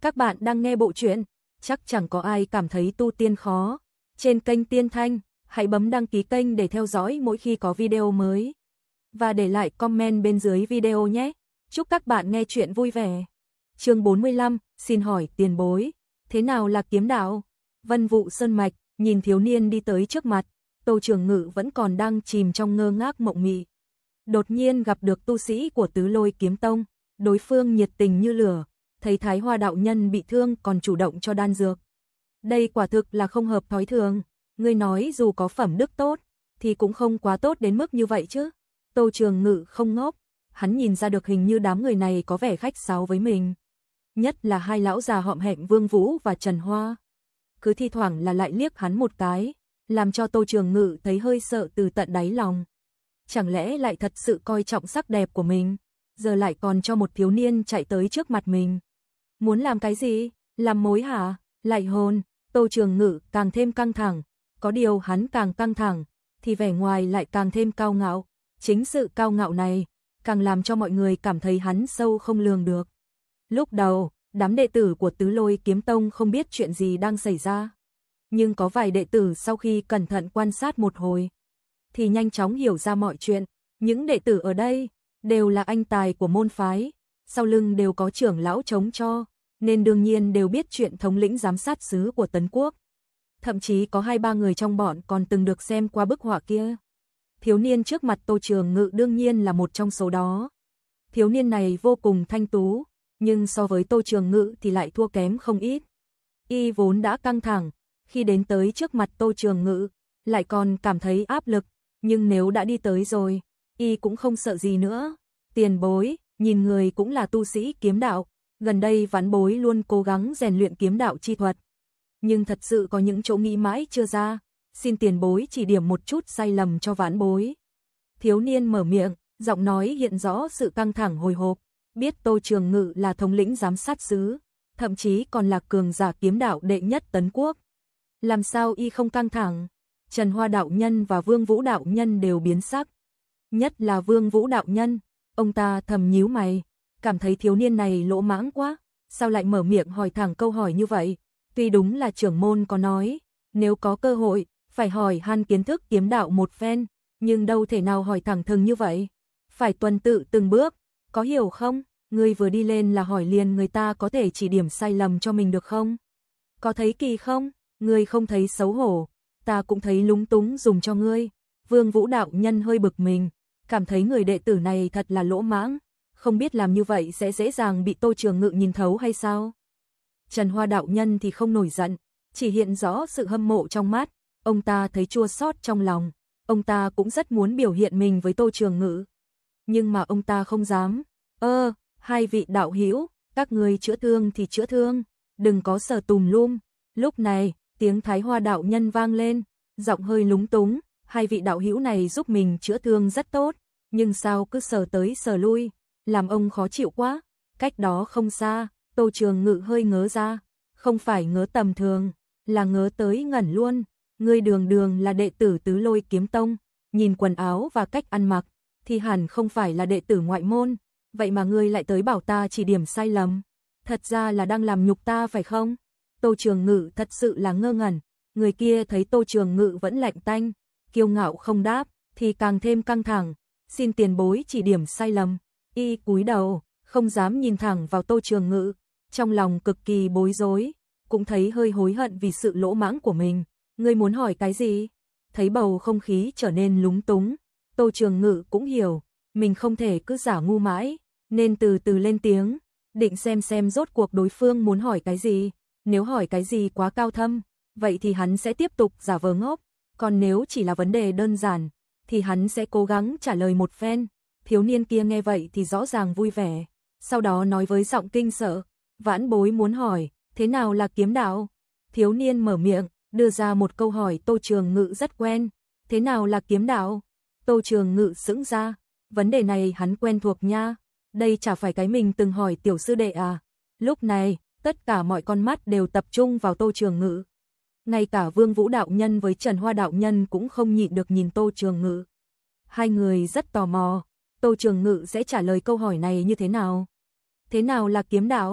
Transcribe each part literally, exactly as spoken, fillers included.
Các bạn đang nghe bộ truyện Chắc chẳng có ai cảm thấy tu tiên khó. Trên kênh Tiên Thanh, hãy bấm đăng ký kênh để theo dõi mỗi khi có video mới. Và để lại comment bên dưới video nhé. Chúc các bạn nghe chuyện vui vẻ. Chương bốn mươi lăm, xin hỏi tiền bối, thế nào là kiếm đạo? Vân Vụ Sơn Mạch, nhìn thiếu niên đi tới trước mặt, Tô Trường Ngự vẫn còn đang chìm trong ngơ ngác mộng mị. Đột nhiên gặp được tu sĩ của Tứ Lôi Kiếm Tông, đối phương nhiệt tình như lửa, thấy Thái Hoa đạo nhân bị thương còn chủ động cho đan dược. Đây quả thực là không hợp thói thường, ngươi nói dù có phẩm đức tốt, thì cũng không quá tốt đến mức như vậy chứ. Tô Trường Ngự không ngốc, hắn nhìn ra được hình như đám người này có vẻ khách sáo với mình. Nhất là hai lão già họm hẹm Vương Vũ và Trần Hoa. Cứ thi thoảng là lại liếc hắn một cái, làm cho Tô Trường Ngự thấy hơi sợ từ tận đáy lòng. Chẳng lẽ lại thật sự coi trọng sắc đẹp của mình, giờ lại còn cho một thiếu niên chạy tới trước mặt mình. Muốn làm cái gì? Làm mối hả? Lại hôn. Tô Trường Ngự càng thêm căng thẳng, có điều hắn càng căng thẳng, thì vẻ ngoài lại càng thêm cao ngạo. Chính sự cao ngạo này, càng làm cho mọi người cảm thấy hắn sâu không lường được. Lúc đầu, đám đệ tử của Tứ Lôi Kiếm Tông không biết chuyện gì đang xảy ra. Nhưng có vài đệ tử sau khi cẩn thận quan sát một hồi, thì nhanh chóng hiểu ra mọi chuyện. Những đệ tử ở đây, đều là anh tài của môn phái, sau lưng đều có trưởng lão chống cho, nên đương nhiên đều biết chuyện thống lĩnh giám sát xứ của Tấn Quốc. Thậm chí có hai ba người trong bọn còn từng được xem qua bức họa kia. Thiếu niên trước mặt Tô Trường Ngự đương nhiên là một trong số đó. Thiếu niên này vô cùng thanh tú, nhưng so với Tô Trường Ngự thì lại thua kém không ít. Y vốn đã căng thẳng, khi đến tới trước mặt Tô Trường Ngự, lại còn cảm thấy áp lực, nhưng nếu đã đi tới rồi, Y cũng không sợ gì nữa. Tiền bối, nhìn người cũng là tu sĩ kiếm đạo, gần đây vãn bối luôn cố gắng rèn luyện kiếm đạo chi thuật. Nhưng thật sự có những chỗ nghĩ mãi chưa ra, xin tiền bối chỉ điểm một chút sai lầm cho vãn bối. Thiếu niên mở miệng, giọng nói hiện rõ sự căng thẳng hồi hộp, biết Tô Trường Ngự là thống lĩnh giám sát xứ, thậm chí còn là cường giả kiếm đạo đệ nhất Tấn Quốc. Làm sao Y không căng thẳng? Trần Hoa đạo nhân và Vương Vũ đạo nhân đều biến sắc. Nhất là Vương Vũ đạo nhân, ông ta thầm nhíu mày, cảm thấy thiếu niên này lỗ mãng quá, sao lại mở miệng hỏi thẳng câu hỏi như vậy? Tuy đúng là trưởng môn có nói, nếu có cơ hội, phải hỏi han kiến thức kiếm đạo một phen, nhưng đâu thể nào hỏi thẳng thừng như vậy. Phải tuần tự từng bước, có hiểu không? Ngươi vừa đi lên là hỏi liền người ta có thể chỉ điểm sai lầm cho mình được không? Có thấy kỳ không? Ngươi không thấy xấu hổ, ta cũng thấy lúng túng dùng cho ngươi. Vương Vũ đạo nhân hơi bực mình, cảm thấy người đệ tử này thật là lỗ mãng, không biết làm như vậy sẽ dễ dàng bị Tô Trường Ngự nhìn thấu hay sao? Trần Hoa đạo nhân thì không nổi giận, chỉ hiện rõ sự hâm mộ trong mắt, ông ta thấy chua xót trong lòng, ông ta cũng rất muốn biểu hiện mình với Tô Trường Ngự, nhưng mà ông ta không dám. Ơ, hai vị đạo hữu, các người chữa thương thì chữa thương, đừng có sờ tùm lum. Lúc này, tiếng Thái Hoa đạo nhân vang lên, giọng hơi lúng túng, hai vị đạo hữu này giúp mình chữa thương rất tốt, nhưng sao cứ sờ tới sờ lui, làm ông khó chịu quá. Cách đó không xa, Tô Trường Ngự hơi ngớ ra, không phải ngớ tầm thường, là ngớ tới ngẩn luôn. Ngươi đường đường là đệ tử Tứ Lôi Kiếm Tông, nhìn quần áo và cách ăn mặc, thì hẳn không phải là đệ tử ngoại môn, vậy mà ngươi lại tới bảo ta chỉ điểm sai lầm, thật ra là đang làm nhục ta phải không? Tô Trường Ngự thật sự là ngơ ngẩn, người kia thấy Tô Trường Ngự vẫn lạnh tanh, kiêu ngạo không đáp, thì càng thêm căng thẳng, xin tiền bối chỉ điểm sai lầm. Y cúi đầu, không dám nhìn thẳng vào Tô Trường Ngự, trong lòng cực kỳ bối rối, cũng thấy hơi hối hận vì sự lỗ mãng của mình. Ngươi muốn hỏi cái gì? Thấy bầu không khí trở nên lúng túng, Tô Trường Ngự cũng hiểu, mình không thể cứ giả ngu mãi, nên từ từ lên tiếng, định xem xem rốt cuộc đối phương muốn hỏi cái gì. Nếu hỏi cái gì quá cao thâm, vậy thì hắn sẽ tiếp tục giả vờ ngốc, còn nếu chỉ là vấn đề đơn giản, thì hắn sẽ cố gắng trả lời một phen. Thiếu niên kia nghe vậy thì rõ ràng vui vẻ, sau đó nói với giọng kinh sợ, vãn bối muốn hỏi, thế nào là kiếm đạo? Thiếu niên mở miệng, đưa ra một câu hỏi Tô Trường Ngự rất quen, thế nào là kiếm đạo? Tô Trường Ngự sững ra, vấn đề này hắn quen thuộc nha, đây chả phải cái mình từng hỏi tiểu sư đệ à? Lúc này, tất cả mọi con mắt đều tập trung vào Tô Trường Ngự. Ngay cả Vương Vũ đạo nhân với Trần Hoa đạo nhân cũng không nhịn được nhìn Tô Trường Ngự. Hai người rất tò mò, Tô Trường Ngự sẽ trả lời câu hỏi này như thế nào? Thế nào là kiếm đạo?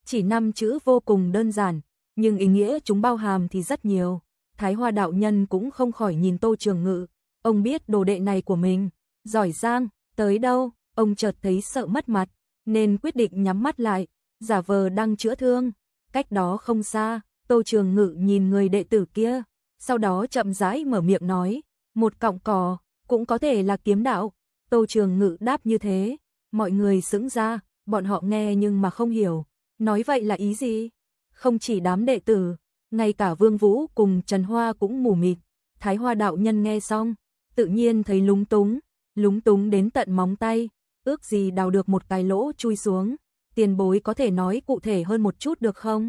Chỉ năm chữ vô cùng đơn giản, nhưng ý nghĩa chúng bao hàm thì rất nhiều. Thái Hoa đạo nhân cũng không khỏi nhìn Tô Trường Ngự, ông biết đồ đệ này của mình giỏi giang tới đâu, ông chợt thấy sợ mất mặt, nên quyết định nhắm mắt lại, giả vờ đang chữa thương. Cách đó không xa, Tô Trường Ngự nhìn người đệ tử kia, sau đó chậm rãi mở miệng nói, một cọng cỏ cũng có thể là kiếm đạo. Tô Trường Ngự đáp như thế, mọi người sững ra, bọn họ nghe nhưng mà không hiểu, nói vậy là ý gì? Không chỉ đám đệ tử, ngay cả Vương Vũ cùng Trần Hoa cũng mù mịt. Thái Hoa đạo nhân nghe xong, tự nhiên thấy lúng túng, lúng túng đến tận móng tay, ước gì đào được một cái lỗ chui xuống. Tiền bối có thể nói cụ thể hơn một chút được không?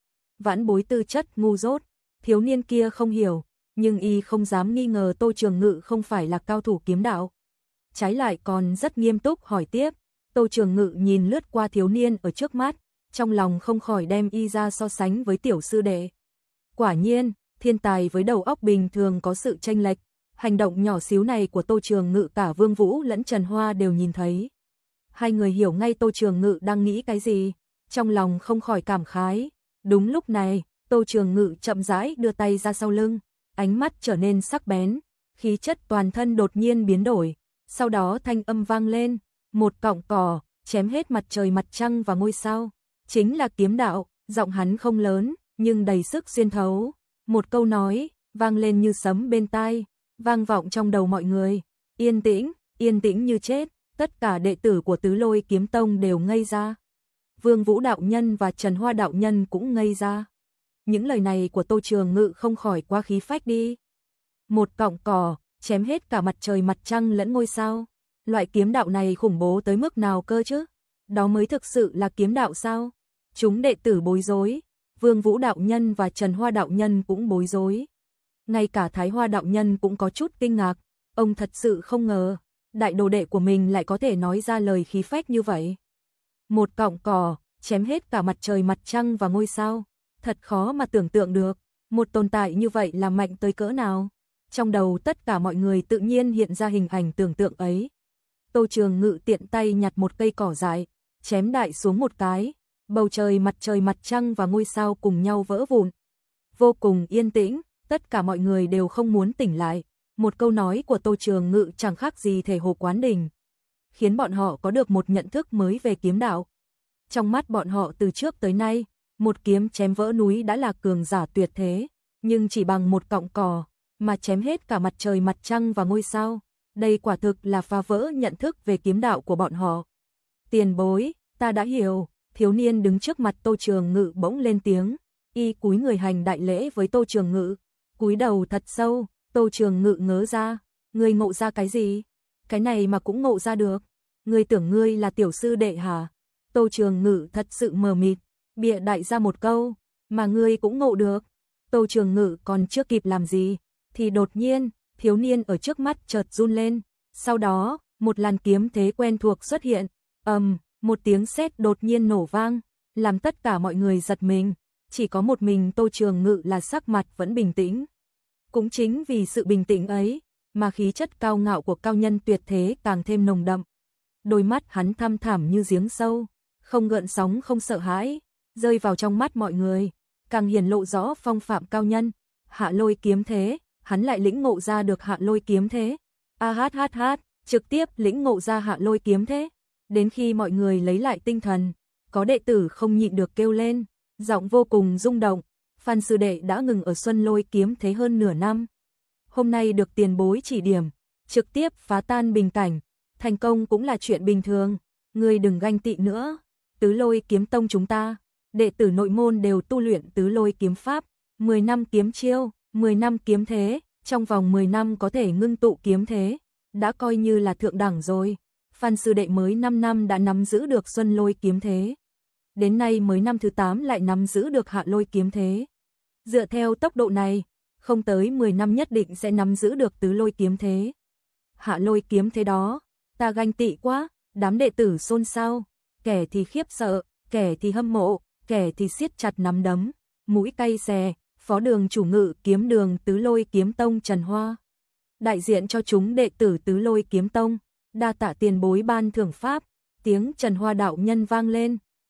Vãn bối tư chất ngu dốt, thiếu niên kia không hiểu, nhưng y không dám nghi ngờ Tô Trường Ngự không phải là cao thủ kiếm đạo. Trái lại còn rất nghiêm túc hỏi tiếp. Tô Trường Ngự nhìn lướt qua thiếu niên ở trước mắt, trong lòng không khỏi đem y ra so sánh với tiểu sư đệ. Quả nhiên, thiên tài với đầu óc bình thường có sự chênh lệch. Hành động nhỏ xíu này của Tô Trường Ngự cả Vương Vũ lẫn Trần Hoa đều nhìn thấy. Hai người hiểu ngay Tô Trường Ngự đang nghĩ cái gì, trong lòng không khỏi cảm khái. Đúng lúc này, Tô Trường Ngự chậm rãi đưa tay ra sau lưng, ánh mắt trở nên sắc bén, khí chất toàn thân đột nhiên biến đổi. Sau đó thanh âm vang lên, một cọng cỏ, chém hết mặt trời mặt trăng và ngôi sao. Chính là kiếm đạo, giọng hắn không lớn, nhưng đầy sức xuyên thấu. Một câu nói, vang lên như sấm bên tai, vang vọng trong đầu mọi người. Yên tĩnh, yên tĩnh như chết, tất cả đệ tử của Tứ Lôi Kiếm Tông đều ngây ra. Vương Vũ đạo nhân và Trần Hoa đạo nhân cũng ngây ra. Những lời này của Tô Trường Ngự không khỏi quá khí phách đi. Một cọng cỏ, chém hết cả mặt trời mặt trăng lẫn ngôi sao. Loại kiếm đạo này khủng bố tới mức nào cơ chứ? Đó mới thực sự là kiếm đạo sao? Chúng đệ tử bối rối, Vương Vũ đạo nhân và Trần Hoa đạo nhân cũng bối rối. Ngay cả Thái Hoa đạo nhân cũng có chút kinh ngạc, ông thật sự không ngờ, đại đồ đệ của mình lại có thể nói ra lời khí phách như vậy. Một cọng cỏ, chém hết cả mặt trời mặt trăng và ngôi sao, thật khó mà tưởng tượng được, một tồn tại như vậy là mạnh tới cỡ nào. Trong đầu tất cả mọi người tự nhiên hiện ra hình ảnh tưởng tượng ấy. Tô Trường Ngự tiện tay nhặt một cây cỏ dại, chém đại xuống một cái, bầu trời mặt trời mặt trăng và ngôi sao cùng nhau vỡ vụn. Vô cùng yên tĩnh, tất cả mọi người đều không muốn tỉnh lại. Một câu nói của Tô Trường Ngự chẳng khác gì thể hồ quán đỉnh, khiến bọn họ có được một nhận thức mới về kiếm đạo. Trong mắt bọn họ từ trước tới nay, một kiếm chém vỡ núi đã là cường giả tuyệt thế, nhưng chỉ bằng một cọng cỏ mà chém hết cả mặt trời mặt trăng và ngôi sao, đây quả thực là phá vỡ nhận thức về kiếm đạo của bọn họ. Tiền bối, ta đã hiểu. Thiếu niên đứng trước mặt Tô Trường Ngự bỗng lên tiếng, y cúi người hành đại lễ với Tô Trường Ngự, cúi đầu thật sâu. Tô Trường Ngự ngớ ra, ngươi ngộ ra cái gì? Cái này mà cũng ngộ ra được? Ngươi tưởng ngươi là tiểu sư đệ hả? Tô Trường Ngự thật sự mờ mịt, bịa đại ra một câu, mà ngươi cũng ngộ được. Tô Trường Ngự còn chưa kịp làm gì, thì đột nhiên, thiếu niên ở trước mắt chợt run lên, sau đó, một làn kiếm thế quen thuộc xuất hiện, ầm, um, một tiếng sét đột nhiên nổ vang, làm tất cả mọi người giật mình, chỉ có một mình Tô Trường Ngự là sắc mặt vẫn bình tĩnh. Cũng chính vì sự bình tĩnh ấy, mà khí chất cao ngạo của cao nhân tuyệt thế càng thêm nồng đậm. Đôi mắt hắn thăm thẳm như giếng sâu, không gợn sóng không sợ hãi, rơi vào trong mắt mọi người, càng hiển lộ rõ phong phạm cao nhân. Hạ Lôi kiếm thế, hắn lại lĩnh ngộ ra được Hạ Lôi kiếm thế. A hát hát hát, trực tiếp lĩnh ngộ ra Hạ Lôi kiếm thế. Đến khi mọi người lấy lại tinh thần, có đệ tử không nhịn được kêu lên, giọng vô cùng rung động. Phan sư đệ đã ngừng ở Xuân Lôi kiếm thế hơn nửa năm. Hôm nay được tiền bối chỉ điểm, trực tiếp phá tan bình cảnh, thành công cũng là chuyện bình thường, ngươi đừng ganh tị nữa. Tứ Lôi kiếm tông chúng ta, đệ tử nội môn đều tu luyện Tứ Lôi kiếm pháp, mười năm kiếm chiêu, mười năm kiếm thế, trong vòng mười năm có thể ngưng tụ kiếm thế, đã coi như là thượng đẳng rồi. Phan sư đệ mới năm năm đã nắm giữ được Xuân Lôi kiếm thế, đến nay mới năm thứ tám lại nắm giữ được Hạ Lôi kiếm thế. Dựa theo tốc độ này, không tới mười năm nhất định sẽ nắm giữ được Tứ Lôi kiếm thế. Hạ Lôi kiếm thế đó, ta ganh tị quá. Đám đệ tử xôn xao, kẻ thì khiếp sợ, kẻ thì hâm mộ, kẻ thì siết chặt nắm đấm, mũi cay xè. Phó đường chủ Ngự kiếm đường Tứ Lôi kiếm tông Trần Hoa, đại diện cho chúng đệ tử Tứ Lôi kiếm tông, đa tạ tiền bối ban thưởng pháp. Tiếng Trần Hoa đạo nhân vang lên,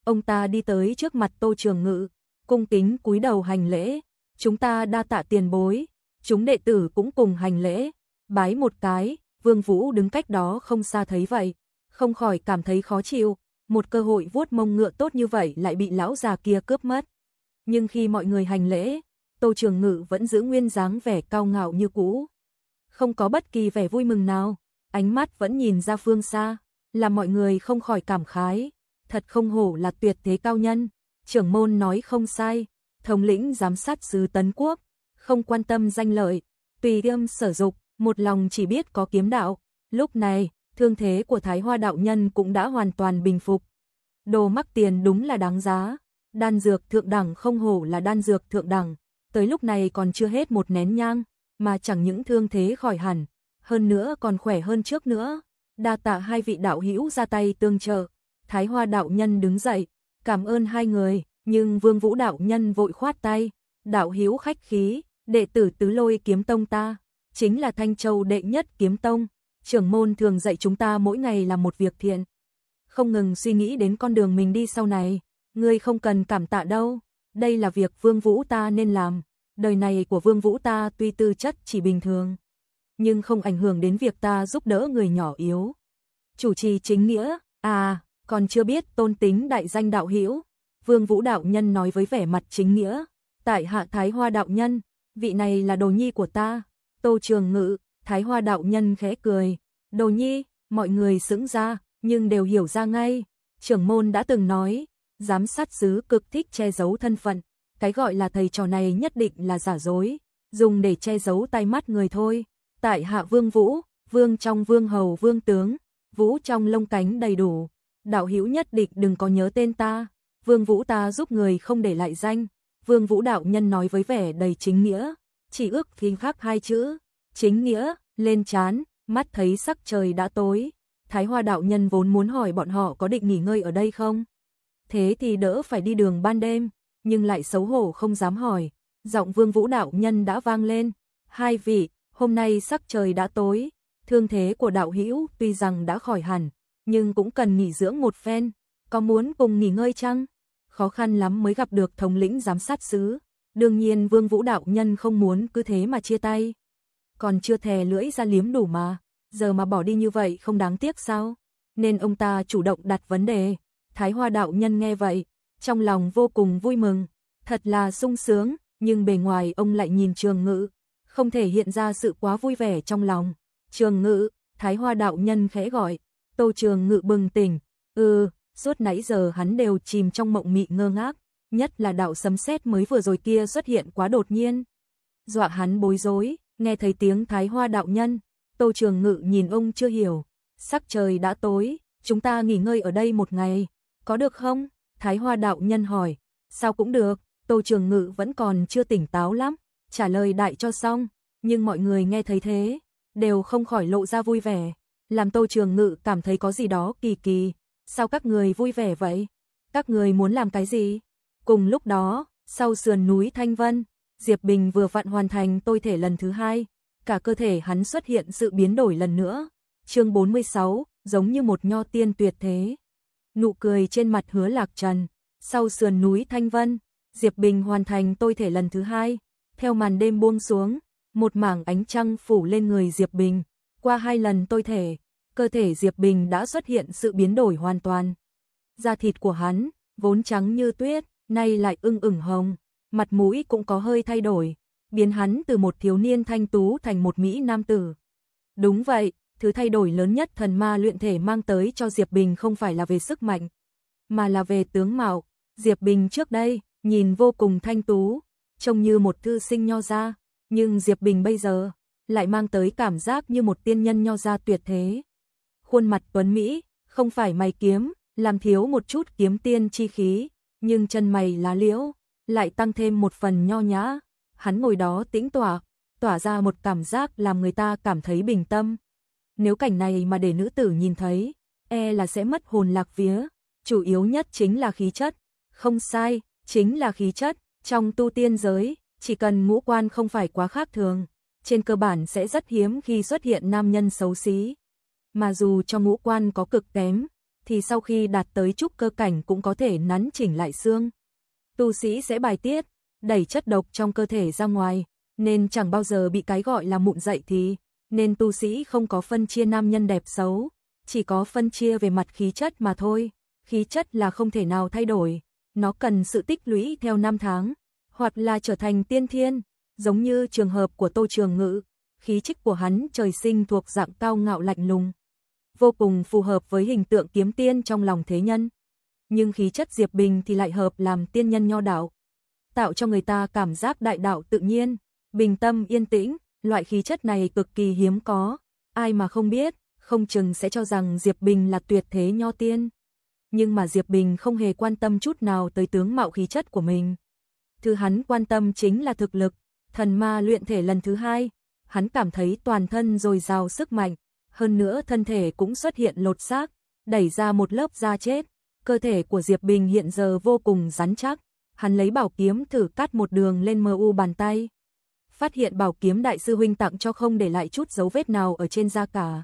Ông ta đi tới trước mặt Tô Trường Ngự, cung kính cúi đầu hành lễ, chúng ta đa tạ tiền bối, chúng đệ tử cũng cùng hành lễ, bái một cái. Vương Vũ đứng cách đó không xa thấy vậy, không khỏi cảm thấy khó chịu, một cơ hội vuốt mông ngựa tốt như vậy lại bị lão già kia cướp mất. Nhưng khi mọi người hành lễ, Tô Trường Ngự vẫn giữ nguyên dáng vẻ cao ngạo như cũ, không có bất kỳ vẻ vui mừng nào, ánh mắt vẫn nhìn ra phương xa, làm mọi người không khỏi cảm khái, thật không hổ là tuyệt thế cao nhân. Trưởng môn nói không sai, thống lĩnh giám sát sứ Tấn Quốc, không quan tâm danh lợi, tùy tâm sở dục, một lòng chỉ biết có kiếm đạo. Lúc này, thương thế của Thái Hoa đạo nhân cũng đã hoàn toàn bình phục. Đồ mắc tiền đúng là đáng giá, đan dược thượng đẳng không hổ là đan dược thượng đẳng, tới lúc này còn chưa hết một nén nhang, mà chẳng những thương thế khỏi hẳn, hơn nữa còn khỏe hơn trước nữa. Đa tạ hai vị đạo hữu ra tay tương trợ. Thái Hoa đạo nhân đứng dậy, cảm ơn hai người, nhưng Vương Vũ đạo nhân vội khoát tay, đạo hữu khách khí, đệ tử Tứ Lôi kiếm tông ta, chính là Thanh Châu đệ nhất kiếm tông, trưởng môn thường dạy chúng ta mỗi ngày làm một việc thiện, không ngừng suy nghĩ đến con đường mình đi sau này, ngươi không cần cảm tạ đâu, đây là việc Vương Vũ ta nên làm, đời này của Vương Vũ ta tuy tư chất chỉ bình thường, nhưng không ảnh hưởng đến việc ta giúp đỡ người nhỏ yếu. Chủ trì chính nghĩa, à, còn chưa biết tôn tính đại danh đạo hữu. Vương Vũ đạo nhân nói với vẻ mặt chính nghĩa, tại hạ Thái Hoa đạo nhân, vị này là đồ nhi của ta. Tô Trường Ngự, Thái Hoa đạo nhân khẽ cười, đồ nhi, mọi người sững ra, nhưng đều hiểu ra ngay. Trưởng môn đã từng nói, giám sát sứ cực thích che giấu thân phận, cái gọi là thầy trò này nhất định là giả dối, dùng để che giấu tai mắt người thôi. Tại hạ Vương Vũ, vương trong vương hầu vương tướng, vũ trong lông cánh đầy đủ, đạo hữu nhất định đừng có nhớ tên ta, Vương Vũ ta giúp người không để lại danh. Vương Vũ đạo nhân nói với vẻ đầy chính nghĩa, chỉ ước thì khắc hai chữ, chính nghĩa, lên trán, mắt thấy sắc trời đã tối. Thái Hoa đạo nhân vốn muốn hỏi bọn họ có định nghỉ ngơi ở đây không, thế thì đỡ phải đi đường ban đêm, nhưng lại xấu hổ không dám hỏi. Giọng Vương Vũ đạo nhân đã vang lên, hai vị, hôm nay sắc trời đã tối, thương thế của đạo hữu tuy rằng đã khỏi hẳn, nhưng cũng cần nghỉ dưỡng một phen, có muốn cùng nghỉ ngơi chăng? Khó khăn lắm mới gặp được thống lĩnh giám sát sứ, đương nhiên Vương Vũ đạo nhân không muốn cứ thế mà chia tay. Còn chưa thè lưỡi ra liếm đủ mà, giờ mà bỏ đi như vậy không đáng tiếc sao? Nên ông ta chủ động đặt vấn đề. Thái Hoa đạo nhân nghe vậy, trong lòng vô cùng vui mừng, thật là sung sướng, nhưng bề ngoài ông lại nhìn Trường Ngự, không thể hiện ra sự quá vui vẻ trong lòng. Trường Ngự, Thái Hoa đạo nhân khẽ gọi. Tô Trường Ngự bừng tỉnh, ừ, suốt nãy giờ hắn đều chìm trong mộng mị ngơ ngác, nhất là đạo sấm sét mới vừa rồi kia xuất hiện quá đột nhiên, dọa hắn bối rối. Nghe thấy tiếng Thái Hoa đạo nhân, Tô Trường Ngự nhìn ông chưa hiểu, sắc trời đã tối, chúng ta nghỉ ngơi ở đây một ngày, có được không? Thái Hoa đạo nhân hỏi, sao cũng được. Tô Trường Ngự vẫn còn chưa tỉnh táo lắm, trả lời đại cho xong, nhưng mọi người nghe thấy thế, đều không khỏi lộ ra vui vẻ, làm Tô Trường Ngự cảm thấy có gì đó kỳ kỳ. Sao các người vui vẻ vậy? Các người muốn làm cái gì? Cùng lúc đó, sau sườn núi Thanh Vân, Diệp Bình vừa vặn hoàn thành tôi thể lần thứ hai, cả cơ thể hắn xuất hiện sự biến đổi lần nữa. Chương bốn mươi sáu, giống như một nho tiên tuyệt thế. Nụ cười trên mặt Hứa Lạc Trần. Sau sườn núi Thanh Vân, Diệp Bình hoàn thành tôi thể lần thứ hai. Theo màn đêm buông xuống, một mảng ánh trăng phủ lên người Diệp Bình. Qua hai lần tôi thể, cơ thể Diệp Bình đã xuất hiện sự biến đổi hoàn toàn. Da thịt của hắn, vốn trắng như tuyết, nay lại ửng ửng hồng, mặt mũi cũng có hơi thay đổi, biến hắn từ một thiếu niên thanh tú thành một mỹ nam tử. Đúng vậy, thứ thay đổi lớn nhất thần ma luyện thể mang tới cho Diệp Bình không phải là về sức mạnh, mà là về tướng mạo. Diệp Bình trước đây, nhìn vô cùng thanh tú, trông như một thư sinh nho gia, nhưng Diệp Bình bây giờ, lại mang tới cảm giác như một tiên nhân nho gia tuyệt thế. Khuôn mặt tuấn Mỹ, không phải mày kiếm, làm thiếu một chút kiếm tiên chi khí, nhưng chân mày lá liễu, lại tăng thêm một phần nho nhã. Hắn ngồi đó tĩnh tọa, tỏa ra một cảm giác làm người ta cảm thấy bình tâm. Nếu cảnh này mà để nữ tử nhìn thấy, e là sẽ mất hồn lạc vía. Chủ yếu nhất chính là khí chất. Không sai, chính là khí chất. Trong tu tiên giới, chỉ cần ngũ quan không phải quá khác thường, trên cơ bản sẽ rất hiếm khi xuất hiện nam nhân xấu xí. Mà dù cho ngũ quan có cực kém, thì sau khi đạt tới trúc cơ cảnh cũng có thể nắn chỉnh lại xương. Tu sĩ sẽ bài tiết, đẩy chất độc trong cơ thể ra ngoài, nên chẳng bao giờ bị cái gọi là mụn dậy thì, nên tu sĩ không có phân chia nam nhân đẹp xấu, chỉ có phân chia về mặt khí chất mà thôi. Khí chất là không thể nào thay đổi, nó cần sự tích lũy theo năm tháng, hoặc là trở thành tiên thiên, giống như trường hợp của Tô Trường Ngự, khí chất của hắn trời sinh thuộc dạng cao ngạo lạnh lùng, vô cùng phù hợp với hình tượng kiếm tiên trong lòng thế nhân. Nhưng khí chất Diệp Bình thì lại hợp làm tiên nhân nho đạo, tạo cho người ta cảm giác đại đạo tự nhiên, bình tâm yên tĩnh, loại khí chất này cực kỳ hiếm có, ai mà không biết, không chừng sẽ cho rằng Diệp Bình là tuyệt thế nho tiên. Nhưng mà Diệp Bình không hề quan tâm chút nào tới tướng mạo khí chất của mình. Thứ hắn quan tâm chính là thực lực, thần ma luyện thể lần thứ hai, hắn cảm thấy toàn thân dồi dào sức mạnh, hơn nữa thân thể cũng xuất hiện lột xác, đẩy ra một lớp da chết. Cơ thể của Diệp Bình hiện giờ vô cùng rắn chắc, hắn lấy bảo kiếm thử cắt một đường lên mờ u bàn tay. Phát hiện bảo kiếm đại sư huynh tặng cho không để lại chút dấu vết nào ở trên da cả.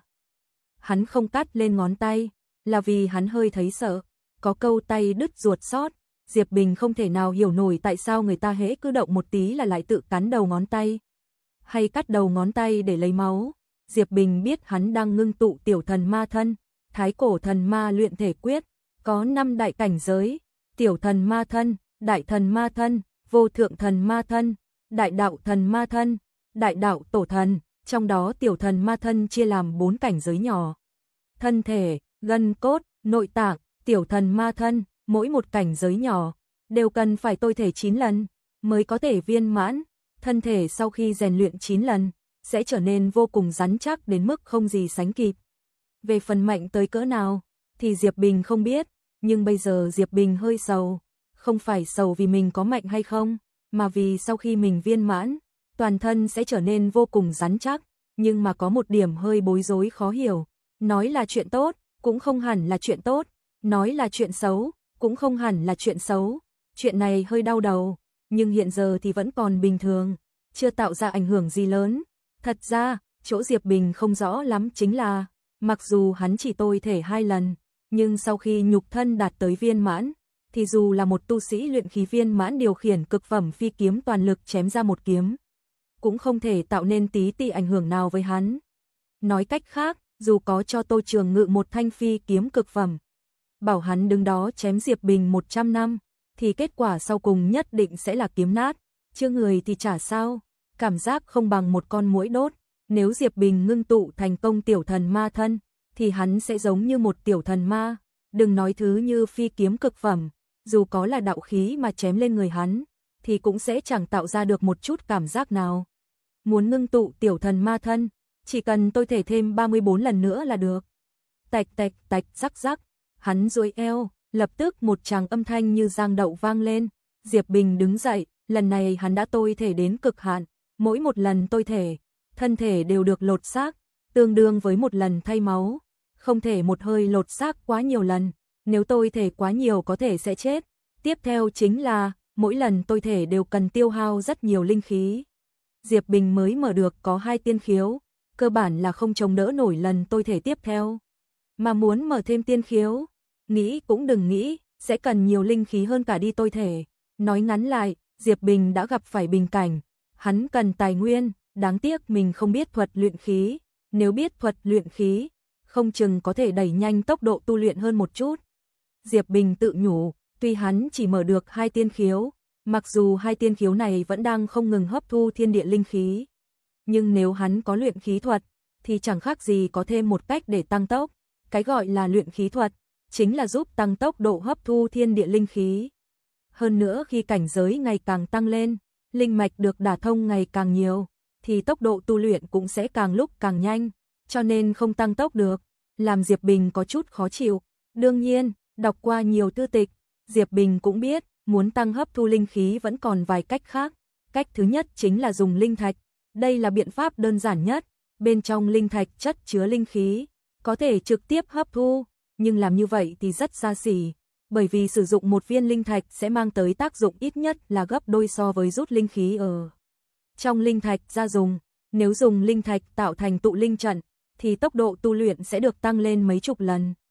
Hắn không cắt lên ngón tay, là vì hắn hơi thấy sợ, có câu tay đứt ruột sót, Diệp Bình không thể nào hiểu nổi tại sao người ta hễ cứ động một tí là lại tự cắn đầu ngón tay, hay cắt đầu ngón tay để lấy máu. Diệp Bình biết hắn đang ngưng tụ tiểu thần ma thân, thái cổ thần ma luyện thể quyết, có năm đại cảnh giới, tiểu thần ma thân, đại thần ma thân, vô thượng thần ma thân, đại đạo thần ma thân, đại đạo tổ thần, trong đó tiểu thần ma thân chia làm bốn cảnh giới nhỏ. Thân thể, gân cốt, nội tạng, tiểu thần ma thân, mỗi một cảnh giới nhỏ, đều cần phải tôi thể chín lần, mới có thể viên mãn. Thân thể sau khi rèn luyện chín lần, sẽ trở nên vô cùng rắn chắc đến mức không gì sánh kịp. Về phần mạnh tới cỡ nào, thì Diệp Bình không biết, nhưng bây giờ Diệp Bình hơi sầu, không phải sầu vì mình có mạnh hay không, mà vì sau khi mình viên mãn, toàn thân sẽ trở nên vô cùng rắn chắc, nhưng mà có một điểm hơi bối rối khó hiểu, nói là chuyện tốt, cũng không hẳn là chuyện tốt, nói là chuyện xấu, cũng không hẳn là chuyện xấu, chuyện này hơi đau đầu, nhưng hiện giờ thì vẫn còn bình thường, chưa tạo ra ảnh hưởng gì lớn. Thật ra, chỗ Diệp Bình không rõ lắm chính là, mặc dù hắn chỉ tôi thể hai lần, nhưng sau khi nhục thân đạt tới viên mãn, thì dù là một tu sĩ luyện khí viên mãn điều khiển cực phẩm phi kiếm toàn lực chém ra một kiếm, cũng không thể tạo nên tí tị ảnh hưởng nào với hắn. Nói cách khác, dù có cho Tô Trường Ngự một thanh phi kiếm cực phẩm, bảo hắn đứng đó chém Diệp Bình một trăm năm, thì kết quả sau cùng nhất định sẽ là kiếm nát, chứ người thì chả sao, cảm giác không bằng một con muỗi đốt. Nếu Diệp Bình ngưng tụ thành công tiểu thần ma thân, thì hắn sẽ giống như một tiểu thần ma, đừng nói thứ như phi kiếm cực phẩm, dù có là đạo khí mà chém lên người hắn, thì cũng sẽ chẳng tạo ra được một chút cảm giác nào. Muốn ngưng tụ tiểu thần ma thân, chỉ cần tôi thể thêm ba mươi bốn lần nữa là được. Tạch tạch tạch rắc rắc, hắn duỗi eo, lập tức một tràng âm thanh như giang đậu vang lên. Diệp Bình đứng dậy, lần này hắn đã tôi thể đến cực hạn, mỗi một lần tôi thể, thân thể đều được lột xác, tương đương với một lần thay máu, không thể một hơi lột xác quá nhiều lần, nếu tôi thể quá nhiều có thể sẽ chết. Tiếp theo chính là, mỗi lần tôi thể đều cần tiêu hao rất nhiều linh khí. Diệp Bình mới mở được có hai tiên khiếu, cơ bản là không chống đỡ nổi lần tôi thể tiếp theo. Mà muốn mở thêm tiên khiếu, nghĩ cũng đừng nghĩ, sẽ cần nhiều linh khí hơn cả đi tôi thể. Nói ngắn lại, Diệp Bình đã gặp phải bình cảnh, hắn cần tài nguyên, đáng tiếc mình không biết thuật luyện khí, nếu biết thuật luyện khí, không chừng có thể đẩy nhanh tốc độ tu luyện hơn một chút. Diệp Bình tự nhủ, tuy hắn chỉ mở được hai tiên khiếu, mặc dù hai tiên khiếu này vẫn đang không ngừng hấp thu thiên địa linh khí, nhưng nếu hắn có luyện khí thuật, thì chẳng khác gì có thêm một cách để tăng tốc. Cái gọi là luyện khí thuật, chính là giúp tăng tốc độ hấp thu thiên địa linh khí. Hơn nữa khi cảnh giới ngày càng tăng lên, linh mạch được đả thông ngày càng nhiều, thì tốc độ tu luyện cũng sẽ càng lúc càng nhanh, cho nên không tăng tốc được, làm Diệp Bình có chút khó chịu. Đương nhiên, đọc qua nhiều thư tịch, Diệp Bình cũng biết, muốn tăng hấp thu linh khí vẫn còn vài cách khác. Cách thứ nhất chính là dùng linh thạch, đây là biện pháp đơn giản nhất, bên trong linh thạch chất chứa linh khí, có thể trực tiếp hấp thu, nhưng làm như vậy thì rất xa xỉ, bởi vì sử dụng một viên linh thạch sẽ mang tới tác dụng ít nhất là gấp đôi so với rút linh khí ở trong linh thạch ra dùng. Nếu dùng linh thạch tạo thành tụ linh trận, thì tốc độ tu luyện sẽ được tăng lên mấy chục lần.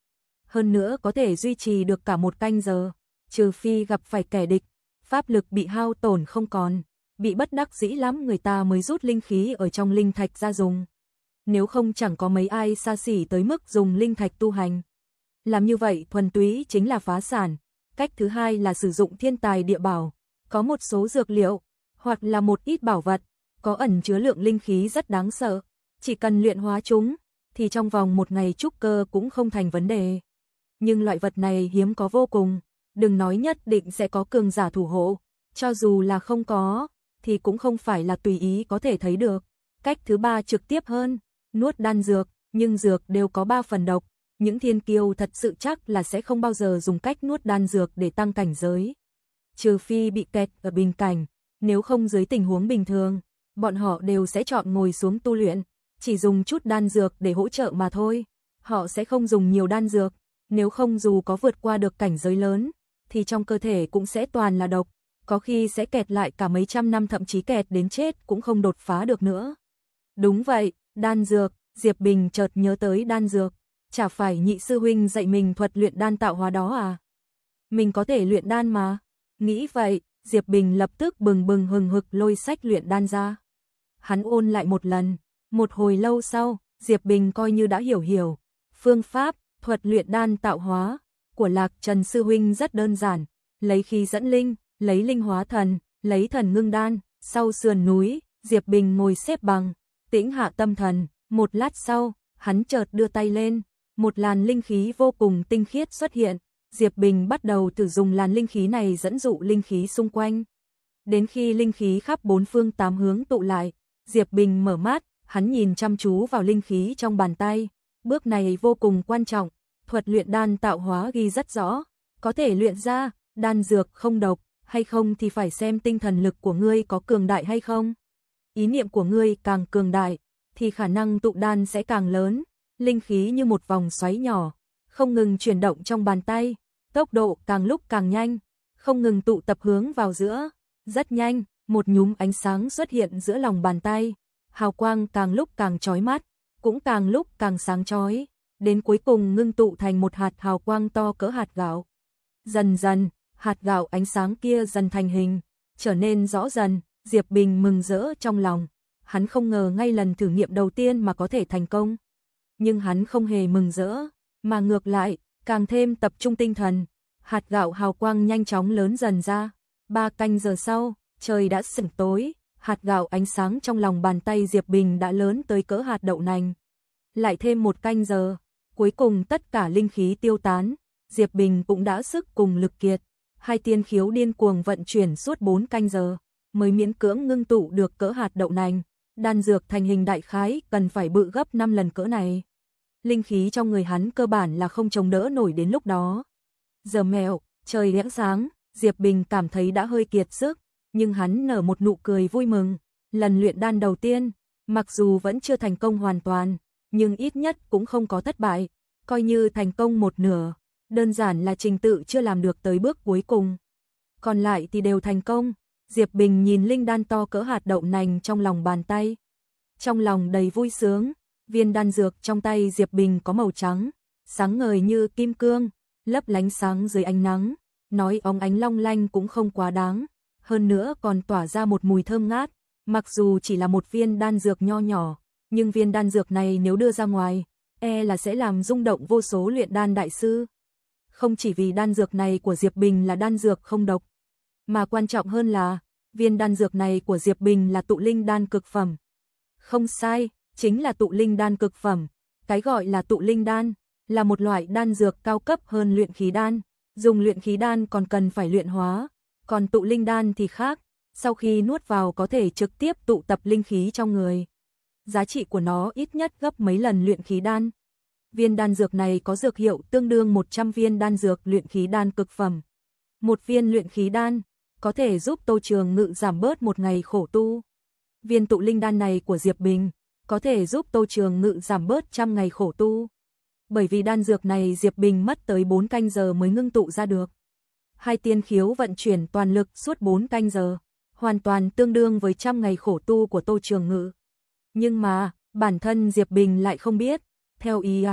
hơn nữa có thể duy trì được cả một canh giờ, trừ phi gặp phải kẻ địch, pháp lực bị hao tổn không còn, bị bất đắc dĩ lắm người ta mới rút linh khí ở trong linh thạch ra dùng. Nếu không chẳng có mấy ai xa xỉ tới mức dùng linh thạch tu hành. Làm như vậy thuần túy chính là phá sản. Cách thứ hai là sử dụng thiên tài địa bảo, có một số dược liệu, hoặc là một ít bảo vật, có ẩn chứa lượng linh khí rất đáng sợ. Chỉ cần luyện hóa chúng, thì trong vòng một ngày trúc cơ cũng không thành vấn đề. Nhưng loại vật này hiếm có vô cùng, đừng nói nhất định sẽ có cường giả thủ hộ, cho dù là không có, thì cũng không phải là tùy ý có thể thấy được. Cách thứ ba trực tiếp hơn, nuốt đan dược, nhưng dược đều có ba phần độc, những thiên kiêu thật sự chắc là sẽ không bao giờ dùng cách nuốt đan dược để tăng cảnh giới. Trừ phi bị kẹt ở bình cảnh, nếu không dưới tình huống bình thường, bọn họ đều sẽ chọn ngồi xuống tu luyện, chỉ dùng chút đan dược để hỗ trợ mà thôi. Họ sẽ không dùng nhiều đan dược, nếu không dù có vượt qua được cảnh giới lớn, thì trong cơ thể cũng sẽ toàn là độc, có khi sẽ kẹt lại cả mấy trăm năm thậm chí kẹt đến chết cũng không đột phá được nữa. Đúng vậy, đan dược, Diệp Bình chợt nhớ tới đan dược, chả phải nhị sư huynh dạy mình thuật luyện đan tạo hóa đó à? Mình có thể luyện đan mà. Nghĩ vậy, Diệp Bình lập tức bừng bừng hừng hực lôi sách luyện đan ra. Hắn ôn lại một lần, một hồi lâu sau, Diệp Bình coi như đã hiểu hiểu. Phương pháp, thuật luyện đan tạo hóa của Lạc Trần sư huynh rất đơn giản, lấy khí dẫn linh, lấy linh hóa thần, lấy thần ngưng đan. Sau sườn núi, Diệp Bình ngồi xếp bằng, tĩnh hạ tâm thần, một lát sau, hắn chợt đưa tay lên, một làn linh khí vô cùng tinh khiết xuất hiện. Diệp Bình bắt đầu thử dùng làn linh khí này dẫn dụ linh khí xung quanh. Đến khi linh khí khắp bốn phương tám hướng tụ lại, Diệp Bình mở mắt, hắn nhìn chăm chú vào linh khí trong bàn tay. Bước này vô cùng quan trọng, thuật luyện đan tạo hóa ghi rất rõ, có thể luyện ra đan dược không độc hay không thì phải xem tinh thần lực của ngươi có cường đại hay không. Ý niệm của ngươi càng cường đại, thì khả năng tụ đan sẽ càng lớn. Linh khí như một vòng xoáy nhỏ, không ngừng chuyển động trong bàn tay, tốc độ càng lúc càng nhanh, không ngừng tụ tập hướng vào giữa. Rất nhanh, một nhúm ánh sáng xuất hiện giữa lòng bàn tay, hào quang càng lúc càng chói mắt, cũng càng lúc càng sáng chói, đến cuối cùng ngưng tụ thành một hạt hào quang to cỡ hạt gạo. Dần dần, hạt gạo ánh sáng kia dần thành hình, trở nên rõ dần. Diệp Bình mừng rỡ trong lòng, hắn không ngờ ngay lần thử nghiệm đầu tiên mà có thể thành công. Nhưng hắn không hề mừng rỡ, mà ngược lại, càng thêm tập trung tinh thần. Hạt gạo hào quang nhanh chóng lớn dần ra. Ba canh giờ sau, trời đã sẩm tối, hạt gạo ánh sáng trong lòng bàn tay Diệp Bình đã lớn tới cỡ hạt đậu nành. Lại thêm một canh giờ, cuối cùng tất cả linh khí tiêu tán, Diệp Bình cũng đã sức cùng lực kiệt. Hai tiên khiếu điên cuồng vận chuyển suốt bốn canh giờ, mới miễn cưỡng ngưng tụ được cỡ hạt đậu nành. Đan dược thành hình đại khái cần phải bự gấp năm lần cỡ này. Linh khí trong người hắn cơ bản là không chống đỡ nổi đến lúc đó. Giờ mèo, trời lẽ sáng, Diệp Bình cảm thấy đã hơi kiệt sức, nhưng hắn nở một nụ cười vui mừng. Lần luyện đan đầu tiên, mặc dù vẫn chưa thành công hoàn toàn, nhưng ít nhất cũng không có thất bại, coi như thành công một nửa. Đơn giản là trình tự chưa làm được tới bước cuối cùng, còn lại thì đều thành công. Diệp Bình nhìn linh đan to cỡ hạt đậu nành trong lòng bàn tay, trong lòng đầy vui sướng. Viên đan dược trong tay Diệp Bình có màu trắng, sáng ngời như kim cương, lấp lánh sáng dưới ánh nắng, nói óng ánh long lanh cũng không quá đáng, hơn nữa còn tỏa ra một mùi thơm ngát. Mặc dù chỉ là một viên đan dược nho nhỏ, nhưng viên đan dược này nếu đưa ra ngoài, e là sẽ làm rung động vô số luyện đan đại sư. Không chỉ vì đan dược này của Diệp Bình là đan dược không độc, mà quan trọng hơn là, viên đan dược này của Diệp Bình là tụ linh đan cực phẩm. Không sai, chính là tụ linh đan cực phẩm. Cái gọi là tụ linh đan, là một loại đan dược cao cấp hơn luyện khí đan. Dùng luyện khí đan còn cần phải luyện hóa, còn tụ linh đan thì khác, sau khi nuốt vào có thể trực tiếp tụ tập linh khí trong người. Giá trị của nó ít nhất gấp mấy lần luyện khí đan. Viên đan dược này có dược hiệu tương đương một trăm viên đan dược luyện khí đan cực phẩm. Một viên luyện khí đan có thể giúp Tô Trường Ngự giảm bớt một ngày khổ tu. Viên tụ linh đan này của Diệp Bình có thể giúp Tô Trường Ngự giảm bớt trăm ngày khổ tu. Bởi vì đan dược này Diệp Bình mất tới bốn canh giờ mới ngưng tụ ra được. Hai tiên khiếu vận chuyển toàn lực suốt bốn canh giờ, hoàn toàn tương đương với trăm ngày khổ tu của Tô Trường Ngự. Nhưng mà, bản thân Diệp Bình lại không biết, theo ý hắn,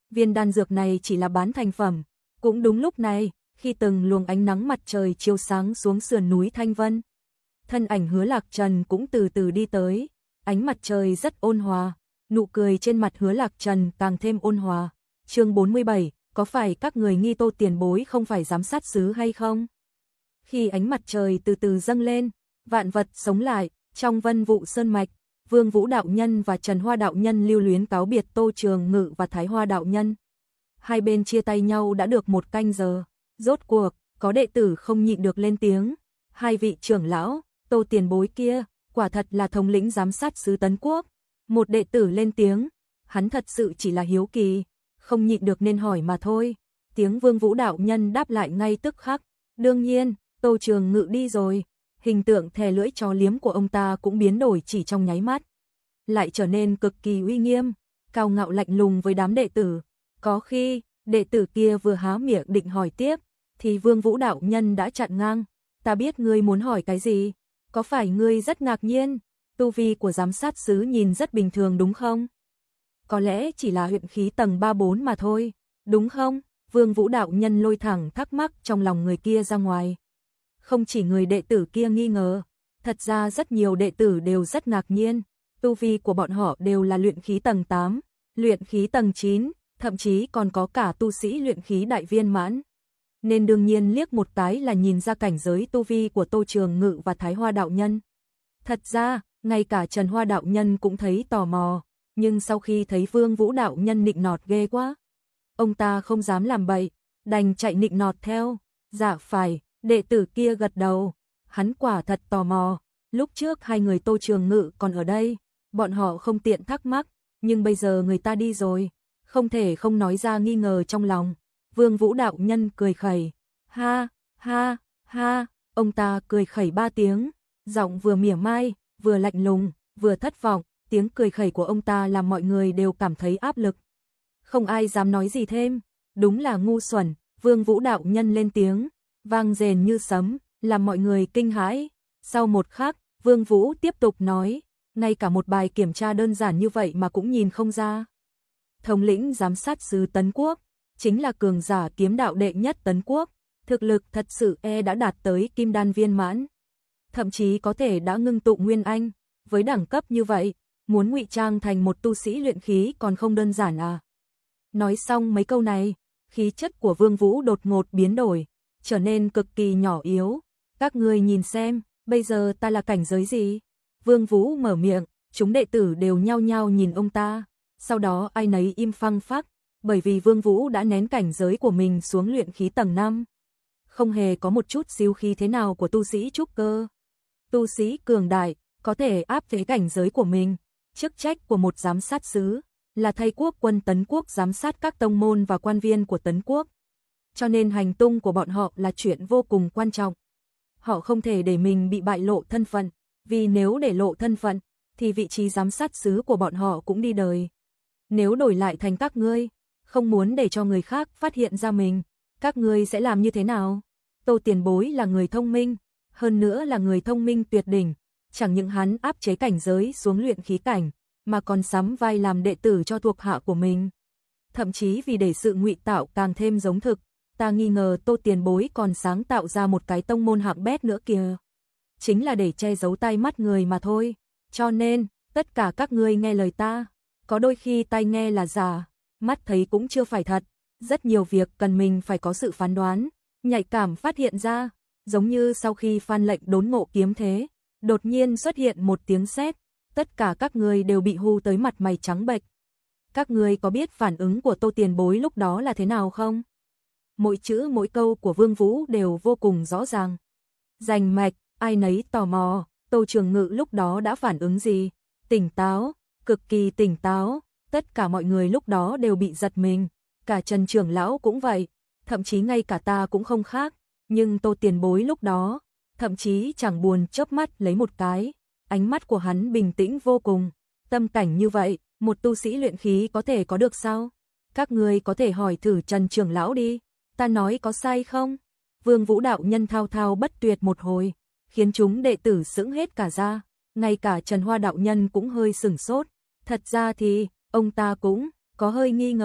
Viên đan dược này chỉ là bán thành phẩm. Cũng đúng lúc này, khi từng luồng ánh nắng mặt trời chiếu sáng xuống sườn núi Thanh Vân, thân ảnh Hứa Lạc Trần cũng từ từ đi tới, ánh mặt trời rất ôn hòa, nụ cười trên mặt Hứa Lạc Trần càng thêm ôn hòa. Chương bốn mươi bảy, có phải các người nghi Tô tiền bối không phải giám sát sứ hay không? Khi ánh mặt trời từ từ dâng lên, vạn vật sống lại, trong Vân Vụ Sơn mạch, Vương Vũ đạo nhân và Trần Hoa đạo nhân lưu luyến cáo biệt Tô Trường Ngự và Thái Hoa đạo nhân. Hai bên chia tay nhau đã được một canh giờ, rốt cuộc có đệ tử không nhịn được lên tiếng, hai vị trưởng lão, Tô tiền bối kia, quả thật là thống lĩnh giám sát sứ Tấn Quốc. Một đệ tử lên tiếng, hắn thật sự chỉ là hiếu kỳ, không nhịn được nên hỏi mà thôi. Tiếng Vương Vũ đạo nhân đáp lại ngay tức khắc, đương nhiên, Tô Trường Ngự đi rồi, hình tượng thè lưỡi chó liếm của ông ta cũng biến đổi chỉ trong nháy mắt, lại trở nên cực kỳ uy nghiêm, cao ngạo lạnh lùng với đám đệ tử. Có khi, đệ tử kia vừa há miệng định hỏi tiếp, thì Vương Vũ đạo nhân đã chặn ngang, ta biết ngươi muốn hỏi cái gì, có phải ngươi rất ngạc nhiên, tu vi của giám sát sứ nhìn rất bình thường đúng không? Có lẽ chỉ là luyện khí tầng ba bốn mà thôi, đúng không? Vương Vũ đạo nhân lôi thẳng thắc mắc trong lòng người kia ra ngoài. Không chỉ người đệ tử kia nghi ngờ, thật ra rất nhiều đệ tử đều rất ngạc nhiên, tu vi của bọn họ đều là luyện khí tầng tám, luyện khí tầng chín, thậm chí còn có cả tu sĩ luyện khí đại viên mãn. Nên đương nhiên liếc một cái là nhìn ra cảnh giới tu vi của Tô Trường Ngự và Thái Hoa đạo nhân. Thật ra, ngay cả Trần Hoa đạo nhân cũng thấy tò mò, nhưng sau khi thấy Vương Vũ đạo nhân nịnh nọt ghê quá, ông ta không dám làm bậy, đành chạy nịnh nọt theo. Dạ phải, đệ tử kia gật đầu, hắn quả thật tò mò, lúc trước hai người Tô Trường Ngự còn ở đây, bọn họ không tiện thắc mắc, nhưng bây giờ người ta đi rồi, không thể không nói ra nghi ngờ trong lòng. Vương Vũ đạo nhân cười khẩy, ha, ha, ha, ông ta cười khẩy ba tiếng, giọng vừa mỉa mai, vừa lạnh lùng, vừa thất vọng, tiếng cười khẩy của ông ta làm mọi người đều cảm thấy áp lực. Không ai dám nói gì thêm, đúng là ngu xuẩn. Vương Vũ đạo nhân lên tiếng, vang rền như sấm, làm mọi người kinh hãi. Sau một khắc, Vương Vũ tiếp tục nói, ngay cả một bài kiểm tra đơn giản như vậy mà cũng nhìn không ra. Thống lĩnh giám sát sứ Tấn Quốc, chính là cường giả kiếm đạo đệ nhất Tấn Quốc, thực lực thật sự e đã đạt tới kim đan viên mãn, thậm chí có thể đã ngưng tụ nguyên anh, với đẳng cấp như vậy, muốn ngụy trang thành một tu sĩ luyện khí còn không đơn giản à. Nói xong mấy câu này, khí chất của Vương Vũ đột ngột biến đổi, trở nên cực kỳ nhỏ yếu. Các ngươi nhìn xem, bây giờ ta là cảnh giới gì? Vương Vũ mở miệng, chúng đệ tử đều nhao nhao nhìn ông ta, sau đó ai nấy im phăng phắc, bởi vì Vương Vũ đã nén cảnh giới của mình xuống luyện khí tầng năm. Không hề có một chút xíu khí thế nào của tu sĩ trúc cơ. Tu sĩ cường đại, có thể áp chế cảnh giới của mình, chức trách của một giám sát sứ là thay quốc quân Tấn Quốc giám sát các tông môn và quan viên của Tấn Quốc. Cho nên hành tung của bọn họ là chuyện vô cùng quan trọng. Họ không thể để mình bị bại lộ thân phận, vì nếu để lộ thân phận, thì vị trí giám sát sứ của bọn họ cũng đi đời. Nếu đổi lại thành các ngươi, không muốn để cho người khác phát hiện ra mình, các ngươi sẽ làm như thế nào? Tô tiền bối là người thông minh, hơn nữa là người thông minh tuyệt đỉnh, chẳng những hắn áp chế cảnh giới xuống luyện khí cảnh, mà còn sắm vai làm đệ tử cho thuộc hạ của mình. Thậm chí vì để sự ngụy tạo càng thêm giống thực, ta nghi ngờ Tô tiền bối còn sáng tạo ra một cái tông môn hạng bét nữa kìa. Chính là để che giấu tai mắt người mà thôi. Cho nên, tất cả các ngươi nghe lời ta, có đôi khi tai nghe là giả, mắt thấy cũng chưa phải thật. Rất nhiều việc cần mình phải có sự phán đoán, nhạy cảm phát hiện ra, giống như sau khi Phan Lệnh đốn ngộ kiếm thế, đột nhiên xuất hiện một tiếng sét, tất cả các ngươi đều bị hù tới mặt mày trắng bệch. Các ngươi có biết phản ứng của Tô tiền bối lúc đó là thế nào không? Mỗi chữ mỗi câu của Vương Vũ đều vô cùng rõ ràng, rành mạch, ai nấy tò mò, Tô Trường Ngự lúc đó đã phản ứng gì? Tỉnh táo, cực kỳ tỉnh táo, tất cả mọi người lúc đó đều bị giật mình, cả Trần trưởng lão cũng vậy, thậm chí ngay cả ta cũng không khác, nhưng Tô tiền bối lúc đó, thậm chí chẳng buồn chớp mắt lấy một cái, ánh mắt của hắn bình tĩnh vô cùng, tâm cảnh như vậy, một tu sĩ luyện khí có thể có được sao? Các ngươi có thể hỏi thử Trần trưởng lão đi, ta nói có sai không? Vương Vũ đạo nhân thao thao bất tuyệt một hồi, khiến chúng đệ tử sững hết cả ra, ngay cả Trần Hoa đạo nhân cũng hơi sửng sốt, thật ra thì, ông ta cũng có hơi nghi ngờ,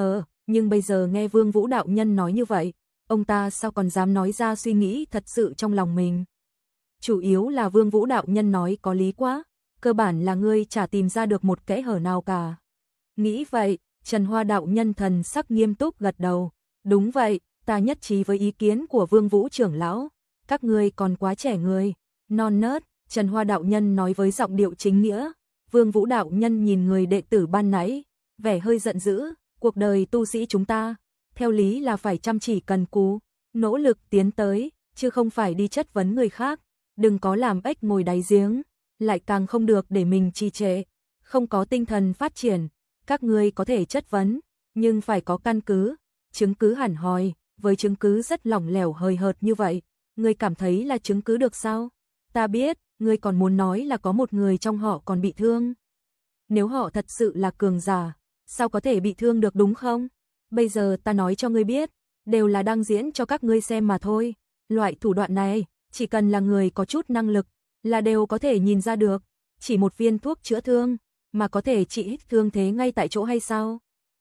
Nhưng bây giờ nghe Vương Vũ đạo nhân nói như vậy, ông ta sao còn dám nói ra suy nghĩ thật sự trong lòng mình. Chủ yếu là Vương Vũ đạo nhân nói có lý quá, cơ bản là ngươi chả tìm ra được một kẽ hở nào cả. Nghĩ vậy, Trần Hoa đạo nhân thần sắc nghiêm túc gật đầu. Đúng vậy, ta nhất trí với ý kiến của Vương Vũ trưởng lão. Các ngươi còn quá trẻ người, non nớt, Trần Hoa đạo nhân nói với giọng điệu chính nghĩa. Vương Vũ đạo nhân nhìn người đệ tử ban nãy, vẻ hơi giận dữ. Cuộc đời tu sĩ chúng ta, theo lý là phải chăm chỉ cần cù, nỗ lực tiến tới, chứ không phải đi chất vấn người khác. Đừng có làm ếch ngồi đáy giếng, lại càng không được để mình trì trệ, không có tinh thần phát triển. Các ngươi có thể chất vấn, nhưng phải có căn cứ, chứng cứ hẳn hoi. Với chứng cứ rất lỏng lẻo hời hợt như vậy, ngươi cảm thấy là chứng cứ được sao? Ta biết, ngươi còn muốn nói là có một người trong họ còn bị thương. Nếu họ thật sự là cường giả, sao có thể bị thương được đúng không? Bây giờ ta nói cho ngươi biết, đều là đang diễn cho các ngươi xem mà thôi. Loại thủ đoạn này, chỉ cần là người có chút năng lực, là đều có thể nhìn ra được. Chỉ một viên thuốc chữa thương, mà có thể trị hết thương thế ngay tại chỗ hay sao?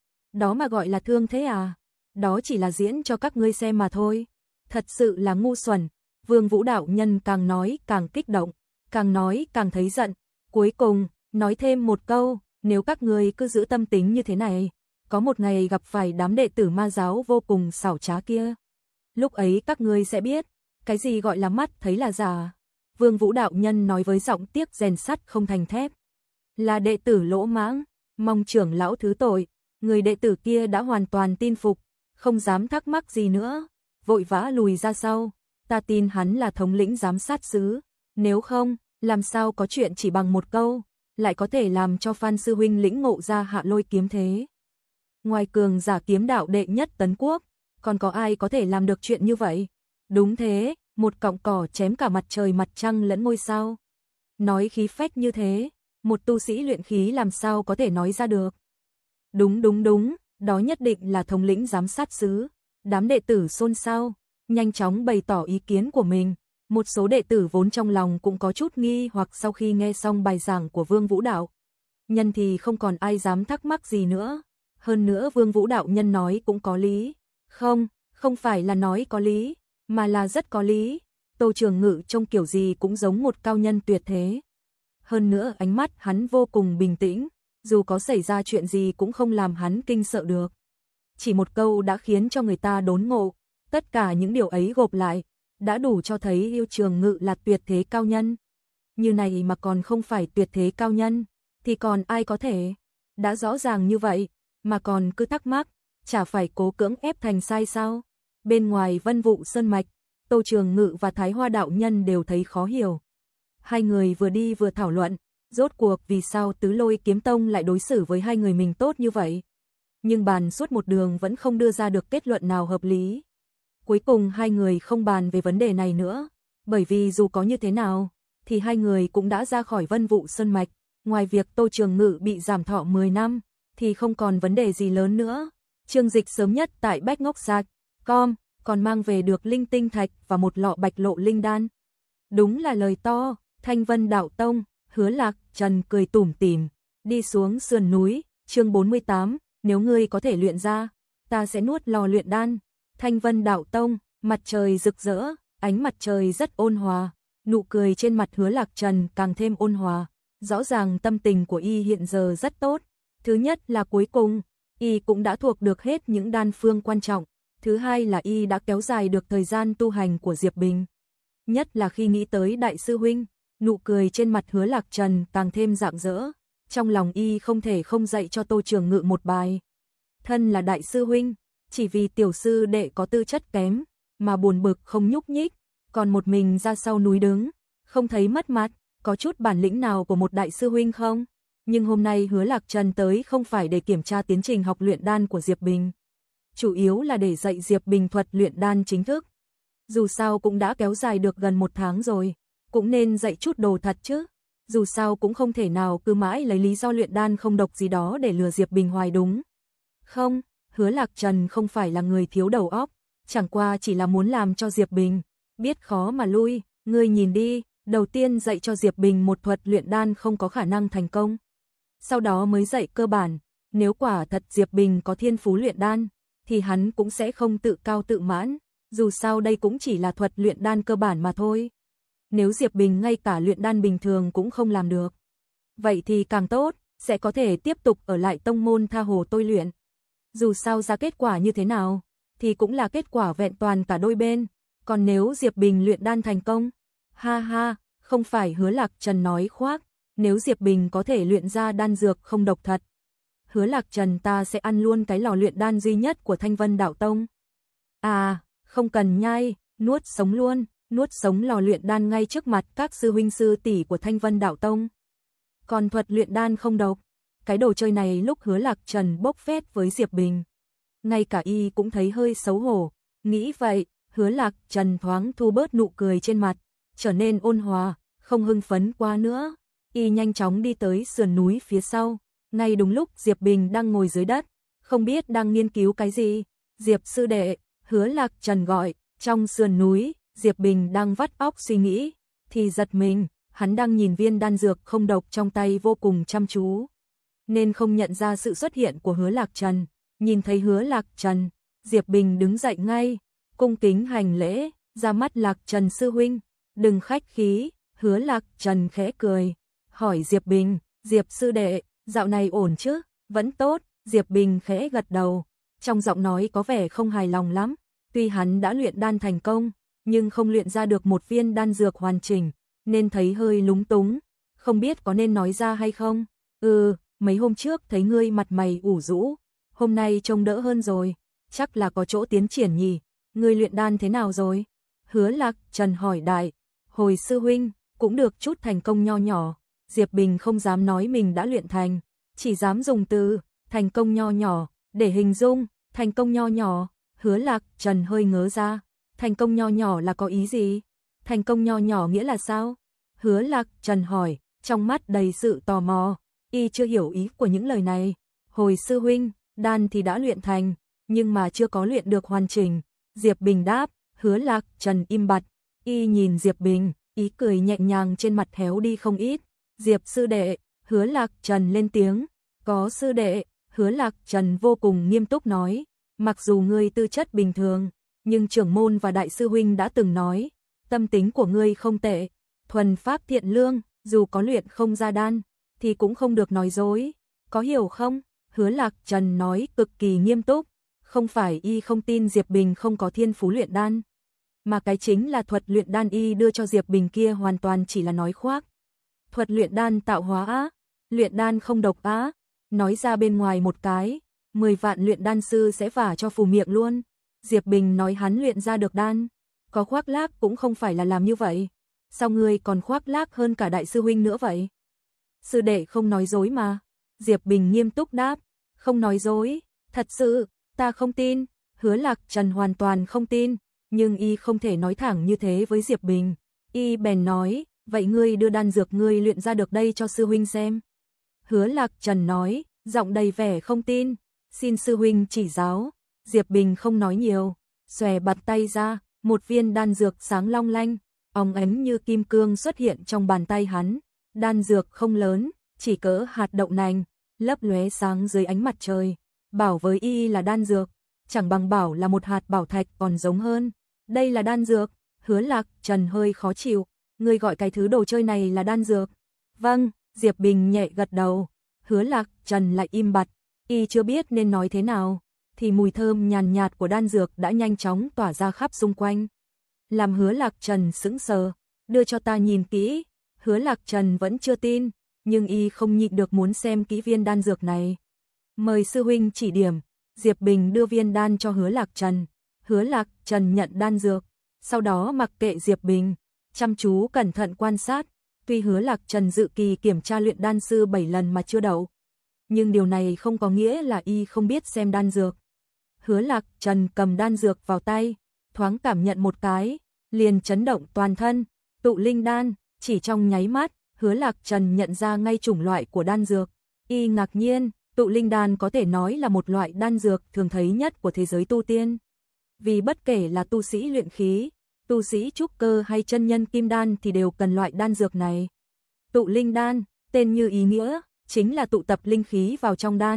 Đó mà gọi là thương thế à? Đó chỉ là diễn cho các ngươi xem mà thôi. Thật sự là ngu xuẩn. Vương Vũ đạo nhân càng nói càng kích động, càng nói càng thấy giận. Cuối cùng, nói thêm một câu, nếu các ngươi cứ giữ tâm tính như thế này, có một ngày gặp phải đám đệ tử ma giáo vô cùng xảo trá kia. Lúc ấy các ngươi sẽ biết, cái gì gọi là mắt thấy là giả. Vương Vũ đạo nhân nói với giọng tiếc rèn sắt không thành thép. Là đệ tử lỗ mãng, mong trưởng lão thứ tội. Người đệ tử kia đã hoàn toàn tin phục, không dám thắc mắc gì nữa, vội vã lùi ra sau. Ta tin hắn là thống lĩnh giám sát xứ, nếu không, làm sao có chuyện chỉ bằng một câu, lại có thể làm cho Phan sư huynh lĩnh ngộ ra Hạ Lôi kiếm thế. Ngoài cường giả kiếm đạo đệ nhất tấn quốc, còn có ai có thể làm được chuyện như vậy? Đúng thế, một cọng cỏ chém cả mặt trời mặt trăng lẫn ngôi sao. Nói khí phách như thế, một tu sĩ luyện khí làm sao có thể nói ra được? Đúng đúng đúng, đó nhất định là thống lĩnh giám sát xứ. Đám đệ tử xôn xao, nhanh chóng bày tỏ ý kiến của mình. Một số đệ tử vốn trong lòng cũng có chút nghi hoặc sau khi nghe xong bài giảng của Vương Vũ đạo nhân thì không còn ai dám thắc mắc gì nữa. Hơn nữa Vương Vũ đạo nhân nói cũng có lý. Không, không phải là nói có lý, mà là rất có lý. Tô Trường Ngự trông kiểu gì cũng giống một cao nhân tuyệt thế. Hơn nữa ánh mắt hắn vô cùng bình tĩnh, dù có xảy ra chuyện gì cũng không làm hắn kinh sợ được. Chỉ một câu đã khiến cho người ta đốn ngộ, tất cả những điều ấy gộp lại, đã đủ cho thấy Yêu Trường Ngự là tuyệt thế cao nhân. Như này mà còn không phải tuyệt thế cao nhân, thì còn ai có thể? Đã rõ ràng như vậy, mà còn cứ thắc mắc, chả phải cố cưỡng ép thành sai sao? Bên ngoài Vân Vụ Sơn Mạch, Tô Trường Ngự và Thái Hoa đạo nhân đều thấy khó hiểu. Hai người vừa đi vừa thảo luận, rốt cuộc vì sao Tứ Lôi Kiếm Tông lại đối xử với hai người mình tốt như vậy. Nhưng bàn suốt một đường vẫn không đưa ra được kết luận nào hợp lý. Cuối cùng hai người không bàn về vấn đề này nữa, bởi vì dù có như thế nào, thì hai người cũng đã ra khỏi Vân Vụ Sơn Mạch. Ngoài việc Tô Trường Ngự bị giảm thọ mười năm, thì không còn vấn đề gì lớn nữa. Chương Dịch sớm nhất tại Bách Ngốc Sạc, com, còn mang về được linh tinh thạch và một lọ bạch lộ linh đan. Đúng là lời to. Thanh Vân Đạo Tông, Hứa Lạc Trần cười tủm tỉm, đi xuống sườn núi. Chương bốn mươi tám, nếu ngươi có thể luyện ra, ta sẽ nuốt lò luyện đan. Thanh Vân Đạo Tông, mặt trời rực rỡ, ánh mặt trời rất ôn hòa, nụ cười trên mặt Hứa Lạc Trần càng thêm ôn hòa, rõ ràng tâm tình của y hiện giờ rất tốt. Thứ nhất là cuối cùng, y cũng đã thuộc được hết những đan phương quan trọng, thứ hai là y đã kéo dài được thời gian tu hành của Diệp Bình. Nhất là khi nghĩ tới đại sư huynh, nụ cười trên mặt Hứa Lạc Trần càng thêm rạng rỡ, trong lòng y không thể không dạy cho Tô Trường Ngự một bài. Thân là đại sư huynh, chỉ vì tiểu sư đệ có tư chất kém, mà buồn bực không nhúc nhích, còn một mình ra sau núi đứng, không thấy mất mặt, có chút bản lĩnh nào của một đại sư huynh không? Nhưng hôm nay Hứa Lạc Trần tới không phải để kiểm tra tiến trình học luyện đan của Diệp Bình, chủ yếu là để dạy Diệp Bình thuật luyện đan chính thức. Dù sao cũng đã kéo dài được gần một tháng rồi, cũng nên dạy chút đồ thật chứ. Dù sao cũng không thể nào cứ mãi lấy lý do luyện đan không độc gì đó để lừa Diệp Bình hoài đúng. Không, Hứa Lạc Trần không phải là người thiếu đầu óc, chẳng qua chỉ là muốn làm cho Diệp Bình biết khó mà lui. Ngươi nhìn đi, đầu tiên dạy cho Diệp Bình một thuật luyện đan không có khả năng thành công, sau đó mới dạy cơ bản, Nếu quả thật Diệp Bình có thiên phú luyện đan, thì hắn cũng sẽ không tự cao tự mãn, dù sao đây cũng chỉ là thuật luyện đan cơ bản mà thôi. Nếu Diệp Bình ngay cả luyện đan bình thường cũng không làm được, vậy thì càng tốt, sẽ có thể tiếp tục ở lại tông môn tha hồ tôi luyện. Dù sao ra kết quả như thế nào, thì cũng là kết quả vẹn toàn cả đôi bên. Còn nếu Diệp Bình luyện đan thành công, ha ha, không phải Hứa Lạc Trần nói khoác, nếu Diệp Bình có thể luyện ra đan dược không độc thật, Hứa Lạc Trần ta sẽ ăn luôn cái lò luyện đan duy nhất của Thanh Vân Đạo Tông. À, không cần nhai, nuốt sống luôn, nuốt sống lò luyện đan ngay trước mặt các sư huynh sư tỷ của Thanh Vân Đạo Tông. Còn thuật luyện đan không độc, cái đồ chơi này lúc Hứa Lạc Trần bốc phét với Diệp Bình, ngay cả y cũng thấy hơi xấu hổ. Nghĩ vậy, Hứa Lạc Trần thoáng thu bớt nụ cười trên mặt, trở nên ôn hòa, không hưng phấn quá nữa. Y nhanh chóng đi tới sườn núi phía sau, ngay đúng lúc Diệp Bình đang ngồi dưới đất, không biết đang nghiên cứu cái gì. Diệp sư đệ, Hứa Lạc Trần gọi. Trong sườn núi, Diệp Bình đang vắt óc suy nghĩ, thì giật mình, hắn đang nhìn viên đan dược không độc trong tay vô cùng chăm chú, nên không nhận ra sự xuất hiện của Hứa Lạc Trần. Nhìn thấy Hứa Lạc Trần, Diệp Bình đứng dậy ngay, cung kính hành lễ, ra mắt Lạc Trần sư huynh, đừng khách khí. Hứa Lạc Trần khẽ cười, hỏi Diệp Bình, Diệp sư đệ, dạo này ổn chứ? Vẫn tốt. Diệp Bình khẽ gật đầu, trong giọng nói có vẻ không hài lòng lắm. Tuy hắn đã luyện đan thành công, nhưng không luyện ra được một viên đan dược hoàn chỉnh, nên thấy hơi lúng túng, không biết có nên nói ra hay không. Ừ, mấy hôm trước thấy ngươi mặt mày ủ rũ, hôm nay trông đỡ hơn rồi, chắc là có chỗ tiến triển nhỉ. Ngươi luyện đan thế nào rồi? Hứa Lạc Trần hỏi đại. Hồi sư huynh, cũng được chút thành công nho nhỏ. Diệp Bình không dám nói mình đã luyện thành, chỉ dám dùng từ thành công nho nhỏ để hình dung. Thành công nho nhỏ. Hứa Lạc Trần hơi ngớ ra, thành công nho nhỏ là có ý gì? Thành công nho nhỏ nghĩa là sao? Hứa Lạc Trần hỏi, trong mắt đầy sự tò mò. Y chưa hiểu ý của những lời này. Hồi sư huynh, đan thì đã luyện thành, nhưng mà chưa có luyện được hoàn chỉnh. Diệp Bình đáp. Hứa Lạc Trần im bặt, y nhìn Diệp Bình, ý cười nhẹ nhàng trên mặt héo đi không ít. Diệp sư đệ. Hứa Lạc Trần lên tiếng. Có sư đệ. Hứa Lạc Trần vô cùng nghiêm túc nói, mặc dù ngươi tư chất bình thường, nhưng trưởng môn và đại sư huynh đã từng nói, tâm tính của ngươi không tệ, thuần pháp thiện lương, dù có luyện không ra đan, thì cũng không được nói dối, có hiểu không? Hứa Lạc Trần nói cực kỳ nghiêm túc, không phải y không tin Diệp Bình không có thiên phú luyện đan, mà cái chính là thuật luyện đan y đưa cho Diệp Bình kia hoàn toàn chỉ là nói khoác. Thuật luyện đan tạo hóa á, luyện đan không độc á, nói ra bên ngoài một cái, mười vạn luyện đan sư sẽ vả cho phù miệng luôn. Diệp Bình nói hắn luyện ra được đan, có khoác lác cũng không phải là làm như vậy. Sao ngươi còn khoác lác hơn cả đại sư huynh nữa vậy? Sư đệ không nói dối mà. Diệp Bình nghiêm túc đáp, không nói dối, thật sự, ta không tin. Hứa Lạc Trần hoàn toàn không tin, nhưng y không thể nói thẳng như thế với Diệp Bình. Y bèn nói, vậy ngươi đưa đan dược ngươi luyện ra được đây cho sư huynh xem. Hứa Lạc Trần nói, giọng đầy vẻ không tin, xin sư huynh chỉ giáo. Diệp Bình không nói nhiều, xòe bạt tay ra, một viên đan dược sáng long lanh, óng ánh như kim cương xuất hiện trong bàn tay hắn. Đan dược không lớn, chỉ cỡ hạt đậu nành, lấp lóe sáng dưới ánh mặt trời. Bảo với y là đan dược, chẳng bằng bảo là một hạt bảo thạch còn giống hơn. Đây là đan dược. Hứa Lạc Trần hơi khó chịu, ngươi gọi cái thứ đồ chơi này là đan dược? Vâng. Diệp Bình nhẹ gật đầu. Hứa Lạc Trần lại im bặt, y chưa biết nên nói thế nào, thì mùi thơm nhàn nhạt của đan dược đã nhanh chóng tỏa ra khắp xung quanh. Làm Hứa Lạc Trần sững sờ, đưa cho ta nhìn kỹ. Hứa Lạc Trần vẫn chưa tin, nhưng y không nhịn được muốn xem kỹ viên đan dược này. Mời sư huynh chỉ điểm. Diệp Bình đưa viên đan cho Hứa Lạc Trần. Hứa Lạc Trần nhận đan dược, sau đó mặc kệ Diệp Bình, chăm chú cẩn thận quan sát. Tuy Hứa Lạc Trần dự kỳ kiểm tra luyện đan sư bảy lần mà chưa đậu, nhưng điều này không có nghĩa là y không biết xem đan dược. Hứa Lạc Trần cầm đan dược vào tay, thoáng cảm nhận một cái, liền chấn động toàn thân. Tụ linh đan. Chỉ trong nháy mắt, Hứa Lạc Trần nhận ra ngay chủng loại của đan dược. Y ngạc nhiên, tụ linh đan có thể nói là một loại đan dược thường thấy nhất của thế giới tu tiên. Vì bất kể là tu sĩ luyện khí, tu sĩ trúc cơ hay chân nhân kim đan thì đều cần loại đan dược này. Tụ linh đan, tên như ý nghĩa, chính là tụ tập linh khí vào trong đan.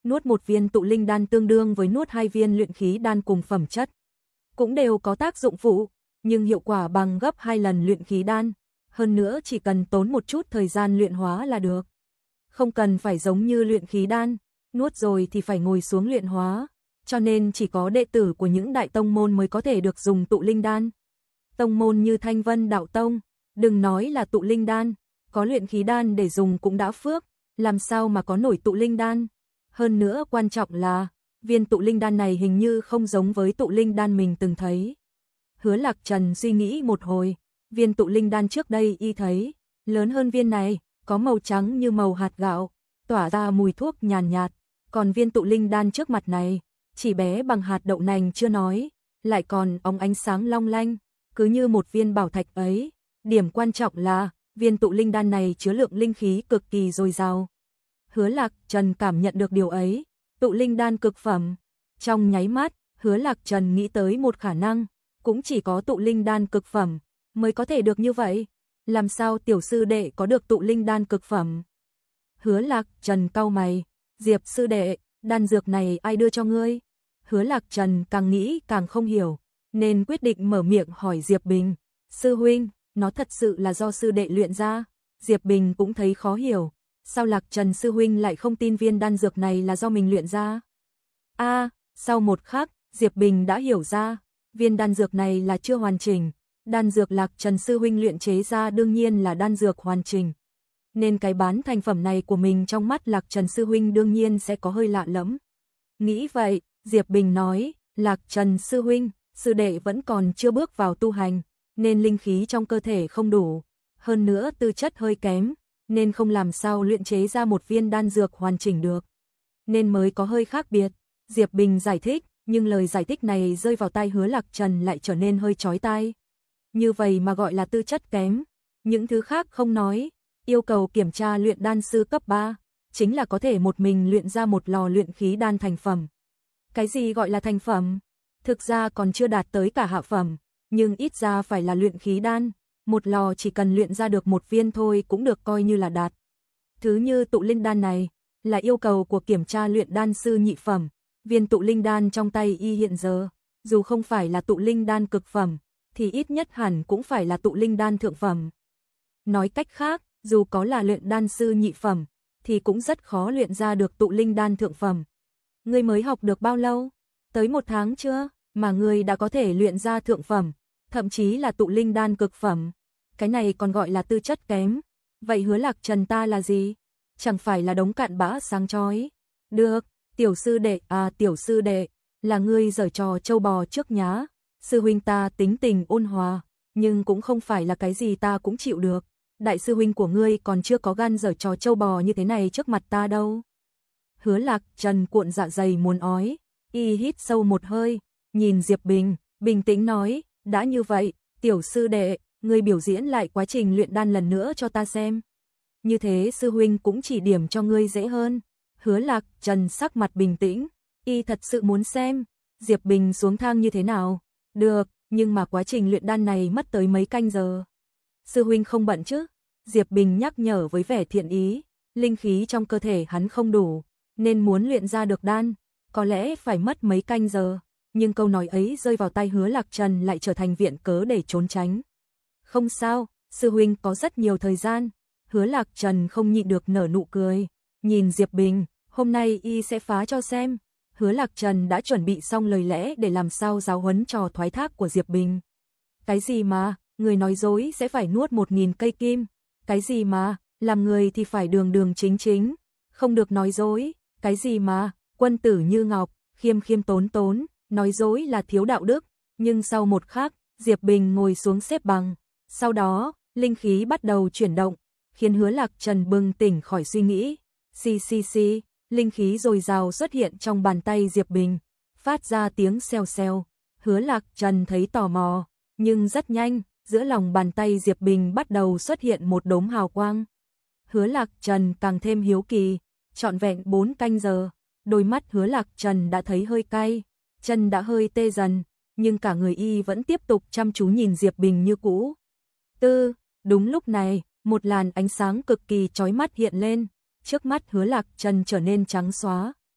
nuốt một viên tụ linh đan tương đương với nuốt hai viên luyện khí đan cùng phẩm chất. Cũng đều có tác dụng phụ, nhưng hiệu quả bằng gấp hai lần luyện khí đan, hơn nữa chỉ cần tốn một chút thời gian luyện hóa là được. Không cần phải giống như luyện khí đan, nuốt rồi thì phải ngồi xuống luyện hóa, cho nên chỉ có đệ tử của những đại tông môn mới có thể được dùng tụ linh đan. Tông môn như Thanh Vân Đạo Tông, đừng nói là tụ linh đan, có luyện khí đan để dùng cũng đã phước, làm sao mà có nổi tụ linh đan. Hơn nữa quan trọng là, viên tụ linh đan này hình như không giống với tụ linh đan mình từng thấy. Hứa Lạc Trần suy nghĩ một hồi, viên tụ linh đan trước đây y thấy, lớn hơn viên này, có màu trắng như màu hạt gạo, tỏa ra mùi thuốc nhàn nhạt, còn viên tụ linh đan trước mặt này, chỉ bé bằng hạt đậu nành chưa nói, lại còn óng ánh sáng long lanh, cứ như một viên bảo thạch ấy. Điểm quan trọng là, viên tụ linh đan này chứa lượng linh khí cực kỳ dồi dào. Hứa Lạc Trần cảm nhận được điều ấy, tụ linh đan cực phẩm. Trong nháy mắt, Hứa Lạc Trần nghĩ tới một khả năng, cũng chỉ có tụ linh đan cực phẩm mới có thể được như vậy. Làm sao tiểu sư đệ có được tụ linh đan cực phẩm? Hứa Lạc Trần cau mày, Diệp sư đệ, đan dược này ai đưa cho ngươi? Hứa Lạc Trần càng nghĩ càng không hiểu, nên quyết định mở miệng hỏi Diệp Bình. Sư huynh, nó thật sự là do sư đệ luyện ra? Diệp Bình cũng thấy khó hiểu, sao Lạc Trần sư huynh lại không tin viên đan dược này là do mình luyện ra? A, à, sau một khắc, Diệp Bình đã hiểu ra, viên đan dược này là chưa hoàn chỉnh, đan dược Lạc Trần sư huynh luyện chế ra đương nhiên là đan dược hoàn chỉnh. Nên cái bán thành phẩm này của mình trong mắt Lạc Trần sư huynh đương nhiên sẽ có hơi lạ lẫm. Nghĩ vậy, Diệp Bình nói, Lạc Trần sư huynh, sư đệ vẫn còn chưa bước vào tu hành, nên linh khí trong cơ thể không đủ, hơn nữa tư chất hơi kém, nên không làm sao luyện chế ra một viên đan dược hoàn chỉnh được, nên mới có hơi khác biệt. Diệp Bình giải thích, nhưng lời giải thích này rơi vào tai Hứa Lạc Trần lại trở nên hơi chói tai. Như vậy mà gọi là tư chất kém, những thứ khác không nói, yêu cầu kiểm tra luyện đan sư cấp ba, chính là có thể một mình luyện ra một lò luyện khí đan thành phẩm. Cái gì gọi là thành phẩm? Thực ra còn chưa đạt tới cả hạ phẩm, nhưng ít ra phải là luyện khí đan, một lò chỉ cần luyện ra được một viên thôi cũng được coi như là đạt. Thứ như tụ linh đan này, là yêu cầu của kiểm tra luyện đan sư nhị phẩm, viên tụ linh đan trong tay y hiện giờ, dù không phải là tụ linh đan cực phẩm, thì ít nhất hẳn cũng phải là tụ linh đan thượng phẩm. Nói cách khác, dù có là luyện đan sư nhị phẩm, thì cũng rất khó luyện ra được tụ linh đan thượng phẩm. Ngươi mới học được bao lâu? Tới một tháng chưa? Mà ngươi đã có thể luyện ra thượng phẩm, thậm chí là tụ linh đan cực phẩm. Cái này còn gọi là tư chất kém. Vậy Hứa Lạc Trần ta là gì? Chẳng phải là đống cặn bã sáng chói. Được, tiểu sư đệ, à tiểu sư đệ, là ngươi giở trò trâu bò trước nhá. Sư huynh ta tính tình ôn hòa, nhưng cũng không phải là cái gì ta cũng chịu được. Đại sư huynh của ngươi còn chưa có gan giở trò trâu bò như thế này trước mặt ta đâu. Hứa Lạc Trần cuộn dạ dày muốn ói, y hít sâu một hơi, nhìn Diệp Bình, bình tĩnh nói, đã như vậy, tiểu sư đệ, ngươi biểu diễn lại quá trình luyện đan lần nữa cho ta xem. Như thế sư huynh cũng chỉ điểm cho ngươi dễ hơn. Hứa Lạc Trần sắc mặt bình tĩnh, y thật sự muốn xem, Diệp Bình xuống thang như thế nào. Được, nhưng mà quá trình luyện đan này mất tới mấy canh giờ. Sư huynh không bận chứ? Diệp Bình nhắc nhở với vẻ thiện ý, linh khí trong cơ thể hắn không đủ, nên muốn luyện ra được đan, có lẽ phải mất mấy canh giờ. Nhưng câu nói ấy rơi vào tai Hứa Lạc Trần lại trở thành viện cớ để trốn tránh. Không sao, sư huynh có rất nhiều thời gian. Hứa Lạc Trần không nhịn được nở nụ cười, nhìn Diệp Bình, hôm nay y sẽ phá cho xem. Hứa Lạc Trần đã chuẩn bị xong lời lẽ để làm sao giáo huấn trò thoái thác của Diệp Bình. Cái gì mà, người nói dối sẽ phải nuốt một nghìn cây kim. Cái gì mà, làm người thì phải đường đường chính chính, không được nói dối. Cái gì mà, quân tử như ngọc, khiêm khiêm tốn tốn, nói dối là thiếu đạo đức. Nhưng sau một khắc, Diệp Bình ngồi xuống xếp bằng. Sau đó, linh khí bắt đầu chuyển động, khiến Hứa Lạc Trần bừng tỉnh khỏi suy nghĩ. Xì xì xì, linh khí dồi dào xuất hiện trong bàn tay Diệp Bình, phát ra tiếng xèo xèo. Hứa Lạc Trần thấy tò mò, nhưng rất nhanh, giữa lòng bàn tay Diệp Bình bắt đầu xuất hiện một đốm hào quang. Hứa Lạc Trần càng thêm hiếu kỳ, trọn vẹn bốn canh giờ, đôi mắt Hứa Lạc Trần đã thấy hơi cay, chân đã hơi tê dần, nhưng cả người y vẫn tiếp tục chăm chú nhìn Diệp Bình như cũ. Tư, đúng lúc này, một làn ánh sáng cực kỳ chói mắt hiện lên, trước mắt Hứa Lạc Trần trở nên trắng xóa,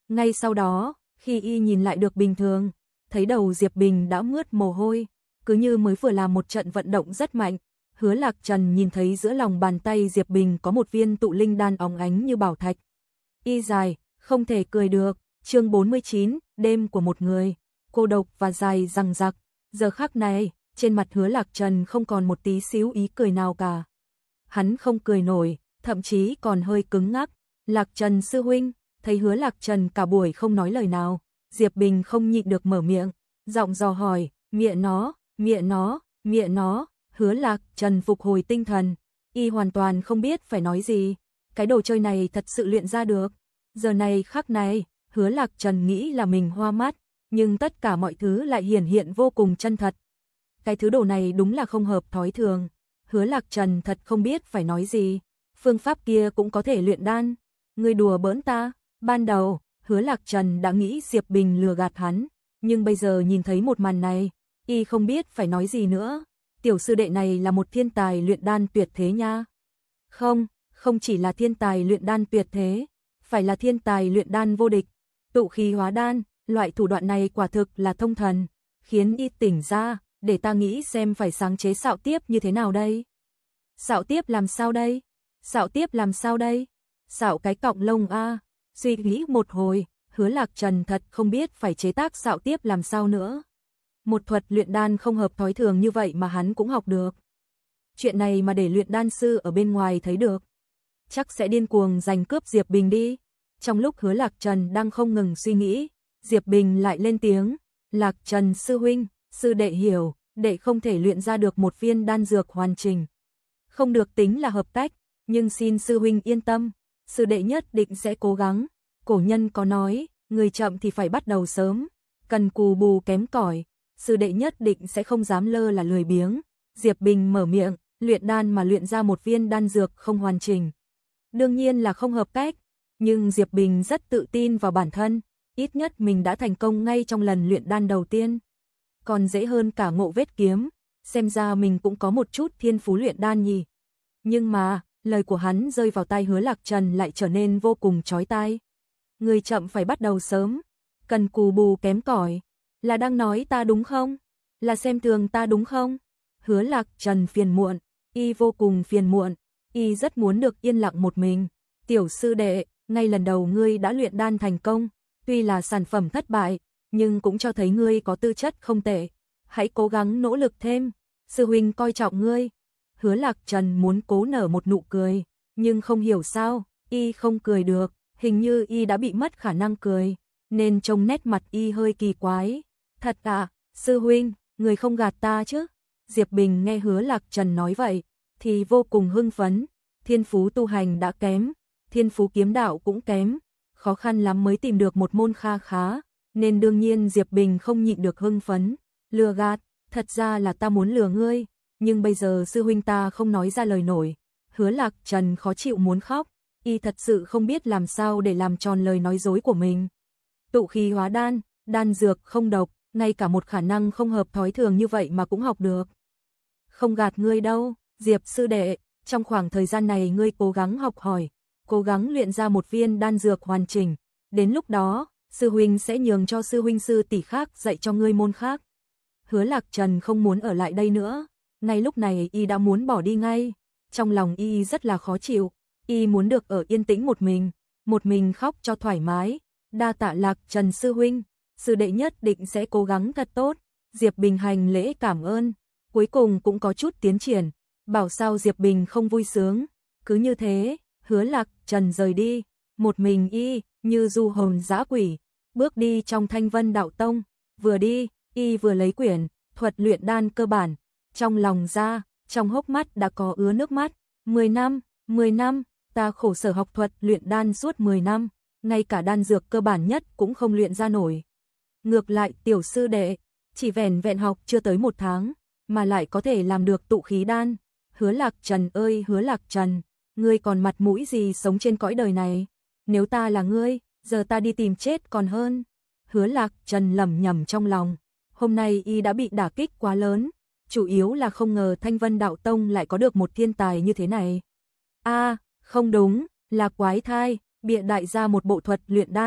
Ngay sau đó, khi y nhìn lại được bình thường, thấy đầu Diệp Bình đã mướt mồ hôi, cứ như mới vừa làm một trận vận động rất mạnh. Hứa Lạc Trần nhìn thấy giữa lòng bàn tay Diệp Bình có một viên tụ linh đan óng ánh như bảo thạch. Y dài, không thể cười được. Chương bốn mươi chín, đêm của một người, cô độc và dài dằng dặc. Giờ khắc này, trên mặt Hứa Lạc Trần không còn một tí xíu ý cười nào cả. Hắn không cười nổi, thậm chí còn hơi cứng ngắc. Lạc Trần sư huynh, thấy Hứa Lạc Trần cả buổi không nói lời nào, Diệp Bình không nhịn được mở miệng, giọng dò hỏi, mẹ nó, mẹ nó, mẹ nó. Hứa Lạc Trần phục hồi tinh thần, y hoàn toàn không biết phải nói gì. Cái đồ chơi này thật sự luyện ra được. Giờ này khắc này, Hứa Lạc Trần nghĩ là mình hoa mắt, nhưng tất cả mọi thứ lại hiển hiện vô cùng chân thật. Cái thứ đồ này đúng là không hợp thói thường. Hứa Lạc Trần thật không biết phải nói gì. Phương pháp kia cũng có thể luyện đan. Ngươi đùa bỡn ta. Ban đầu, Hứa Lạc Trần đã nghĩ Diệp Bình lừa gạt hắn, nhưng bây giờ nhìn thấy một màn này, y không biết phải nói gì nữa. Tiểu sư đệ này là một thiên tài luyện đan tuyệt thế nha. Không, không chỉ là thiên tài luyện đan tuyệt thế, phải là thiên tài luyện đan vô địch. Tụ khí hóa đan, loại thủ đoạn này quả thực là thông thần, khiến y tỉnh ra, để ta nghĩ xem phải sáng chế xạo tiếp như thế nào đây. Xạo tiếp làm sao đây? Xạo tiếp làm sao đây? Xạo cái cọng lông a. Suy nghĩ một hồi, Hứa Lạc Trần thật không biết phải chế tác xạo tiếp làm sao nữa. Một thuật luyện đan không hợp thói thường như vậy mà hắn cũng học được. Chuyện này mà để luyện đan sư ở bên ngoài thấy được, chắc sẽ điên cuồng giành cướp Diệp Bình đi. Trong lúc Hứa Lạc Trần đang không ngừng suy nghĩ, Diệp Bình lại lên tiếng, Lạc Trần sư huynh, sư đệ hiểu, đệ không thể luyện ra được một viên đan dược hoàn chỉnh. Không được tính là hợp cách, nhưng xin sư huynh yên tâm, sư đệ nhất định sẽ cố gắng. Cổ nhân có nói, người chậm thì phải bắt đầu sớm, cần cù bù kém cỏi, sư đệ nhất định sẽ không dám lơ là lười biếng. Diệp Bình mở miệng, luyện đan mà luyện ra một viên đan dược không hoàn chỉnh, đương nhiên là không hợp cách, nhưng Diệp Bình rất tự tin vào bản thân, ít nhất mình đã thành công ngay trong lần luyện đan đầu tiên. Còn dễ hơn cả Ngộ Vết Kiếm, xem ra mình cũng có một chút thiên phú luyện đan nhỉ. Nhưng mà, lời của hắn rơi vào tai Hứa Lạc Trần lại trở nên vô cùng chói tai. Người chậm phải bắt đầu sớm, cần cù bù kém cỏi, là đang nói ta đúng không? Là xem thường ta đúng không? Hứa Lạc Trần phiền muộn, y vô cùng phiền muộn, y rất muốn được yên lặng một mình. Tiểu sư đệ, ngay lần đầu ngươi đã luyện đan thành công, tuy là sản phẩm thất bại, nhưng cũng cho thấy ngươi có tư chất không tệ. Hãy cố gắng nỗ lực thêm, sư huynh coi trọng ngươi. Hứa Lạc Trần muốn cố nở một nụ cười, nhưng không hiểu sao, y không cười được, hình như y đã bị mất khả năng cười, nên trông nét mặt y hơi kỳ quái. Thật à, sư huynh, người không gạt ta chứ? Diệp Bình nghe Hứa Lạc Trần nói vậy, thì vô cùng hưng phấn, thiên phú tu hành đã kém, thiên phú kiếm đạo cũng kém, khó khăn lắm mới tìm được một môn kha khá, nên đương nhiên Diệp Bình không nhịn được hưng phấn. Lừa gạt, thật ra là ta muốn lừa ngươi, nhưng bây giờ sư huynh ta không nói ra lời nổi. Hứa Lạc Trần khó chịu muốn khóc, y thật sự không biết làm sao để làm tròn lời nói dối của mình. Tụ khí hóa đan, đan dược không độc, ngay cả một khả năng không hợp thói thường như vậy mà cũng học được. Không gạt ngươi đâu, Diệp sư đệ, trong khoảng thời gian này ngươi cố gắng học hỏi, cố gắng luyện ra một viên đan dược hoàn chỉnh, đến lúc đó, sư huynh sẽ nhường cho sư huynh sư tỷ khác dạy cho ngươi môn khác. Hứa Lạc Trần không muốn ở lại đây nữa, ngay lúc này y đã muốn bỏ đi ngay, trong lòng y rất là khó chịu, y muốn được ở yên tĩnh một mình, một mình khóc cho thoải mái. Đa tạ Lạc Trần sư huynh, sư đệ nhất định sẽ cố gắng thật tốt. Diệp Bình hành lễ cảm ơn, cuối cùng cũng có chút tiến triển, bảo sao Diệp Bình không vui sướng. Cứ như thế, Hứa Lạc Trần rời đi, một mình y như du hồn dã quỷ, bước đi trong Thanh Vân Đạo Tông, vừa đi, y vừa lấy quyển thuật luyện đan cơ bản, trong lòng ra, trong hốc mắt đã có ứa nước mắt. Mười năm, mười năm, ta khổ sở học thuật luyện đan suốt mười năm, ngay cả đan dược cơ bản nhất cũng không luyện ra nổi. Ngược lại tiểu sư đệ, chỉ vẻn vẹn học chưa tới một tháng, mà lại có thể làm được tụ khí đan. Hứa Lạc Trần ơi Hứa Lạc Trần, ngươi còn mặt mũi gì sống trên cõi đời này? Nếu ta là ngươi, giờ ta đi tìm chết còn hơn. Hứa Lạc Trần lẩm nhẩm trong lòng, hôm nay y đã bị đả kích quá lớn, chủ yếu là không ngờ Thanh Vân Đạo Tông lại có được một thiên tài như thế này. A, à, không đúng, là quái thai, bịa đại ra một bộ thuật luyện đan,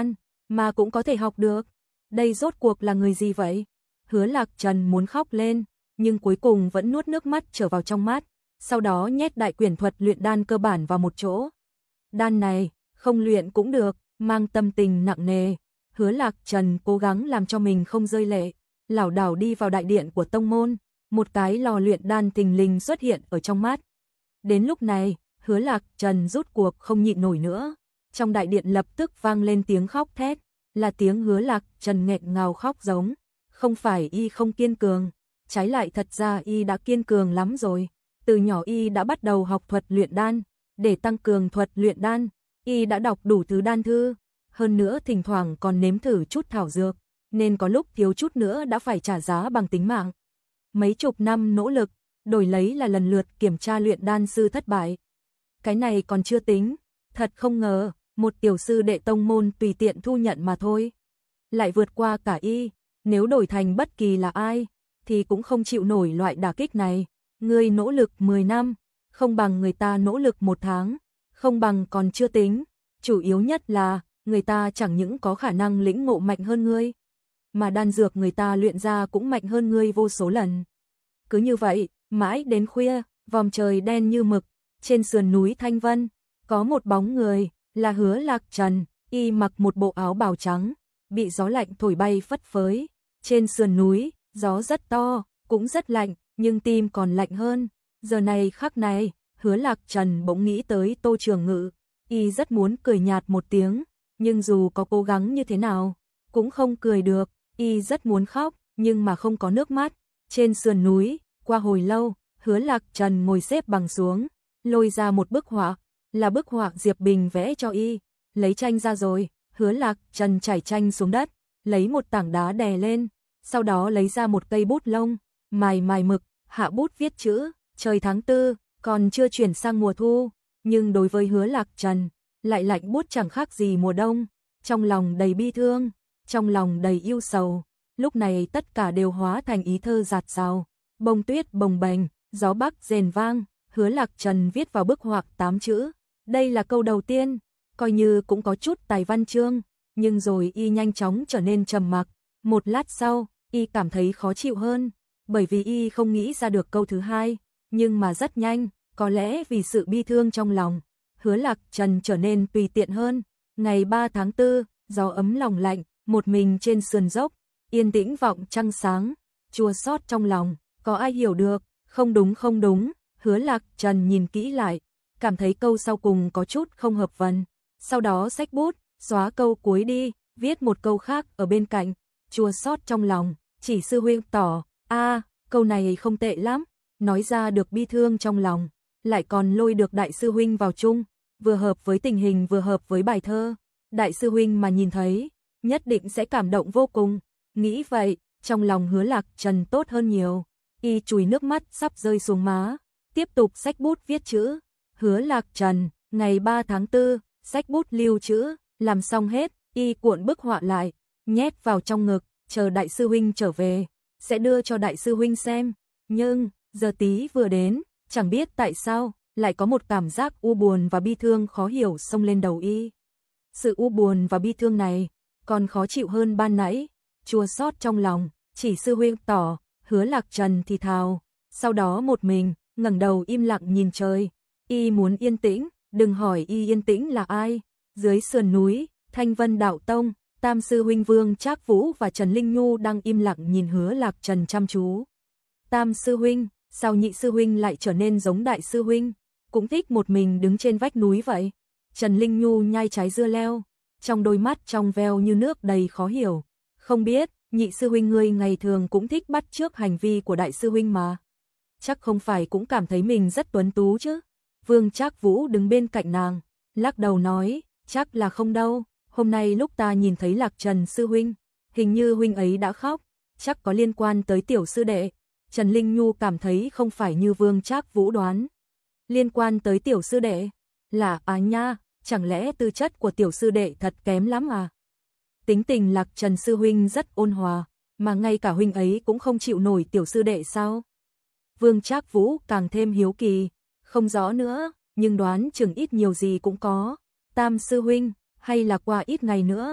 mà cũng có thể học được. Đây rốt cuộc là người gì vậy? Hứa Lạc Trần muốn khóc lên, nhưng cuối cùng vẫn nuốt nước mắt trở vào trong mắt, sau đó nhét đại quyển thuật luyện đan cơ bản vào một chỗ. Đan này, không luyện cũng được, mang tâm tình nặng nề. Hứa Lạc Trần cố gắng làm cho mình không rơi lệ, lảo đảo đi vào đại điện của tông môn, một cái lò luyện đan thình lình xuất hiện ở trong mắt. Đến lúc này, Hứa Lạc Trần rút cuộc không nhịn nổi nữa. Trong đại điện lập tức vang lên tiếng khóc thét, là tiếng Hứa Lạc Trần nghẹn ngào khóc giống. Không phải y không kiên cường, trái lại thật ra y đã kiên cường lắm rồi. Từ nhỏ y đã bắt đầu học thuật luyện đan, để tăng cường thuật luyện đan, y đã đọc đủ thứ đan thư, hơn nữa thỉnh thoảng còn nếm thử chút thảo dược, nên có lúc thiếu chút nữa đã phải trả giá bằng tính mạng. Mấy chục năm nỗ lực, đổi lấy là lần lượt kiểm tra luyện đan sư thất bại. Cái này còn chưa tính, thật không ngờ, một tiểu sư đệ tông môn tùy tiện thu nhận mà thôi. Lại vượt qua cả y, nếu đổi thành bất kỳ là ai, thì cũng không chịu nổi loại đả kích này. Người nỗ lực mười năm, không bằng người ta nỗ lực một tháng, không bằng còn chưa tính. Chủ yếu nhất là, người ta chẳng những có khả năng lĩnh ngộ mạnh hơn ngươi, mà đan dược người ta luyện ra cũng mạnh hơn ngươi vô số lần. Cứ như vậy, mãi đến khuya, vòm trời đen như mực, trên sườn núi Thanh Vân, có một bóng người, là Hứa Lạc Trần, y mặc một bộ áo bào trắng, bị gió lạnh thổi bay phất phới. Trên sườn núi, gió rất to, cũng rất lạnh, nhưng tim còn lạnh hơn. Giờ này khắc này, Hứa Lạc Trần bỗng nghĩ tới Tô Trường Ngự, y rất muốn cười nhạt một tiếng, nhưng dù có cố gắng như thế nào, cũng không cười được, y rất muốn khóc, nhưng mà không có nước mắt. Trên sườn núi, qua hồi lâu, Hứa Lạc Trần ngồi xếp bằng xuống, lôi ra một bức họa, là bức họa Diệp Bình vẽ cho y, lấy tranh ra rồi, Hứa Lạc Trần trải tranh xuống đất, lấy một tảng đá đè lên, sau đó lấy ra một cây bút lông, mài mài mực, hạ bút viết chữ. Trời tháng tư, còn chưa chuyển sang mùa thu, nhưng đối với Hứa Lạc Trần, lại lạnh buốt chẳng khác gì mùa đông, trong lòng đầy bi thương, trong lòng đầy yêu sầu. Lúc này tất cả đều hóa thành ý thơ dạt dào, bông tuyết bồng bềnh, gió bắc rền vang. Hứa Lạc Trần viết vào bức họa tám chữ, đây là câu đầu tiên, coi như cũng có chút tài văn chương, nhưng rồi y nhanh chóng trở nên trầm mặc. Một lát sau, y cảm thấy khó chịu hơn, bởi vì y không nghĩ ra được câu thứ hai, nhưng mà rất nhanh, có lẽ vì sự bi thương trong lòng, Hứa Lạc Trần trở nên tùy tiện hơn. Ngày ba tháng tư, gió ấm lòng lạnh, một mình trên sườn dốc, yên tĩnh vọng trăng sáng, chua xót trong lòng, có ai hiểu được, không đúng không đúng. Hứa Lạc Trần nhìn kỹ lại, cảm thấy câu sau cùng có chút không hợp vần, sau đó xách bút, xóa câu cuối đi, viết một câu khác ở bên cạnh, chua xót trong lòng, chỉ sư huynh tỏ, a câu này không tệ lắm, nói ra được bi thương trong lòng, lại còn lôi được đại sư huynh vào chung, vừa hợp với tình hình vừa hợp với bài thơ. Đại sư huynh mà nhìn thấy, nhất định sẽ cảm động vô cùng. Nghĩ vậy, trong lòng Hứa Lạc Trần tốt hơn nhiều, y chùi nước mắt sắp rơi xuống má, tiếp tục xách bút viết chữ. Hứa Lạc Trần, ngày ba tháng tư, xách bút lưu chữ, làm xong hết, y cuộn bức họa lại, nhét vào trong ngực, chờ đại sư huynh trở về, sẽ đưa cho đại sư huynh xem. Nhưng, giờ tí vừa đến, chẳng biết tại sao, lại có một cảm giác u buồn và bi thương khó hiểu xông lên đầu y. Sự u buồn và bi thương này, còn khó chịu hơn ban nãy, chua xót trong lòng, chỉ sư huynh tỏ. Hứa Lạc Trần thì thào, sau đó một mình, ngẩng đầu im lặng nhìn trời. Y muốn yên tĩnh, đừng hỏi y yên tĩnh là ai. Dưới sườn núi, Thanh Vân Đạo Tông, Tam sư huynh Vương Trác Vũ và Trần Linh Nhu đang im lặng nhìn Hứa Lạc Trần chăm chú. Tam sư huynh, sao nhị sư huynh lại trở nên giống đại sư huynh, cũng thích một mình đứng trên vách núi vậy? Trần Linh Nhu nhai trái dưa leo, trong đôi mắt trong veo như nước đầy khó hiểu. Không biết, nhị sư huynh ngươi ngày thường cũng thích bắt chước hành vi của đại sư huynh mà. Chắc không phải cũng cảm thấy mình rất tuấn tú chứ? Vương Trác Vũ đứng bên cạnh nàng, lắc đầu nói, chắc là không đâu. Hôm nay lúc ta nhìn thấy Lạc Trần sư huynh, hình như huynh ấy đã khóc, chắc có liên quan tới tiểu sư đệ. Trần Linh Nhu cảm thấy không phải như Vương Trác Vũ đoán. Liên quan tới tiểu sư đệ? Là à nha, chẳng lẽ tư chất của tiểu sư đệ thật kém lắm à? Tính tình Lạc Trần sư huynh rất ôn hòa, mà ngay cả huynh ấy cũng không chịu nổi tiểu sư đệ sao? Vương Trác Vũ càng thêm hiếu kỳ, không rõ nữa, nhưng đoán chừng ít nhiều gì cũng có. Tam sư huynh, hay là qua ít ngày nữa,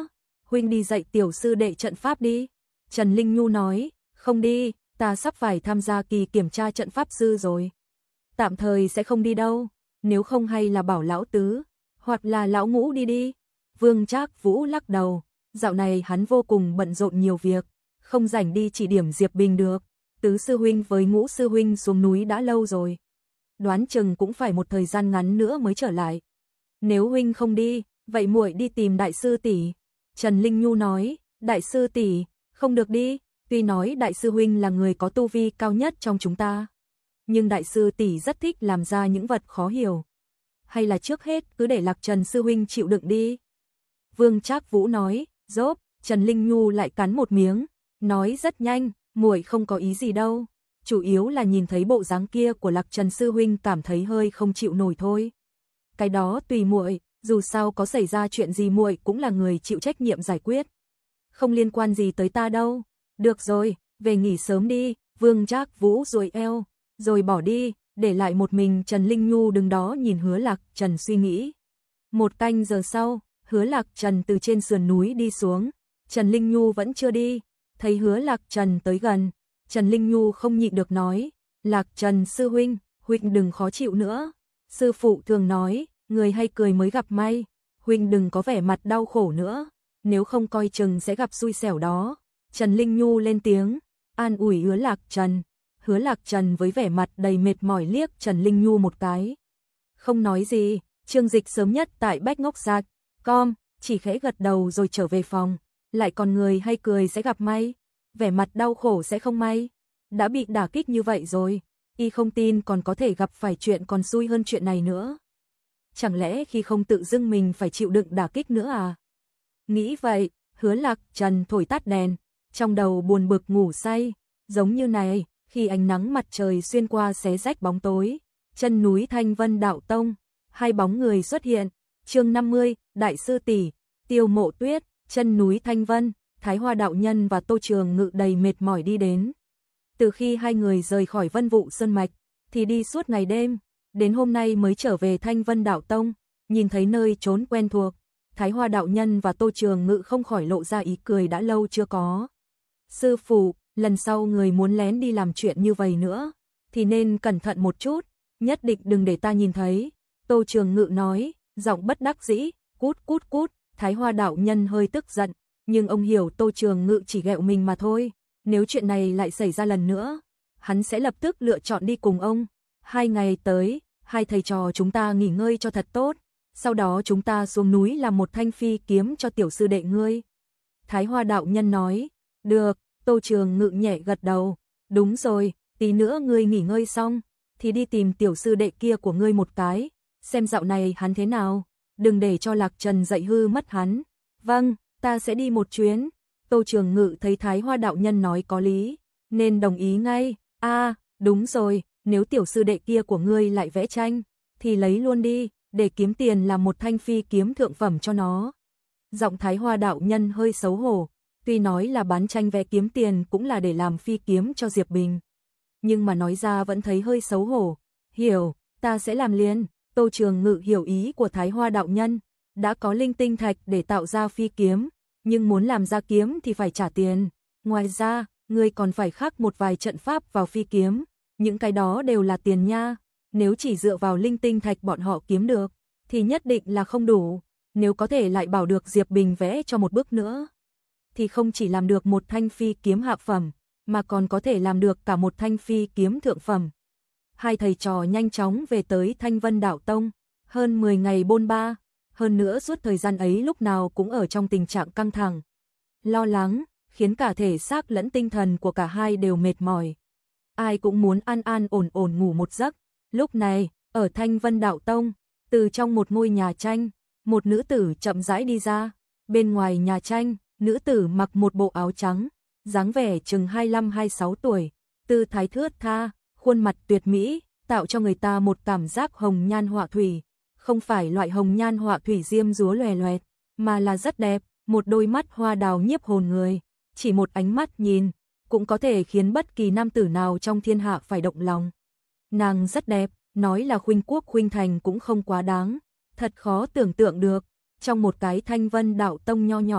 huynh đi dạy tiểu sư đệ trận pháp đi. Trần Linh Nhu nói, không đi, ta sắp phải tham gia kỳ kiểm tra trận pháp sư rồi. Tạm thời sẽ không đi đâu, nếu không hay là bảo lão tứ, hoặc là lão ngũ đi đi. Vương Trác Vũ lắc đầu, dạo này hắn vô cùng bận rộn nhiều việc, không rảnh đi chỉ điểm Diệp Bình được. Tứ sư huynh với ngũ sư huynh xuống núi đã lâu rồi, đoán chừng cũng phải một thời gian ngắn nữa mới trở lại. Nếu huynh không đi, vậy muội đi tìm đại sư tỷ. Trần Linh Nhu nói, đại sư tỷ, không được đi, tuy nói đại sư huynh là người có tu vi cao nhất trong chúng ta, nhưng đại sư tỷ rất thích làm ra những vật khó hiểu. Hay là trước hết cứ để Lạc Trần sư huynh chịu đựng đi. Vương Trác Vũ nói, rốp. Trần Linh Nhu lại cắn một miếng, nói rất nhanh, muội không có ý gì đâu, chủ yếu là nhìn thấy bộ dáng kia của Lạc Trần sư huynh cảm thấy hơi không chịu nổi thôi. Cái đó tùy muội, dù sao có xảy ra chuyện gì muội cũng là người chịu trách nhiệm giải quyết, không liên quan gì tới ta đâu. Được rồi, về nghỉ sớm đi. Vương Trác Vũ duỗi eo, rồi bỏ đi, để lại một mình Trần Linh Nhu đứng đó nhìn Hứa Lạc Trần suy nghĩ. Một canh giờ sau, Hứa Lạc Trần từ trên sườn núi đi xuống, Trần Linh Nhu vẫn chưa đi. Thấy Hứa Lạc Trần tới gần, Trần Linh Nhu không nhịn được nói, Lạc Trần sư huynh, huynh đừng khó chịu nữa. Sư phụ thường nói, người hay cười mới gặp may, huynh đừng có vẻ mặt đau khổ nữa, nếu không coi chừng sẽ gặp xui xẻo đó. Trần Linh Nhu lên tiếng, an ủi Hứa Lạc Trần. Hứa Lạc Trần với vẻ mặt đầy mệt mỏi liếc Trần Linh Nhu một cái, không nói gì. Chương Dịch sớm nhất tại Bách Ngốc Sạc com, chỉ khẽ gật đầu rồi trở về phòng. Lại còn người hay cười sẽ gặp may, vẻ mặt đau khổ sẽ không may. Đã bị đả kích như vậy rồi, y không tin còn có thể gặp phải chuyện còn xui hơn chuyện này nữa. Chẳng lẽ khi không tự dưng mình phải chịu đựng đả kích nữa à? Nghĩ vậy, Hứa Lạc Trần thổi tắt đèn, trong đầu buồn bực ngủ say. Giống như này, khi ánh nắng mặt trời xuyên qua xé rách bóng tối, chân núi Thanh Vân Đạo Tông, hai bóng người xuất hiện. Chương năm mươi, đại sư tỷ, Tiêu Mộ Tuyết. Chân núi Thanh Vân, Thái Hoa đạo nhân và Tô Trường Ngự đầy mệt mỏi đi đến. Từ khi hai người rời khỏi Vân Vụ Sơn Mạch, thì đi suốt ngày đêm, đến hôm nay mới trở về Thanh Vân Đạo Tông, nhìn thấy nơi trốn quen thuộc, Thái Hoa đạo nhân và Tô Trường Ngự không khỏi lộ ra ý cười đã lâu chưa có. Sư phụ, lần sau người muốn lén đi làm chuyện như vậy nữa, thì nên cẩn thận một chút, nhất định đừng để ta nhìn thấy. Tô Trường Ngự nói, giọng bất đắc dĩ, cút cút cút. Thái Hoa đạo nhân hơi tức giận, nhưng ông hiểu Tô Trường Ngự chỉ ghẹo mình mà thôi, nếu chuyện này lại xảy ra lần nữa, hắn sẽ lập tức lựa chọn đi cùng ông. Hai ngày tới, hai thầy trò chúng ta nghỉ ngơi cho thật tốt, sau đó chúng ta xuống núi làm một thanh phi kiếm cho tiểu sư đệ ngươi. Thái Hoa đạo nhân nói, được. Tô Trường Ngự nhẹ gật đầu, đúng rồi, tí nữa ngươi nghỉ ngơi xong, thì đi tìm tiểu sư đệ kia của ngươi một cái, xem dạo này hắn thế nào. Đừng để cho Lạc Trần dạy hư mất hắn. Vâng, ta sẽ đi một chuyến. Tô Trường Ngự thấy Thái Hoa đạo nhân nói có lý, nên đồng ý ngay. A, à, đúng rồi, nếu tiểu sư đệ kia của ngươi lại vẽ tranh, thì lấy luôn đi, để kiếm tiền làm một thanh phi kiếm thượng phẩm cho nó. Giọng Thái Hoa đạo nhân hơi xấu hổ, tuy nói là bán tranh vẽ kiếm tiền cũng là để làm phi kiếm cho Diệp Bình, nhưng mà nói ra vẫn thấy hơi xấu hổ. Hiểu, ta sẽ làm liền. Tô Trường Ngự hiểu ý của Thái Hoa đạo nhân, đã có linh tinh thạch để tạo ra phi kiếm, nhưng muốn làm ra kiếm thì phải trả tiền. Ngoài ra, ngươi còn phải khắc một vài trận pháp vào phi kiếm, những cái đó đều là tiền nha. Nếu chỉ dựa vào linh tinh thạch bọn họ kiếm được, thì nhất định là không đủ. Nếu có thể lại bảo được Diệp Bình vẽ cho một bước nữa, thì không chỉ làm được một thanh phi kiếm hạ phẩm, mà còn có thể làm được cả một thanh phi kiếm thượng phẩm. Hai thầy trò nhanh chóng về tới Thanh Vân Đạo Tông, hơn mười ngày bôn ba, hơn nữa suốt thời gian ấy lúc nào cũng ở trong tình trạng căng thẳng, lo lắng, khiến cả thể xác lẫn tinh thần của cả hai đều mệt mỏi. Ai cũng muốn an an ổn ổn ngủ một giấc. Lúc này, ở Thanh Vân Đạo Tông, từ trong một ngôi nhà tranh, một nữ tử chậm rãi đi ra. Bên ngoài nhà tranh, nữ tử mặc một bộ áo trắng, dáng vẻ chừng hai mươi lăm hai mươi sáu tuổi, tư thái thướt tha, khuôn mặt tuyệt mỹ, tạo cho người ta một cảm giác hồng nhan họa thủy, không phải loại hồng nhan họa thủy diêm dúa lòe loẹt, mà là rất đẹp, một đôi mắt hoa đào nhiếp hồn người, chỉ một ánh mắt nhìn cũng có thể khiến bất kỳ nam tử nào trong thiên hạ phải động lòng. Nàng rất đẹp, nói là khuynh quốc khuynh thành cũng không quá đáng, thật khó tưởng tượng được, trong một cái Thanh Vân Đạo Tông nho nhỏ,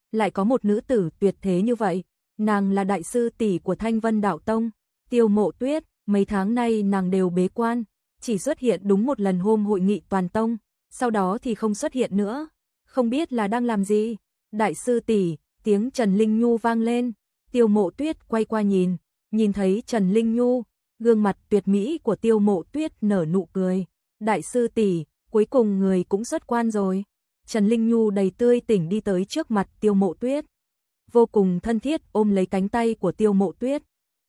lại có một nữ tử tuyệt thế như vậy, nàng là đại sư tỷ của Thanh Vân Đạo Tông, Tiêu Mộ Tuyết, mấy tháng nay nàng đều bế quan, chỉ xuất hiện đúng một lần hôm hội nghị toàn tông, sau đó thì không xuất hiện nữa, không biết là đang làm gì. Đại sư tỷ, tiếng Trần Linh Nhu vang lên, Tiêu Mộ Tuyết quay qua nhìn, nhìn thấy Trần Linh Nhu, gương mặt tuyệt mỹ của Tiêu Mộ Tuyết nở nụ cười. Đại sư tỷ, cuối cùng người cũng xuất quan rồi. Trần Linh Nhu đầy tươi tỉnh đi tới trước mặt Tiêu Mộ Tuyết, vô cùng thân thiết ôm lấy cánh tay của Tiêu Mộ Tuyết.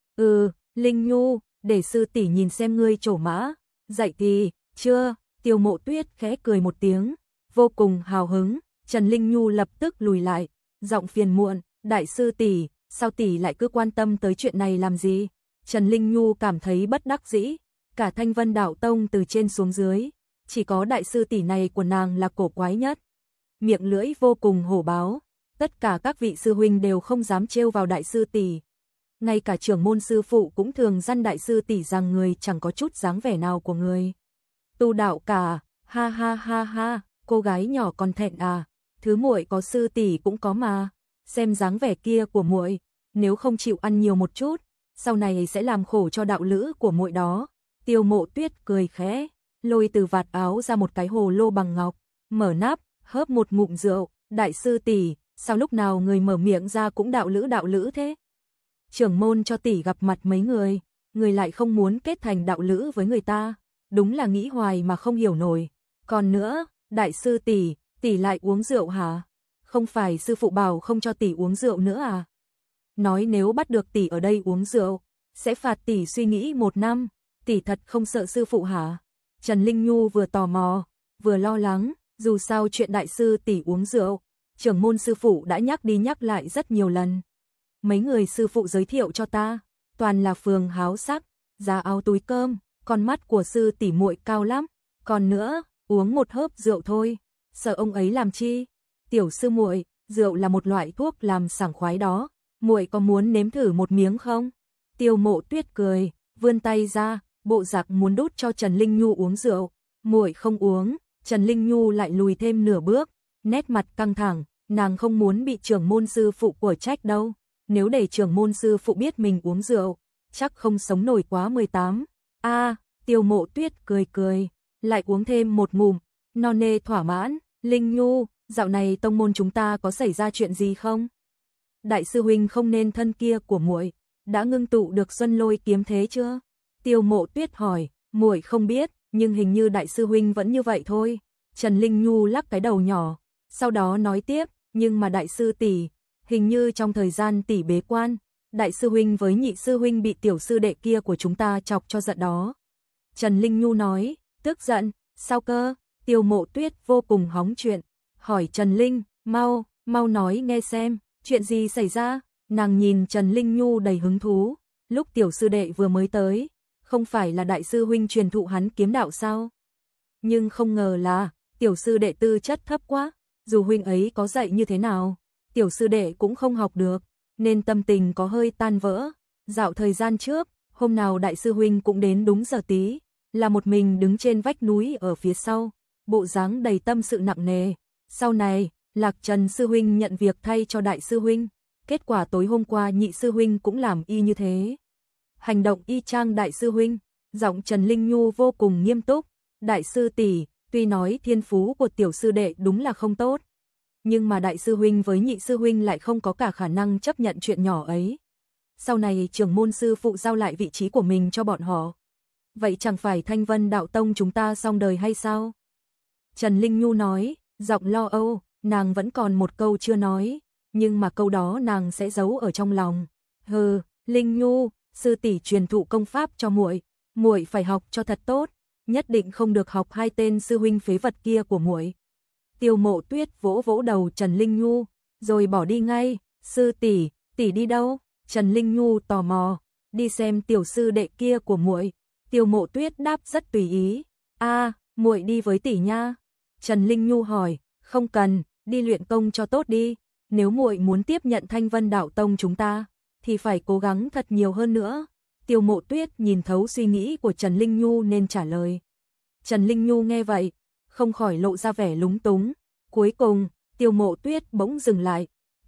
Ừ, Linh Nhu, để sư tỷ nhìn xem ngươi trổ mã, dạy thì, chưa? Tiêu Mộ Tuyết khẽ cười một tiếng, vô cùng hào hứng. Trần Linh Nhu lập tức lùi lại, giọng phiền muộn, đại sư tỷ, sao tỷ lại cứ quan tâm tới chuyện này làm gì? Trần Linh Nhu cảm thấy bất đắc dĩ, cả Thanh Vân Đạo Tông từ trên xuống dưới, chỉ có đại sư tỷ này của nàng là cổ quái nhất. Miệng lưỡi vô cùng hổ báo, tất cả các vị sư huynh đều không dám trêu vào đại sư tỷ. Ngay cả trưởng môn sư phụ cũng thường dặn đại sư tỷ rằng người chẳng có chút dáng vẻ nào của người tu đạo cả, ha ha ha ha, cô gái nhỏ còn thẹn à, thứ muội có sư tỷ cũng có mà, xem dáng vẻ kia của muội, nếu không chịu ăn nhiều một chút, sau này sẽ làm khổ cho đạo lữ của muội đó. Tiêu Mộ Tuyết cười khẽ, lôi từ vạt áo ra một cái hồ lô bằng ngọc, mở nắp, hớp một ngụm rượu, đại sư tỷ, sao lúc nào người mở miệng ra cũng đạo lữ đạo lữ thế? Trưởng môn cho tỷ gặp mặt mấy người, người lại không muốn kết thành đạo lữ với người ta, đúng là nghĩ hoài mà không hiểu nổi. Còn nữa, đại sư tỷ, tỷ lại uống rượu hả? Không phải sư phụ bảo không cho tỷ uống rượu nữa à? Nói nếu bắt được tỷ ở đây uống rượu, sẽ phạt tỷ suy nghĩ một năm, tỷ thật không sợ sư phụ hả? Trần Linh Nhu vừa tò mò, vừa lo lắng, dù sao chuyện đại sư tỷ uống rượu, trưởng môn sư phụ đã nhắc đi nhắc lại rất nhiều lần. Mấy người sư phụ giới thiệu cho ta, toàn là phường háo sắc, giá áo túi cơm, con mắt của sư tỷ muội cao lắm, còn nữa, uống một hớp rượu thôi, sợ ông ấy làm chi? Tiểu sư muội, rượu là một loại thuốc làm sảng khoái đó, muội có muốn nếm thử một miếng không? Tiêu Mộ Tuyết cười, vươn tay ra, bộ giặc muốn đút cho Trần Linh Nhu uống rượu. Muội không uống. Trần Linh Nhu lại lùi thêm nửa bước, nét mặt căng thẳng, nàng không muốn bị trưởng môn sư phụ của trách đâu. Nếu để trưởng môn sư phụ biết mình uống rượu, chắc không sống nổi quá mười tám. A, à, Tiêu Mộ Tuyết cười cười, lại uống thêm một ngụm, non nê thỏa mãn. Linh Nhu, dạo này tông môn chúng ta có xảy ra chuyện gì không? Đại sư huynh không nên thân kia của muội, đã ngưng tụ được Xuân Lôi kiếm thế chưa? Tiêu Mộ Tuyết hỏi, muội không biết, nhưng hình như đại sư huynh vẫn như vậy thôi. Trần Linh Nhu lắc cái đầu nhỏ, sau đó nói tiếp, nhưng mà đại sư tỷ, hình như trong thời gian tỷ bế quan, đại sư huynh với nhị sư huynh bị tiểu sư đệ kia của chúng ta chọc cho giận đó. Trần Linh Nhu nói, tức giận, sao cơ? Tiêu Mộ Tuyết vô cùng hóng chuyện, hỏi Trần Linh, mau, mau nói nghe xem, chuyện gì xảy ra? Nàng nhìn Trần Linh Nhu đầy hứng thú, lúc tiểu sư đệ vừa mới tới, không phải là đại sư huynh truyền thụ hắn kiếm đạo sao? Nhưng không ngờ là, tiểu sư đệ tư chất thấp quá, dù huynh ấy có dạy như thế nào, tiểu sư đệ cũng không học được, nên tâm tình có hơi tan vỡ. Dạo thời gian trước, hôm nào đại sư huynh cũng đến đúng giờ tí, là một mình đứng trên vách núi ở phía sau, bộ dáng đầy tâm sự nặng nề. Sau này, Lạc Trần sư huynh nhận việc thay cho đại sư huynh, kết quả tối hôm qua nhị sư huynh cũng làm y như thế. Hành động y chang đại sư huynh, giọng Trần Linh Nhu vô cùng nghiêm túc, đại sư tỷ, tuy nói thiên phú của tiểu sư đệ đúng là không tốt, nhưng mà đại sư huynh với nhị sư huynh lại không có cả khả năng chấp nhận chuyện nhỏ ấy. Sau này trưởng môn sư phụ giao lại vị trí của mình cho bọn họ. Vậy chẳng phải Thanh Vân Đạo Tông chúng ta xong đời hay sao? Trần Linh Nhu nói, giọng lo âu, nàng vẫn còn một câu chưa nói, nhưng mà câu đó nàng sẽ giấu ở trong lòng. Hừ, Linh Nhu, sư tỷ truyền thụ công pháp cho muội, muội phải học cho thật tốt, nhất định không được học hai tên sư huynh phế vật kia của muội. Tiêu Mộ Tuyết vỗ vỗ đầu Trần Linh Nhu, rồi bỏ đi ngay. Sư tỷ, tỷ đi đâu? Trần Linh Nhu tò mò, đi xem tiểu sư đệ kia của muội. Tiêu Mộ Tuyết đáp rất tùy ý, a, à, muội đi với tỷ nha. Trần Linh Nhu hỏi, không cần, đi luyện công cho tốt đi. Nếu muội muốn tiếp nhận Thanh Vân Đạo Tông chúng ta, thì phải cố gắng thật nhiều hơn nữa. Tiêu Mộ Tuyết nhìn thấu suy nghĩ của Trần Linh Nhu nên trả lời. Trần Linh Nhu nghe vậy, không khỏi lộ ra vẻ lúng túng. Cuối cùng, Tiêu Mộ Tuyết bỗng dừng lại,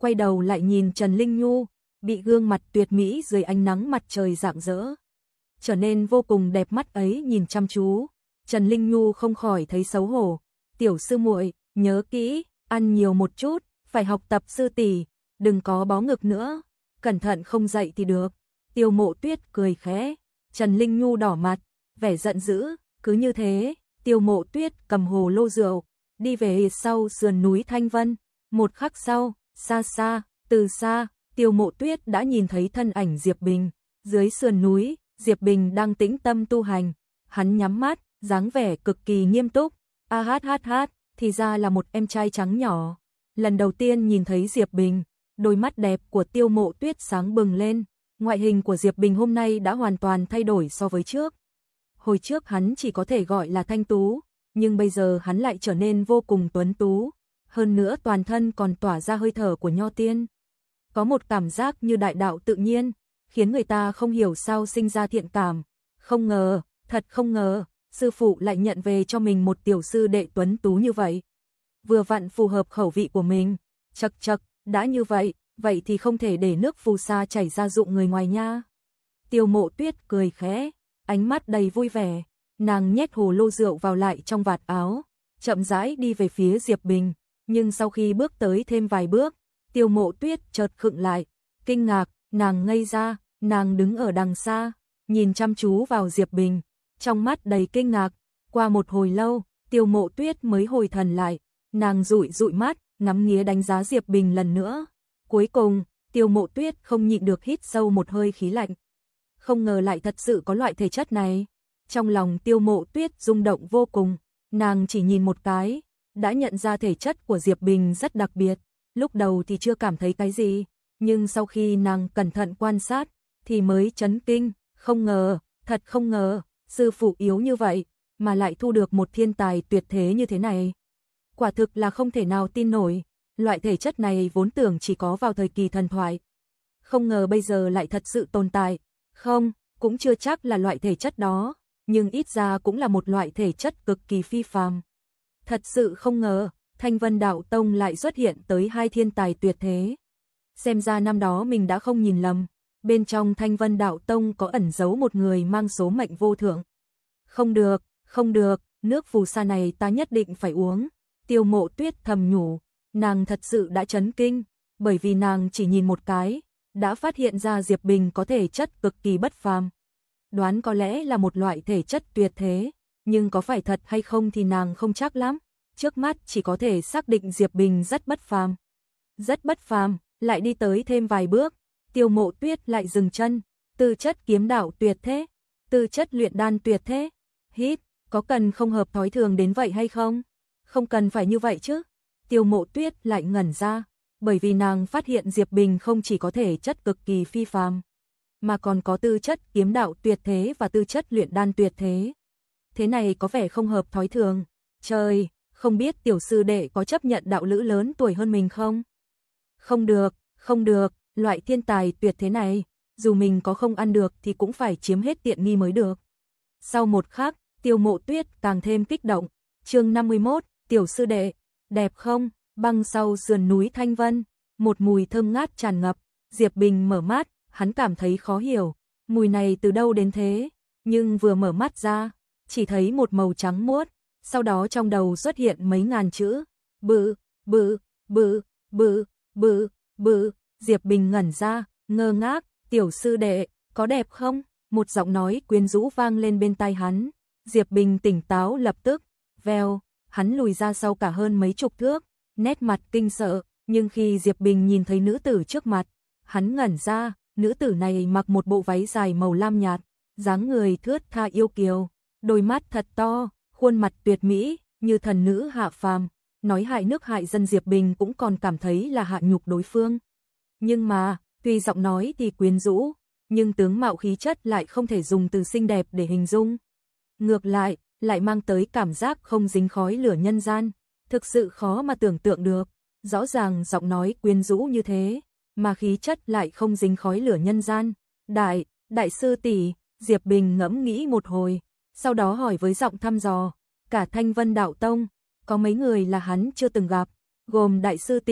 quay đầu lại nhìn Trần Linh Nhu, bị gương mặt tuyệt mỹ dưới ánh nắng mặt trời rạng rỡ, trở nên vô cùng đẹp mắt ấy nhìn chăm chú. Trần Linh Nhu không khỏi thấy xấu hổ. Tiểu sư muội, nhớ kỹ, ăn nhiều một chút, phải học tập sư tỷ, đừng có bó ngực nữa, cẩn thận không dậy thì được. Tiêu Mộ Tuyết cười khẽ. Trần Linh Nhu đỏ mặt, vẻ giận dữ. Cứ như thế, Tiêu Mộ Tuyết cầm hồ lô rượu, đi về sau sườn núi Thanh Vân. Một khắc sau, xa xa, từ xa, Tiêu Mộ Tuyết đã nhìn thấy thân ảnh Diệp Bình. Dưới sườn núi, Diệp Bình đang tĩnh tâm tu hành. Hắn nhắm mắt, dáng vẻ cực kỳ nghiêm túc. A hát hát hát, thì ra là một em trai trắng nhỏ. Lần đầu tiên nhìn thấy Diệp Bình, đôi mắt đẹp của Tiêu Mộ Tuyết sáng bừng lên. Ngoại hình của Diệp Bình hôm nay đã hoàn toàn thay đổi so với trước. Hồi trước hắn chỉ có thể gọi là thanh tú, nhưng bây giờ hắn lại trở nên vô cùng tuấn tú. Hơn nữa toàn thân còn tỏa ra hơi thở của nho tiên. Có một cảm giác như đại đạo tự nhiên, khiến người ta không hiểu sao sinh ra thiện cảm. Không ngờ, thật không ngờ, sư phụ lại nhận về cho mình một tiểu sư đệ tuấn tú như vậy. Vừa vặn phù hợp khẩu vị của mình. Chậc chậc, đã như vậy, vậy thì không thể để nước phù sa chảy ra dụng người ngoài nha. Tiêu Mộ Tuyết cười khẽ, ánh mắt đầy vui vẻ. Nàng nhét hồ lô rượu vào lại trong vạt áo, chậm rãi đi về phía Diệp Bình. Nhưng sau khi bước tới thêm vài bước, Tiêu Mộ Tuyết chợt khựng lại, kinh ngạc, nàng ngây ra, nàng đứng ở đằng xa, nhìn chăm chú vào Diệp Bình, trong mắt đầy kinh ngạc. Qua một hồi lâu, Tiêu Mộ Tuyết mới hồi thần lại, nàng dụi dụi mắt, ngắm nghía đánh giá Diệp Bình lần nữa. Cuối cùng, Tiêu Mộ Tuyết không nhịn được hít sâu một hơi khí lạnh. Không ngờ lại thật sự có loại thể chất này. Trong lòng Tiêu Mộ Tuyết rung động vô cùng, nàng chỉ nhìn một cái, đã nhận ra thể chất của Diệp Bình rất đặc biệt. Lúc đầu thì chưa cảm thấy cái gì, nhưng sau khi nàng cẩn thận quan sát, thì mới chấn kinh, không ngờ, thật không ngờ, sư phụ yếu như vậy, mà lại thu được một thiên tài tuyệt thế như thế này. Quả thực là không thể nào tin nổi, loại thể chất này vốn tưởng chỉ có vào thời kỳ thần thoại. Không ngờ bây giờ lại thật sự tồn tại, không, cũng chưa chắc là loại thể chất đó, nhưng ít ra cũng là một loại thể chất cực kỳ phi phàm. Thật sự không ngờ, Thanh Vân Đạo Tông lại xuất hiện tới hai thiên tài tuyệt thế. Xem ra năm đó mình đã không nhìn lầm, bên trong Thanh Vân Đạo Tông có ẩn giấu một người mang số mệnh vô thượng. Không được, không được, nước phù sa này ta nhất định phải uống. Tiêu Mộ Tuyết thầm nhủ, nàng thật sự đã chấn kinh, bởi vì nàng chỉ nhìn một cái, đã phát hiện ra Diệp Bình có thể chất cực kỳ bất phàm. Đoán có lẽ là một loại thể chất tuyệt thế, nhưng có phải thật hay không thì nàng không chắc lắm. Trước mắt chỉ có thể xác định Diệp Bình rất bất phàm. Rất bất phàm, lại đi tới thêm vài bước, Tiêu Mộ Tuyết lại dừng chân. Tư chất kiếm đạo tuyệt thế, tư chất luyện đan tuyệt thế. Hít, có cần không hợp thói thường đến vậy hay không? Không cần phải như vậy chứ. Tiêu Mộ Tuyết lại ngẩn ra, bởi vì nàng phát hiện Diệp Bình không chỉ có thể chất cực kỳ phi phàm, mà còn có tư chất kiếm đạo tuyệt thế và tư chất luyện đan tuyệt thế. Thế này có vẻ không hợp thói thường. Trời, không biết tiểu sư đệ có chấp nhận đạo lữ lớn tuổi hơn mình không? Không được, không được, loại thiên tài tuyệt thế này, dù mình có không ăn được thì cũng phải chiếm hết tiện nghi mới được. Sau một khắc, Tiêu Mộ Tuyết càng thêm kích động. Chương năm mươi mốt, tiểu sư đệ, đẹp không? Băng sau sườn núi Thanh Vân, một mùi thơm ngát tràn ngập. Diệp Bình mở mắt, hắn cảm thấy khó hiểu, mùi này từ đâu đến thế? Nhưng vừa mở mắt ra, chỉ thấy một màu trắng muốt, sau đó trong đầu xuất hiện mấy ngàn chữ, bự, bự, bự, bự, bự, bự. Diệp Bình ngẩn ra, ngơ ngác, tiểu sư đệ, có đẹp không? Một giọng nói quyến rũ vang lên bên tai hắn. Diệp Bình tỉnh táo lập tức, vèo, hắn lùi ra sau cả hơn mấy chục thước, nét mặt kinh sợ, nhưng khi Diệp Bình nhìn thấy nữ tử trước mặt, hắn ngẩn ra, nữ tử này mặc một bộ váy dài màu lam nhạt, dáng người thướt tha yêu kiều, đôi mắt thật to, khuôn mặt tuyệt mỹ, như thần nữ hạ phàm, nói hại nước hại dân Diệp Bình cũng còn cảm thấy là hạ nhục đối phương. Nhưng mà, tuy giọng nói thì quyến rũ, nhưng tướng mạo khí chất lại không thể dùng từ xinh đẹp để hình dung. Ngược lại, lại mang tới cảm giác không dính khói lửa nhân gian, thực sự khó mà tưởng tượng được. Rõ ràng giọng nói quyến rũ như thế, mà khí chất lại không dính khói lửa nhân gian. Đại, đại sư tỷ, Diệp Bình ngẫm nghĩ một hồi, sau đó hỏi với giọng thăm dò, cả Thanh Vân Đạo Tông, có mấy người là hắn chưa từng gặp, gồm đại sư tỷ,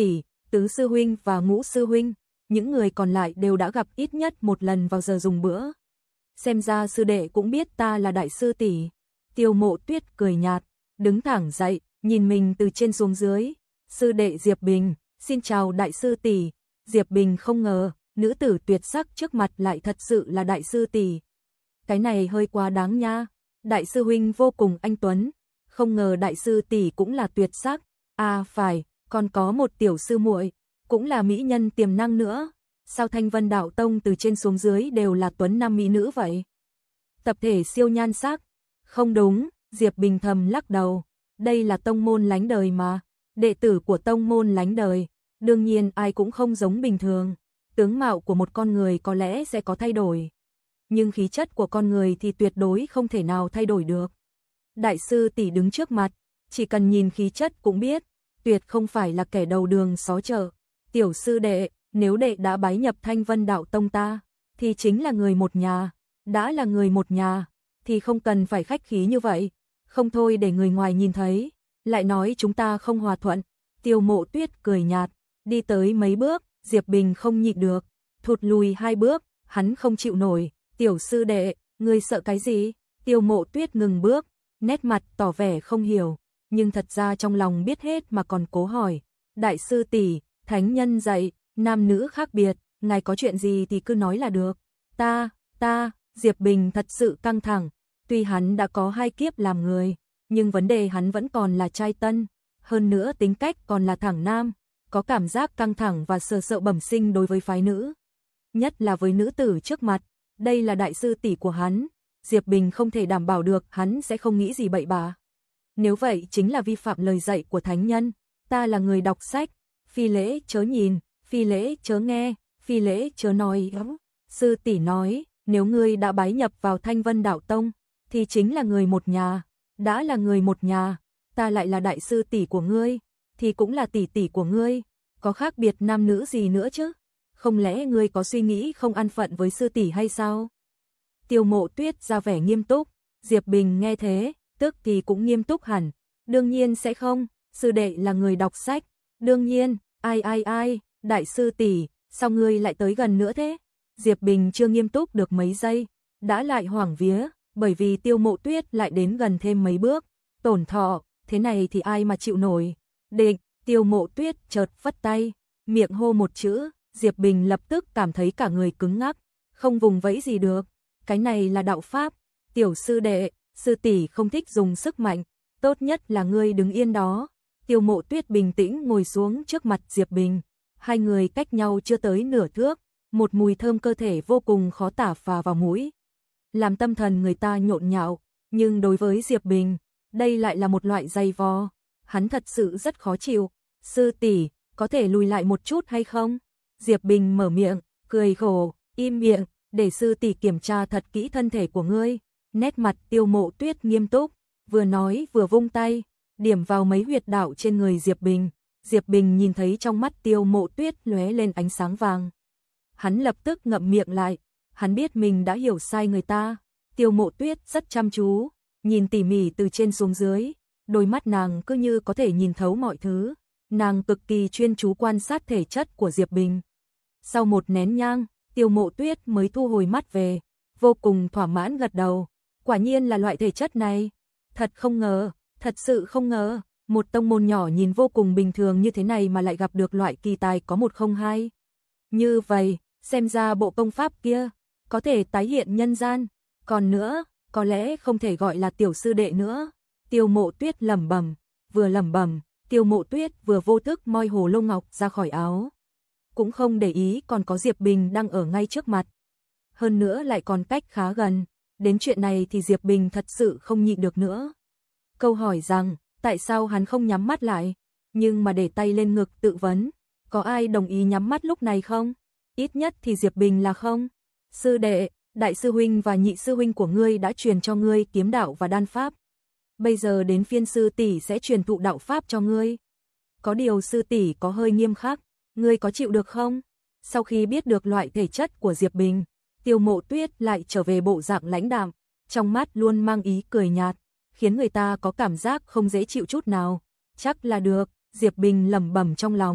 tứ sư huynh và ngũ sư huynh, những người còn lại đều đã gặp ít nhất một lần vào giờ dùng bữa. Xem ra sư đệ cũng biết ta là đại sư tỷ. Tiêu Mộ Tuyết cười nhạt, đứng thẳng dậy, nhìn mình từ trên xuống dưới. Sư đệ Diệp Bình, xin chào đại sư tỷ. Diệp Bình không ngờ, nữ tử tuyệt sắc trước mặt lại thật sự là đại sư tỷ. Cái này hơi quá đáng nha. Đại sư huynh vô cùng anh tuấn, không ngờ đại sư tỷ cũng là tuyệt sắc. À phải, còn có một tiểu sư muội, cũng là mỹ nhân tiềm năng nữa. Sao Thanh Vân Đạo Tông từ trên xuống dưới đều là tuấn nam mỹ nữ vậy? Tập thể siêu nhan sắc. Không đúng, Diệp Bình thầm lắc đầu. Đây là tông môn lánh đời mà. Đệ tử của tông môn lánh đời, đương nhiên ai cũng không giống bình thường. Tướng mạo của một con người có lẽ sẽ có thay đổi, nhưng khí chất của con người thì tuyệt đối không thể nào thay đổi được. Đại sư tỷ đứng trước mặt, chỉ cần nhìn khí chất cũng biết, tuyệt không phải là kẻ đầu đường xó chợ. Tiểu sư đệ, nếu đệ đã bái nhập Thanh Vân Đạo Tông ta, thì chính là người một nhà. Đã là người một nhà, thì không cần phải khách khí như vậy. Không thôi để người ngoài nhìn thấy, lại nói chúng ta không hòa thuận. Tiêu Mộ Tuyết cười nhạt, đi tới mấy bước, Diệp Bình không nhịn được, thụt lùi hai bước, hắn không chịu nổi. Tiểu sư đệ, ngươi sợ cái gì? Tiêu Mộ Tuyết ngừng bước, nét mặt tỏ vẻ không hiểu, nhưng thật ra trong lòng biết hết mà còn cố hỏi. Đại sư tỷ, thánh nhân dạy, nam nữ khác biệt, ngài có chuyện gì thì cứ nói là được. Ta, ta, Diệp Bình thật sự căng thẳng, tuy hắn đã có hai kiếp làm người, nhưng vấn đề hắn vẫn còn là trai tân, hơn nữa tính cách còn là thẳng nam, có cảm giác căng thẳng và sợ sợ bẩm sinh đối với phái nữ, nhất là với nữ tử trước mặt. Đây là đại sư tỷ của hắn, Diệp Bình không thể đảm bảo được hắn sẽ không nghĩ gì bậy bạ. Nếu vậy chính là vi phạm lời dạy của thánh nhân. Ta là người đọc sách, phi lễ chớ nhìn, phi lễ chớ nghe, phi lễ chớ nói. Sư tỷ nói, nếu ngươi đã bái nhập vào Thanh Vân Đạo Tông, thì chính là người một nhà. Đã là người một nhà, ta lại là đại sư tỷ của ngươi, thì cũng là tỷ tỷ của ngươi. Có khác biệt nam nữ gì nữa chứ? Không lẽ ngươi có suy nghĩ không an phận với sư tỷ hay sao? Tiêu Mộ Tuyết ra vẻ nghiêm túc, Diệp Bình nghe thế, tức thì cũng nghiêm túc hẳn. Đương nhiên sẽ không, sư đệ là người đọc sách. Đương nhiên, ai ai ai, đại sư tỷ, sao ngươi lại tới gần nữa thế? Diệp Bình chưa nghiêm túc được mấy giây, đã lại hoảng vía, bởi vì Tiêu Mộ Tuyết lại đến gần thêm mấy bước. Tổn thọ, thế này thì ai mà chịu nổi. Định, Tiêu Mộ Tuyết chợt phất tay, miệng hô một chữ, Diệp Bình lập tức cảm thấy cả người cứng ngắc, không vùng vẫy gì được. Cái này là đạo pháp. Tiểu sư đệ, sư tỷ không thích dùng sức mạnh, tốt nhất là ngươi đứng yên đó. Tiêu Mộ Tuyết bình tĩnh ngồi xuống trước mặt Diệp Bình, hai người cách nhau chưa tới nửa thước, một mùi thơm cơ thể vô cùng khó tả phả vào mũi, làm tâm thần người ta nhộn nhạo, nhưng đối với Diệp Bình, đây lại là một loại dày vò, hắn thật sự rất khó chịu. Sư tỷ, có thể lùi lại một chút hay không? Diệp Bình mở miệng, cười khổ, im miệng, để sư tỷ kiểm tra thật kỹ thân thể của ngươi. Nét mặt Tiêu Mộ Tuyết nghiêm túc, vừa nói vừa vung tay, điểm vào mấy huyệt đạo trên người Diệp Bình. Diệp Bình nhìn thấy trong mắt Tiêu Mộ Tuyết lóe lên ánh sáng vàng. Hắn lập tức ngậm miệng lại, hắn biết mình đã hiểu sai người ta. Tiêu Mộ Tuyết rất chăm chú, nhìn tỉ mỉ từ trên xuống dưới, đôi mắt nàng cứ như có thể nhìn thấu mọi thứ. Nàng cực kỳ chuyên chú quan sát thể chất của Diệp Bình. Sau một nén nhang, Tiêu Mộ Tuyết mới thu hồi mắt về, vô cùng thỏa mãn gật đầu. Quả nhiên là loại thể chất này. Thật không ngờ, thật sự không ngờ, một tông môn nhỏ nhìn vô cùng bình thường như thế này mà lại gặp được loại kỳ tài có một không hai. Như vậy, xem ra bộ công pháp kia có thể tái hiện nhân gian. Còn nữa, có lẽ không thể gọi là tiểu sư đệ nữa. Tiêu Mộ Tuyết lẩm bẩm, vừa lẩm bẩm, Tiêu Mộ Tuyết vừa vô thức moi hồ lô ngọc ra khỏi áo. Cũng không để ý còn có Diệp Bình đang ở ngay trước mặt. Hơn nữa lại còn cách khá gần. Đến chuyện này thì Diệp Bình thật sự không nhịn được nữa. Câu hỏi rằng, tại sao hắn không nhắm mắt lại, nhưng mà để tay lên ngực tự vấn, có ai đồng ý nhắm mắt lúc này không? Ít nhất thì Diệp Bình là không. Sư đệ, đại sư huynh và nhị sư huynh của ngươi đã truyền cho ngươi kiếm đạo và đan pháp. Bây giờ đến phiên sư tỷ sẽ truyền thụ đạo pháp cho ngươi. Có điều sư tỷ có hơi nghiêm khắc, ngươi có chịu được không? Sau khi biết được loại thể chất của Diệp Bình, Tiêu Mộ Tuyết lại trở về bộ dạng lãnh đạm, trong mắt luôn mang ý cười nhạt, khiến người ta có cảm giác không dễ chịu chút nào. Chắc là được, Diệp Bình lẩm bẩm trong lòng,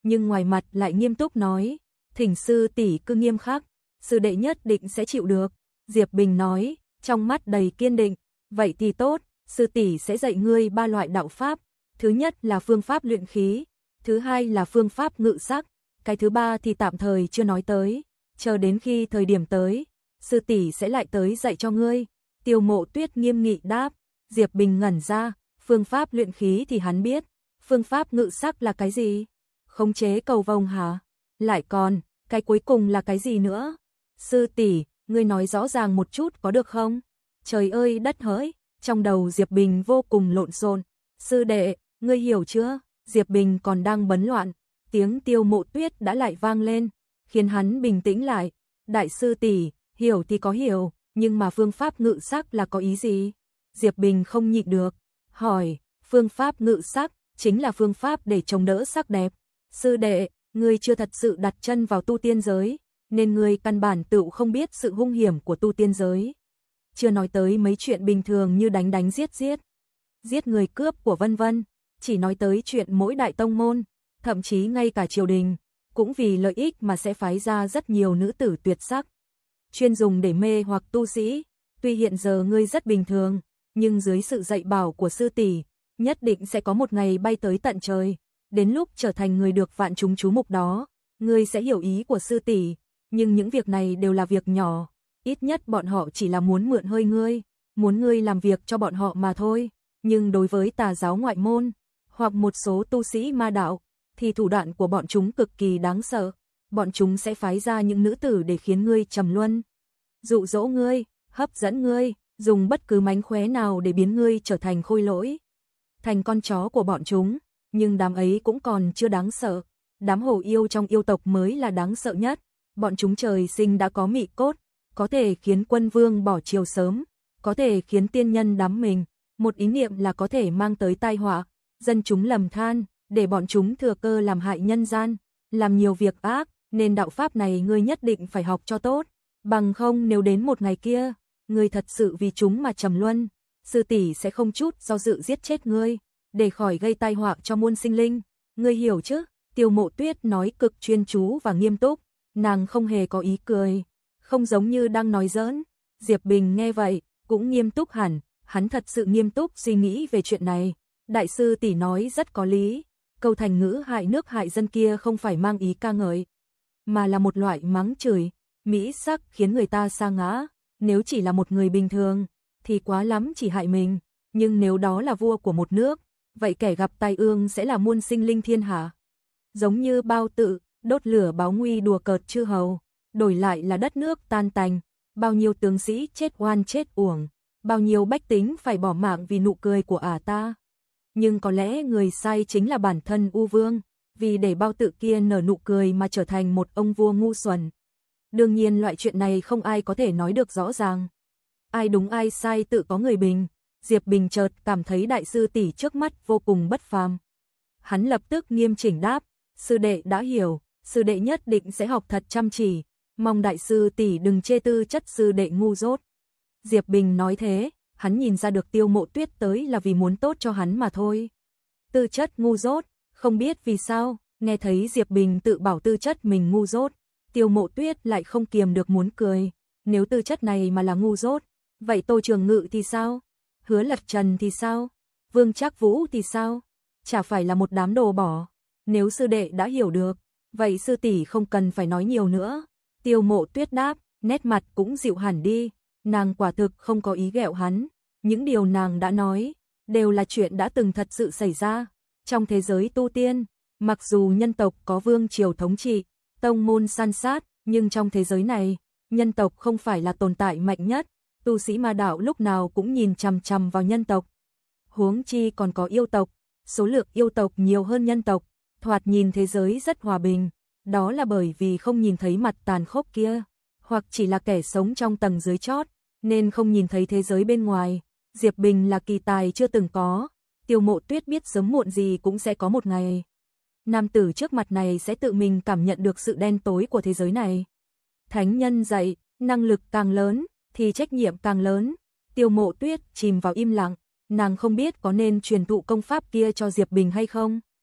nhưng ngoài mặt lại nghiêm túc nói, thỉnh sư tỷ cứ nghiêm khắc, sư đệ nhất định sẽ chịu được. Diệp Bình nói, trong mắt đầy kiên định, vậy thì tốt, sư tỷ sẽ dạy ngươi ba loại đạo pháp, thứ nhất là phương pháp luyện khí, thứ hai là phương pháp ngự sắc, cái thứ ba thì tạm thời chưa nói tới, chờ đến khi thời điểm tới, sư tỷ sẽ lại tới dạy cho ngươi. Tiêu Mộ Tuyết nghiêm nghị đáp. Diệp Bình ngẩn ra, phương pháp luyện khí thì hắn biết, phương pháp ngự sắc là cái gì? Khống chế cầu vồng hả? Lại còn, cái cuối cùng là cái gì nữa? Sư tỷ, ngươi nói rõ ràng một chút có được không? Trời ơi đất hỡi, trong đầu Diệp Bình vô cùng lộn xộn. Sư đệ, ngươi hiểu chưa? Diệp Bình còn đang bấn loạn, tiếng Tiêu Mộ Tuyết đã lại vang lên, khiến hắn bình tĩnh lại. Đại sư tỷ, hiểu thì có hiểu, nhưng mà phương pháp ngự sắc là có ý gì? Diệp Bình không nhịn được, hỏi, phương pháp ngự sắc chính là phương pháp để chống đỡ sắc đẹp. Sư đệ, ngươi chưa thật sự đặt chân vào tu tiên giới, nên ngươi căn bản tự không biết sự hung hiểm của tu tiên giới. Chưa nói tới mấy chuyện bình thường như đánh đánh giết giết, giết người cướp của vân vân, chỉ nói tới chuyện mỗi đại tông môn, thậm chí ngay cả triều đình, cũng vì lợi ích mà sẽ phái ra rất nhiều nữ tử tuyệt sắc, chuyên dùng để mê hoặc tu sĩ. Tuy hiện giờ ngươi rất bình thường, nhưng dưới sự dạy bảo của sư tỷ, nhất định sẽ có một ngày bay tới tận trời, đến lúc trở thành người được vạn chúng chú mục đó, ngươi sẽ hiểu ý của sư tỷ, nhưng những việc này đều là việc nhỏ, ít nhất bọn họ chỉ là muốn mượn hơi ngươi, muốn ngươi làm việc cho bọn họ mà thôi, nhưng đối với tà giáo ngoại môn, hoặc một số tu sĩ ma đạo, thì thủ đoạn của bọn chúng cực kỳ đáng sợ, bọn chúng sẽ phái ra những nữ tử để khiến ngươi trầm luân, dụ dỗ ngươi, hấp dẫn ngươi, dùng bất cứ mánh khóe nào để biến ngươi trở thành khôi lỗi, thành con chó của bọn chúng, nhưng đám ấy cũng còn chưa đáng sợ, đám hổ yêu trong yêu tộc mới là đáng sợ nhất, bọn chúng trời sinh đã có mị cốt, có thể khiến quân vương bỏ triều sớm, có thể khiến tiên nhân đắm mình, một ý niệm là có thể mang tới tai họa, dân chúng lầm than, để bọn chúng thừa cơ làm hại nhân gian, làm nhiều việc ác, nên đạo pháp này ngươi nhất định phải học cho tốt, bằng không nếu đến một ngày kia, ngươi thật sự vì chúng mà trầm luân, sư tỷ sẽ không chút do dự giết chết ngươi, để khỏi gây tai họa cho muôn sinh linh, ngươi hiểu chứ? Tiêu Mộ Tuyết nói cực chuyên chú và nghiêm túc, nàng không hề có ý cười, không giống như đang nói giỡn. Diệp Bình nghe vậy, cũng nghiêm túc hẳn, hắn thật sự nghiêm túc suy nghĩ về chuyện này. Đại sư tỷ nói rất có lý, câu thành ngữ hại nước hại dân kia không phải mang ý ca ngợi, mà là một loại mắng chửi, mỹ sắc khiến người ta sa ngã. Nếu chỉ là một người bình thường, thì quá lắm chỉ hại mình, nhưng nếu đó là vua của một nước, vậy kẻ gặp tai ương sẽ là muôn sinh linh thiên hạ. Giống như Bao Tự, đốt lửa báo nguy đùa cợt chư hầu, đổi lại là đất nước tan tành, bao nhiêu tướng sĩ chết oan chết uổng, bao nhiêu bách tính phải bỏ mạng vì nụ cười của ả ta. Nhưng có lẽ người sai chính là bản thân U Vương, vì để Bao Tự kia nở nụ cười mà trở thành một ông vua ngu xuẩn. Đương nhiên loại chuyện này không ai có thể nói được rõ ràng. Ai đúng ai sai tự có người bình. Diệp Bình chợt cảm thấy đại sư tỷ trước mắt vô cùng bất phàm. Hắn lập tức nghiêm chỉnh đáp, sư đệ đã hiểu, sư đệ nhất định sẽ học thật chăm chỉ, mong đại sư tỷ đừng chê tư chất sư đệ ngu dốt. Diệp Bình nói thế, hắn nhìn ra được Tiêu Mộ Tuyết tới là vì muốn tốt cho hắn mà thôi. Tư chất ngu dốt, không biết vì sao, nghe thấy Diệp Bình tự bảo tư chất mình ngu dốt, Tiêu Mộ Tuyết lại không kiềm được muốn cười. Nếu tư chất này mà là ngu dốt, vậy Tô Trường Ngự thì sao? Hứa Lật Trần thì sao? Vương Trác Vũ thì sao? Chả phải là một đám đồ bỏ. Nếu sư đệ đã hiểu được, vậy sư tỷ không cần phải nói nhiều nữa. Tiêu Mộ Tuyết đáp, nét mặt cũng dịu hẳn đi. Nàng quả thực không có ý ghẹo hắn. Những điều nàng đã nói, đều là chuyện đã từng thật sự xảy ra. Trong thế giới tu tiên, mặc dù nhân tộc có vương triều thống trị, tông môn san sát, nhưng trong thế giới này, nhân tộc không phải là tồn tại mạnh nhất. Tu sĩ ma đạo lúc nào cũng nhìn chằm chằm vào nhân tộc. Huống chi còn có yêu tộc, số lượng yêu tộc nhiều hơn nhân tộc, thoạt nhìn thế giới rất hòa bình, đó là bởi vì không nhìn thấy mặt tàn khốc kia, hoặc chỉ là kẻ sống trong tầng dưới chót, nên không nhìn thấy thế giới bên ngoài. Diệp Bình là kỳ tài chưa từng có, Tiêu Mộ Tuyết biết sớm muộn gì cũng sẽ có một ngày. Nam tử trước mặt này sẽ tự mình cảm nhận được sự đen tối của thế giới này. Thánh nhân dạy, năng lực càng lớn, thì trách nhiệm càng lớn. Tiêu Mộ Tuyết chìm vào im lặng, nàng không biết có nên truyền thụ công pháp kia cho Diệp Bình hay không.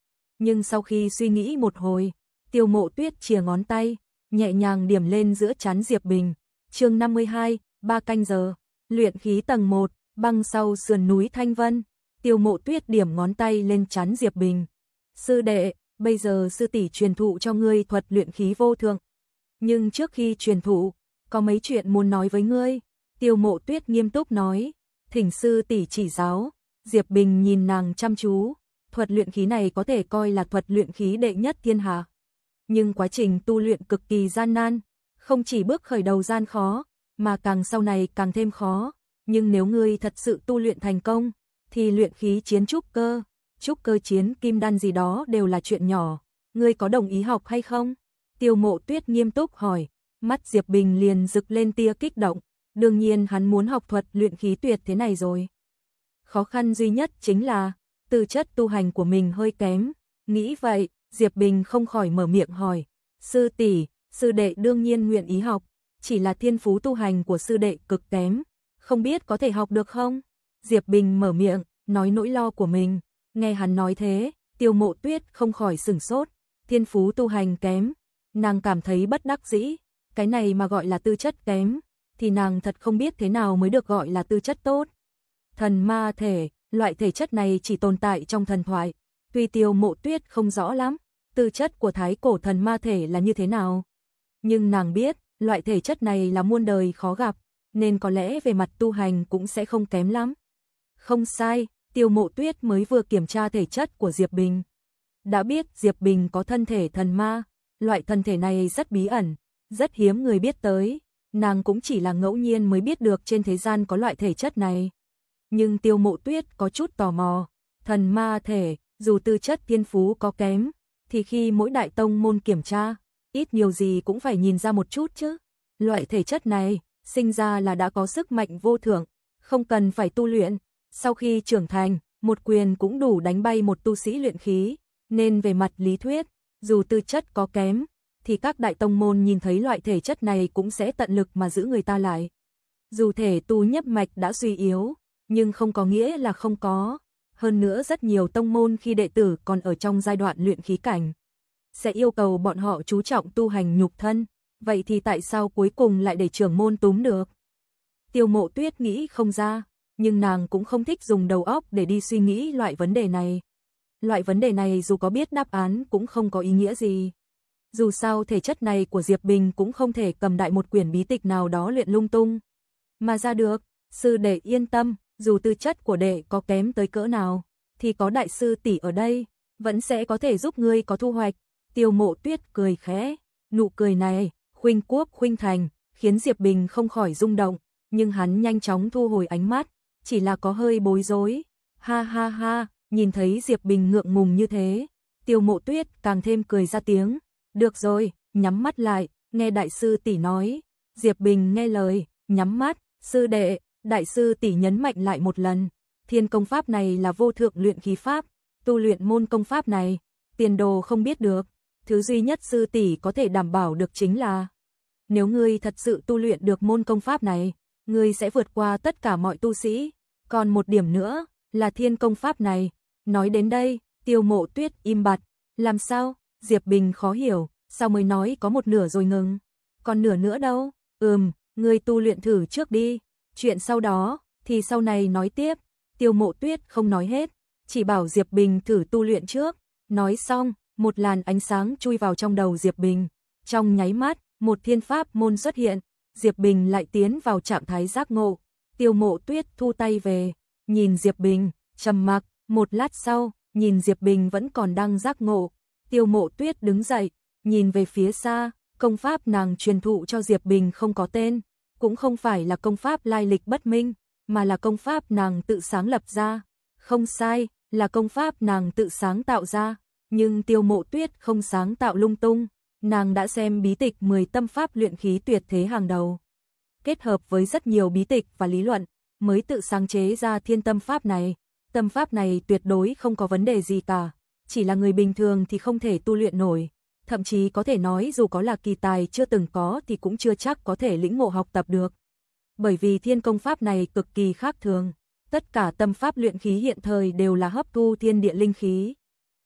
Nhưng sau khi suy nghĩ một hồi, Tiêu Mộ Tuyết chìa ngón tay, nhẹ nhàng điểm lên giữa trán Diệp Bình. Chương năm mươi hai, ba canh giờ, luyện khí tầng một, băng sau sườn núi Thanh Vân. Tiêu Mộ Tuyết điểm ngón tay lên trán Diệp Bình. Sư đệ, bây giờ sư tỷ truyền thụ cho ngươi thuật luyện khí vô thượng. Nhưng trước khi truyền thụ, có mấy chuyện muốn nói với ngươi. Tiêu Mộ Tuyết nghiêm túc nói, thỉnh sư tỷ chỉ giáo. Diệp Bình nhìn nàng chăm chú, thuật luyện khí này có thể coi là thuật luyện khí đệ nhất thiên hạ. Nhưng quá trình tu luyện cực kỳ gian nan, không chỉ bước khởi đầu gian khó, mà càng sau này càng thêm khó. Nhưng nếu ngươi thật sự tu luyện thành công, thì luyện khí chiến trúc cơ, trúc cơ chiến kim đan gì đó đều là chuyện nhỏ. Ngươi có đồng ý học hay không? Tiêu Mộ Tuyết nghiêm túc hỏi, mắt Diệp Bình liền rực lên tia kích động. Đương nhiên hắn muốn học thuật luyện khí tuyệt thế này rồi. Khó khăn duy nhất chính là tư chất tu hành của mình hơi kém. Nghĩ vậy, Diệp Bình không khỏi mở miệng hỏi, sư tỷ, sư đệ đương nhiên nguyện ý học, chỉ là thiên phú tu hành của sư đệ cực kém, không biết có thể học được không? Diệp Bình mở miệng, nói nỗi lo của mình. Nghe hắn nói thế, Tiêu Mộ Tuyết không khỏi sửng sốt. Thiên phú tu hành kém, nàng cảm thấy bất đắc dĩ. Cái này mà gọi là tư chất kém, thì nàng thật không biết thế nào mới được gọi là tư chất tốt. Thần ma thể, loại thể chất này chỉ tồn tại trong thần thoại. Tuy Tiêu Mộ Tuyết không rõ lắm, tư chất của thái cổ thần ma thể là như thế nào. Nhưng nàng biết, loại thể chất này là muôn đời khó gặp, nên có lẽ về mặt tu hành cũng sẽ không kém lắm. Không sai, Tiêu Mộ Tuyết mới vừa kiểm tra thể chất của Diệp Bình. Đã biết Diệp Bình có thân thể thần ma, loại thân thể này rất bí ẩn, rất hiếm người biết tới. Nàng cũng chỉ là ngẫu nhiên mới biết được trên thế gian có loại thể chất này. Nhưng Tiêu Mộ Tuyết có chút tò mò, thần ma thể, dù tư chất thiên phú có kém, thì khi mỗi đại tông môn kiểm tra, ít nhiều gì cũng phải nhìn ra một chút chứ. Loại thể chất này, sinh ra là đã có sức mạnh vô thượng, không cần phải tu luyện. Sau khi trưởng thành, một quyền cũng đủ đánh bay một tu sĩ luyện khí, nên về mặt lý thuyết, dù tư chất có kém, thì các đại tông môn nhìn thấy loại thể chất này cũng sẽ tận lực mà giữ người ta lại. Dù thể tu nhất mạch đã suy yếu, nhưng không có nghĩa là không có. Hơn nữa rất nhiều tông môn khi đệ tử còn ở trong giai đoạn luyện khí cảnh, sẽ yêu cầu bọn họ chú trọng tu hành nhục thân. Vậy thì tại sao cuối cùng lại để trưởng môn túm được? Tiêu Mộ Tuyết nghĩ không ra, nhưng nàng cũng không thích dùng đầu óc để đi suy nghĩ loại vấn đề này. Loại vấn đề này dù có biết đáp án cũng không có ý nghĩa gì. Dù sao thể chất này của Diệp Bình cũng không thể cầm đại một quyển bí tịch nào đó luyện lung tung mà ra được. Sư đệ yên tâm, dù tư chất của đệ có kém tới cỡ nào, thì có đại sư tỷ ở đây, vẫn sẽ có thể giúp ngươi có thu hoạch. Tiêu Mộ Tuyết cười khẽ, nụ cười này, khuynh quốc khuynh thành, khiến Diệp Bình không khỏi rung động, nhưng hắn nhanh chóng thu hồi ánh mắt, chỉ là có hơi bối rối. Ha ha ha, nhìn thấy Diệp Bình ngượng ngùng như thế, Tiêu Mộ Tuyết càng thêm cười ra tiếng. Được rồi, nhắm mắt lại, nghe đại sư tỷ nói. Diệp Bình nghe lời, nhắm mắt. Sư đệ, đại sư tỷ nhấn mạnh lại một lần, thiên công pháp này là vô thượng luyện khí pháp, tu luyện môn công pháp này, tiền đồ không biết được. Thứ duy nhất sư tỷ có thể đảm bảo được chính là, nếu ngươi thật sự tu luyện được môn công pháp này, ngươi sẽ vượt qua tất cả mọi tu sĩ. Còn một điểm nữa, là thiên công pháp này. Nói đến đây, Tiêu Mộ Tuyết im bặt. Làm sao? Diệp Bình khó hiểu, sao mới nói có một nửa rồi ngừng? Còn nửa nữa đâu? Ừm, ngươi tu luyện thử trước đi, chuyện sau đó thì sau này nói tiếp. Tiêu Mộ Tuyết không nói hết, chỉ bảo Diệp Bình thử tu luyện trước. Nói xong, một làn ánh sáng chui vào trong đầu Diệp Bình. Trong nháy mắt, một thiên pháp môn xuất hiện, Diệp Bình lại tiến vào trạng thái giác ngộ. Tiêu Mộ Tuyết thu tay về, nhìn Diệp Bình, trầm mặc. Một lát sau, nhìn Diệp Bình vẫn còn đang giác ngộ, Tiêu Mộ Tuyết đứng dậy, nhìn về phía xa. Công pháp nàng truyền thụ cho Diệp Bình không có tên, cũng không phải là công pháp lai lịch bất minh, mà là công pháp nàng tự sáng lập ra. Không sai, là công pháp nàng tự sáng tạo ra, nhưng Tiêu Mộ Tuyết không sáng tạo lung tung. Nàng đã xem bí tịch mười tâm pháp luyện khí tuyệt thế hàng đầu, kết hợp với rất nhiều bí tịch và lý luận, mới tự sáng chế ra thiên tâm pháp này. Tâm pháp này tuyệt đối không có vấn đề gì cả, chỉ là người bình thường thì không thể tu luyện nổi. Thậm chí có thể nói dù có là kỳ tài chưa từng có thì cũng chưa chắc có thể lĩnh ngộ học tập được. Bởi vì thiên công pháp này cực kỳ khác thường, tất cả tâm pháp luyện khí hiện thời đều là hấp thu thiên địa linh khí.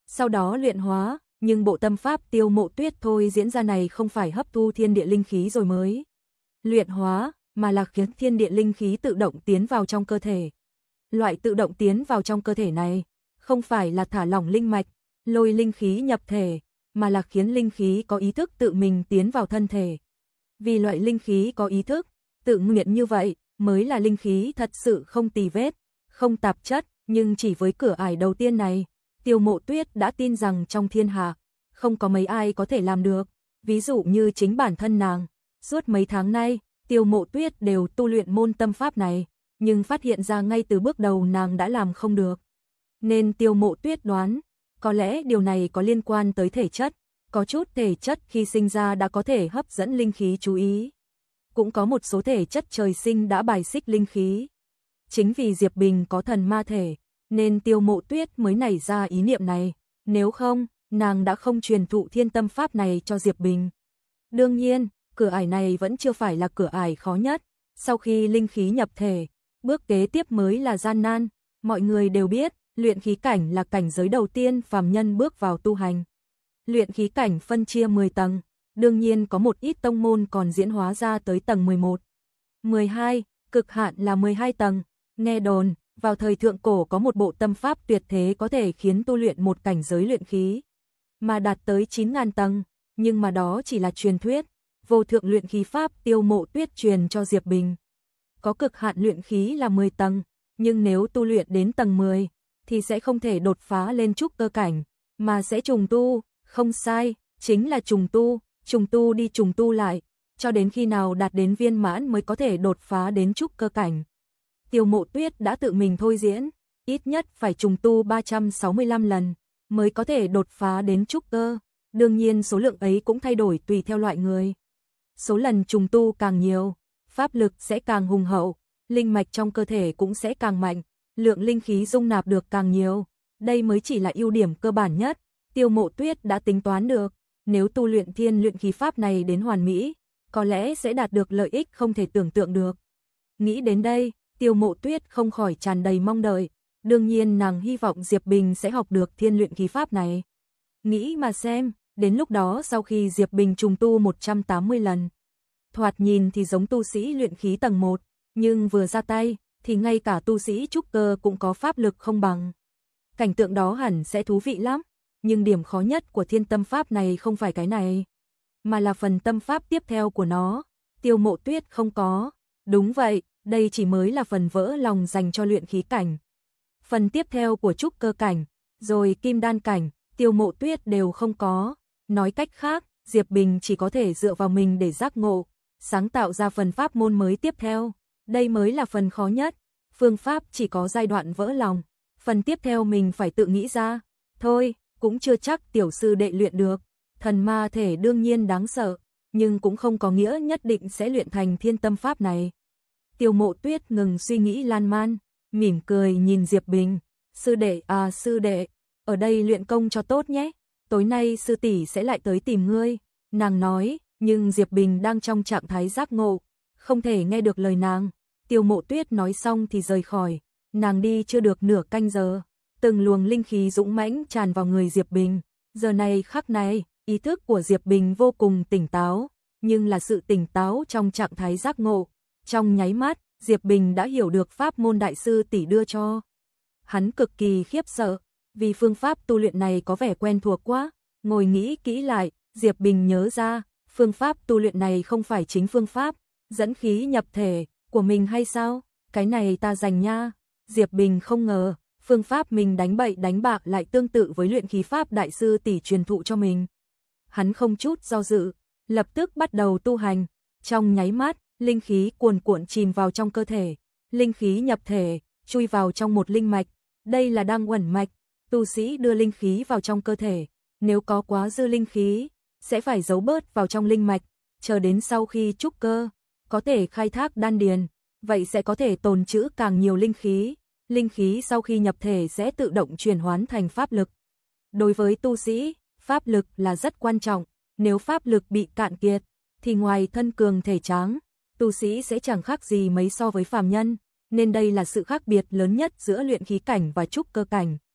sau đó luyện hóa, nhưng bộ tâm pháp Tiêu Mộ Tuyết thôi diễn ra này không phải hấp thu thiên địa linh khí rồi mới luyện hóa, mà là khiến thiên địa linh khí tự động tiến vào trong cơ thể. Loại tự động tiến vào trong cơ thể này, không phải là thả lỏng linh mạch, lôi linh khí nhập thể, mà là khiến linh khí có ý thức tự mình tiến vào thân thể. Vì loại linh khí có ý thức, tự nguyện như vậy, mới là linh khí thật sự không tì vết, không tạp chất, nhưng chỉ với cửa ải đầu tiên này, Tiêu Mộ Tuyết đã tin rằng trong thiên hạ, không có mấy ai có thể làm được, ví dụ như chính bản thân nàng. Suốt mấy tháng nay, Tiêu Mộ Tuyết đều tu luyện môn tâm pháp này, nhưng phát hiện ra ngay từ bước đầu nàng đã làm không được. Nên Tiêu Mộ Tuyết đoán, có lẽ điều này có liên quan tới thể chất, có chút thể chất khi sinh ra đã có thể hấp dẫn linh khí chú ý. Cũng có một số thể chất trời sinh đã bài xích linh khí. Chính vì Diệp Bình có thần ma thể, nên Tiêu Mộ Tuyết mới nảy ra ý niệm này, nếu không, nàng đã không truyền thụ thiên tâm pháp này cho Diệp Bình. Đương nhiên, cửa ải này vẫn chưa phải là cửa ải khó nhất, sau khi linh khí nhập thể, bước kế tiếp mới là gian nan. Mọi người đều biết, luyện khí cảnh là cảnh giới đầu tiên phàm nhân bước vào tu hành. Luyện khí cảnh phân chia mười tầng, đương nhiên có một ít tông môn còn diễn hóa ra tới tầng mười một, mười hai, cực hạn là mười hai tầng. Nghe đồn, vào thời thượng cổ có một bộ tâm pháp tuyệt thế có thể khiến tu luyện một cảnh giới luyện khí mà đạt tới chín nghìn tầng, nhưng mà đó chỉ là truyền thuyết. Vô thượng luyện khí pháp Tiêu Mộ Tuyết truyền cho Diệp Bình. Có cực hạn luyện khí là mười tầng, nhưng nếu tu luyện đến tầng mười thì sẽ không thể đột phá lên trúc cơ cảnh, mà sẽ trùng tu, không sai, chính là trùng tu, trùng tu đi trùng tu lại, cho đến khi nào đạt đến viên mãn mới có thể đột phá đến trúc cơ cảnh. Tiêu Mộ Tuyết đã tự mình thôi diễn, ít nhất phải trùng tu ba trăm sáu mươi lăm lần mới có thể đột phá đến trúc cơ. Đương nhiên số lượng ấy cũng thay đổi tùy theo loại người. Số lần trùng tu càng nhiều, pháp lực sẽ càng hùng hậu, linh mạch trong cơ thể cũng sẽ càng mạnh, lượng linh khí dung nạp được càng nhiều. Đây mới chỉ là ưu điểm cơ bản nhất. Tiêu Mộ Tuyết đã tính toán được, nếu tu luyện thiên luyện khí pháp này đến hoàn mỹ, có lẽ sẽ đạt được lợi ích không thể tưởng tượng được. Nghĩ đến đây, Tiêu Mộ Tuyết không khỏi tràn đầy mong đợi. Đương nhiên nàng hy vọng Diệp Bình sẽ học được thiên luyện khí pháp này. Nghĩ mà xem, đến lúc đó sau khi Diệp Bình trùng tu một trăm tám mươi lần, thoạt nhìn thì giống tu sĩ luyện khí tầng một, nhưng vừa ra tay thì ngay cả tu sĩ trúc cơ cũng có pháp lực không bằng. Cảnh tượng đó hẳn sẽ thú vị lắm, nhưng điểm khó nhất của thiên tâm pháp này không phải cái này, mà là phần tâm pháp tiếp theo của nó. Tiêu Mộ Tuyết không có. Đúng vậy, đây chỉ mới là phần vỡ lòng dành cho luyện khí cảnh. Phần tiếp theo của trúc cơ cảnh, rồi kim đan cảnh, Tiêu Mộ Tuyết đều không có. Nói cách khác, Diệp Bình chỉ có thể dựa vào mình để giác ngộ, sáng tạo ra phần pháp môn mới tiếp theo. Đây mới là phần khó nhất. Phương pháp chỉ có giai đoạn vỡ lòng, phần tiếp theo mình phải tự nghĩ ra. Thôi, cũng chưa chắc tiểu sư đệ luyện được. Thần ma thể đương nhiên đáng sợ, nhưng cũng không có nghĩa nhất định sẽ luyện thành thiên tâm pháp này. Tiêu Mộ Tuyết ngừng suy nghĩ lan man, mỉm cười nhìn Diệp Bình. Sư đệ à sư đệ, ở đây luyện công cho tốt nhé. Tối nay sư tỷ sẽ lại tới tìm ngươi. Nàng nói, nhưng Diệp Bình đang trong trạng thái giác ngộ, không thể nghe được lời nàng. Tiêu Mộ Tuyết nói xong thì rời khỏi. Nàng đi chưa được nửa canh giờ, từng luồng linh khí dũng mãnh tràn vào người Diệp Bình. Giờ này khắc này, ý thức của Diệp Bình vô cùng tỉnh táo, nhưng là sự tỉnh táo trong trạng thái giác ngộ. Trong nháy mắt, Diệp Bình đã hiểu được pháp môn đại sư tỷ đưa cho. Hắn cực kỳ khiếp sợ, vì phương pháp tu luyện này có vẻ quen thuộc quá. Ngồi nghĩ kỹ lại, Diệp Bình nhớ ra, phương pháp tu luyện này không phải chính phương pháp dẫn khí nhập thể của mình hay sao? Cái này ta dành nha. Diệp Bình không ngờ, phương pháp mình đánh bậy đánh bạc lại tương tự với luyện khí pháp đại sư tỷ truyền thụ cho mình. Hắn không chút do dự, lập tức bắt đầu tu hành. Trong nháy mắt, linh khí cuồn cuộn chìm vào trong cơ thể. Linh khí nhập thể, chui vào trong một linh mạch. Đây là đang uẩn mạch. Tu sĩ đưa linh khí vào trong cơ thể. Nếu có quá dư linh khí, sẽ phải giấu bớt vào trong linh mạch. Chờ đến sau khi trúc cơ, có thể khai thác đan điền. Vậy sẽ có thể tồn trữ càng nhiều linh khí. Linh khí sau khi nhập thể sẽ tự động chuyển hóa thành pháp lực. Đối với tu sĩ, pháp lực là rất quan trọng. Nếu pháp lực bị cạn kiệt, thì ngoài thân cường thể tráng, tu sĩ sẽ chẳng khác gì mấy so với phàm nhân. Nên đây là sự khác biệt lớn nhất giữa luyện khí cảnh và trúc cơ cảnh.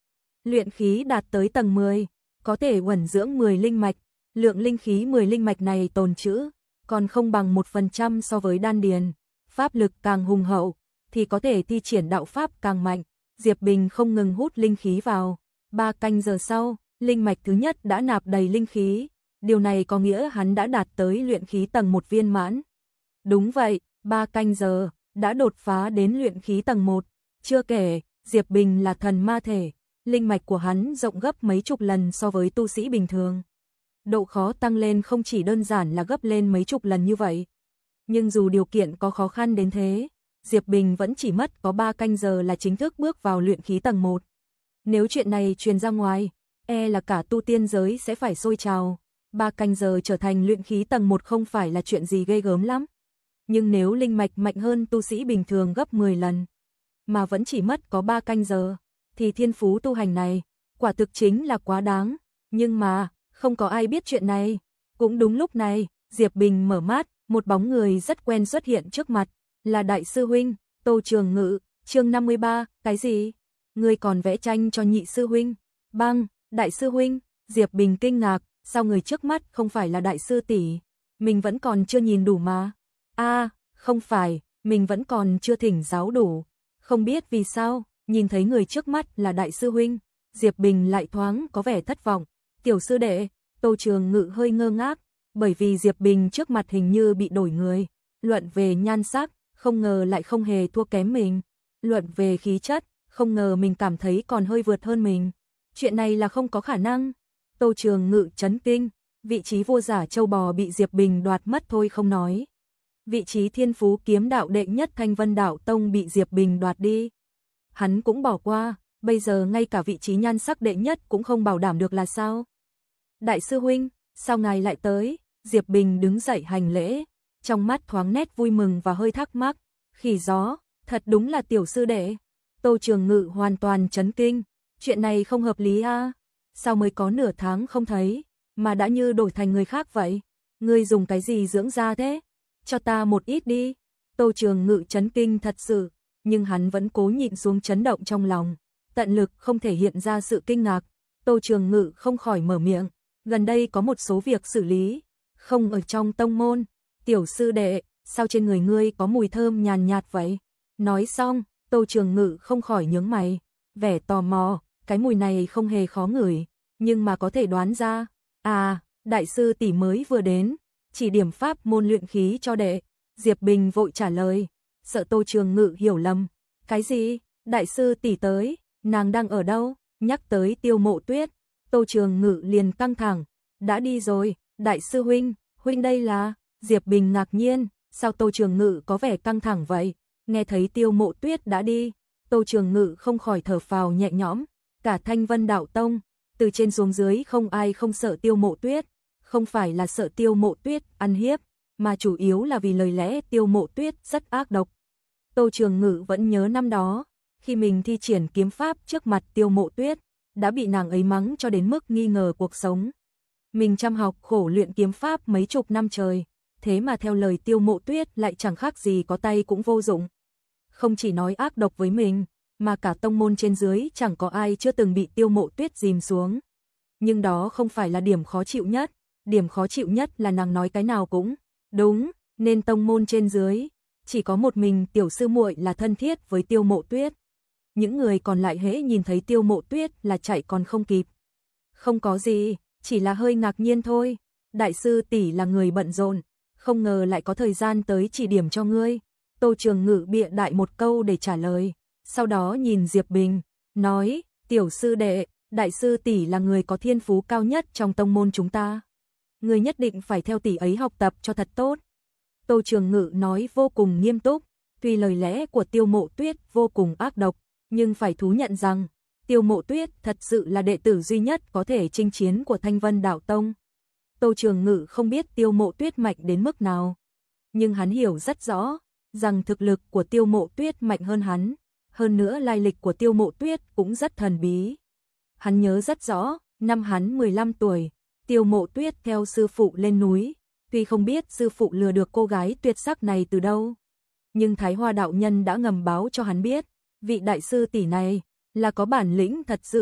luyện khí đạt tới tầng mười, có thể uẩn dưỡng mười linh mạch, lượng linh khí mười linh mạch này tồn trữ, còn không bằng một phần trăm so với đan điền, pháp lực càng hùng hậu, thì có thể thi triển đạo pháp càng mạnh. Diệp Bình không ngừng hút linh khí vào, ba canh giờ sau, linh mạch thứ nhất đã nạp đầy linh khí, điều này có nghĩa hắn đã đạt tới luyện khí tầng một viên mãn. Đúng vậy, ba canh giờ, đã đột phá đến luyện khí tầng một, chưa kể, Diệp Bình là thần ma thể, linh mạch của hắn rộng gấp mấy chục lần so với tu sĩ bình thường. Độ khó tăng lên không chỉ đơn giản là gấp lên mấy chục lần như vậy. Nhưng dù điều kiện có khó khăn đến thế, Diệp Bình vẫn chỉ mất có ba canh giờ là chính thức bước vào luyện khí tầng một. Nếu chuyện này truyền ra ngoài, e là cả tu tiên giới sẽ phải sôi trào. Ba canh giờ trở thành luyện khí tầng một không phải là chuyện gì ghê gớm lắm. Nhưng nếu linh mạch mạnh hơn tu sĩ bình thường gấp mười lần, mà vẫn chỉ mất có ba canh giờ, thì thiên phú tu hành này, quả thực chính là quá đáng. Nhưng mà, không có ai biết chuyện này. Cũng đúng lúc này, Diệp Bình mở mắt, một bóng người rất quen xuất hiện trước mặt, là đại sư huynh, Tô Trường Ngự, chương năm mươi ba, cái gì? Ngươi còn vẽ tranh cho nhị sư huynh? Băng, đại sư huynh, Diệp Bình kinh ngạc, sao người trước mắt không phải là đại sư tỷ? Mình vẫn còn chưa nhìn đủ mà. A, à, không phải, mình vẫn còn chưa thỉnh giáo đủ. Không biết vì sao, nhìn thấy người trước mắt là đại sư huynh, Diệp Bình lại thoáng có vẻ thất vọng. Tiểu sư đệ, Tô Trường Ngự hơi ngơ ngác, bởi vì Diệp Bình trước mặt hình như bị đổi người. Luận về nhan sắc, không ngờ lại không hề thua kém mình. Luận về khí chất, không ngờ mình cảm thấy còn hơi vượt hơn mình. Chuyện này là không có khả năng. Tô Trường Ngự chấn kinh, vị trí vô giả châu bò bị Diệp Bình đoạt mất thôi không nói. Vị trí thiên phú kiếm đạo đệ nhất Thanh Vân Đạo Tông bị Diệp Bình đoạt đi. Hắn cũng bỏ qua, bây giờ ngay cả vị trí nhan sắc đệ nhất cũng không bảo đảm được là sao? Đại sư huynh, sao ngài lại tới? Diệp Bình đứng dậy hành lễ, trong mắt thoáng nét vui mừng và hơi thắc mắc. Khỉ gió, thật đúng là tiểu sư đệ. Tô Trường Ngự hoàn toàn chấn kinh, chuyện này không hợp lý a. À? Sao mới có nửa tháng không thấy, mà đã như đổi thành người khác vậy? Ngươi dùng cái gì dưỡng da thế? Cho ta một ít đi. Tô Trường Ngự chấn kinh thật sự, nhưng hắn vẫn cố nhịn xuống chấn động trong lòng, tận lực không thể hiện ra sự kinh ngạc. Tô Trường Ngự không khỏi mở miệng, gần đây có một số việc xử lý, không ở trong tông môn. Tiểu sư đệ, sao trên người ngươi có mùi thơm nhàn nhạt vậy? Nói xong, Tô Trường Ngự không khỏi nhướng mày, vẻ tò mò, cái mùi này không hề khó ngửi, nhưng mà có thể đoán ra. À, đại sư tỷ mới vừa đến, chỉ điểm pháp môn luyện khí cho đệ. Diệp Bình vội trả lời, sợ Tô Trường Ngự hiểu lầm. Cái gì? Đại sư tỷ tới, nàng đang ở đâu? Nhắc tới Tiêu Mộ Tuyết, Tô Trường Ngự liền căng thẳng. Đã đi rồi, đại sư huynh, huynh đây là... Diệp Bình ngạc nhiên, sao Tô Trường Ngự có vẻ căng thẳng vậy? Nghe thấy Tiêu Mộ Tuyết đã đi, Tô Trường Ngự không khỏi thở phào nhẹ nhõm. Cả Thanh Vân Đạo Tông, từ trên xuống dưới không ai không sợ Tiêu Mộ Tuyết. Không phải là sợ Tiêu Mộ Tuyết ăn hiếp, mà chủ yếu là vì lời lẽ Tiêu Mộ Tuyết rất ác độc. Tô Trường Ngự vẫn nhớ năm đó, khi mình thi triển kiếm pháp trước mặt Tiêu Mộ Tuyết, đã bị nàng ấy mắng cho đến mức nghi ngờ cuộc sống. Mình chăm học khổ luyện kiếm pháp mấy chục năm trời, thế mà theo lời Tiêu Mộ Tuyết lại chẳng khác gì có tay cũng vô dụng. Không chỉ nói ác độc với mình, mà cả tông môn trên dưới chẳng có ai chưa từng bị Tiêu Mộ Tuyết dìm xuống. Nhưng đó không phải là điểm khó chịu nhất, điểm khó chịu nhất là nàng nói cái nào cũng đúng, nên tông môn trên dưới chỉ có một mình tiểu sư muội là thân thiết với Tiêu Mộ Tuyết. Những người còn lại hễ nhìn thấy Tiêu Mộ Tuyết là chạy còn không kịp. Không có gì, chỉ là hơi ngạc nhiên thôi. Đại sư tỷ là người bận rộn, không ngờ lại có thời gian tới chỉ điểm cho ngươi. Tô Trường Ngự bịa đại một câu để trả lời, sau đó nhìn Diệp Bình, nói, tiểu sư đệ, đại sư tỷ là người có thiên phú cao nhất trong tông môn chúng ta. Ngươi nhất định phải theo tỷ ấy học tập cho thật tốt. Tô Trường Ngự nói vô cùng nghiêm túc, tuy lời lẽ của Tiêu Mộ Tuyết vô cùng ác độc, nhưng phải thú nhận rằng, Tiêu Mộ Tuyết thật sự là đệ tử duy nhất có thể chinh chiến của Thanh Vân Đạo Tông. Tô Trường Ngự không biết Tiêu Mộ Tuyết mạnh đến mức nào, nhưng hắn hiểu rất rõ, rằng thực lực của Tiêu Mộ Tuyết mạnh hơn hắn, hơn nữa lai lịch của Tiêu Mộ Tuyết cũng rất thần bí. Hắn nhớ rất rõ, năm hắn mười lăm tuổi, Tiêu Mộ Tuyết theo sư phụ lên núi, tuy không biết sư phụ lừa được cô gái tuyệt sắc này từ đâu, nhưng Thái Hoa đạo nhân đã ngầm báo cho hắn biết, vị đại sư tỷ này là có bản lĩnh thật sự,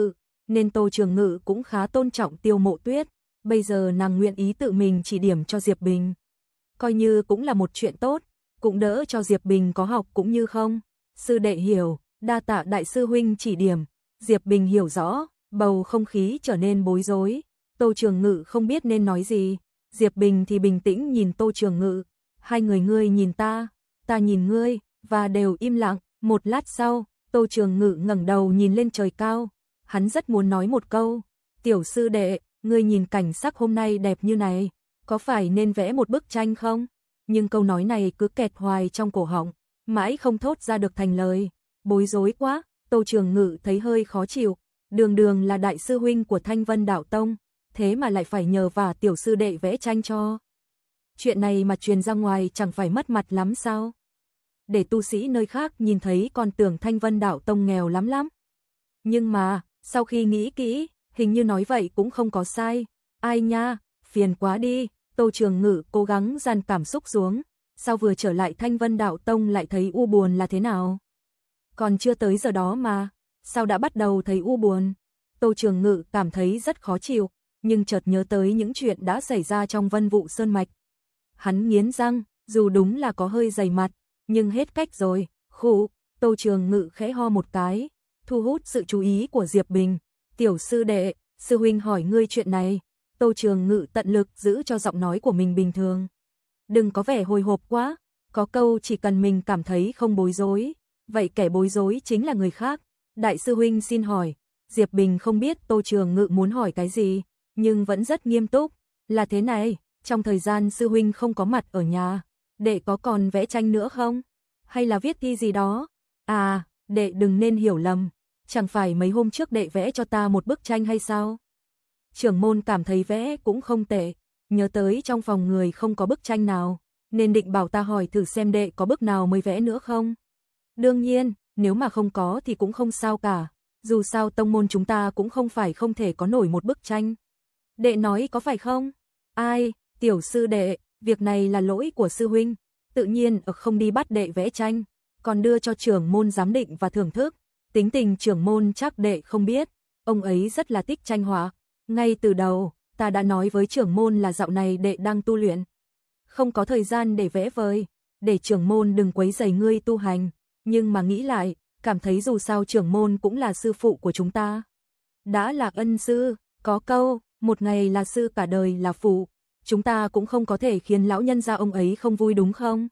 nên Tô Trường Ngự cũng khá tôn trọng Tiêu Mộ Tuyết, bây giờ nàng nguyện ý tự mình chỉ điểm cho Diệp Bình. Coi như cũng là một chuyện tốt, cũng đỡ cho Diệp Bình có học cũng như không. Sư đệ hiểu, đa tạ đại sư huynh chỉ điểm. Diệp Bình hiểu rõ, bầu không khí trở nên bối rối. Tô Trường Ngự không biết nên nói gì. Diệp Bình thì bình tĩnh nhìn Tô Trường Ngự. Hai người ngươi nhìn ta, ta nhìn ngươi, và đều im lặng. Một lát sau, Tô Trường Ngự ngẩng đầu nhìn lên trời cao. Hắn rất muốn nói một câu. Tiểu sư đệ, ngươi nhìn cảnh sắc hôm nay đẹp như này, có phải nên vẽ một bức tranh không? Nhưng câu nói này cứ kẹt hoài trong cổ họng, mãi không thốt ra được thành lời. Bối rối quá, Tô Trường Ngự thấy hơi khó chịu. Đường đường là đại sư huynh của Thanh Vân Đạo Tông, thế mà lại phải nhờ vả tiểu sư đệ vẽ tranh cho. Chuyện này mà truyền ra ngoài chẳng phải mất mặt lắm sao? Để tu sĩ nơi khác nhìn thấy còn tưởng Thanh Vân Đạo Tông nghèo lắm lắm. Nhưng mà, sau khi nghĩ kỹ, hình như nói vậy cũng không có sai. Ai nha, phiền quá đi. Tô Trường Ngự cố gắng dàn cảm xúc xuống. Sao vừa trở lại Thanh Vân Đạo Tông lại thấy u buồn là thế nào? Còn chưa tới giờ đó mà, sao đã bắt đầu thấy u buồn? Tô Trường Ngự cảm thấy rất khó chịu, nhưng chợt nhớ tới những chuyện đã xảy ra trong Vân Vụ Sơn Mạch. Hắn nghiến răng, dù đúng là có hơi dày mặt, nhưng hết cách rồi. Khụ, Tô Trường Ngự khẽ ho một cái, thu hút sự chú ý của Diệp Bình. Tiểu sư đệ, sư huynh hỏi ngươi chuyện này. Tô Trường Ngự tận lực giữ cho giọng nói của mình bình thường. Đừng có vẻ hồi hộp quá, có câu chỉ cần mình cảm thấy không bối rối, vậy kẻ bối rối chính là người khác. Đại sư huynh xin hỏi. Diệp Bình không biết Tô Trường Ngự muốn hỏi cái gì, nhưng vẫn rất nghiêm túc. Là thế này, trong thời gian sư huynh không có mặt ở nhà, đệ có còn vẽ tranh nữa không? Hay là viết thi gì đó? À, đệ đừng nên hiểu lầm, chẳng phải mấy hôm trước đệ vẽ cho ta một bức tranh hay sao? Trưởng môn cảm thấy vẽ cũng không tệ, nhớ tới trong phòng người không có bức tranh nào, nên định bảo ta hỏi thử xem đệ có bức nào mới vẽ nữa không? Đương nhiên, nếu mà không có thì cũng không sao cả, dù sao tông môn chúng ta cũng không phải không thể có nổi một bức tranh. Đệ nói có phải không? Ai, tiểu sư đệ, việc này là lỗi của sư huynh, tự nhiên không đi bắt đệ vẽ tranh, còn đưa cho trưởng môn giám định và thưởng thức. Tính tình trưởng môn chắc đệ không biết, ông ấy rất là thích tranh họa. Ngay từ đầu, ta đã nói với trưởng môn là dạo này đệ đang tu luyện, không có thời gian để vẽ vời, để trưởng môn đừng quấy rầy ngươi tu hành. Nhưng mà nghĩ lại, cảm thấy dù sao trưởng môn cũng là sư phụ của chúng ta. Đã là ân sư, có câu, một ngày là sư cả đời là phụ. Chúng ta cũng không có thể khiến lão nhân gia ông ấy không vui đúng không?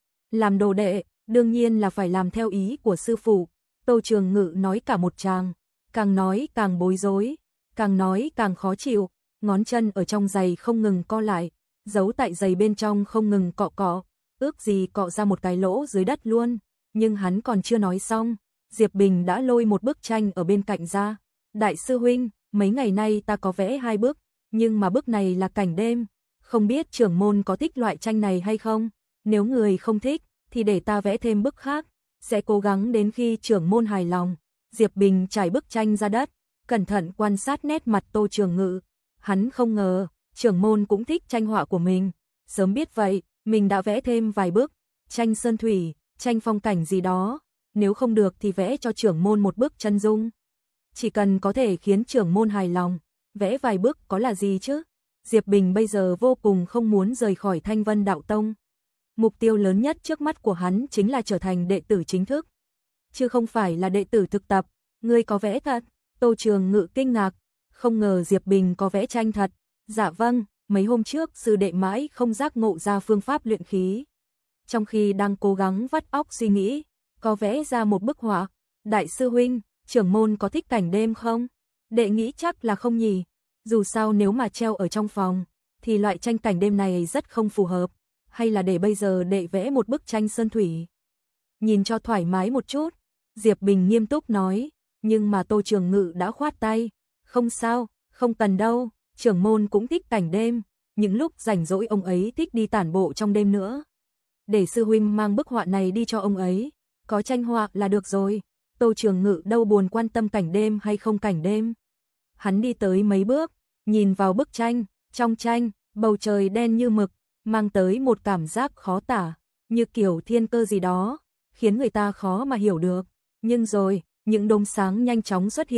Làm đồ đệ, đương nhiên là phải làm theo ý của sư phụ. Tô Trường Ngự nói cả một tràng, càng nói càng bối rối, càng nói càng khó chịu, ngón chân ở trong giày không ngừng co lại, giấu tại giày bên trong không ngừng cọ cọ, ước gì cọ ra một cái lỗ dưới đất luôn. Nhưng hắn còn chưa nói xong, Diệp Bình đã lôi một bức tranh ở bên cạnh ra. Đại sư huynh, mấy ngày nay ta có vẽ hai bức, nhưng mà bức này là cảnh đêm, không biết trưởng môn có thích loại tranh này hay không? Nếu người không thích, thì để ta vẽ thêm bức khác, sẽ cố gắng đến khi trưởng môn hài lòng. Diệp Bình trải bức tranh ra đất, cẩn thận quan sát nét mặt Tô Trường Ngự. Hắn không ngờ, trưởng môn cũng thích tranh họa của mình. Sớm biết vậy, mình đã vẽ thêm vài bức, tranh sơn thủy, tranh phong cảnh gì đó. Nếu không được thì vẽ cho trưởng môn một bức chân dung. Chỉ cần có thể khiến trưởng môn hài lòng, vẽ vài bức có là gì chứ? Diệp Bình bây giờ vô cùng không muốn rời khỏi Thanh Vân Đạo Tông. Mục tiêu lớn nhất trước mắt của hắn chính là trở thành đệ tử chính thức, chứ không phải là đệ tử thực tập. Ngươi có vẽ thật? Tô Trường Ngự kinh ngạc, không ngờ Diệp Bình có vẽ tranh thật. Dạ vâng, mấy hôm trước sư đệ mãi không giác ngộ ra phương pháp luyện khí. Trong khi đang cố gắng vắt óc suy nghĩ, có vẽ ra một bức họa. Đại sư huynh, trưởng môn có thích cảnh đêm không? Đệ nghĩ chắc là không nhỉ. Dù sao nếu mà treo ở trong phòng, thì loại tranh cảnh đêm này rất không phù hợp. Hay là để bây giờ đệ vẽ một bức tranh sơn thủy, nhìn cho thoải mái một chút. Diệp Bình nghiêm túc nói, nhưng mà Tô Trường Ngự đã khoát tay. Không sao, không cần đâu, trưởng môn cũng thích cảnh đêm. Những lúc rảnh rỗi ông ấy thích đi tản bộ trong đêm nữa. Để sư huynh mang bức họa này đi cho ông ấy, có tranh họa là được rồi. Tô Trường Ngự đâu buồn quan tâm cảnh đêm hay không cảnh đêm. Hắn đi tới mấy bước, nhìn vào bức tranh, trong tranh, bầu trời đen như mực, mang tới một cảm giác khó tả, như kiểu thiên cơ gì đó, khiến người ta khó mà hiểu được. Nhưng rồi, những đốm sáng nhanh chóng xuất hiện,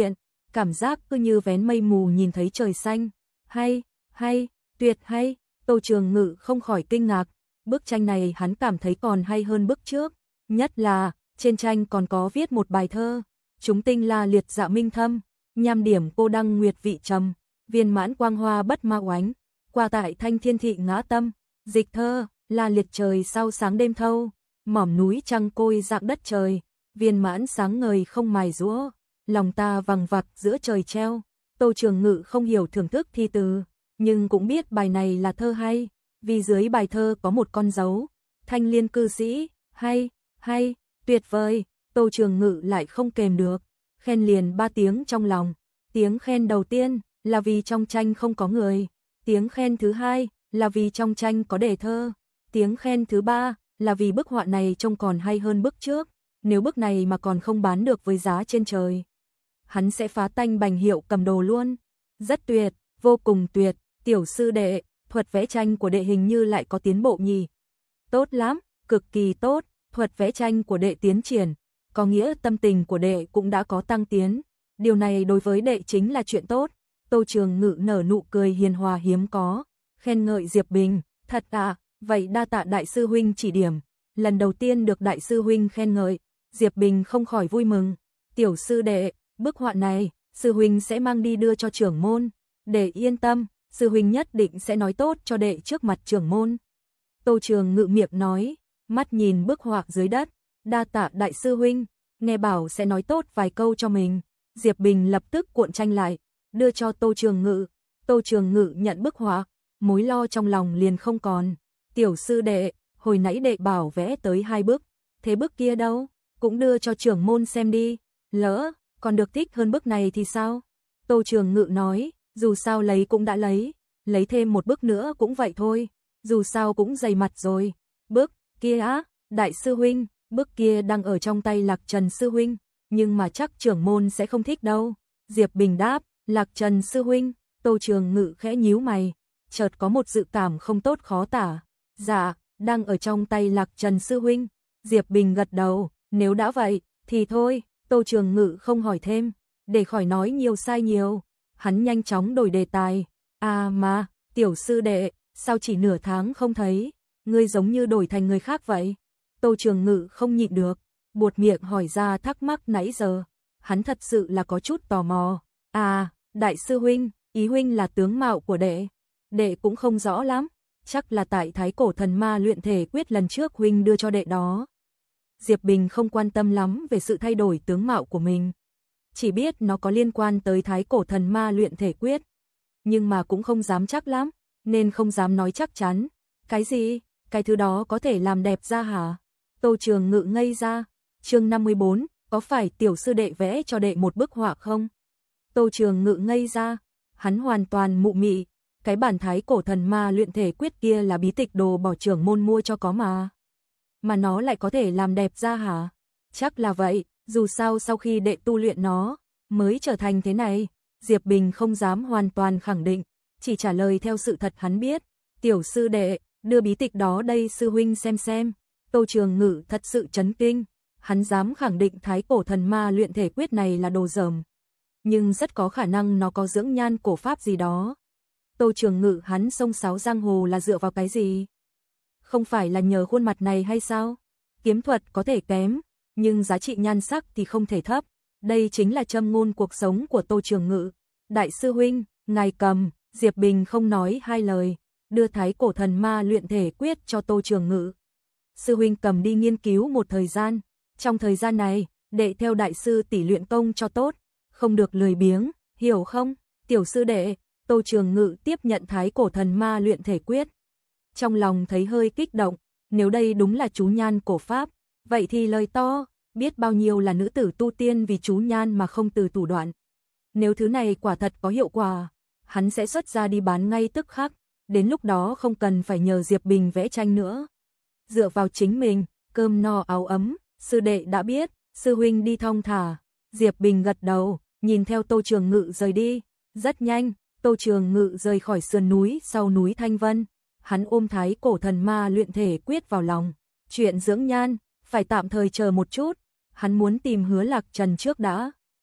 cảm giác cứ như vén mây mù nhìn thấy trời xanh. Hay, hay, tuyệt hay, Tô Trường Ngự không khỏi kinh ngạc, bức tranh này hắn cảm thấy còn hay hơn bức trước, nhất là, trên tranh còn có viết một bài thơ, chúng tinh la liệt dạ minh thâm, nham điểm cô đăng nguyệt vị trầm, viên mãn quang hoa bất ma oánh, qua tại thanh thiên thị ngã tâm, dịch thơ, la liệt trời sao sáng đêm thâu, mỏm núi trăng côi dạng đất trời, viên mãn sáng ngời không mài giũa, lòng ta vằng vặc giữa trời treo. Tô Trường Ngự không hiểu thưởng thức thi từ, nhưng cũng biết bài này là thơ hay, vì dưới bài thơ có một con dấu, thanh liên cư sĩ, hay, hay, tuyệt vời, Tô Trường Ngự lại không kềm được, khen liền ba tiếng trong lòng. Tiếng khen đầu tiên là vì trong tranh không có người, tiếng khen thứ hai là vì trong tranh có đề thơ, tiếng khen thứ ba là vì bức họa này trông còn hay hơn bức trước, nếu bức này mà còn không bán được với giá trên trời, hắn sẽ phá tanh bành hiệu cầm đồ luôn. Rất tuyệt, vô cùng tuyệt, tiểu sư đệ, thuật vẽ tranh của đệ hình như lại có tiến bộ nhỉ. Tốt lắm, cực kỳ tốt, thuật vẽ tranh của đệ tiến triển, có nghĩa tâm tình của đệ cũng đã có tăng tiến. Điều này đối với đệ chính là chuyện tốt. Tô Trường Ngự nở nụ cười hiền hòa hiếm có, khen ngợi Diệp Bình, thật à, vậy đa tạ đại sư huynh chỉ điểm. Lần đầu tiên được đại sư huynh khen ngợi, Diệp Bình không khỏi vui mừng. Tiểu sư đệ, bức họa này, sư huynh sẽ mang đi đưa cho trưởng môn. Để yên tâm, sư huynh nhất định sẽ nói tốt cho đệ trước mặt trưởng môn. Tô Trường Ngự miệng nói, mắt nhìn bức họa dưới đất, đa tạ đại sư huynh, nghe bảo sẽ nói tốt vài câu cho mình. Diệp Bình lập tức cuộn tranh lại, đưa cho Tô Trường Ngự. Tô Trường Ngự nhận bức họa, mối lo trong lòng liền không còn. Tiểu sư đệ, hồi nãy đệ bảo vẽ tới hai bức, thế bức kia đâu? Cũng đưa cho trưởng môn xem đi, lỡ còn được thích hơn bức này thì sao? Tô Trường Ngự nói, dù sao lấy cũng đã lấy, lấy thêm một bức nữa cũng vậy thôi, dù sao cũng dày mặt rồi. Bức kia á, đại sư huynh, bức kia đang ở trong tay Lạc Trần sư huynh, nhưng mà chắc trưởng môn sẽ không thích đâu. Diệp Bình đáp, Lạc Trần sư huynh. Tô Trường Ngự khẽ nhíu mày, chợt có một dự cảm không tốt khó tả. Dạ, đang ở trong tay Lạc Trần sư huynh. Diệp Bình gật đầu, nếu đã vậy, thì thôi. Tô Trường Ngự không hỏi thêm, để khỏi nói nhiều sai nhiều. Hắn nhanh chóng đổi đề tài. À mà, tiểu sư đệ, sao chỉ nửa tháng không thấy, ngươi giống như đổi thành người khác vậy? Tô Trường Ngự không nhịn được, buột miệng hỏi ra thắc mắc nãy giờ. Hắn thật sự là có chút tò mò. À, đại sư huynh, ý huynh là tướng mạo của đệ. Đệ cũng không rõ lắm, chắc là tại Thái Cổ Thần Ma luyện thể quyết lần trước huynh đưa cho đệ đó. Diệp Bình không quan tâm lắm về sự thay đổi tướng mạo của mình, chỉ biết nó có liên quan tới Thái Cổ Thần Ma luyện thể quyết, nhưng mà cũng không dám chắc lắm, nên không dám nói chắc chắn. Cái gì? Cái thứ đó có thể làm đẹp da hả? Tô Trường Ngự ngây ra. Chương năm mươi bốn, có phải tiểu sư đệ vẽ cho đệ một bức họa không? Tô Trường Ngự ngây ra, hắn hoàn toàn mụ mị, cái bản Thái Cổ Thần Ma luyện thể quyết kia là bí tịch đồ bỏ trưởng môn mua cho có mà. Mà nó lại có thể làm đẹp da hả? Chắc là vậy, dù sao sau khi đệ tu luyện nó, mới trở thành thế này. Diệp Bình không dám hoàn toàn khẳng định, chỉ trả lời theo sự thật hắn biết. Tiểu sư đệ, đưa bí tịch đó đây sư huynh xem xem. Tô Trường Ngự thật sự chấn kinh, hắn dám khẳng định Thái Cổ Thần Ma luyện thể quyết này là đồ dởm, nhưng rất có khả năng nó có dưỡng nhan cổ pháp gì đó. Tô Trường Ngự hắn xông xáo giang hồ là dựa vào cái gì? Không phải là nhờ khuôn mặt này hay sao? Kiếm thuật có thể kém, nhưng giá trị nhan sắc thì không thể thấp. Đây chính là châm ngôn cuộc sống của Tô Trường Ngự. Đại sư huynh, ngài cầm. Diệp Bình không nói hai lời, đưa Thái Cổ Thần Ma luyện thể quyết cho Tô Trường Ngự. Sư huynh cầm đi nghiên cứu một thời gian. Trong thời gian này, đệ theo đại sư tỷ luyện công cho tốt, không được lười biếng, hiểu không? Tiểu sư đệ. Tô Trường Ngự tiếp nhận Thái Cổ Thần Ma luyện thể quyết. Trong lòng thấy hơi kích động, nếu đây đúng là chú nhan cổ pháp, vậy thì lời to, biết bao nhiêu là nữ tử tu tiên vì chú nhan mà không từ thủ đoạn. Nếu thứ này quả thật có hiệu quả, hắn sẽ xuất ra đi bán ngay tức khắc, đến lúc đó không cần phải nhờ Diệp Bình vẽ tranh nữa. Dựa vào chính mình, cơm no áo ấm, sư đệ đã biết, sư huynh đi thong thả. Diệp Bình gật đầu, nhìn theo Tô Trường Ngự rời đi. Rất nhanh, Tô Trường Ngự rời khỏi sườn núi sau núi Thanh Vân. Hắn ôm Thái Cổ Thần Ma luyện thể quyết vào lòng. Chuyện dưỡng nhan, phải tạm thời chờ một chút. Hắn muốn tìm Hứa Lạc Trần trước đã.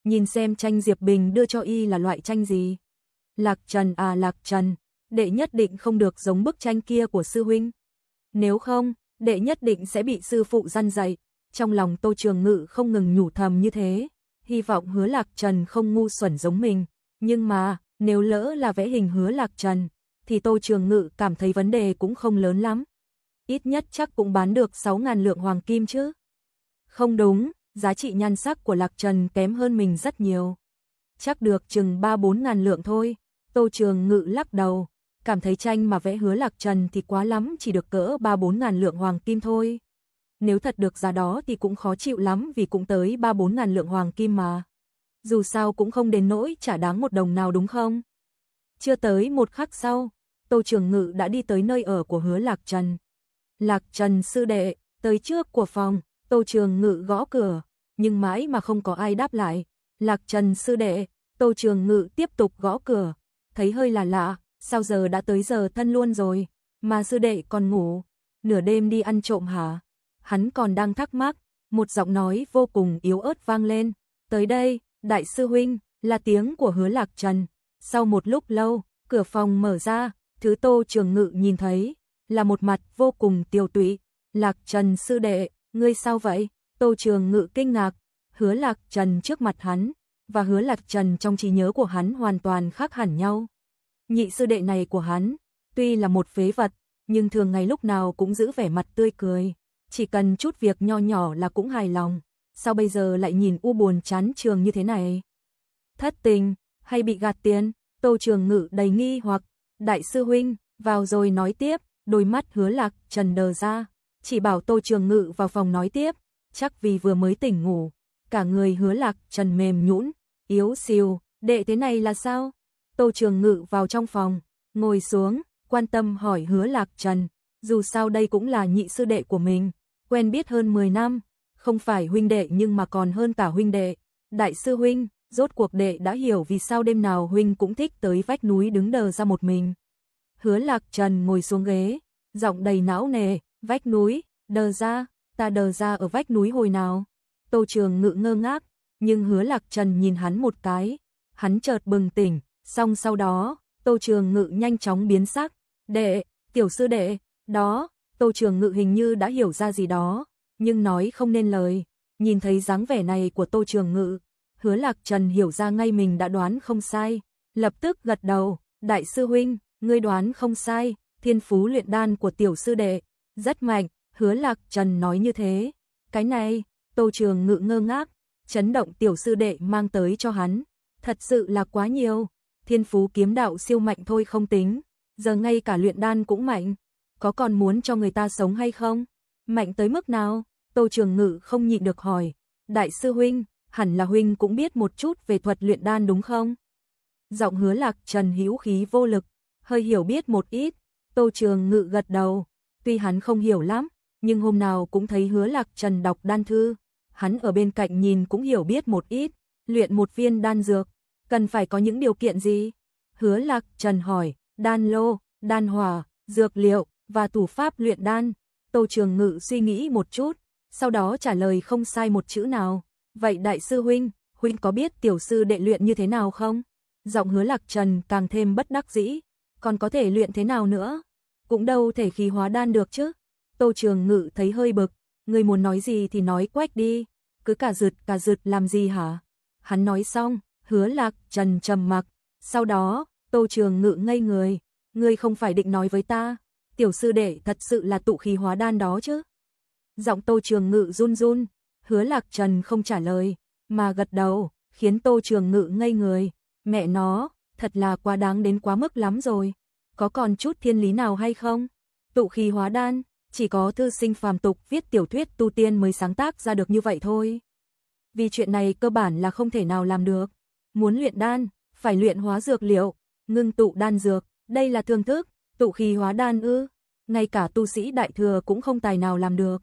nhìn xem tranh Diệp Bình đưa cho y là loại tranh gì. Lạc Trần à Lạc Trần, đệ nhất định không được giống bức tranh kia của sư huynh. Nếu không, đệ nhất định sẽ bị sư phụ răn dạy. Trong lòng Tô Trường Ngự không ngừng nhủ thầm như thế, hy vọng Hứa Lạc Trần không ngu xuẩn giống mình. Nhưng mà, nếu lỡ là vẽ hình Hứa Lạc Trần, thì Tô Trường Ngự cảm thấy vấn đề cũng không lớn lắm. Ít nhất chắc cũng bán được sáu ngàn lượng hoàng kim chứ. Không đúng, giá trị nhan sắc của Lạc Trần kém hơn mình rất nhiều. Chắc được chừng ba bốn ngàn lượng thôi. Tô Trường Ngự lắc đầu, cảm thấy tranh mà vẽ Hứa Lạc Trần thì quá lắm, chỉ được cỡ ba bốn ngàn lượng hoàng kim thôi. Nếu thật được giá đó thì cũng khó chịu lắm, vì cũng tới ba bốn ngàn lượng hoàng kim mà. Dù sao cũng không đến nỗi chả đáng một đồng nào đúng không? Chưa tới một khắc sau, Tô Trường Ngự đã đi tới nơi ở của Hứa Lạc Trần. Lạc Trần sư đệ, tới trước của phòng, Tô Trường Ngự gõ cửa, nhưng mãi mà không có ai đáp lại. Lạc Trần sư đệ, Tô Trường Ngự tiếp tục gõ cửa, thấy hơi là lạ, sao giờ đã tới giờ thân luôn rồi, mà sư đệ còn ngủ, nửa đêm đi ăn trộm hả? Hắn còn đang thắc mắc, một giọng nói vô cùng yếu ớt vang lên, tới đây, đại sư huynh, là tiếng của Hứa Lạc Trần. Sau một lúc lâu, cửa phòng mở ra, thứ Tô Trường Ngự nhìn thấy là một mặt vô cùng tiêu tụy. Lạc Trần sư đệ, ngươi sao vậy? Tô Trường Ngự kinh ngạc, Hứa Lạc Trần trước mặt hắn và Hứa Lạc Trần trong trí nhớ của hắn hoàn toàn khác hẳn nhau. Nhị sư đệ này của hắn, tuy là một phế vật, nhưng thường ngày lúc nào cũng giữ vẻ mặt tươi cười, chỉ cần chút việc nho nhỏ là cũng hài lòng. Sao bây giờ lại nhìn u buồn chán trường như thế này? Thất tình, hay bị gạt tiền? Tô Trường Ngự đầy nghi hoặc, đại sư huynh, vào rồi nói tiếp. Đôi mắt Hứa Lạc Trần đờ ra, chỉ bảo Tô Trường Ngự vào phòng nói tiếp, chắc vì vừa mới tỉnh ngủ, cả người Hứa Lạc Trần mềm nhũn, yếu xìu, đệ thế này là sao? Tô Trường Ngự vào trong phòng, ngồi xuống, quan tâm hỏi Hứa Lạc Trần, dù sao đây cũng là nhị sư đệ của mình, quen biết hơn mười năm, không phải huynh đệ nhưng mà còn hơn cả huynh đệ. Đại sư huynh, rốt cuộc đệ đã hiểu vì sao đêm nào huynh cũng thích tới vách núi đứng đờ ra một mình. Hứa Lạc Trần ngồi xuống ghế, giọng đầy não nề, vách núi, đờ ra, ta đờ ra ở vách núi hồi nào? Tô Trường Ngự ngơ ngác, nhưng Hứa Lạc Trần nhìn hắn một cái, hắn chợt bừng tỉnh, xong sau đó, Tô Trường Ngự nhanh chóng biến sắc, đệ, tiểu sư đệ, đó, Tô Trường Ngự hình như đã hiểu ra gì đó, nhưng nói không nên lời, nhìn thấy dáng vẻ này của Tô Trường Ngự, Hứa Lạc Trần hiểu ra ngay mình đã đoán không sai, lập tức gật đầu, đại sư huynh, ngươi đoán không sai, thiên phú luyện đan của tiểu sư đệ rất mạnh. Hứa Lạc Trần nói như thế. Cái này, Tô Trường Ngự ngơ ngác, chấn động tiểu sư đệ mang tới cho hắn, thật sự là quá nhiều. Thiên phú kiếm đạo siêu mạnh thôi không tính, giờ ngay cả luyện đan cũng mạnh, có còn muốn cho người ta sống hay không? Mạnh tới mức nào? Tô Trường Ngự không nhịn được hỏi, đại sư huynh, hẳn là huynh cũng biết một chút về thuật luyện đan đúng không? Giọng Hứa Lạc Trần hữu khí vô lực, hơi hiểu biết một ít. Tô Trường Ngự gật đầu, tuy hắn không hiểu lắm, nhưng hôm nào cũng thấy Hứa Lạc Trần đọc đan thư, hắn ở bên cạnh nhìn cũng hiểu biết một ít. Luyện một viên đan dược, cần phải có những điều kiện gì? Hứa Lạc Trần hỏi, đan lô, đan hỏa, dược liệu và thủ pháp luyện đan. Tô Trường Ngự suy nghĩ một chút, sau đó trả lời không sai một chữ nào. Vậy đại sư huynh, huynh có biết tiểu sư đệ luyện như thế nào không? Giọng Hứa Lạc Trần càng thêm bất đắc dĩ, còn có thể luyện thế nào nữa? Cũng đâu thể khí hóa đan được chứ. Tô Trường Ngự thấy hơi bực, người muốn nói gì thì nói quách đi, cứ cả rượt cả rượt làm gì hả? Hắn nói xong, Hứa Lạc Trần trầm mặc, sau đó, Tô Trường Ngự ngây người, ngươi không phải định nói với ta, tiểu sư đệ thật sự là tụ khí hóa đan đó chứ? Giọng Tô Trường Ngự run run, Hứa Lạc Trần không trả lời, mà gật đầu, khiến Tô Trường Ngự ngây người, mẹ nó, thật là quá đáng đến quá mức lắm rồi, có còn chút thiên lý nào hay không? Tụ khí hóa đan, chỉ có thư sinh phàm tục viết tiểu thuyết tu tiên mới sáng tác ra được như vậy thôi. Vì chuyện này cơ bản là không thể nào làm được. Muốn luyện đan, phải luyện hóa dược liệu, ngưng tụ đan dược, đây là thương thức, tụ khí hóa đan ư? Ngay cả tu sĩ đại thừa cũng không tài nào làm được.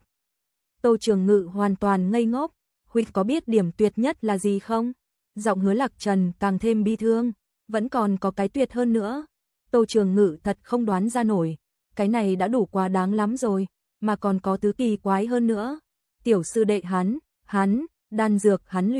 Tô Trường Ngự hoàn toàn ngây ngốc, huynh có biết điểm tuyệt nhất là gì không? Giọng Hứa Lạc Trần càng thêm bi thương, vẫn còn có cái tuyệt hơn nữa. Tô Trường Ngự thật không đoán ra nổi, cái này đã đủ quá đáng lắm rồi, mà còn có thứ kỳ quái hơn nữa. Tiểu sư đệ hắn, hắn, đan dược hắn luyện,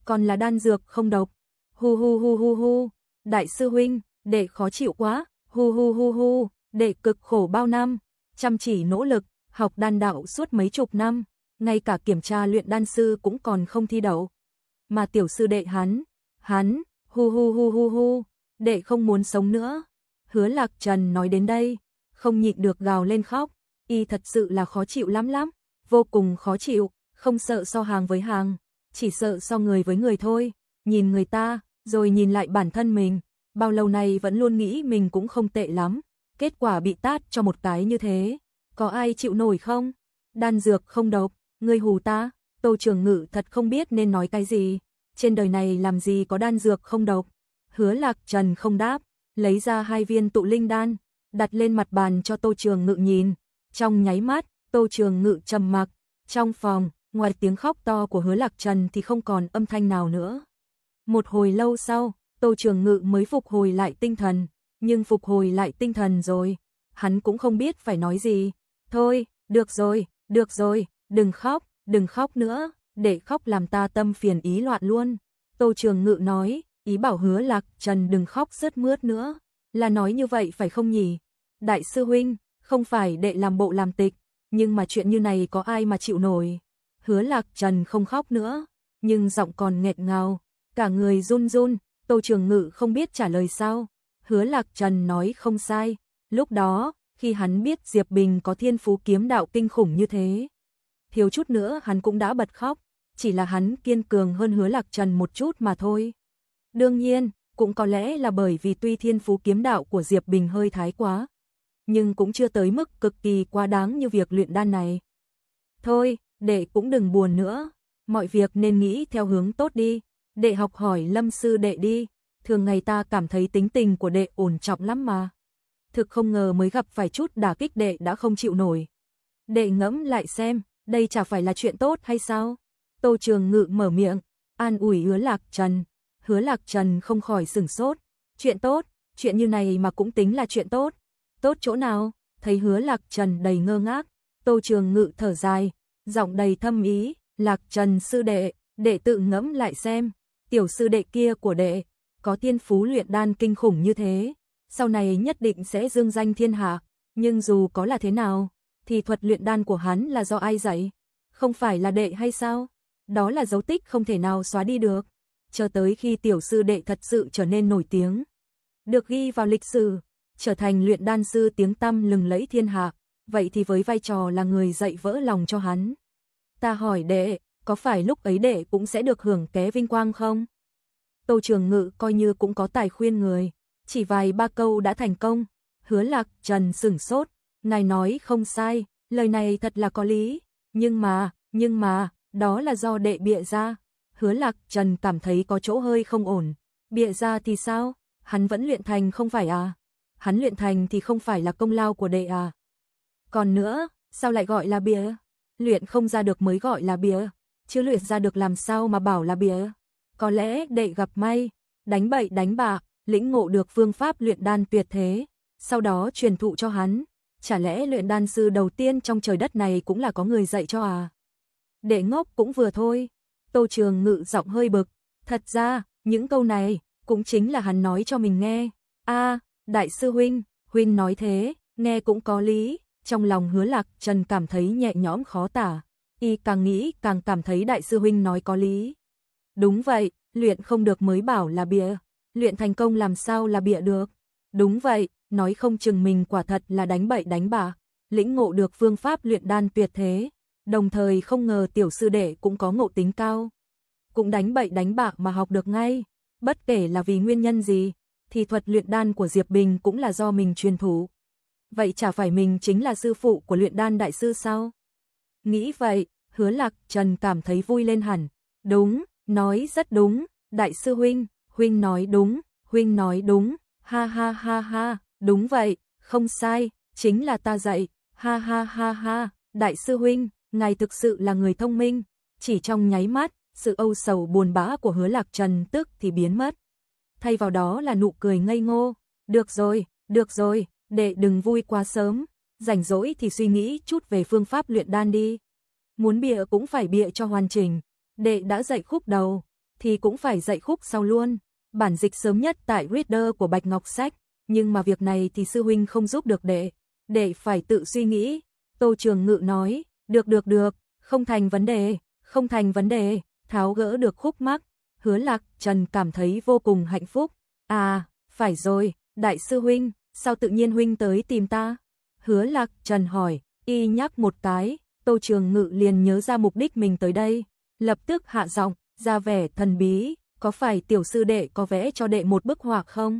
còn là đan dược không độc. Hu hu hu hu hu, đại sư huynh, đệ khó chịu quá, hu hu hu hu, đệ cực khổ bao năm, chăm chỉ nỗ lực, học đan đạo suốt mấy chục năm, ngay cả kiểm tra luyện đan sư cũng còn không thi đậu. Mà tiểu sư đệ hắn, hắn, hu hu hu hu hu, đệ không muốn sống nữa. Hứa Lạc Trần nói đến đây, không nhịn được gào lên khóc, y thật sự là khó chịu lắm lắm, vô cùng khó chịu, không sợ so hàng với hàng, chỉ sợ so người với người thôi, nhìn người ta, rồi nhìn lại bản thân mình, bao lâu nay vẫn luôn nghĩ mình cũng không tệ lắm, kết quả bị tát cho một cái như thế, có ai chịu nổi không? Đan dược không độc, ngươi hù ta, Tô Trường Ngự thật không biết nên nói cái gì, trên đời này làm gì có đan dược không độc. Hứa Lạc Trần không đáp, lấy ra hai viên tụ linh đan, đặt lên mặt bàn cho Tô Trường Ngự nhìn, trong nháy mắt, Tô Trường Ngự trầm mặc, trong phòng, ngoài tiếng khóc to của Hứa Lạc Trần thì không còn âm thanh nào nữa. Một hồi lâu sau, Tô Trường Ngự mới phục hồi lại tinh thần, nhưng phục hồi lại tinh thần rồi, hắn cũng không biết phải nói gì. Thôi, được rồi, được rồi, đừng khóc, đừng khóc nữa, để khóc làm ta tâm phiền ý loạn luôn. Tô Trường Ngự nói, ý bảo Hứa Lạc Trần đừng khóc rớt mướt nữa, là nói như vậy phải không nhỉ? Đại sư huynh, không phải đệ làm bộ làm tịch, nhưng mà chuyện như này có ai mà chịu nổi. Hứa Lạc Trần không khóc nữa, nhưng giọng còn nghẹt ngào, cả người run run. Tô Trường Ngự không biết trả lời sao. Hứa Lạc Trần nói không sai, lúc đó, khi hắn biết Diệp Bình có thiên phú kiếm đạo kinh khủng như thế, thiếu chút nữa hắn cũng đã bật khóc, chỉ là hắn kiên cường hơn Hứa Lạc Trần một chút mà thôi. Đương nhiên, cũng có lẽ là bởi vì tuy thiên phú kiếm đạo của Diệp Bình hơi thái quá, nhưng cũng chưa tới mức cực kỳ quá đáng như việc luyện đan này. Thôi, đệ cũng đừng buồn nữa, mọi việc nên nghĩ theo hướng tốt đi, đệ học hỏi Lâm sư đệ đi, thường ngày ta cảm thấy tính tình của đệ ổn trọng lắm mà. Thực không ngờ mới gặp phải chút đả kích đệ đã không chịu nổi. Đệ ngẫm lại xem, đây chả phải là chuyện tốt hay sao? Tô Trường Ngự mở miệng, an ủi Hứa Lạc Trần. Hứa Lạc Trần không khỏi sửng sốt. Chuyện tốt, chuyện như này mà cũng tính là chuyện tốt. Tốt chỗ nào? Thấy Hứa Lạc Trần đầy ngơ ngác, Tô Trường Ngự thở dài, giọng đầy thâm ý, Lạc Trần sư đệ, đệ tự ngẫm lại xem, tiểu sư đệ kia của đệ, có thiên phú luyện đan kinh khủng như thế, sau này nhất định sẽ dương danh thiên hạ, nhưng dù có là thế nào, thì thuật luyện đan của hắn là do ai dạy? Không phải là đệ hay sao? Đó là dấu tích không thể nào xóa đi được, chờ tới khi tiểu sư đệ thật sự trở nên nổi tiếng, được ghi vào lịch sử, trở thành luyện đan sư tiếng tăm lừng lẫy thiên hạ, vậy thì với vai trò là người dạy vỡ lòng cho hắn. Ta hỏi đệ, có phải lúc ấy đệ cũng sẽ được hưởng ké vinh quang không? Tô Trường Ngự coi như cũng có tài khuyên người, chỉ vài ba câu đã thành công. Hứa Lạc Trần sửng sốt, ngài nói không sai, lời này thật là có lý, nhưng mà, nhưng mà, đó là do đệ bịa ra. Hứa Lạc Trần cảm thấy có chỗ hơi không ổn, bịa ra thì sao? Hắn vẫn luyện thành không phải à? Hắn luyện thành thì không phải là công lao của đệ à? Còn nữa, sao lại gọi là bịa? Luyện không ra được mới gọi là bịa, chứ luyện ra được làm sao mà bảo là bịa? Có lẽ đệ gặp may, đánh bậy đánh bạ, lĩnh ngộ được phương pháp luyện đan tuyệt thế, sau đó truyền thụ cho hắn. Chả lẽ luyện đan sư đầu tiên trong trời đất này cũng là có người dạy cho à? Đệ ngốc cũng vừa thôi. Tô Trường Ngự giọng hơi bực, thật ra, những câu này cũng chính là hắn nói cho mình nghe. A, đại sư huynh, huynh nói thế, nghe cũng có lý. Trong lòng Hứa Lạc Trần cảm thấy nhẹ nhõm khó tả, y càng nghĩ càng cảm thấy đại sư huynh nói có lý. Đúng vậy, luyện không được mới bảo là bịa, luyện thành công làm sao là bịa được. Đúng vậy, nói không chừng mình quả thật là đánh bậy đánh bạ, lĩnh ngộ được phương pháp luyện đan tuyệt thế, đồng thời không ngờ tiểu sư đệ cũng có ngộ tính cao, cũng đánh bậy đánh bạ mà học được ngay. Bất kể là vì nguyên nhân gì, thì thuật luyện đan của Diệp Bình cũng là do mình truyền thụ. Vậy chả phải mình chính là sư phụ của luyện đan đại sư sao? Nghĩ vậy, Hứa Lạc Trần cảm thấy vui lên hẳn. Đúng, nói rất đúng, đại sư huynh, huynh nói đúng, huynh nói đúng, ha ha ha ha, đúng vậy, không sai, chính là ta dạy, ha ha ha ha, đại sư huynh, ngài thực sự là người thông minh. Chỉ trong nháy mắt, sự âu sầu buồn bã của Hứa Lạc Trần tức thì biến mất. Thay vào đó là nụ cười ngây ngô. Được rồi, được rồi, đệ đừng vui quá sớm, rảnh rỗi thì suy nghĩ chút về phương pháp luyện đan đi. Muốn bịa cũng phải bịa cho hoàn chỉnh, đệ đã dạy khúc đầu, thì cũng phải dạy khúc sau luôn. Bản dịch sớm nhất tại Reader của Bạch Ngọc Sách, nhưng mà việc này thì sư huynh không giúp được đệ, đệ phải tự suy nghĩ. Tô Trường Ngự nói, được được được, không thành vấn đề, không thành vấn đề, tháo gỡ được khúc mắc. Hứa Lạc Trần cảm thấy vô cùng hạnh phúc. À, phải rồi, đại sư huynh, sao tự nhiên huynh tới tìm ta? Hứa Lạc Trần hỏi, y nhắc một cái, Tô Trường Ngự liền nhớ ra mục đích mình tới đây, lập tức hạ giọng, ra vẻ thần bí, có phải tiểu sư đệ có vẽ cho đệ một bức họa không?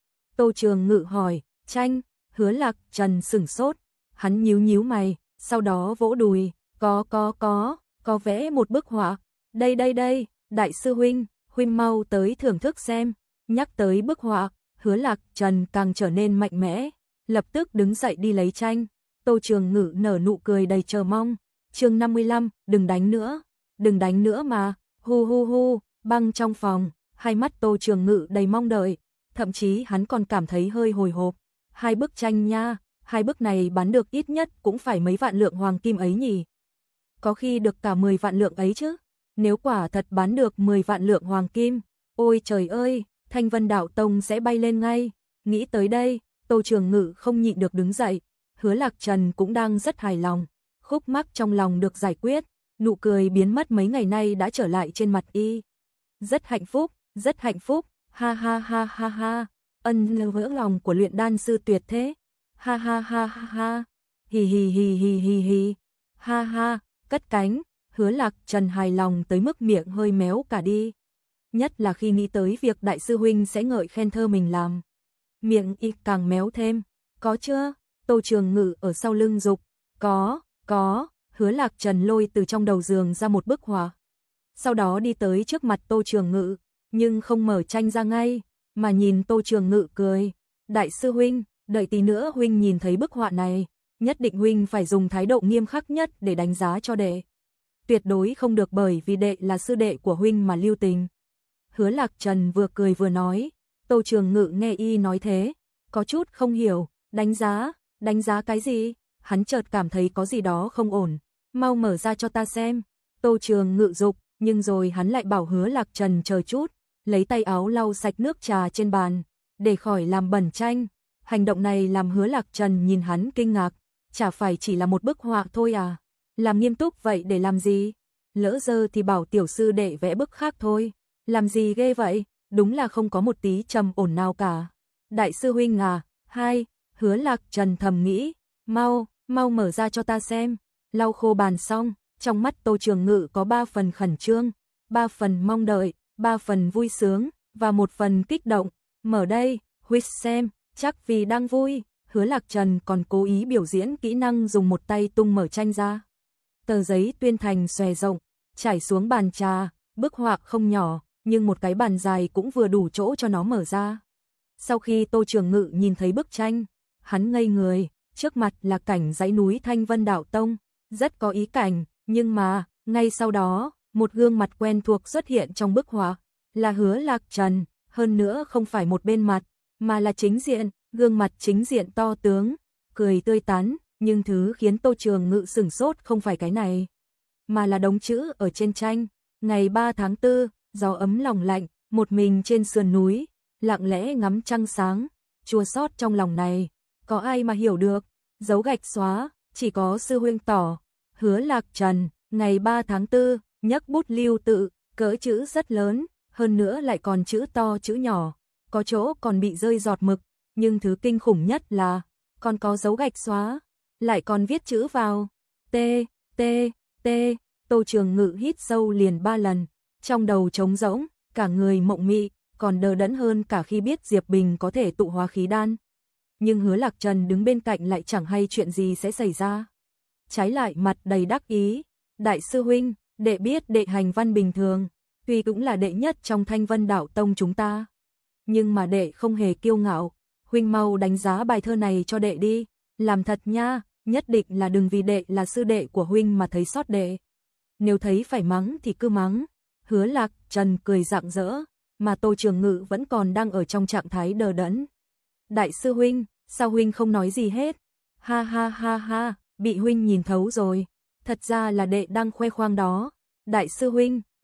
Tô Trường Ngự hỏi, tranh. Hứa Lạc Trần sửng sốt, hắn nhíu nhíu mày, sau đó vỗ đùi, có có có, có vẽ một bức họa. Đây đây đây, đại sư huynh, huynh mau tới thưởng thức xem. Nhắc tới bức họa, Hứa Lạc Trần càng trở nên mạnh mẽ, lập tức đứng dậy đi lấy tranh. Tô Trường Ngự nở nụ cười đầy chờ mong. Chương năm mươi lăm, đừng đánh nữa, đừng đánh nữa mà. Hu hu hu, băng trong phòng, hai mắt Tô Trường Ngự đầy mong đợi, thậm chí hắn còn cảm thấy hơi hồi hộp. Hai bức tranh nha, hai bức này bán được ít nhất cũng phải mấy vạn lượng hoàng kim ấy nhỉ. Có khi được cả mười vạn lượng ấy chứ. Nếu quả thật bán được mười vạn lượng hoàng kim, ôi trời ơi, Thanh Vân Đạo Tông sẽ bay lên ngay. Nghĩ tới đây, Tô Trường Ngự không nhịn được đứng dậy. Hứa Lạc Trần cũng đang rất hài lòng, khúc mắc trong lòng được giải quyết, nụ cười biến mất mấy ngày nay đã trở lại trên mặt y. Rất hạnh phúc, rất hạnh phúc, ha ha ha ha ha, ân vỡ lòng của luyện đan sư tuyệt thế, ha ha ha ha ha, hì hì hì hì hì hì, ha ha, cất cánh. Hứa Lạc Trần hài lòng tới mức miệng hơi méo cả đi, nhất là khi nghĩ tới việc đại sư huynh sẽ ngợi khen thơ mình làm. Miệng y càng méo thêm, có chưa? Tô Trường Ngự ở sau lưng dục, có, có. Hứa Lạc Trần lôi từ trong đầu giường ra một bức họa, sau đó đi tới trước mặt Tô Trường Ngự, nhưng không mở tranh ra ngay, mà nhìn Tô Trường Ngự cười. Đại sư huynh, đợi tí nữa huynh nhìn thấy bức họa này, nhất định huynh phải dùng thái độ nghiêm khắc nhất để đánh giá cho đệ. Tuyệt đối không được bởi vì đệ là sư đệ của huynh mà lưu tình. Hứa Lạc Trần vừa cười vừa nói. Tô Trường Ngự nghe y nói thế, có chút không hiểu, đánh giá, đánh giá cái gì? Hắn chợt cảm thấy có gì đó không ổn, mau mở ra cho ta xem. Tô Trường Ngự dục, nhưng rồi hắn lại bảo Hứa Lạc Trần chờ chút, lấy tay áo lau sạch nước trà trên bàn, để khỏi làm bẩn tranh. Hành động này làm Hứa Lạc Trần nhìn hắn kinh ngạc, chả phải chỉ là một bức họa thôi à? Làm nghiêm túc vậy để làm gì? Lỡ dơ thì bảo tiểu sư đệ vẽ bức khác thôi. Làm gì ghê vậy? Đúng là không có một tí trầm ổn nào cả. Đại sư huynh à, hai, Hứa Lạc Trần thầm nghĩ, mau, mau mở ra cho ta xem. Lau khô bàn xong, trong mắt Tô Trường Ngự có ba phần khẩn trương, ba phần mong đợi, ba phần vui sướng, và một phần kích động. Mở đây, huyết xem, chắc vì đang vui. Hứa Lạc Trần còn cố ý biểu diễn kỹ năng dùng một tay tung mở tranh ra. Tờ giấy tuyên thành xòe rộng, trải xuống bàn trà, bức họa không nhỏ, nhưng một cái bàn dài cũng vừa đủ chỗ cho nó mở ra. Sau khi Tô Trường Ngự nhìn thấy bức tranh, hắn ngây người, trước mặt là cảnh dãy núi Thanh Vân Đạo Tông, rất có ý cảnh, nhưng mà, ngay sau đó, một gương mặt quen thuộc xuất hiện trong bức họa, là Hứa Lạc Trần, hơn nữa không phải một bên mặt, mà là chính diện, gương mặt chính diện to tướng, cười tươi tắn, nhưng thứ khiến Tô Trường Ngự sửng sốt không phải cái này, mà là đống chữ ở trên tranh. Ngày ba tháng tư, gió ấm lòng lạnh, một mình trên sườn núi, lặng lẽ ngắm trăng sáng, chua xót trong lòng này, có ai mà hiểu được, dấu gạch xóa, chỉ có sư huynh tỏ. Hứa Lạc Trần, ngày ba tháng tư, nhấc bút lưu tự, cỡ chữ rất lớn, hơn nữa lại còn chữ to chữ nhỏ, có chỗ còn bị rơi giọt mực, nhưng thứ kinh khủng nhất là, còn có dấu gạch xóa, lại còn viết chữ vào. T, T, T, Tô Trường Ngự hít sâu liền ba lần, trong đầu trống rỗng, cả người mộng mị, còn đờ đẫn hơn cả khi biết Diệp Bình có thể tụ hóa khí đan. Nhưng Hứa Lạc Trần đứng bên cạnh lại chẳng hay chuyện gì sẽ xảy ra. Trái lại mặt đầy đắc ý, đại sư huynh, đệ biết đệ hành văn bình thường, tuy cũng là đệ nhất trong Thanh Vân Đạo Tông chúng ta. Nhưng mà đệ không hề kiêu ngạo, huynh mau đánh giá bài thơ này cho đệ đi, làm thật nha, nhất định là đừng vì đệ là sư đệ của huynh mà thấy sót đệ. Nếu thấy phải mắng thì cứ mắng. Hứa Lạc Trần cười rạng rỡ, mà Tô Trường Ngự vẫn còn đang ở trong trạng thái đờ đẫn. Đại sư huynh, sao huynh không nói gì hết? Ha ha ha ha, bị huynh nhìn thấu rồi, thật ra là đệ đang khoe khoang đó. Đại sư huynh,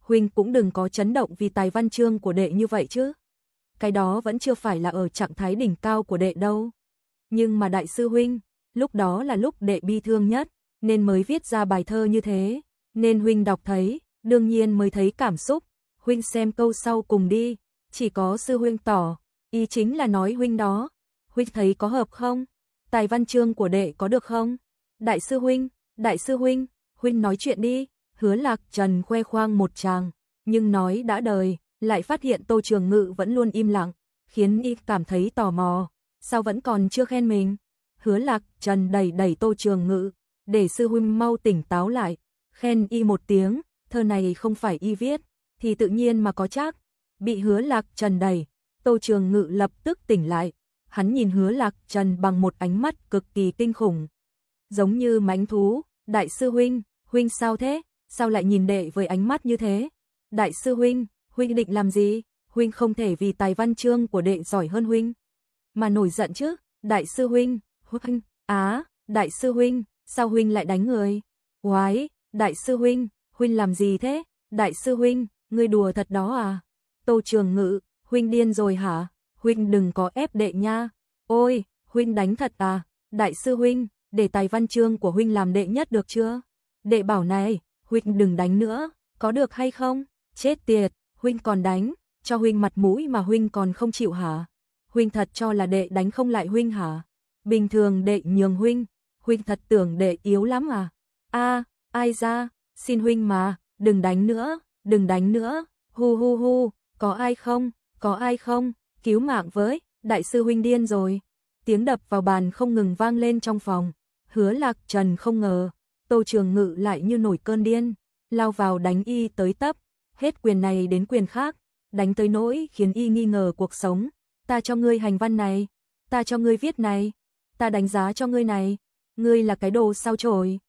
huynh cũng đừng có chấn động vì tài văn chương của đệ như vậy chứ. Cái đó vẫn chưa phải là ở trạng thái đỉnh cao của đệ đâu. Nhưng mà đại sư huynh, lúc đó là lúc đệ bi thương nhất, nên mới viết ra bài thơ như thế, nên huynh đọc thấy, đương nhiên mới thấy cảm xúc. Huynh xem câu sau cùng đi, chỉ có sư huynh tỏ, ý chính là nói huynh đó. Huynh thấy có hợp không? Tài văn chương của đệ có được không? Đại sư huynh, đại sư huynh, huynh nói chuyện đi. Hứa Lạc Trần khoe khoang một tràng, nhưng nói đã đời, lại phát hiện Tô Trường Ngự vẫn luôn im lặng, khiến y cảm thấy tò mò, sao vẫn còn chưa khen mình. Hứa Lạc Trần đẩy đẩy Tô Trường Ngự, để sư huynh mau tỉnh táo lại, khen y một tiếng, thơ này không phải y viết, thì tự nhiên mà có chắc. Bị Hứa Lạc Trần đẩy, Tô Trường Ngự lập tức tỉnh lại, hắn nhìn Hứa Lạc Trần bằng một ánh mắt cực kỳ kinh khủng, giống như mãnh thú. Đại sư huynh, huynh sao thế? Sao lại nhìn đệ với ánh mắt như thế? Đại sư huynh, huynh định làm gì? Huynh không thể vì tài văn chương của đệ giỏi hơn huynh mà nổi giận chứ. Đại sư huynh, huynh, á, đại sư huynh, sao huynh lại đánh người? Oái, đại sư huynh, huynh làm gì thế? Đại sư huynh, ngươi đùa thật đó à? Tô Trường Ngự, huynh điên rồi hả? Huynh đừng có ép đệ nha. Ôi, huynh đánh thật à? Đại sư huynh, để tài văn chương của huynh làm đệ nhất được chưa? Đệ bảo này, huynh đừng đánh nữa, có được hay không? Chết tiệt, huynh còn đánh, cho huynh mặt mũi mà huynh còn không chịu hả? Huynh thật cho là đệ đánh không lại huynh hả? Bình thường đệ nhường huynh, huynh thật tưởng đệ yếu lắm à? A, ai ra, xin huynh mà, đừng đánh nữa, đừng đánh nữa. Hu hu hu, có ai không? Có ai không? Cứu mạng với, đại sư huynh điên rồi. Tiếng đập vào bàn không ngừng vang lên trong phòng. Hứa Lạc Trần không ngờ Tô Trường Ngự lại như nổi cơn điên, lao vào đánh y tới tấp, hết quyền này đến quyền khác, đánh tới nỗi khiến y nghi ngờ cuộc sống. Ta cho ngươi hành văn này, ta cho ngươi viết này, ta đánh giá cho ngươi này, ngươi là cái đồ sao chổi.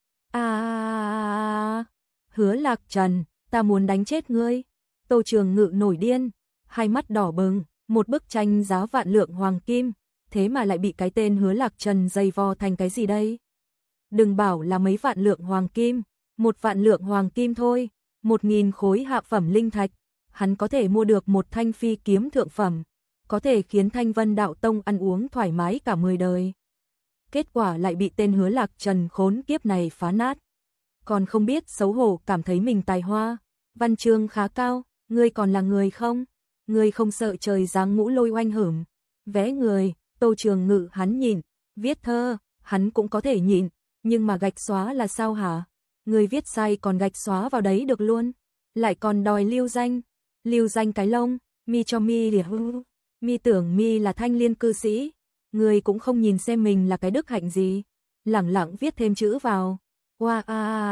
À, Hứa Lạc Trần, ta muốn đánh chết ngươi. Tô Trường Ngự nổi điên, hai mắt đỏ bừng, một bức tranh giá vạn lượng hoàng kim, thế mà lại bị cái tên Hứa Lạc Trần dày vò thành cái gì đây? Đừng bảo là mấy vạn lượng hoàng kim, một vạn lượng hoàng kim thôi, một nghìn khối hạ phẩm linh thạch, hắn có thể mua được một thanh phi kiếm thượng phẩm, có thể khiến Thanh Vân Đạo Tông ăn uống thoải mái cả mười đời. Kết quả lại bị tên Hứa Lạc Trần khốn kiếp này phá nát. Còn không biết xấu hổ cảm thấy mình tài hoa, văn chương khá cao, ngươi còn là người không? Ngươi không sợ trời giáng mũ lôi oanh hửm, vẽ người. Tô Trường Ngự hắn nhịn, viết thơ, hắn cũng có thể nhịn, nhưng mà gạch xóa là sao hả? Người viết sai còn gạch xóa vào đấy được luôn, lại còn đòi lưu danh, lưu danh cái lông, mi cho mi liệt hư, mi tưởng mi là thanh liên cư sĩ, người cũng không nhìn xem mình là cái đức hạnh gì, lẳng lặng viết thêm chữ vào. Wow,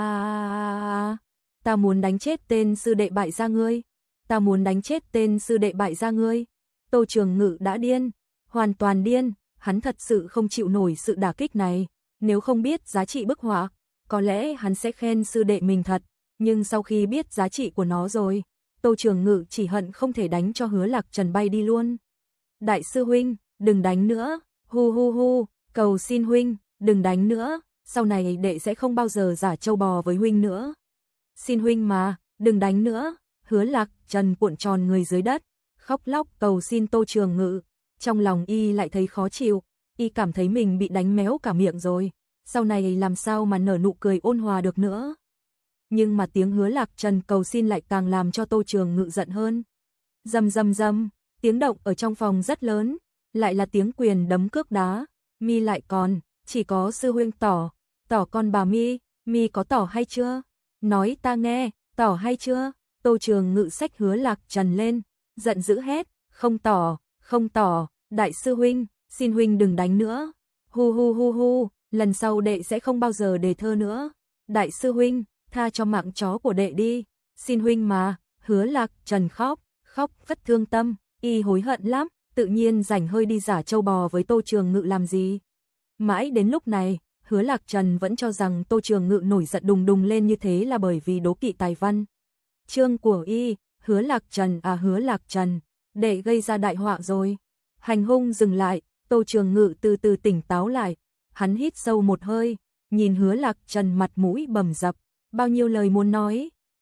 à, ta muốn đánh chết tên sư đệ bại gia ngươi, ta muốn đánh chết tên sư đệ bại gia ngươi. Tô Trường Ngự đã điên, hoàn toàn điên, hắn thật sự không chịu nổi sự đả kích này, nếu không biết giá trị bức họa, có lẽ hắn sẽ khen sư đệ mình thật, nhưng sau khi biết giá trị của nó rồi, Tô Trường Ngự chỉ hận không thể đánh cho Hứa Lạc Trần bay đi luôn. Đại sư huynh, đừng đánh nữa, hu hu hu, cầu xin huynh, đừng đánh nữa, sau này đệ sẽ không bao giờ giả trâu bò với huynh nữa. Xin huynh mà, đừng đánh nữa. Hứa Lạc Trần cuộn tròn người dưới đất, khóc lóc cầu xin Tô Trường Ngự. Trong lòng y lại thấy khó chịu, y cảm thấy mình bị đánh méo cả miệng rồi, sau này làm sao mà nở nụ cười ôn hòa được nữa. Nhưng mà tiếng Hứa Lạc Trần cầu xin lại càng làm cho Tô Trường Ngự giận hơn. Rầm rầm rầm, tiếng động ở trong phòng rất lớn, lại là tiếng quyền đấm cước đá. Mi lại còn, chỉ có sư huynh tỏ, tỏ con bà Mi, Mi có tỏ hay chưa? Nói ta nghe, tỏ hay chưa? Tô Trường Ngự xách Hứa Lạc Trần lên, giận dữ hét, không tỏ, không tỏ, đại sư huynh, xin huynh đừng đánh nữa. Hu hu hu hu, lần sau đệ sẽ không bao giờ đề thơ nữa. Đại sư huynh, tha cho mạng chó của đệ đi, xin huynh mà. Hứa Lạc Trần khóc, khóc rất thương tâm, y hối hận lắm, tự nhiên rảnh hơi đi giả trâu bò với Tô Trường Ngự làm gì. Mãi đến lúc này, Hứa Lạc Trần vẫn cho rằng Tô Trường Ngự nổi giận đùng đùng lên như thế là bởi vì đố kỵ tài văn chương của y. Hứa Lạc Trần à Hứa Lạc Trần, đệ gây ra đại họa rồi. Hành hung dừng lại, Tô Trường Ngự từ từ tỉnh táo lại, hắn hít sâu một hơi, nhìn Hứa Lạc Trần mặt mũi bầm dập, bao nhiêu lời muốn nói,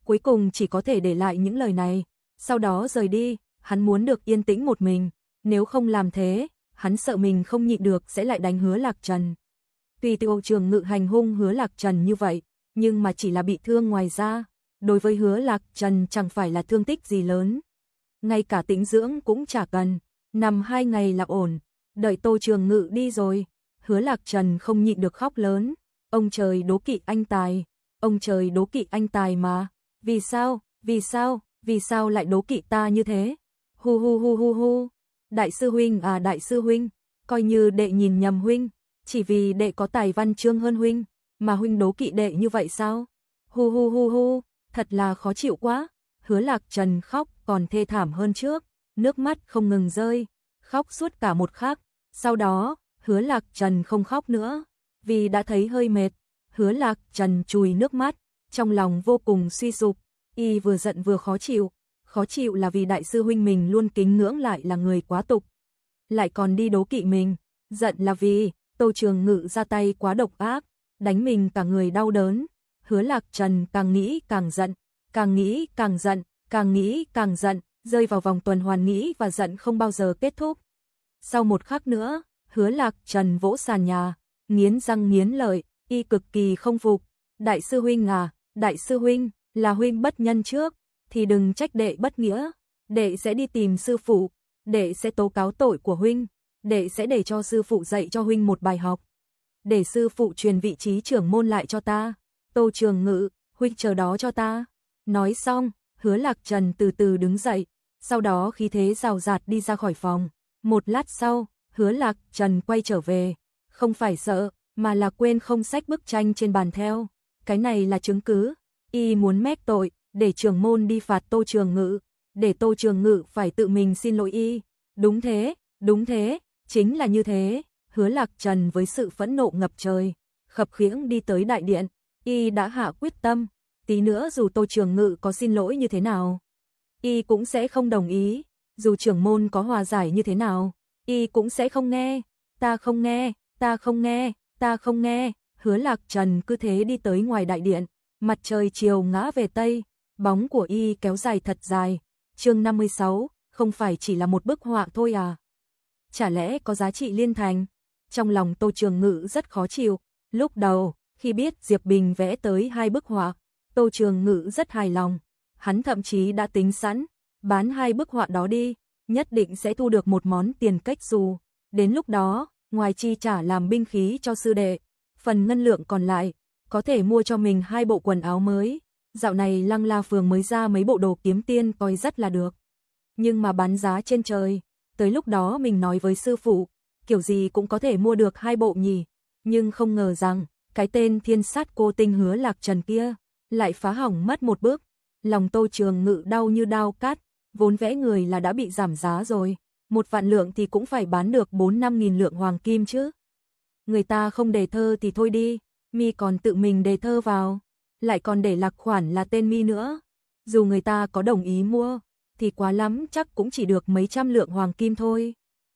cuối cùng chỉ có thể để lại những lời này, sau đó rời đi, hắn muốn được yên tĩnh một mình, nếu không làm thế, hắn sợ mình không nhịn được sẽ lại đánh Hứa Lạc Trần. Tuy Tô Trường Ngự hành hung Hứa Lạc Trần như vậy, nhưng mà chỉ là bị thương ngoài da, đối với Hứa Lạc Trần chẳng phải là thương tích gì lớn. Ngay cả tĩnh dưỡng cũng chả cần, nằm hai ngày là ổn, đợi Tô Trường Ngự đi rồi, Hứa Lạc Trần không nhịn được khóc lớn, ông trời đố kỵ anh tài, ông trời đố kỵ anh tài mà, vì sao, vì sao, vì sao lại đố kỵ ta như thế, hu hu hu hu hu, đại sư huynh à đại sư huynh, coi như đệ nhìn nhầm huynh, chỉ vì đệ có tài văn chương hơn huynh, mà huynh đố kỵ đệ như vậy sao, hu hu hu hu, thật là khó chịu quá, Hứa Lạc Trần khóc còn thê thảm hơn trước, nước mắt không ngừng rơi, khóc suốt cả một khắc, sau đó, Hứa Lạc Trần không khóc nữa, vì đã thấy hơi mệt, Hứa Lạc Trần chùi nước mắt, trong lòng vô cùng suy sụp, y vừa giận vừa khó chịu, khó chịu là vì đại sư huynh mình luôn kính ngưỡng lại là người quá tục, lại còn đi đố kỵ mình, giận là vì Tô Trường Ngự ra tay quá độc ác, đánh mình cả người đau đớn, Hứa Lạc Trần càng nghĩ càng giận, càng nghĩ càng giận, càng nghĩ càng giận, rơi vào vòng tuần hoàn nghĩ và giận không bao giờ kết thúc. Sau một khắc nữa, Hứa Lạc Trần vỗ sàn nhà, nghiến răng nghiến lợi, y cực kỳ không phục, đại sư huynh à, đại sư huynh, là huynh bất nhân trước, thì đừng trách đệ bất nghĩa, đệ sẽ đi tìm sư phụ, đệ sẽ tố cáo tội của huynh, đệ sẽ để cho sư phụ dạy cho huynh một bài học, để sư phụ truyền vị trí trưởng môn lại cho ta, Tô Trường Ngự, huynh chờ đó cho ta. Nói xong, Hứa Lạc Trần từ từ đứng dậy, sau đó khí thế rào rạt đi ra khỏi phòng, một lát sau, Hứa Lạc Trần quay trở về, không phải sợ, mà là quên không xách bức tranh trên bàn theo, cái này là chứng cứ, y muốn mét tội, để trưởng môn đi phạt Tô Trường Ngự, để Tô Trường Ngự phải tự mình xin lỗi y, đúng thế, đúng thế, chính là như thế, Hứa Lạc Trần với sự phẫn nộ ngập trời, khập khiễng đi tới đại điện, y đã hạ quyết tâm, tí nữa dù Tô Trường Ngự có xin lỗi như thế nào, y cũng sẽ không đồng ý, dù trưởng môn có hòa giải như thế nào, y cũng sẽ không nghe, ta không nghe, ta không nghe, ta không nghe, Hứa Lạc Trần cứ thế đi tới ngoài đại điện, mặt trời chiều ngã về tây, bóng của y kéo dài thật dài, chương năm mươi sáu, không phải chỉ là một bức họa thôi à, chả lẽ có giá trị liên thành, trong lòng Tô Trường Ngự rất khó chịu, lúc đầu, khi biết Diệp Bình vẽ tới hai bức họa, Tô Trường Ngự rất hài lòng, hắn thậm chí đã tính sẵn, bán hai bức họa đó đi, nhất định sẽ thu được một món tiền cách xù, đến lúc đó, ngoài chi trả làm binh khí cho sư đệ, phần ngân lượng còn lại, có thể mua cho mình hai bộ quần áo mới, dạo này Lăng La Phường mới ra mấy bộ đồ kiếm tiên coi rất là được, nhưng mà bán giá trên trời, tới lúc đó mình nói với sư phụ, kiểu gì cũng có thể mua được hai bộ nhỉ, nhưng không ngờ rằng, cái tên thiên sát cô tinh Hứa Lạc Trần kia, lại phá hỏng mất một bước, lòng Tô Trường Ngự đau như đao cắt, vốn vẽ người là đã bị giảm giá rồi, một vạn lượng thì cũng phải bán được bốn năm nghìn lượng hoàng kim chứ. Người ta không đề thơ thì thôi đi, mi còn tự mình đề thơ vào, lại còn để lạc khoản là tên mi nữa. Dù người ta có đồng ý mua, thì quá lắm chắc cũng chỉ được mấy trăm lượng hoàng kim thôi.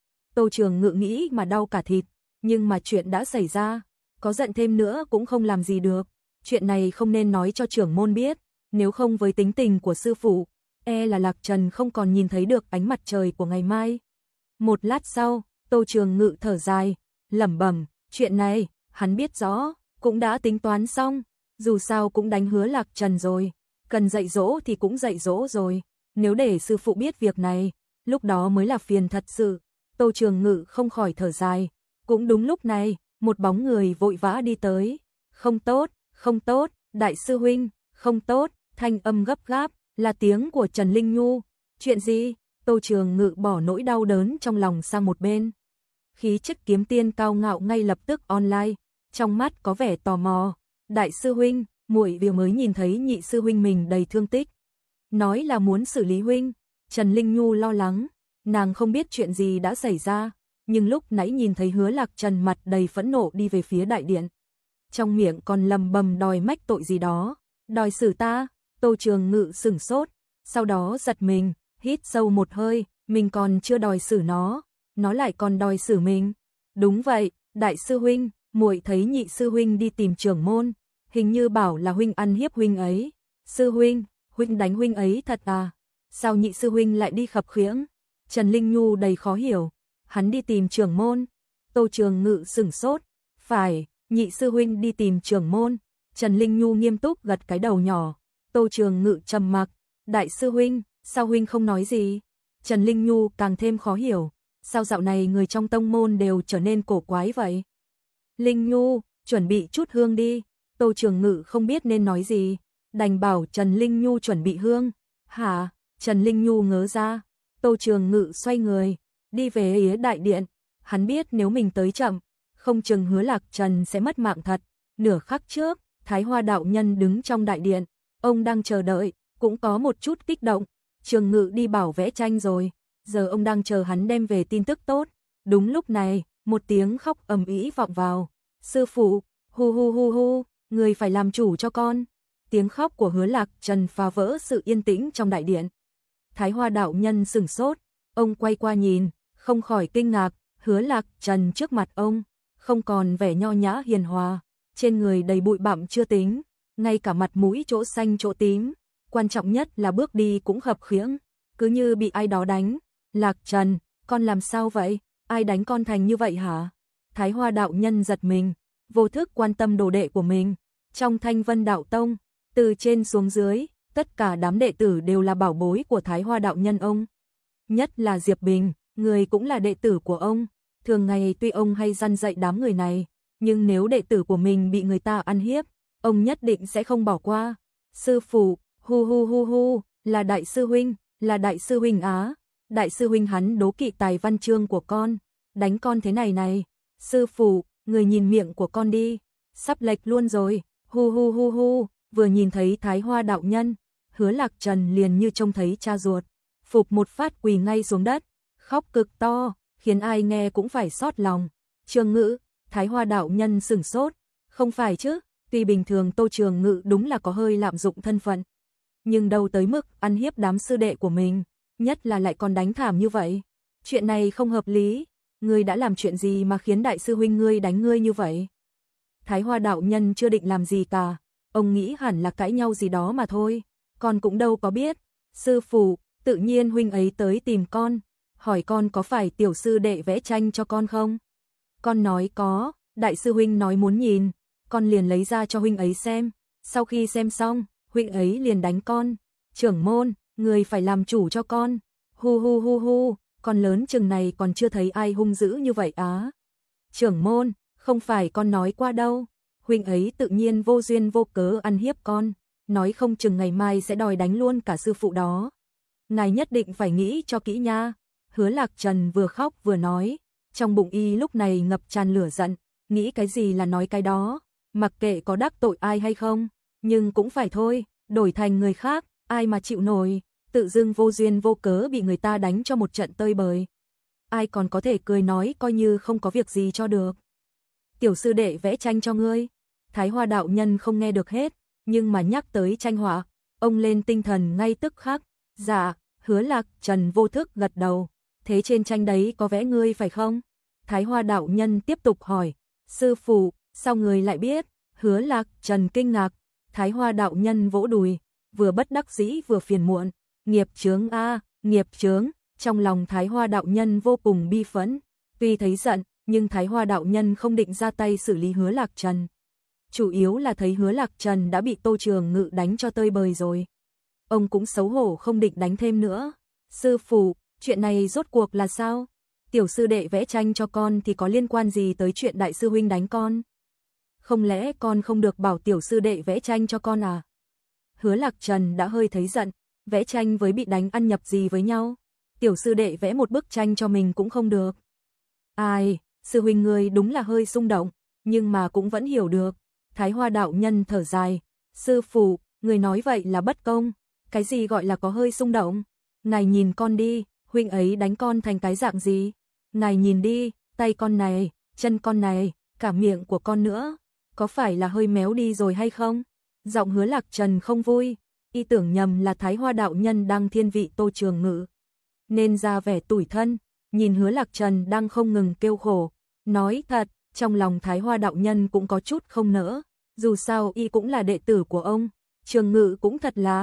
Tô Trường Ngự nghĩ mà đau cả thịt, nhưng mà chuyện đã xảy ra, có giận thêm nữa cũng không làm gì được. Chuyện này không nên nói cho trưởng môn biết, nếu không với tính tình của sư phụ, e là Lạc Trần không còn nhìn thấy được ánh mặt trời của ngày mai. Một lát sau, Tô Trường Ngự thở dài, lẩm bẩm, chuyện này, hắn biết rõ, cũng đã tính toán xong, dù sao cũng đánh Hứa Lạc Trần rồi, cần dạy dỗ thì cũng dạy dỗ rồi, nếu để sư phụ biết việc này, lúc đó mới là phiền thật sự. Tô Trường Ngự không khỏi thở dài, cũng đúng lúc này, một bóng người vội vã đi tới, không tốt, không tốt, đại sư huynh, không tốt, thanh âm gấp gáp, là tiếng của Trần Linh Nhu, chuyện gì? Tô Trường Ngự bỏ nỗi đau đớn trong lòng sang một bên. Khí chất kiếm tiên cao ngạo ngay lập tức online, trong mắt có vẻ tò mò, đại sư huynh, muội vừa mới nhìn thấy nhị sư huynh mình đầy thương tích, nói là muốn xử lý huynh. Trần Linh Nhu lo lắng, nàng không biết chuyện gì đã xảy ra, nhưng lúc nãy nhìn thấy Hứa Lạc Trần mặt đầy phẫn nộ đi về phía đại điện, trong miệng còn lầm bầm đòi mách tội gì đó, đòi xử ta. Tô Trường Ngự sửng sốt, sau đó giật mình, hít sâu một hơi, mình còn chưa đòi xử nó, nó lại còn đòi xử mình. Đúng vậy, đại sư huynh, muội thấy nhị sư huynh đi tìm trưởng môn, hình như bảo là huynh ăn hiếp huynh ấy. Sư huynh, huynh đánh huynh ấy thật à? Sao nhị sư huynh lại đi khập khiễng? Trần Linh Nhu đầy khó hiểu, hắn đi tìm trưởng môn. Tô Trường Ngự sửng sốt, phải, nhị sư huynh đi tìm trưởng môn. Trần Linh Nhu nghiêm túc gật cái đầu nhỏ. Tô Trường Ngự trầm mặc, đại sư huynh, sao huynh không nói gì? Trần Linh Nhu càng thêm khó hiểu, sao dạo này người trong tông môn đều trở nên cổ quái vậy? Linh Nhu, chuẩn bị chút hương đi. Tô Trường Ngự không biết nên nói gì, đành bảo Trần Linh Nhu chuẩn bị hương. Hả? Trần Linh Nhu ngớ ra. Tô Trường Ngự xoay người, đi về phía đại điện. Hắn biết nếu mình tới chậm, không chừng Hứa Lạc Trần sẽ mất mạng thật. Nửa khắc trước, Thái Hoa đạo nhân đứng trong đại điện, ông đang chờ đợi, cũng có một chút kích động. Trường Ngự đi bảo vẽ tranh rồi, giờ ông đang chờ hắn đem về tin tức tốt. Đúng lúc này, một tiếng khóc ầm ĩ vọng vào. Sư phụ, hu hu hu hu, người phải làm chủ cho con. Tiếng khóc của Hứa Lạc Trần phá vỡ sự yên tĩnh trong đại điện. Thái Hoa đạo nhân sửng sốt, ông quay qua nhìn, không khỏi kinh ngạc, Hứa Lạc Trần trước mặt ông, không còn vẻ nho nhã hiền hòa, trên người đầy bụi bặm chưa tính, ngay cả mặt mũi chỗ xanh chỗ tím, quan trọng nhất là bước đi cũng khập khiễng, cứ như bị ai đó đánh. Lạc Trần, con làm sao vậy? Ai đánh con thành như vậy hả? Thái Hoa đạo nhân giật mình, vô thức quan tâm đồ đệ của mình. Trong Thanh Vân Đạo Tông, từ trên xuống dưới, tất cả đám đệ tử đều là bảo bối của Thái Hoa đạo nhân ông. Nhất là Diệp Bình, người cũng là đệ tử của ông. Thường ngày tuy ông hay răn dạy đám người này, nhưng nếu đệ tử của mình bị người ta ăn hiếp, ông nhất định sẽ không bỏ qua. Sư phụ, hu hu hu hu, là đại sư huynh, là đại sư huynh á. Đại sư huynh hắn đố kỵ tài văn chương của con, đánh con thế này này. Sư phụ, người nhìn miệng của con đi, sắp lệch luôn rồi. Hu hu hu hu, vừa nhìn thấy Thái Hoa đạo nhân, Hứa Lạc Trần liền như trông thấy cha ruột, phục một phát quỳ ngay xuống đất, khóc cực to, khiến ai nghe cũng phải xót lòng. Trường Ngự, Thái Hoa đạo nhân sửng sốt, không phải chứ, tuy bình thường Tô Trường Ngự đúng là có hơi lạm dụng thân phận, nhưng đâu tới mức ăn hiếp đám sư đệ của mình, nhất là lại còn đánh thảm như vậy. Chuyện này không hợp lý, ngươi đã làm chuyện gì mà khiến đại sư huynh ngươi đánh ngươi như vậy? Thái Hoa đạo nhân chưa định làm gì cả, ông nghĩ hẳn là cãi nhau gì đó mà thôi, con cũng đâu có biết. Sư phụ, tự nhiên huynh ấy tới tìm con, hỏi con có phải tiểu sư đệ vẽ tranh cho con không? Con nói có, đại sư huynh nói muốn nhìn, con liền lấy ra cho huynh ấy xem, sau khi xem xong, huynh ấy liền đánh con. Trưởng môn, người phải làm chủ cho con. Hu hu hu hu, con lớn chừng này còn chưa thấy ai hung dữ như vậy á. Trưởng môn, không phải con nói qua đâu, huynh ấy tự nhiên vô duyên vô cớ ăn hiếp con, nói không chừng ngày mai sẽ đòi đánh luôn cả sư phụ đó. Ngài nhất định phải nghĩ cho kỹ nha. Hứa Lạc Trần vừa khóc vừa nói, trong bụng y lúc này ngập tràn lửa giận, nghĩ cái gì là nói cái đó, mặc kệ có đắc tội ai hay không, nhưng cũng phải thôi, đổi thành người khác, ai mà chịu nổi, tự dưng vô duyên vô cớ bị người ta đánh cho một trận tơi bời. Ai còn có thể cười nói coi như không có việc gì cho được. Tiểu sư đệ vẽ tranh cho ngươi. Thái Hoa đạo nhân không nghe được hết, nhưng mà nhắc tới tranh họa, ông lên tinh thần ngay tức khắc. Dạ, Hứa Lạc Trần vô thức gật đầu. Thế trên tranh đấy có vẽ ngươi phải không? Thái Hoa đạo nhân tiếp tục hỏi. Sư phụ, sao người lại biết? Hứa Lạc Trần kinh ngạc. Thái Hoa đạo nhân vỗ đùi, vừa bất đắc dĩ vừa phiền muộn. Nghiệp chướng a, nghiệp chướng. Trong lòng Thái Hoa đạo nhân vô cùng bi phẫn. Tuy thấy giận, nhưng Thái Hoa đạo nhân không định ra tay xử lý Hứa Lạc Trần. Chủ yếu là thấy Hứa Lạc Trần đã bị Tô Trường Ngự đánh cho tơi bời rồi. Ông cũng xấu hổ không định đánh thêm nữa. Sư phụ, chuyện này rốt cuộc là sao? Tiểu sư đệ vẽ tranh cho con thì có liên quan gì tới chuyện đại sư huynh đánh con? Không lẽ con không được bảo tiểu sư đệ vẽ tranh cho con à? Hứa Lạc Trần đã hơi thấy giận, vẽ tranh với bị đánh ăn nhập gì với nhau? Tiểu sư đệ vẽ một bức tranh cho mình cũng không được. Ai, sư huynh người đúng là hơi xung động, nhưng mà cũng vẫn hiểu được. Thái Hoa đạo nhân thở dài, sư phụ, người nói vậy là bất công. Cái gì gọi là có hơi xung động? Ngài nhìn con đi, huynh ấy đánh con thành cái dạng gì? Ngài nhìn đi, tay con này, chân con này, cả miệng của con nữa, có phải là hơi méo đi rồi hay không? Giọng Hứa Lạc Trần không vui, y tưởng nhầm là Thái Hoa đạo nhân đang thiên vị Tô Trường Ngự, nên ra vẻ tủi thân, nhìn Hứa Lạc Trần đang không ngừng kêu khổ, nói thật, trong lòng Thái Hoa đạo nhân cũng có chút không nỡ, dù sao y cũng là đệ tử của ông, Trường Ngự cũng thật là,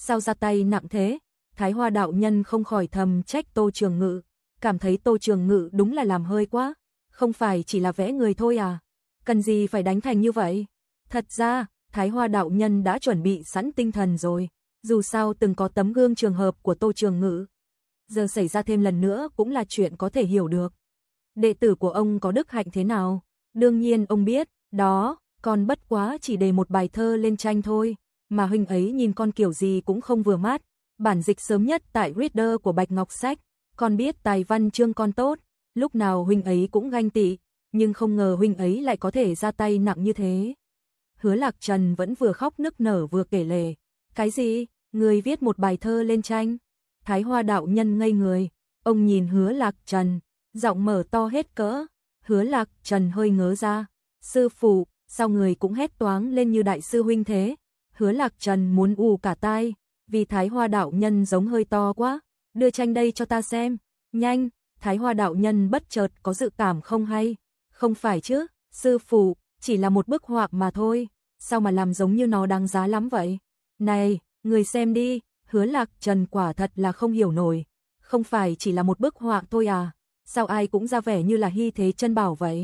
sao ra tay nặng thế? Thái Hoa đạo nhân không khỏi thầm trách Tô Trường Ngự, cảm thấy Tô Trường Ngự đúng là làm hơi quá, không phải chỉ là vẽ người thôi à, cần gì phải đánh thành như vậy? Thật ra, Thái Hoa đạo nhân đã chuẩn bị sẵn tinh thần rồi, dù sao từng có tấm gương trường hợp của Tô Trường Ngự, giờ xảy ra thêm lần nữa cũng là chuyện có thể hiểu được. Đệ tử của ông có đức hạnh thế nào? Đương nhiên ông biết, đó, con bất quá chỉ đề một bài thơ lên tranh thôi, mà huynh ấy nhìn con kiểu gì cũng không vừa mắt. Bản dịch sớm nhất tại Reader của Bạch Ngọc Sách, con biết tài văn chương con tốt, lúc nào huynh ấy cũng ganh tị, nhưng không ngờ huynh ấy lại có thể ra tay nặng như thế. Hứa Lạc Trần vẫn vừa khóc nức nở vừa kể lể. Cái gì? Người viết một bài thơ lên tranh? Thái Hoa đạo nhân ngây người, ông nhìn Hứa Lạc Trần, giọng mở to hết cỡ. Hứa Lạc Trần hơi ngớ ra. Sư phụ, sao người cũng hét toáng lên như đại sư huynh thế? Hứa Lạc Trần muốn ù cả tai, vì Thái Hoa đạo nhân giống hơi to quá. Đưa tranh đây cho ta xem, nhanh. Thái Hoa đạo nhân bất chợt có dự cảm không hay. Không phải chứ, sư phụ, chỉ là một bức họa mà thôi, sao mà làm giống như nó đáng giá lắm vậy? Này, người xem đi. Hứa Lạc Trần quả thật là không hiểu nổi, không phải chỉ là một bức họa thôi à, sao ai cũng ra vẻ như là hy thế chân bảo vậy?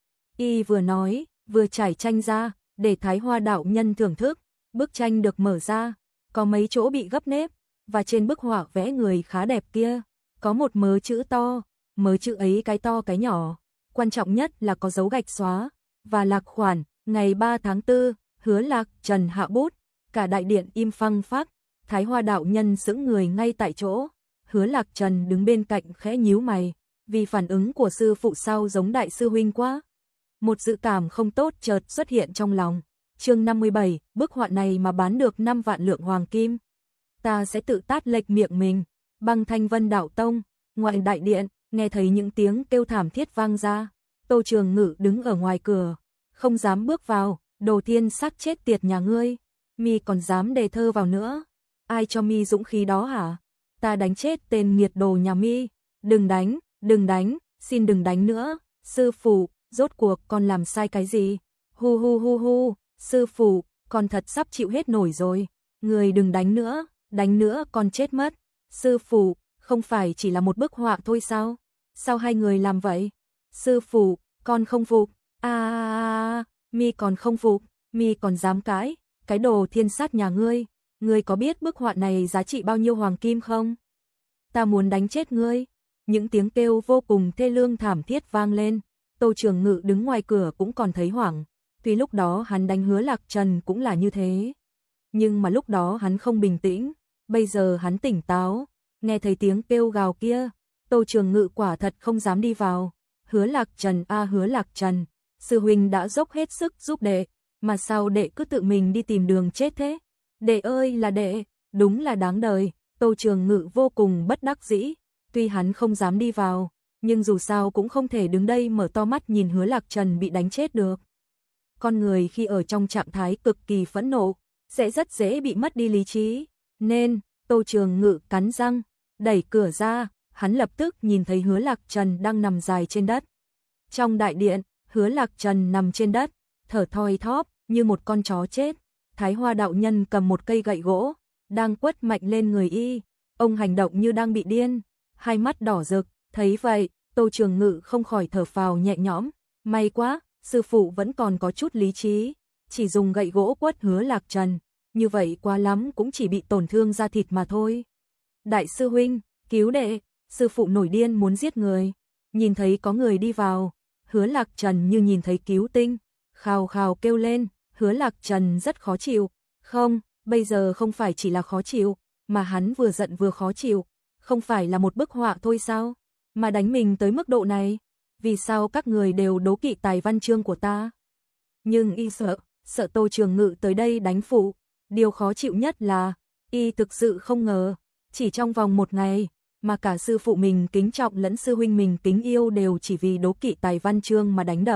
Y vừa nói, vừa trải tranh ra, để Thái Hoa đạo nhân thưởng thức. Bức tranh được mở ra, có mấy chỗ bị gấp nếp, và trên bức họa vẽ người khá đẹp kia, có một mớ chữ to, mớ chữ ấy cái to cái nhỏ, quan trọng nhất là có dấu gạch xóa, và lạc khoản, ngày ba tháng tư, Hứa Lạc Trần hạ bút, cả đại điện im phăng phắc. Thái Hoa đạo nhân sững người ngay tại chỗ, Hứa Lạc Trần đứng bên cạnh khẽ nhíu mày, vì phản ứng của sư phụ sao giống đại sư huynh quá. Một dự cảm không tốt chợt xuất hiện trong lòng. Chương năm mươi bảy, bức họa này mà bán được năm vạn lượng hoàng kim, ta sẽ tự tát lệch miệng mình. Băng Thanh Vân đạo tông, ngoại đại điện, nghe thấy những tiếng kêu thảm thiết vang ra. Tô Trường Ngự đứng ở ngoài cửa, không dám bước vào. Đồ thiên sát chết tiệt nhà ngươi, mi còn dám đề thơ vào nữa? Ai cho mi dũng khí đó hả? Ta đánh chết tên nghiệt đồ nhà mi. Đừng đánh, đừng đánh, xin đừng đánh nữa. Sư phụ, rốt cuộc con làm sai cái gì? Hu hu hu hu, sư phụ, con thật sắp chịu hết nổi rồi. Người đừng đánh nữa, đánh nữa con chết mất. Sư phụ, không phải chỉ là một bức họa thôi sao? Sao hai người làm vậy? Sư phụ, con không phục. À, à, à mi còn không phục, mi còn dám cãi? Cái đồ thiên sát nhà ngươi, ngươi có biết bức họa này giá trị bao nhiêu hoàng kim không? Ta muốn đánh chết ngươi. Những tiếng kêu vô cùng thê lương thảm thiết vang lên. Tô Trường Ngự đứng ngoài cửa cũng còn thấy hoảng. Tuy lúc đó hắn đánh Hứa Lạc Trần cũng là như thế, nhưng mà lúc đó hắn không bình tĩnh. Bây giờ hắn tỉnh táo, nghe thấy tiếng kêu gào kia, Tô Trường Ngự quả thật không dám đi vào. Hứa Lạc Trần a à, Hứa Lạc Trần, sư huynh đã dốc hết sức giúp đệ, mà sao đệ cứ tự mình đi tìm đường chết thế? Đệ ơi là đệ, đúng là đáng đời. Tô Trường Ngự vô cùng bất đắc dĩ, tuy hắn không dám đi vào, nhưng dù sao cũng không thể đứng đây mở to mắt nhìn Hứa Lạc Trần bị đánh chết được. Con người khi ở trong trạng thái cực kỳ phẫn nộ, sẽ rất dễ bị mất đi lý trí, nên Tô Trường Ngự cắn răng, đẩy cửa ra, hắn lập tức nhìn thấy Hứa Lạc Trần đang nằm dài trên đất. Trong đại điện, Hứa Lạc Trần nằm trên đất, thở thoi thóp như một con chó chết. Thái Hoa đạo nhân cầm một cây gậy gỗ, đang quất mạnh lên người y. Ông hành động như đang bị điên, hai mắt đỏ rực. Thấy vậy, Tô Trường Ngự không khỏi thở phào nhẹ nhõm. May quá, sư phụ vẫn còn có chút lý trí, chỉ dùng gậy gỗ quất Hứa Lạc Trần, như vậy quá lắm cũng chỉ bị tổn thương da thịt mà thôi. Đại sư huynh, cứu đệ. Sư phụ nổi điên muốn giết người. Nhìn thấy có người đi vào, Hứa Lạc Trần như nhìn thấy cứu tinh, khào khào kêu lên. Hứa Lạc Trần rất khó chịu. Không, bây giờ không phải chỉ là khó chịu, mà hắn vừa giận vừa khó chịu. Không phải là một bức họa thôi sao? Mà đánh mình tới mức độ này. Vì sao các người đều đố kỵ tài văn chương của ta? Nhưng y sợ, sợ Tô Trường Ngự tới đây đánh phụ. Điều khó chịu nhất là, y thực sự không ngờ, chỉ trong vòng một ngày, mà cả sư phụ mình kính trọng lẫn sư huynh mình kính yêu đều chỉ vì đố kỵ tài văn chương mà đánh đập.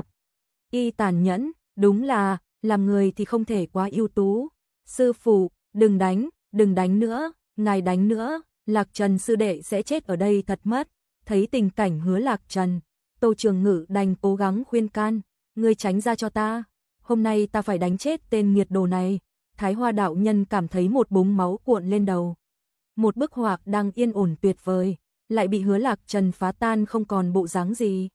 Y tàn nhẫn, đúng là, làm người thì không thể quá ưu tú. Sư phụ, đừng đánh, đừng đánh nữa, ngài đánh nữa, Lạc Trần sư đệ sẽ chết ở đây thật mất. Thấy tình cảnh Hứa Lạc Trần, Tô Trường Ngự đành cố gắng khuyên can, ngươi tránh ra cho ta, hôm nay ta phải đánh chết tên nghiệt đồ này. Thái Hoa đạo nhân cảm thấy một búng máu cuộn lên đầu. Một bức họa đang yên ổn tuyệt vời, lại bị Hứa Lạc Trần phá tan không còn bộ dáng gì.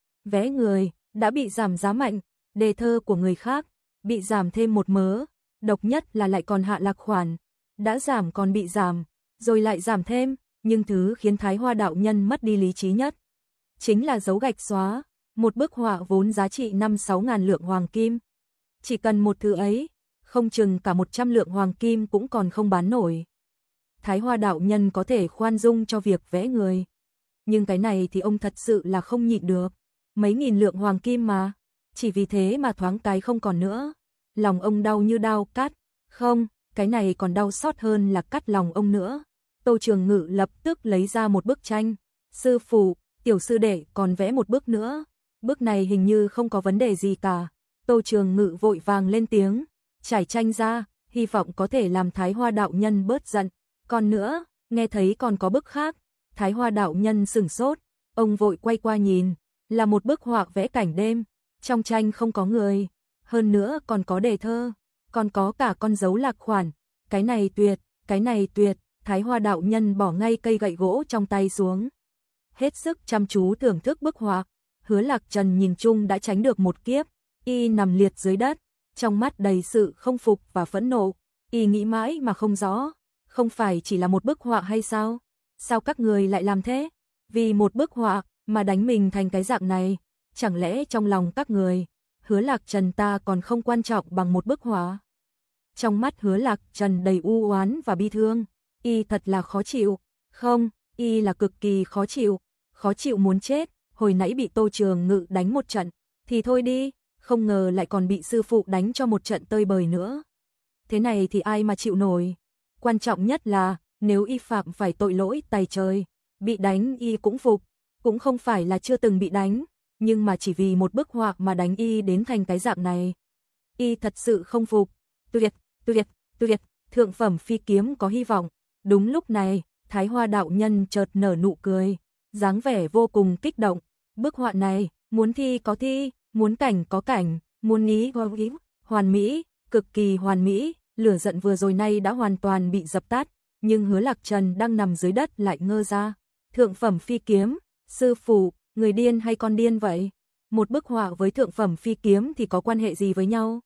Vẽ người, đã bị giảm giá mạnh, đề thơ của người khác, bị giảm thêm một mớ, độc nhất là lại còn hạ lạc khoản, đã giảm còn bị giảm, rồi lại giảm thêm, nhưng thứ khiến Thái Hoa đạo nhân mất đi lý trí nhất, chính là dấu gạch xóa, một bức họa vốn giá trị năm sáu ngàn lượng hoàng kim. Chỉ cần một thứ ấy, không chừng cả một trăm lượng hoàng kim cũng còn không bán nổi. Thái Hoa đạo nhân có thể khoan dung cho việc vẽ người, nhưng cái này thì ông thật sự là không nhịn được. Mấy nghìn lượng hoàng kim mà, chỉ vì thế mà thoáng cái không còn nữa. Lòng ông đau như đau cắt, không, cái này còn đau xót hơn là cắt lòng ông nữa. Tô Trường Ngự lập tức lấy ra một bức tranh. Sư phụ, tiểu sư đệ còn vẽ một bức nữa. Bức này hình như không có vấn đề gì cả. Tô Trường Ngự vội vàng lên tiếng, trải tranh ra, hy vọng có thể làm Thái Hoa đạo nhân bớt giận. Còn nữa, nghe thấy còn có bức khác. Thái Hoa đạo nhân sửng sốt, ông vội quay qua nhìn, là một bức họa vẽ cảnh đêm, trong tranh không có người, hơn nữa còn có đề thơ, còn có cả con dấu lạc khoản, cái này tuyệt, cái này tuyệt. Thái Hoa đạo nhân bỏ ngay cây gậy gỗ trong tay xuống, hết sức chăm chú thưởng thức bức họa. Hứa Lạc Trần nhìn chung đã tránh được một kiếp, y nằm liệt dưới đất, trong mắt đầy sự không phục và phẫn nộ, y nghĩ mãi mà không rõ, không phải chỉ là một bức họa hay sao? Sao các người lại làm thế? Vì một bức họa mà đánh mình thành cái dạng này, chẳng lẽ trong lòng các người, Hứa Lạc Trần ta còn không quan trọng bằng một bức họa? Trong mắt Hứa Lạc Trần đầy u oán và bi thương, y thật là khó chịu, không, y là cực kỳ khó chịu, khó chịu muốn chết. Hồi nãy bị Tô Trường Ngự đánh một trận, thì thôi đi, không ngờ lại còn bị sư phụ đánh cho một trận tơi bời nữa. Thế này thì ai mà chịu nổi? Quan trọng nhất là, nếu y phạm phải tội lỗi tày trời, bị đánh y cũng phục, cũng không phải là chưa từng bị đánh, nhưng mà chỉ vì một bức họa mà đánh y đến thành cái dạng này. Y thật sự không phục. Tuyệt, tuyệt, tuyệt, thượng phẩm phi kiếm có hy vọng. Đúng lúc này, Thái Hoa đạo nhân chợt nở nụ cười, dáng vẻ vô cùng kích động. Bức họa này, muốn thi có thi, muốn cảnh có cảnh, muốn ý có ý, hoàn mỹ, cực kỳ hoàn mỹ. Lửa giận vừa rồi nay đã hoàn toàn bị dập tắt, nhưng Hứa Lạc Trần đang nằm dưới đất lại ngơ ra. Thượng phẩm phi kiếm, sư phụ, người điên hay con điên vậy? Một bức họa với thượng phẩm phi kiếm thì có quan hệ gì với nhau?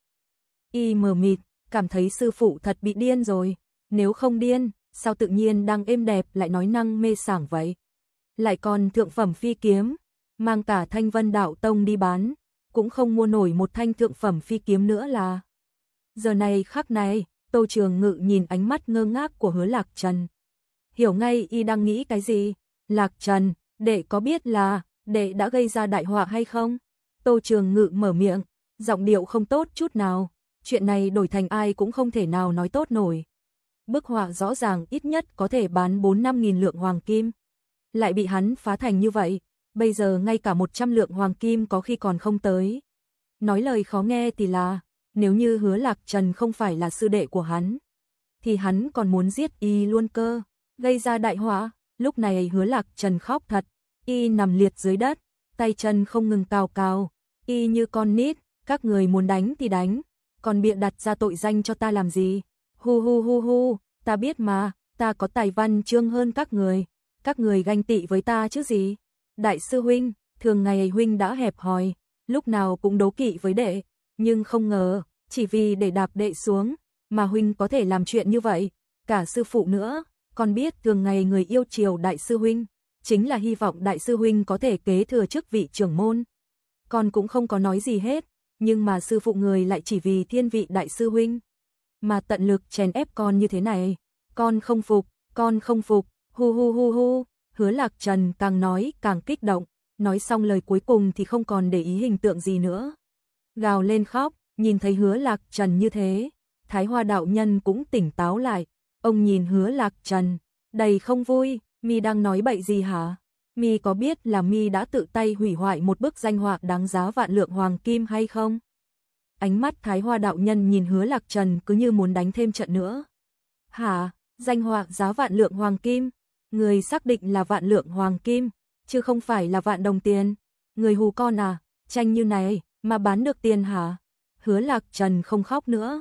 Y mờ mịt, cảm thấy sư phụ thật bị điên rồi. Nếu không điên, sao tự nhiên đang êm đẹp lại nói năng mê sảng vậy? Lại còn thượng phẩm phi kiếm, mang cả Thanh Vân Đạo Tông đi bán, cũng không mua nổi một thanh thượng phẩm phi kiếm nữa là. Giờ này khắc này, Tô Trường Ngự nhìn ánh mắt ngơ ngác của Hứa Lạc Trần, hiểu ngay y đang nghĩ cái gì. Lạc Trần, đệ có biết là đệ đã gây ra đại họa hay không? Tô Trường Ngự mở miệng, giọng điệu không tốt chút nào. Chuyện này đổi thành ai cũng không thể nào nói tốt nổi. Bức họa rõ ràng ít nhất có thể bán bốn năm nghìn lượng hoàng kim, lại bị hắn phá thành như vậy. Bây giờ ngay cả một trăm lượng hoàng kim có khi còn không tới. Nói lời khó nghe thì là, nếu như Hứa Lạc Trần không phải là sư đệ của hắn, thì hắn còn muốn giết y luôn cơ, gây ra đại họa. Lúc này Hứa Lạc Trần khóc thật, y nằm liệt dưới đất, tay chân không ngừng cào cào, y như con nít. Các người muốn đánh thì đánh, còn bịa đặt ra tội danh cho ta làm gì? Hu hu hu hu, ta biết mà, ta có tài văn chương hơn các người, các người ganh tị với ta chứ gì? Đại sư huynh, thường ngày huynh đã hẹp hòi, lúc nào cũng đố kỵ với đệ, nhưng không ngờ, chỉ vì để đạp đệ xuống, mà huynh có thể làm chuyện như vậy. Cả sư phụ nữa, con biết thường ngày người yêu chiều đại sư huynh, chính là hy vọng đại sư huynh có thể kế thừa chức vị trưởng môn. Con cũng không có nói gì hết, nhưng mà sư phụ người lại chỉ vì thiên vị đại sư huynh, mà tận lực chèn ép con như thế này. Con không phục, con không phục, hu hu hu hu. Hứa Lạc Trần càng nói càng kích động, nói xong lời cuối cùng thì không còn để ý hình tượng gì nữa, gào lên khóc. Nhìn thấy Hứa Lạc Trần như thế, Thái Hoa đạo nhân cũng tỉnh táo lại. Ông nhìn Hứa Lạc Trần, đầy không vui. Mi đang nói bậy gì hả? Mi có biết là Mi đã tự tay hủy hoại một bức danh họa đáng giá vạn lượng hoàng kim hay không? Ánh mắt Thái Hoa đạo nhân nhìn Hứa Lạc Trần cứ như muốn đánh thêm trận nữa. Hả? Danh họa giá vạn lượng hoàng kim? Người xác định là vạn lượng hoàng kim, chứ không phải là vạn đồng tiền. Người hù con à? Tranh như này mà bán được tiền hả? Hứa Lạc Trần không khóc nữa,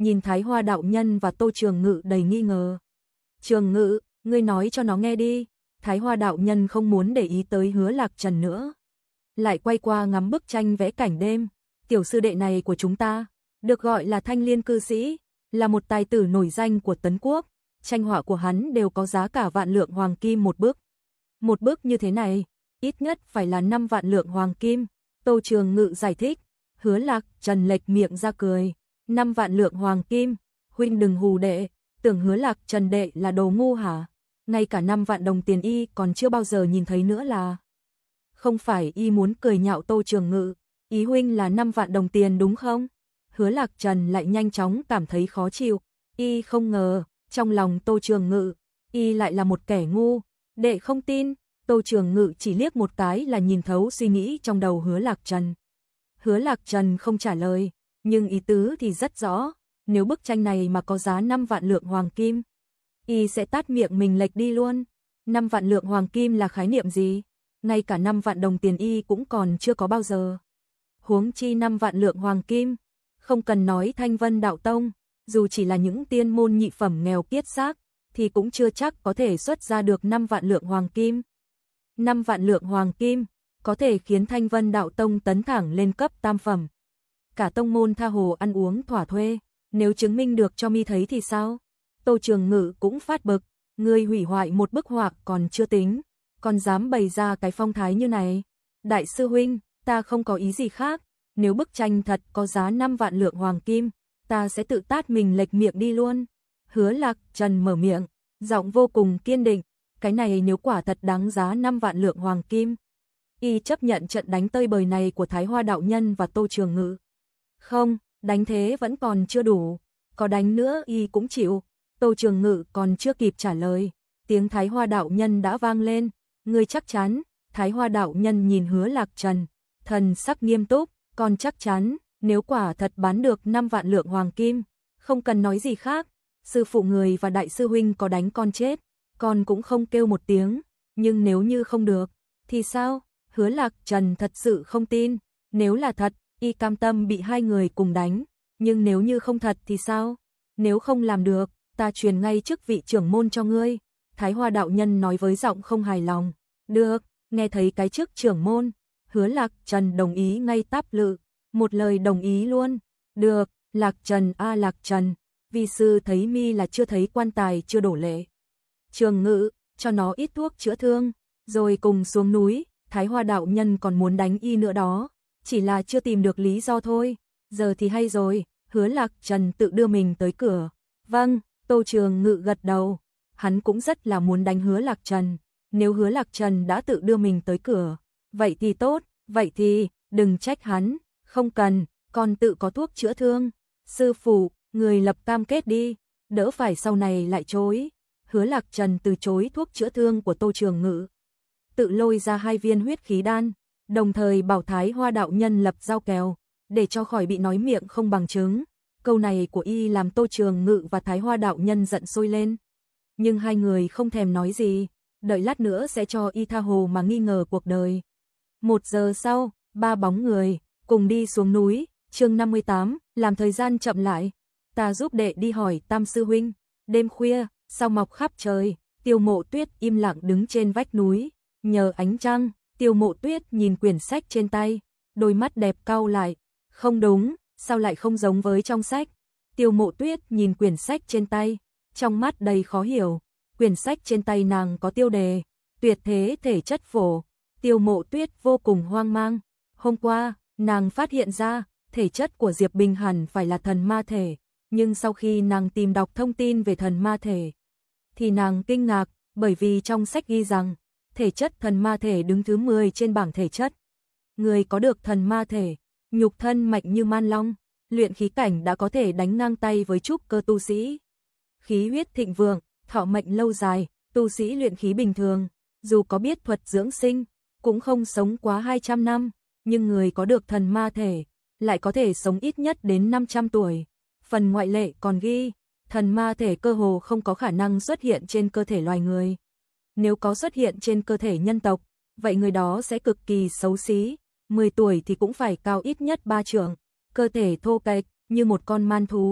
nhìn Thái Hoa đạo nhân và Tô Trường Ngự đầy nghi ngờ. Trường Ngự, ngươi nói cho nó nghe đi. Thái Hoa đạo nhân không muốn để ý tới Hứa Lạc Trần nữa. Lại quay qua ngắm bức tranh vẽ cảnh đêm. Tiểu sư đệ này của chúng ta, được gọi là Thanh Liên cư sĩ, là một tài tử nổi danh của Tấn Quốc. Tranh họa của hắn đều có giá cả vạn lượng hoàng kim một bức. Một bức như thế này, ít nhất phải là năm vạn lượng hoàng kim. Tô Trường Ngự giải thích. Hứa Lạc Trần lệch miệng ra cười. Năm vạn lượng hoàng kim, huynh đừng hù đệ, tưởng Hứa Lạc Trần đệ là đồ ngu hả? Ngay cả năm vạn đồng tiền y còn chưa bao giờ nhìn thấy nữa là. Không phải y muốn cười nhạo Tô Trường Ngự, ý huynh là năm vạn đồng tiền đúng không? Hứa Lạc Trần lại nhanh chóng cảm thấy khó chịu, y không ngờ, trong lòng Tô Trường Ngự, y lại là một kẻ ngu, đệ không tin. Tô Trường Ngự chỉ liếc một cái là nhìn thấu suy nghĩ trong đầu Hứa Lạc Trần. Hứa Lạc Trần không trả lời, nhưng ý tứ thì rất rõ, nếu bức tranh này mà có giá năm vạn lượng hoàng kim, y sẽ tát miệng mình lệch đi luôn. Năm vạn lượng hoàng kim là khái niệm gì? Ngay cả năm vạn đồng tiền y cũng còn chưa có bao giờ. Huống chi năm vạn lượng hoàng kim, không cần nói Thanh Vân Đạo Tông, dù chỉ là những tiên môn nhị phẩm nghèo kiết xác, thì cũng chưa chắc có thể xuất ra được năm vạn lượng hoàng kim. Năm vạn lượng hoàng kim, có thể khiến Thanh Vân Đạo Tông tấn thẳng lên cấp tam phẩm. Cả tông môn tha hồ ăn uống thỏa thuê, nếu chứng minh được cho mi thấy thì sao? Tô Trường Ngự cũng phát bực, ngươi hủy hoại một bức họa còn chưa tính, còn dám bày ra cái phong thái như này. Đại sư huynh, ta không có ý gì khác, nếu bức tranh thật có giá năm vạn lượng hoàng kim, ta sẽ tự tát mình lệch miệng đi luôn. Hứa Lạc Trần mở miệng, giọng vô cùng kiên định, cái này nếu quả thật đáng giá năm vạn lượng hoàng kim, y chấp nhận trận đánh tơi bời này của Thái Hoa đạo nhân và Tô Trường Ngự. Không, đánh thế vẫn còn chưa đủ, có đánh nữa y cũng chịu. Tô Trường Ngự còn chưa kịp trả lời, tiếng Thái Hoa đạo nhân đã vang lên. Ngươi chắc chắn? Thái Hoa đạo nhân nhìn Hứa Lạc Trần, thần sắc nghiêm túc, còn chắc chắn, nếu quả thật bán được năm vạn lượng hoàng kim, không cần nói gì khác, sư phụ người và đại sư huynh có đánh con chết, con cũng không kêu một tiếng, nhưng nếu như không được, thì sao? Hứa Lạc Trần thật sự không tin, nếu là thật, y cam tâm bị hai người cùng đánh, nhưng nếu như không thật thì sao? Nếu không làm được, ta truyền ngay chức vị trưởng môn cho ngươi. Thái Hoa đạo nhân nói với giọng không hài lòng. Được, nghe thấy cái chức trưởng môn, Hứa Lạc Trần đồng ý ngay táp lự, một lời đồng ý luôn. Được, Lạc Trần a à Lạc Trần, vi sư thấy mi là chưa thấy quan tài chưa đổ lệ. Trường Ngự, cho nó ít thuốc chữa thương, rồi cùng xuống núi. Thái Hoa đạo nhân còn muốn đánh y nữa đó, chỉ là chưa tìm được lý do thôi. Giờ thì hay rồi, Hứa Lạc Trần tự đưa mình tới cửa. Vâng, Tô Trường Ngự gật đầu, hắn cũng rất là muốn đánh Hứa Lạc Trần. Nếu Hứa Lạc Trần đã tự đưa mình tới cửa, vậy thì tốt, vậy thì đừng trách hắn, không cần, con tự có thuốc chữa thương. Sư phụ, người lập cam kết đi, đỡ phải sau này lại chối. Hứa Lạc Trần từ chối thuốc chữa thương của Tô Trường Ngự, tự lôi ra hai viên huyết khí đan, đồng thời bảo Thái Hoa đạo nhân lập giao kèo, để cho khỏi bị nói miệng không bằng chứng. Câu này của y làm Tô Trường Ngự và Thái Hoa đạo nhân giận sôi lên. Nhưng hai người không thèm nói gì, đợi lát nữa sẽ cho y tha hồ mà nghi ngờ cuộc đời. Một giờ sau, ba bóng người, cùng đi xuống núi. Chương năm mươi tám, làm thời gian chậm lại. Ta giúp đệ đi hỏi Tam sư huynh. Đêm khuya, sao mọc khắp trời, Tiêu Mộ Tuyết im lặng đứng trên vách núi. Nhờ ánh trăng, Tiêu Mộ Tuyết nhìn quyển sách trên tay, đôi mắt đẹp cau lại. Không đúng, sao lại không giống với trong sách? Tiêu Mộ Tuyết nhìn quyển sách trên tay, trong mắt đầy khó hiểu. Quyển sách trên tay nàng có tiêu đề, tuyệt thế thể chất phổ. Tiêu Mộ Tuyết vô cùng hoang mang. Hôm qua, nàng phát hiện ra, thể chất của Diệp Bình hẳn phải là thần ma thể. Nhưng sau khi nàng tìm đọc thông tin về thần ma thể, thì nàng kinh ngạc, bởi vì trong sách ghi rằng, thể chất thần ma thể đứng thứ mười trên bảng thể chất. Người có được thần ma thể, nhục thân mạnh như man long, luyện khí cảnh đã có thể đánh ngang tay với trúc cơ tu sĩ. Khí huyết thịnh vượng, thọ mệnh lâu dài, tu sĩ luyện khí bình thường, dù có biết thuật dưỡng sinh, cũng không sống quá hai trăm năm, nhưng người có được thần ma thể, lại có thể sống ít nhất đến năm trăm tuổi. Phần ngoại lệ còn ghi, thần ma thể cơ hồ không có khả năng xuất hiện trên cơ thể loài người. Nếu có xuất hiện trên cơ thể nhân tộc, vậy người đó sẽ cực kỳ xấu xí, mười tuổi thì cũng phải cao ít nhất ba trượng, cơ thể thô kệch như một con man thú.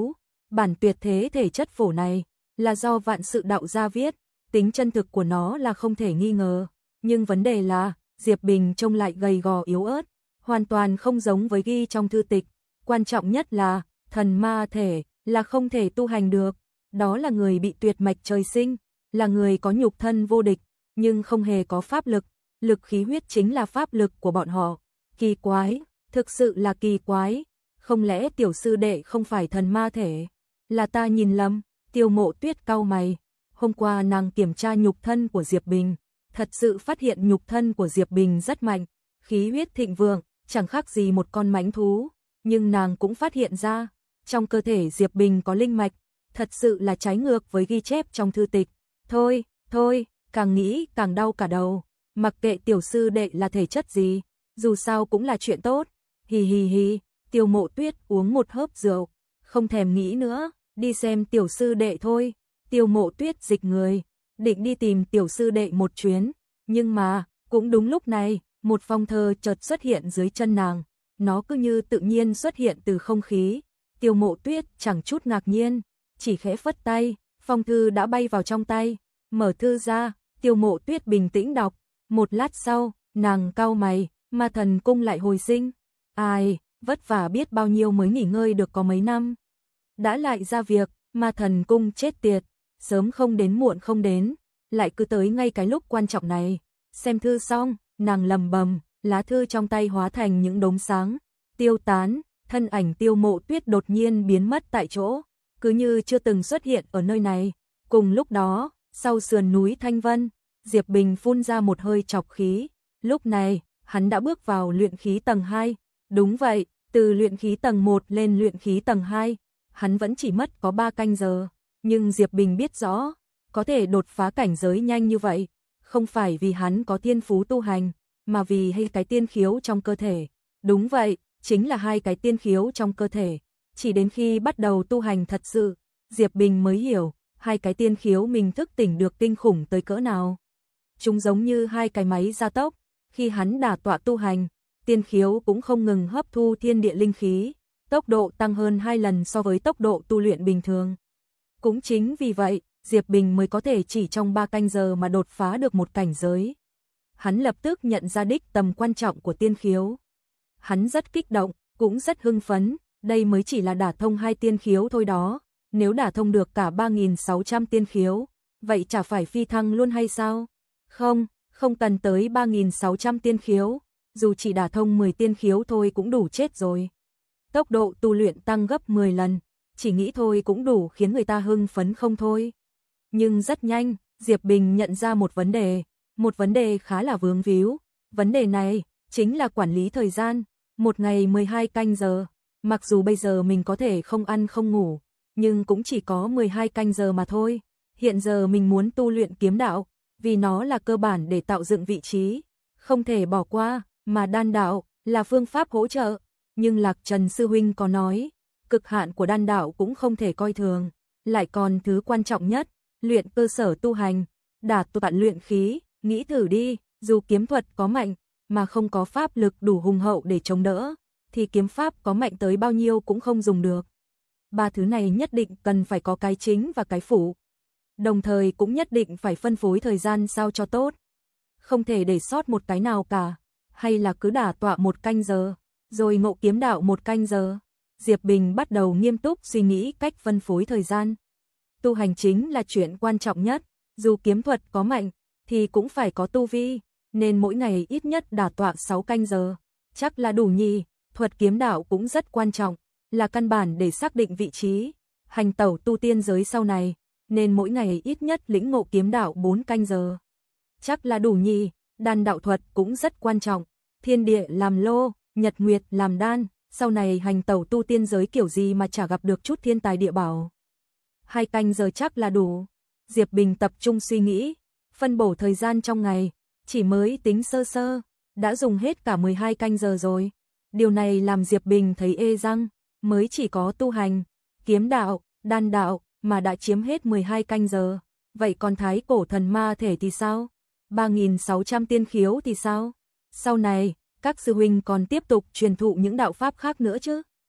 Bản tuyệt thế thể chất phổ này là do vạn sự đạo gia viết, tính chân thực của nó là không thể nghi ngờ. Nhưng vấn đề là, Diệp Bình trông lại gầy gò yếu ớt, hoàn toàn không giống với ghi trong thư tịch. Quan trọng nhất là, thần ma thể là không thể tu hành được. Đó là người bị tuyệt mạch trời sinh, là người có nhục thân vô địch, nhưng không hề có pháp lực. Lực khí huyết chính là pháp lực của bọn họ. Kỳ quái, thực sự là kỳ quái. Không lẽ tiểu sư đệ không phải thần ma thể? Là ta nhìn lầm. Tiêu Mộ Tuyết cau mày. Hôm qua nàng kiểm tra nhục thân của Diệp Bình, thật sự phát hiện nhục thân của Diệp Bình rất mạnh, khí huyết thịnh vượng, chẳng khác gì một con mãnh thú. Nhưng nàng cũng phát hiện ra, trong cơ thể Diệp Bình có linh mạch, thật sự là trái ngược với ghi chép trong thư tịch. Thôi, thôi, càng nghĩ càng đau cả đầu. Mặc kệ tiểu sư đệ là thể chất gì, dù sao cũng là chuyện tốt. Hì hì hì, Tiêu Mộ Tuyết uống một hớp rượu, không thèm nghĩ nữa, đi xem tiểu sư đệ thôi. Tiêu Mộ Tuyết dịch người, định đi tìm tiểu sư đệ một chuyến, nhưng mà, cũng đúng lúc này, một phong thơ chợt xuất hiện dưới chân nàng, nó cứ như tự nhiên xuất hiện từ không khí. Tiêu Mộ Tuyết chẳng chút ngạc nhiên, chỉ khẽ phất tay, phong thư đã bay vào trong tay, mở thư ra, Tiêu Mộ Tuyết bình tĩnh đọc, một lát sau, nàng cau mày, Ma Thần Cung lại hồi sinh. Ai, vất vả biết bao nhiêu mới nghỉ ngơi được có mấy năm. Đã lại ra việc, Ma Thần Cung chết tiệt, sớm không đến muộn không đến, lại cứ tới ngay cái lúc quan trọng này. Xem thư xong, nàng lầm bầm, lá thư trong tay hóa thành những đốm sáng, tiêu tán, thân ảnh Tiêu Mộ Tuyết đột nhiên biến mất tại chỗ, cứ như chưa từng xuất hiện ở nơi này. Cùng lúc đó, sau sườn núi Thanh Vân, Diệp Bình phun ra một hơi trọc khí, lúc này, hắn đã bước vào luyện khí tầng hai. Đúng vậy, từ luyện khí tầng một lên luyện khí tầng hai, hắn vẫn chỉ mất có ba canh giờ, nhưng Diệp Bình biết rõ, có thể đột phá cảnh giới nhanh như vậy, không phải vì hắn có thiên phú tu hành, mà vì hai cái tiên khiếu trong cơ thể. Đúng vậy, chính là hai cái tiên khiếu trong cơ thể. Chỉ đến khi bắt đầu tu hành thật sự, Diệp Bình mới hiểu, hai cái tiên khiếu mình thức tỉnh được kinh khủng tới cỡ nào. Chúng giống như hai cái máy gia tốc, khi hắn đả tọa tu hành, tiên khiếu cũng không ngừng hấp thu thiên địa linh khí, tốc độ tăng hơn hai lần so với tốc độ tu luyện bình thường. Cũng chính vì vậy, Diệp Bình mới có thể chỉ trong ba canh giờ mà đột phá được một cảnh giới. Hắn lập tức nhận ra đích tầm quan trọng của tiên khiếu. Hắn rất kích động, cũng rất hưng phấn, đây mới chỉ là đả thông hai tiên khiếu thôi đó. Nếu đả thông được cả ba nghìn sáu trăm tiên khiếu, vậy chả phải phi thăng luôn hay sao? Không, không cần tới ba nghìn sáu trăm tiên khiếu, dù chỉ đả thông mười tiên khiếu thôi cũng đủ chết rồi. Tốc độ tu luyện tăng gấp mười lần, chỉ nghĩ thôi cũng đủ khiến người ta hưng phấn không thôi. Nhưng rất nhanh, Diệp Bình nhận ra một vấn đề, một vấn đề khá là vướng víu. Vấn đề này chính là quản lý thời gian, một ngày mười hai canh giờ. Mặc dù bây giờ mình có thể không ăn không ngủ, nhưng cũng chỉ có mười hai canh giờ mà thôi. Hiện giờ mình muốn tu luyện kiếm đạo, vì nó là cơ bản để tạo dựng vị trí, không thể bỏ qua, mà đan đạo là phương pháp hỗ trợ. Nhưng Lạc Trần sư huynh có nói, cực hạn của đan đạo cũng không thể coi thường, lại còn thứ quan trọng nhất, luyện cơ sở tu hành, đả tu bạn luyện khí, nghĩ thử đi, dù kiếm thuật có mạnh, mà không có pháp lực đủ hùng hậu để chống đỡ, thì kiếm pháp có mạnh tới bao nhiêu cũng không dùng được. Ba thứ này nhất định cần phải có cái chính và cái phụ. Đồng thời cũng nhất định phải phân phối thời gian sao cho tốt. Không thể để sót một cái nào cả, hay là cứ đả tọa một canh giờ, rồi ngộ kiếm đạo một canh giờ. Diệp Bình bắt đầu nghiêm túc suy nghĩ cách phân phối thời gian. Tu hành chính là chuyện quan trọng nhất, dù kiếm thuật có mạnh, thì cũng phải có tu vi, nên mỗi ngày ít nhất đả tọa sáu canh giờ, chắc là đủ nhỉ. Thuật kiếm đạo cũng rất quan trọng, là căn bản để xác định vị trí, hành tẩu tu tiên giới sau này, nên mỗi ngày ít nhất lĩnh ngộ kiếm đạo bốn canh giờ. Chắc là đủ nhỉ. Đan đạo thuật cũng rất quan trọng, thiên địa làm lô, nhật nguyệt làm đan, sau này hành tẩu tu tiên giới kiểu gì mà chả gặp được chút thiên tài địa bảo. Hai canh giờ chắc là đủ. Diệp Bình tập trung suy nghĩ, phân bổ thời gian trong ngày, chỉ mới tính sơ sơ, đã dùng hết cả mười hai canh giờ rồi. Điều này làm Diệp Bình thấy ê răng, mới chỉ có tu hành, kiếm đạo, đan đạo, mà đã chiếm hết mười hai canh giờ. Vậy còn thái cổ thần ma thể thì sao? ba nghìn sáu trăm tiên khiếu thì sao? Sau này, các sư huynh còn tiếp tục truyền thụ những đạo pháp khác nữa chứ?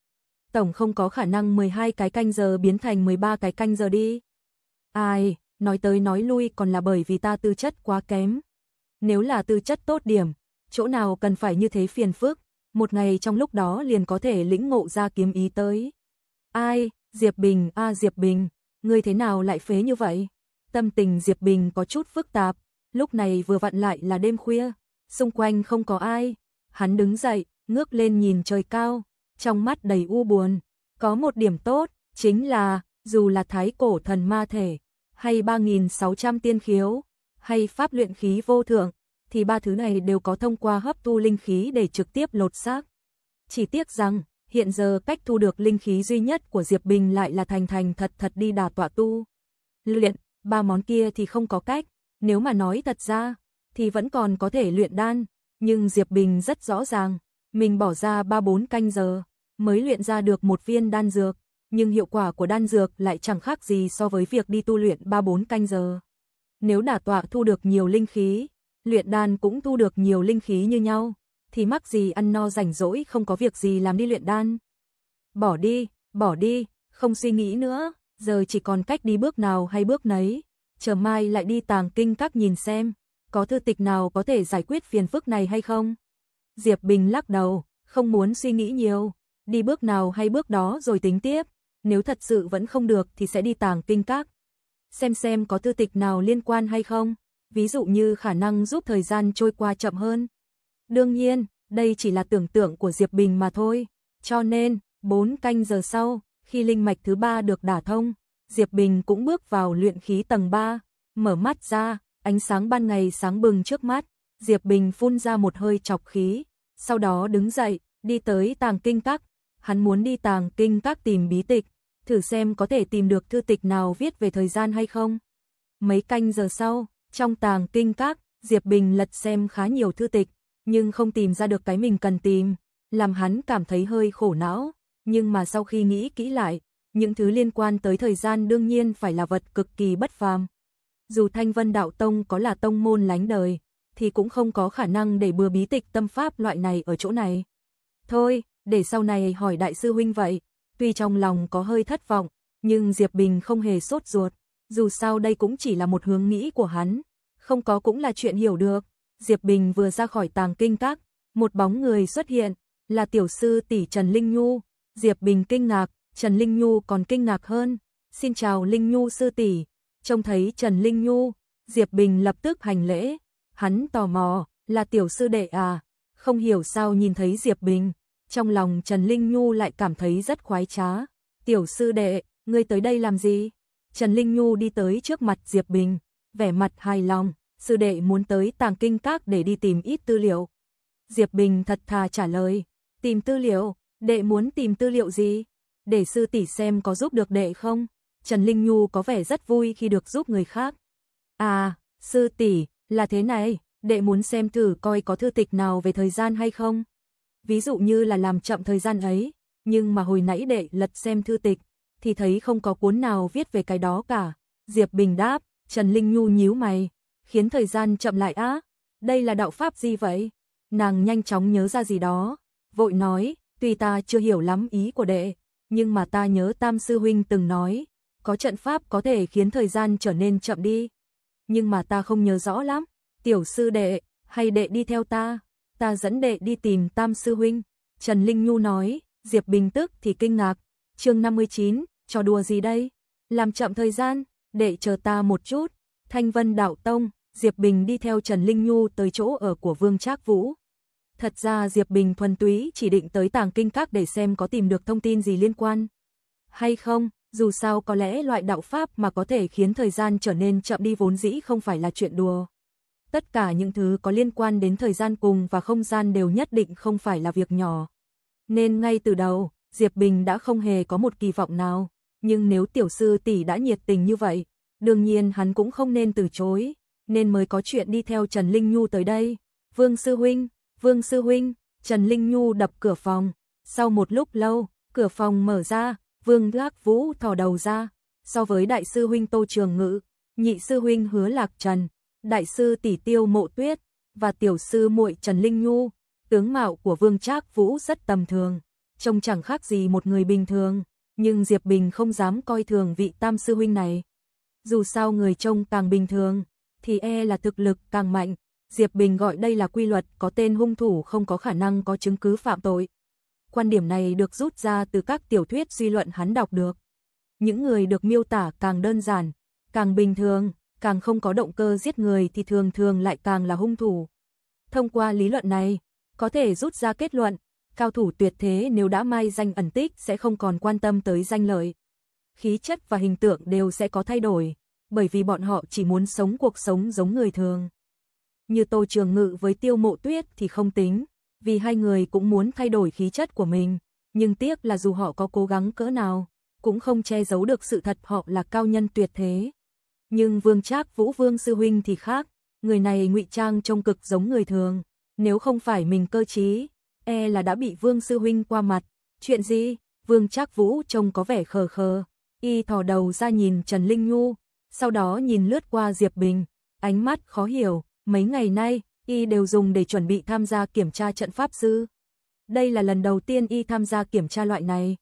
tổng không có khả năng mười hai cái canh giờ biến thành mười ba cái canh giờ đi. Ai, nói tới nói lui còn là bởi vì ta tư chất quá kém. Nếu là tư chất tốt điểm, chỗ nào cần phải như thế phiền phức, một ngày trong lúc đó liền có thể lĩnh ngộ ra kiếm ý tới. Ai, Diệp Bình, a Diệp Bình, ngươi thế nào lại phế như vậy? Tâm tình Diệp Bình có chút phức tạp, lúc này vừa vặn lại là đêm khuya, xung quanh không có ai. Hắn đứng dậy, ngước lên nhìn trời cao, trong mắt đầy u buồn. Có một điểm tốt, chính là, dù là thái cổ thần ma thể, hay ba nghìn sáu trăm tiên khiếu, hay pháp luyện khí vô thượng, thì ba thứ này đều có thông qua hấp thu linh khí để trực tiếp lột xác. Chỉ tiếc rằng, hiện giờ cách thu được linh khí duy nhất của Diệp Bình lại là thành thành thật thật đi đả tọa tu luyện, ba món kia thì không có cách, nếu mà nói thật ra, thì vẫn còn có thể luyện đan, nhưng Diệp Bình rất rõ ràng, mình bỏ ra ba bốn canh giờ, mới luyện ra được một viên đan dược, nhưng hiệu quả của đan dược lại chẳng khác gì so với việc đi tu luyện ba bốn canh giờ. Nếu đả tọa thu được nhiều linh khí, luyện đan cũng thu được nhiều linh khí như nhau, thì mắc gì ăn no rảnh rỗi không có việc gì làm đi luyện đan. Bỏ đi, bỏ đi, không suy nghĩ nữa, giờ chỉ còn cách đi bước nào hay bước nấy, chờ mai lại đi Tàng Kinh Các nhìn xem, có thư tịch nào có thể giải quyết phiền phức này hay không. Diệp Bình lắc đầu, không muốn suy nghĩ nhiều, đi bước nào hay bước đó rồi tính tiếp, nếu thật sự vẫn không được thì sẽ đi Tàng Kinh Các. Xem xem có thư tịch nào liên quan hay không, ví dụ như khả năng giúp thời gian trôi qua chậm hơn. Đương nhiên, đây chỉ là tưởng tượng của Diệp Bình mà thôi, cho nên, bốn canh giờ sau, khi linh mạch thứ ba được đả thông, Diệp Bình cũng bước vào luyện khí tầng ba, mở mắt ra, ánh sáng ban ngày sáng bừng trước mắt, Diệp Bình phun ra một hơi trọc khí, sau đó đứng dậy, đi tới Tàng Kinh Các, hắn muốn đi Tàng Kinh Các tìm bí tịch, thử xem có thể tìm được thư tịch nào viết về thời gian hay không. Mấy canh giờ sau, trong Tàng Kinh Các, Diệp Bình lật xem khá nhiều thư tịch, nhưng không tìm ra được cái mình cần tìm, làm hắn cảm thấy hơi khổ não, nhưng mà sau khi nghĩ kỹ lại, những thứ liên quan tới thời gian đương nhiên phải là vật cực kỳ bất phàm. Dù Thanh Vân Đạo Tông có là tông môn lánh đời, thì cũng không có khả năng để bừa bí tịch tâm pháp loại này ở chỗ này. Thôi, để sau này hỏi đại sư huynh vậy. Tuy trong lòng có hơi thất vọng, nhưng Diệp Bình không hề sốt ruột, dù sao đây cũng chỉ là một hướng nghĩ của hắn, không có cũng là chuyện hiểu được. Diệp Bình vừa ra khỏi Tàng Kinh Các, một bóng người xuất hiện, là tiểu sư tỷ Trần Linh Nhu. Diệp Bình kinh ngạc, Trần Linh Nhu còn kinh ngạc hơn. Xin chào Linh Nhu sư tỷ. Trông thấy Trần Linh Nhu, Diệp Bình lập tức hành lễ, hắn tò mò, là tiểu sư đệ à? Không hiểu sao nhìn thấy Diệp Bình, trong lòng Trần Linh Nhu lại cảm thấy rất khoái trá. Tiểu sư đệ, ngươi tới đây làm gì? Trần Linh Nhu đi tới trước mặt Diệp Bình, vẻ mặt hài lòng, sư đệ muốn tới Tàng Kinh Các để đi tìm ít tư liệu. Diệp Bình thật thà trả lời, tìm tư liệu, đệ muốn tìm tư liệu gì? Để sư tỷ xem có giúp được đệ không? Trần Linh Nhu có vẻ rất vui khi được giúp người khác. À, sư tỷ, là thế này, đệ muốn xem thử coi có thư tịch nào về thời gian hay không? Ví dụ như là làm chậm thời gian ấy, nhưng mà hồi nãy đệ lật xem thư tịch, thì thấy không có cuốn nào viết về cái đó cả. Diệp Bình đáp, Trần Linh Nhu nhíu mày, khiến thời gian chậm lại á? Đây là đạo pháp gì vậy? Nàng nhanh chóng nhớ ra gì đó, vội nói, tuy ta chưa hiểu lắm ý của đệ, nhưng mà ta nhớ Tam sư huynh từng nói, có trận pháp có thể khiến thời gian trở nên chậm đi. Nhưng mà ta không nhớ rõ lắm, tiểu sư đệ, hay đệ đi theo ta, ta dẫn đệ đi tìm Tam sư huynh. Trần Linh Nhu nói, Diệp Bình tức thì kinh ngạc, chương năm mươi chín, trò đùa gì đây? Làm chậm thời gian, đệ chờ ta một chút. Thanh Vân Đạo Tông, Diệp Bình đi theo Trần Linh Nhu tới chỗ ở của Vương Trác Vũ. Thật ra Diệp Bình thuần túy chỉ định tới Tàng Kinh Các để xem có tìm được thông tin gì liên quan hay không, dù sao có lẽ loại đạo pháp mà có thể khiến thời gian trở nên chậm đi vốn dĩ không phải là chuyện đùa. Tất cả những thứ có liên quan đến thời gian cùng và không gian đều nhất định không phải là việc nhỏ. Nên ngay từ đầu, Diệp Bình đã không hề có một kỳ vọng nào, nhưng nếu tiểu sư tỷ đã nhiệt tình như vậy, đương nhiên hắn cũng không nên từ chối, nên mới có chuyện đi theo Trần Linh Nhu tới đây. Vương sư huynh, Vương sư huynh, Trần Linh Nhu đập cửa phòng, sau một lúc lâu, cửa phòng mở ra, Vương Trác Vũ thò đầu ra, so với đại sư huynh Tô Trường Ngự, nhị sư huynh Hứa Lạc Trần, đại sư tỷ Tiêu Mộ Tuyết và tiểu sư muội Trần Linh Nhu, tướng mạo của Vương Trác Vũ rất tầm thường, trông chẳng khác gì một người bình thường, nhưng Diệp Bình không dám coi thường vị tam sư huynh này. Dù sao người trông càng bình thường, thì e là thực lực càng mạnh, Diệp Bình gọi đây là quy luật có tên hung thủ không có khả năng có chứng cứ phạm tội. Quan điểm này được rút ra từ các tiểu thuyết suy luận hắn đọc được. Những người được miêu tả càng đơn giản, càng bình thường, càng không có động cơ giết người thì thường thường lại càng là hung thủ. Thông qua lý luận này, có thể rút ra kết luận, cao thủ tuyệt thế nếu đã mai danh ẩn tích sẽ không còn quan tâm tới danh lợi. Khí chất và hình tượng đều sẽ có thay đổi, bởi vì bọn họ chỉ muốn sống cuộc sống giống người thường. Như Tô Trường Ngự với Tiêu Mộ Tuyết thì không tính, vì hai người cũng muốn thay đổi khí chất của mình, nhưng tiếc là dù họ có cố gắng cỡ nào, cũng không che giấu được sự thật họ là cao nhân tuyệt thế. Nhưng Vương Trác Vũ Vương sư huynh thì khác, người này ngụy trang trông cực giống người thường, nếu không phải mình cơ trí, e là đã bị Vương sư huynh qua mặt. Chuyện gì? Vương Trác Vũ trông có vẻ khờ khờ, y thò đầu ra nhìn Trần Linh Nhu, sau đó nhìn lướt qua Diệp Bình, ánh mắt khó hiểu, mấy ngày nay y đều dùng để chuẩn bị tham gia kiểm tra trận pháp sư. Đây là lần đầu tiên y tham gia kiểm tra loại này.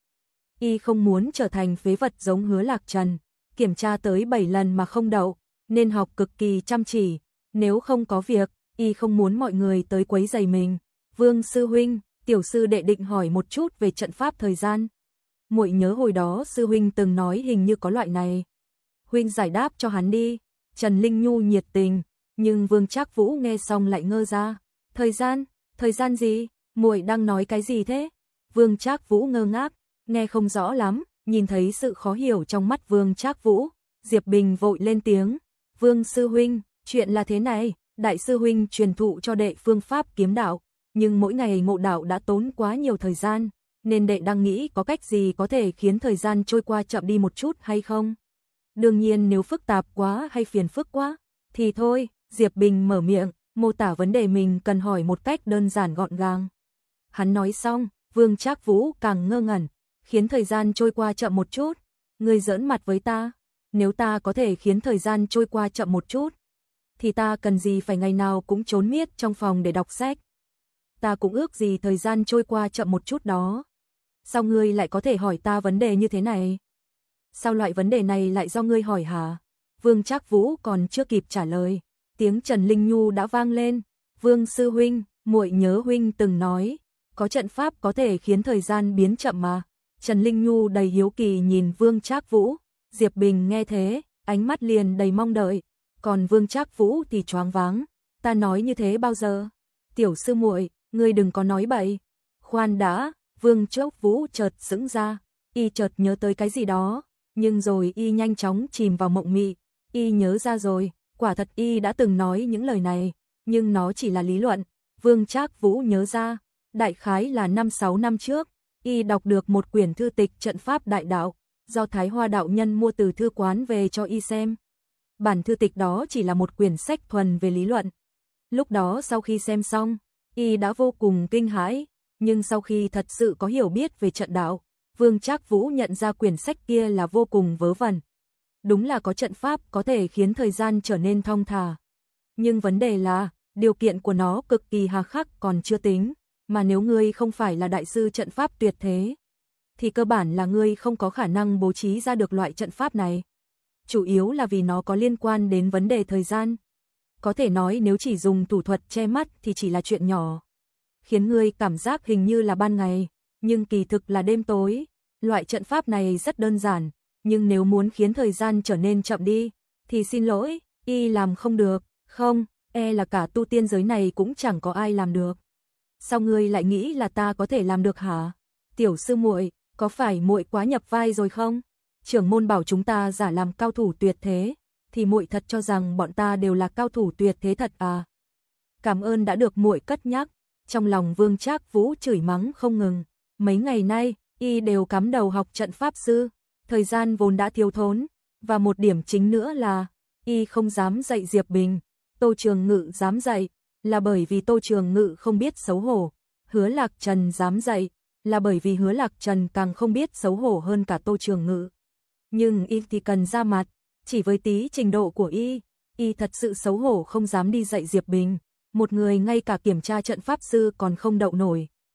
Y không muốn trở thành phế vật giống Hứa Lạc Trần, kiểm tra tới bảy lần mà không đậu, nên học cực kỳ chăm chỉ, nếu không có việc, y không muốn mọi người tới quấy rầy mình. Vương sư huynh, tiểu sư đệ định hỏi một chút về trận pháp thời gian. Muội nhớ hồi đó sư huynh từng nói hình như có loại này. Huynh giải đáp cho hắn đi. Trần Linh Nhu nhiệt tình, nhưng Vương Trác Vũ nghe xong lại ngơ ra. Thời gian? Thời gian gì? Muội đang nói cái gì thế? Vương Trác Vũ ngơ ngác, nghe không rõ lắm, nhìn thấy sự khó hiểu trong mắt Vương Trác Vũ, Diệp Bình vội lên tiếng. Vương sư huynh, chuyện là thế này, đại sư huynh truyền thụ cho đệ phương pháp kiếm đạo, nhưng mỗi ngày ngộ đạo đã tốn quá nhiều thời gian, nên đệ đang nghĩ có cách gì có thể khiến thời gian trôi qua chậm đi một chút hay không? Đương nhiên nếu phức tạp quá hay phiền phức quá, thì thôi, Diệp Bình mở miệng, mô tả vấn đề mình cần hỏi một cách đơn giản gọn gàng. Hắn nói xong, Vương Trác Vũ càng ngơ ngẩn, khiến thời gian trôi qua chậm một chút, ngươi giỡn mặt với ta, nếu ta có thể khiến thời gian trôi qua chậm một chút, thì ta cần gì phải ngày nào cũng trốn miết trong phòng để đọc sách. Ta cũng ước gì thời gian trôi qua chậm một chút đó. Sao ngươi lại có thể hỏi ta vấn đề như thế này? Sao loại vấn đề này lại do ngươi hỏi hả? Vương Trác Vũ còn chưa kịp trả lời, tiếng Trần Linh Nhu đã vang lên. Vương sư huynh, muội nhớ huynh từng nói, có trận pháp có thể khiến thời gian biến chậm mà. Trần Linh Nhu đầy hiếu kỳ nhìn Vương Trác Vũ, Diệp Bình nghe thế, ánh mắt liền đầy mong đợi, còn Vương Trác Vũ thì choáng váng. Ta nói như thế bao giờ? Tiểu sư muội, ngươi đừng có nói bậy. Khoan đã, Vương Trác Vũ chợt sững ra, y chợt nhớ tới cái gì đó, nhưng rồi y nhanh chóng chìm vào mộng mị. Y nhớ ra rồi, quả thật y đã từng nói những lời này, nhưng nó chỉ là lý luận. Vương Trác Vũ nhớ ra, đại khái là năm sáu năm trước, y đọc được một quyển thư tịch trận pháp đại đạo, do Thái Hoa đạo nhân mua từ thư quán về cho y xem. Bản thư tịch đó chỉ là một quyển sách thuần về lý luận. Lúc đó sau khi xem xong, y đã vô cùng kinh hãi, nhưng sau khi thật sự có hiểu biết về trận đạo, Vương Trác Vũ nhận ra quyển sách kia là vô cùng vớ vẩn. Đúng là có trận pháp có thể khiến thời gian trở nên thong thả. Nhưng vấn đề là, điều kiện của nó cực kỳ hà khắc còn chưa tính, mà nếu ngươi không phải là đại sư trận pháp tuyệt thế, thì cơ bản là ngươi không có khả năng bố trí ra được loại trận pháp này. Chủ yếu là vì nó có liên quan đến vấn đề thời gian. Có thể nói nếu chỉ dùng thủ thuật che mắt thì chỉ là chuyện nhỏ, khiến ngươi cảm giác hình như là ban ngày, nhưng kỳ thực là đêm tối. Loại trận pháp này rất đơn giản, nhưng nếu muốn khiến thời gian trở nên chậm đi, thì xin lỗi, y làm không được, không, e là cả tu tiên giới này cũng chẳng có ai làm được. Sao ngươi lại nghĩ là ta có thể làm được hả? Tiểu sư muội, có phải muội quá nhập vai rồi không? Trưởng môn bảo chúng ta giả làm cao thủ tuyệt thế, thì muội thật cho rằng bọn ta đều là cao thủ tuyệt thế thật à? Cảm ơn đã được muội cất nhắc. Trong lòng Vương Trác Vũ chửi mắng không ngừng, mấy ngày nay y đều cắm đầu học trận pháp sư, thời gian vốn đã thiếu thốn, và một điểm chính nữa là y không dám dạy Diệp Bình. Tô Trường Ngự dám dạy là bởi vì Tô Trường Ngự không biết xấu hổ, Hứa Lạc Trần dám dạy là bởi vì Hứa Lạc Trần càng không biết xấu hổ hơn cả Tô Trường Ngự. Nhưng y thì cần ra mặt, chỉ với tí trình độ của y, y thật sự xấu hổ không dám đi dạy Diệp Bình, một người ngay cả kiểm tra trận pháp sư còn không đậu nổi.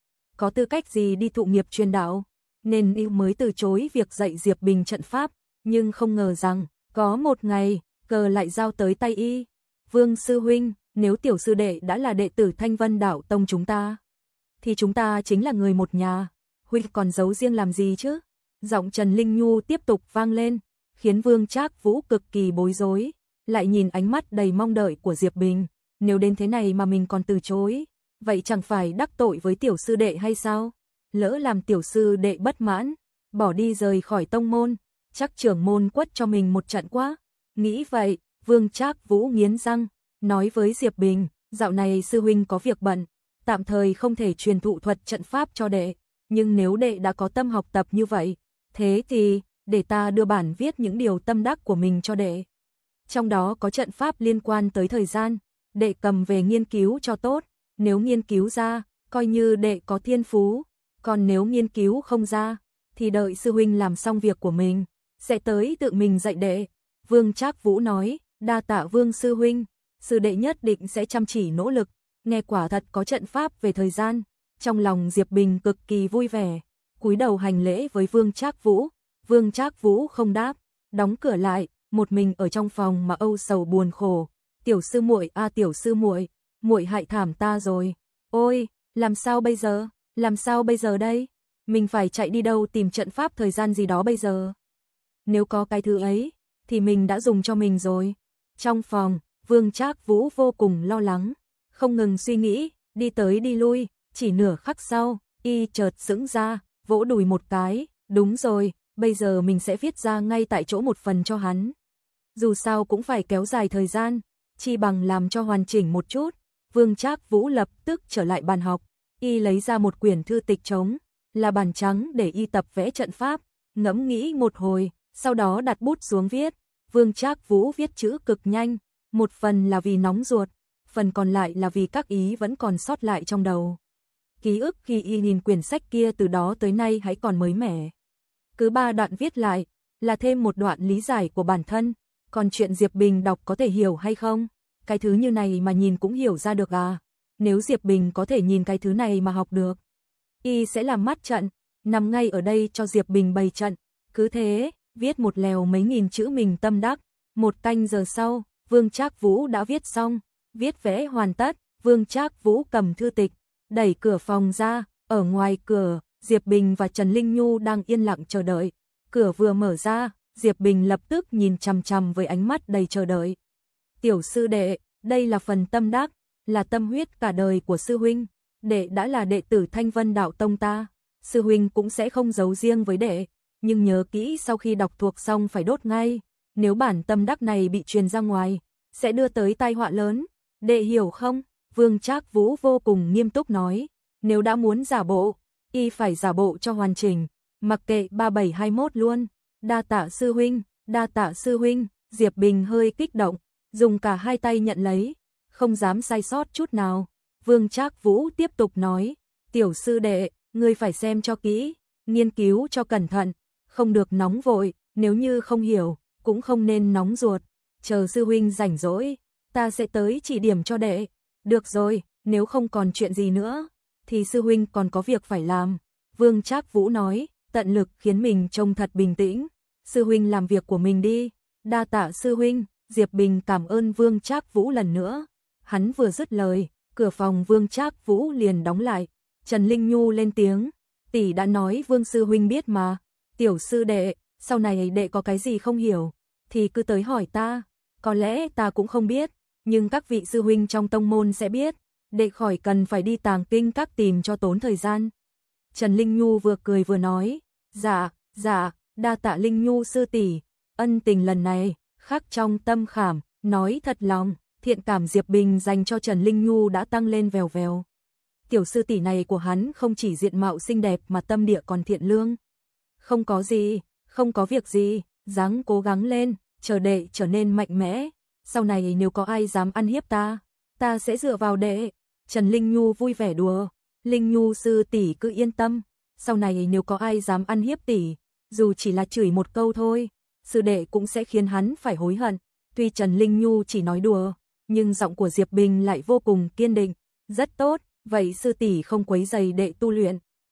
có tư cách gì đi thụ nghiệp truyền đạo, nên y mới từ chối việc dạy Diệp Bình trận pháp, nhưng không ngờ rằng, có một ngày, cờ lại giao tới tay y. Vương sư huynh, nếu tiểu sư đệ đã là đệ tử Thanh Vân Đạo Tông chúng ta, thì chúng ta chính là người một nhà, huynh còn giấu riêng làm gì chứ? Giọng Trần Linh Nhu tiếp tục vang lên, khiến Vương Trác Vũ cực kỳ bối rối, lại nhìn ánh mắt đầy mong đợi của Diệp Bình, nếu đến thế này mà mình còn từ chối, vậy chẳng phải đắc tội với tiểu sư đệ hay sao? Lỡ làm tiểu sư đệ bất mãn, bỏ đi rời khỏi tông môn, chắc trưởng môn quất cho mình một trận quá. Nghĩ vậy, Vương Trác Vũ nghiến răng, nói với Diệp Bình, dạo này sư huynh có việc bận, tạm thời không thể truyền thụ thuật trận pháp cho đệ, nhưng nếu đệ đã có tâm học tập như vậy, thế thì, để ta đưa bản viết những điều tâm đắc của mình cho đệ. Trong đó có trận pháp liên quan tới thời gian, đệ cầm về nghiên cứu cho tốt, nếu nghiên cứu ra, coi như đệ có thiên phú, còn nếu nghiên cứu không ra, thì đợi sư huynh làm xong việc của mình, sẽ tới tự mình dạy đệ. Vương Trác Vũ nói, đa tạ Vương sư huynh, sư đệ nhất định sẽ chăm chỉ nỗ lực, nghe quả thật có trận pháp về thời gian, trong lòng Diệp Bình cực kỳ vui vẻ, cúi đầu hành lễ với Vương Trác Vũ. Vương Trác Vũ không đáp, đóng cửa lại, một mình ở trong phòng mà âu sầu buồn khổ. Tiểu sư muội a tiểu sư muội, muội hại thảm ta rồi. Ôi, làm sao bây giờ? Làm sao bây giờ đây? Mình phải chạy đi đâu tìm trận pháp thời gian gì đó bây giờ? Nếu có cái thứ ấy, thì mình đã dùng cho mình rồi. Trong phòng, Vương Trác Vũ vô cùng lo lắng, không ngừng suy nghĩ, đi tới đi lui, chỉ nửa khắc sau, y chợt sững ra, vỗ đùi một cái, đúng rồi, bây giờ mình sẽ viết ra ngay tại chỗ một phần cho hắn. Dù sao cũng phải kéo dài thời gian, chi bằng làm cho hoàn chỉnh một chút. Vương Trác Vũ lập tức trở lại bàn học, y lấy ra một quyển thư tịch trống, là bản trắng để y tập vẽ trận pháp, ngẫm nghĩ một hồi, sau đó đặt bút xuống viết. Vương Trác Vũ viết chữ cực nhanh, một phần là vì nóng ruột, phần còn lại là vì các ý vẫn còn sót lại trong đầu. Ký ức khi y nhìn quyển sách kia từ đó tới nay hãy còn mới mẻ. Cứ ba đoạn viết lại, là thêm một đoạn lý giải của bản thân, còn chuyện Diệp Bình đọc có thể hiểu hay không? Cái thứ như này mà nhìn cũng hiểu ra được à? Nếu Diệp Bình có thể nhìn cái thứ này mà học được, y sẽ làm mắt trận, nằm ngay ở đây cho Diệp Bình bày trận. Cứ thế, viết một lèo mấy nghìn chữ mình tâm đắc. Một canh giờ sau, Vương Trác Vũ đã viết xong, viết vẽ hoàn tất. Vương Trác Vũ cầm thư tịch, đẩy cửa phòng ra, ở ngoài cửa, Diệp Bình và Trần Linh Nhu đang yên lặng chờ đợi. Cửa vừa mở ra, Diệp Bình lập tức nhìn chằm chằm với ánh mắt đầy chờ đợi. Tiểu sư đệ, đây là phần tâm đắc, là tâm huyết cả đời của sư huynh. Đệ đã là đệ tử Thanh Vân Đạo Tông ta, sư huynh cũng sẽ không giấu riêng với đệ, nhưng nhớ kỹ sau khi đọc thuộc xong phải đốt ngay, nếu bản tâm đắc này bị truyền ra ngoài, sẽ đưa tới tai họa lớn, đệ hiểu không? Vương Trác Vũ vô cùng nghiêm túc nói, nếu đã muốn giả bộ, y phải giả bộ cho hoàn chỉnh, mặc kệ ba bảy hai mốt luôn. Đa tạ sư huynh, đa tạ sư huynh. Diệp Bình hơi kích động, dùng cả hai tay nhận lấy, không dám sai sót chút nào. Vương Trác Vũ tiếp tục nói, tiểu sư đệ, ngươi phải xem cho kỹ, nghiên cứu cho cẩn thận, không được nóng vội, nếu như không hiểu, cũng không nên nóng ruột, chờ sư huynh rảnh rỗi, ta sẽ tới chỉ điểm cho đệ. Được rồi, nếu không còn chuyện gì nữa, thì sư huynh còn có việc phải làm. Vương Trác Vũ nói, tận lực khiến mình trông thật bình tĩnh. Sư huynh làm việc của mình đi. Đa tạ sư huynh. Diệp Bình cảm ơn Vương Trác Vũ lần nữa. Hắn vừa dứt lời, cửa phòng Vương Trác Vũ liền đóng lại. Trần Linh Nhu lên tiếng, tỷ đã nói Vương sư huynh biết mà. Tiểu sư đệ, sau này đệ có cái gì không hiểu, thì cứ tới hỏi ta. Có lẽ ta cũng không biết, nhưng các vị sư huynh trong tông môn sẽ biết. Đệ khỏi cần phải đi tàng kinh các tìm cho tốn thời gian. Trần Linh Nhu vừa cười vừa nói, dạ, dạ, đa tạ Linh Nhu sư tỷ, ân tình lần này, khắc trong tâm khảm, nói thật lòng, thiện cảm Diệp Bình dành cho Trần Linh Nhu đã tăng lên vèo vèo. Tiểu sư tỷ này của hắn không chỉ diện mạo xinh đẹp mà tâm địa còn thiện lương. Không có gì, không có việc gì, ráng cố gắng lên, chờ đệ trở nên mạnh mẽ, sau này nếu có ai dám ăn hiếp ta, ta sẽ dựa vào đệ. Trần Linh Nhu vui vẻ đùa, Linh Nhu sư tỷ cứ yên tâm, sau này nếu có ai dám ăn hiếp tỷ, dù chỉ là chửi một câu thôi, sư đệ cũng sẽ khiến hắn phải hối hận. Tuy Trần Linh Nhu chỉ nói đùa, nhưng giọng của Diệp Bình lại vô cùng kiên định. Rất tốt, vậy sư tỷ không quấy rầy đệ tu luyện,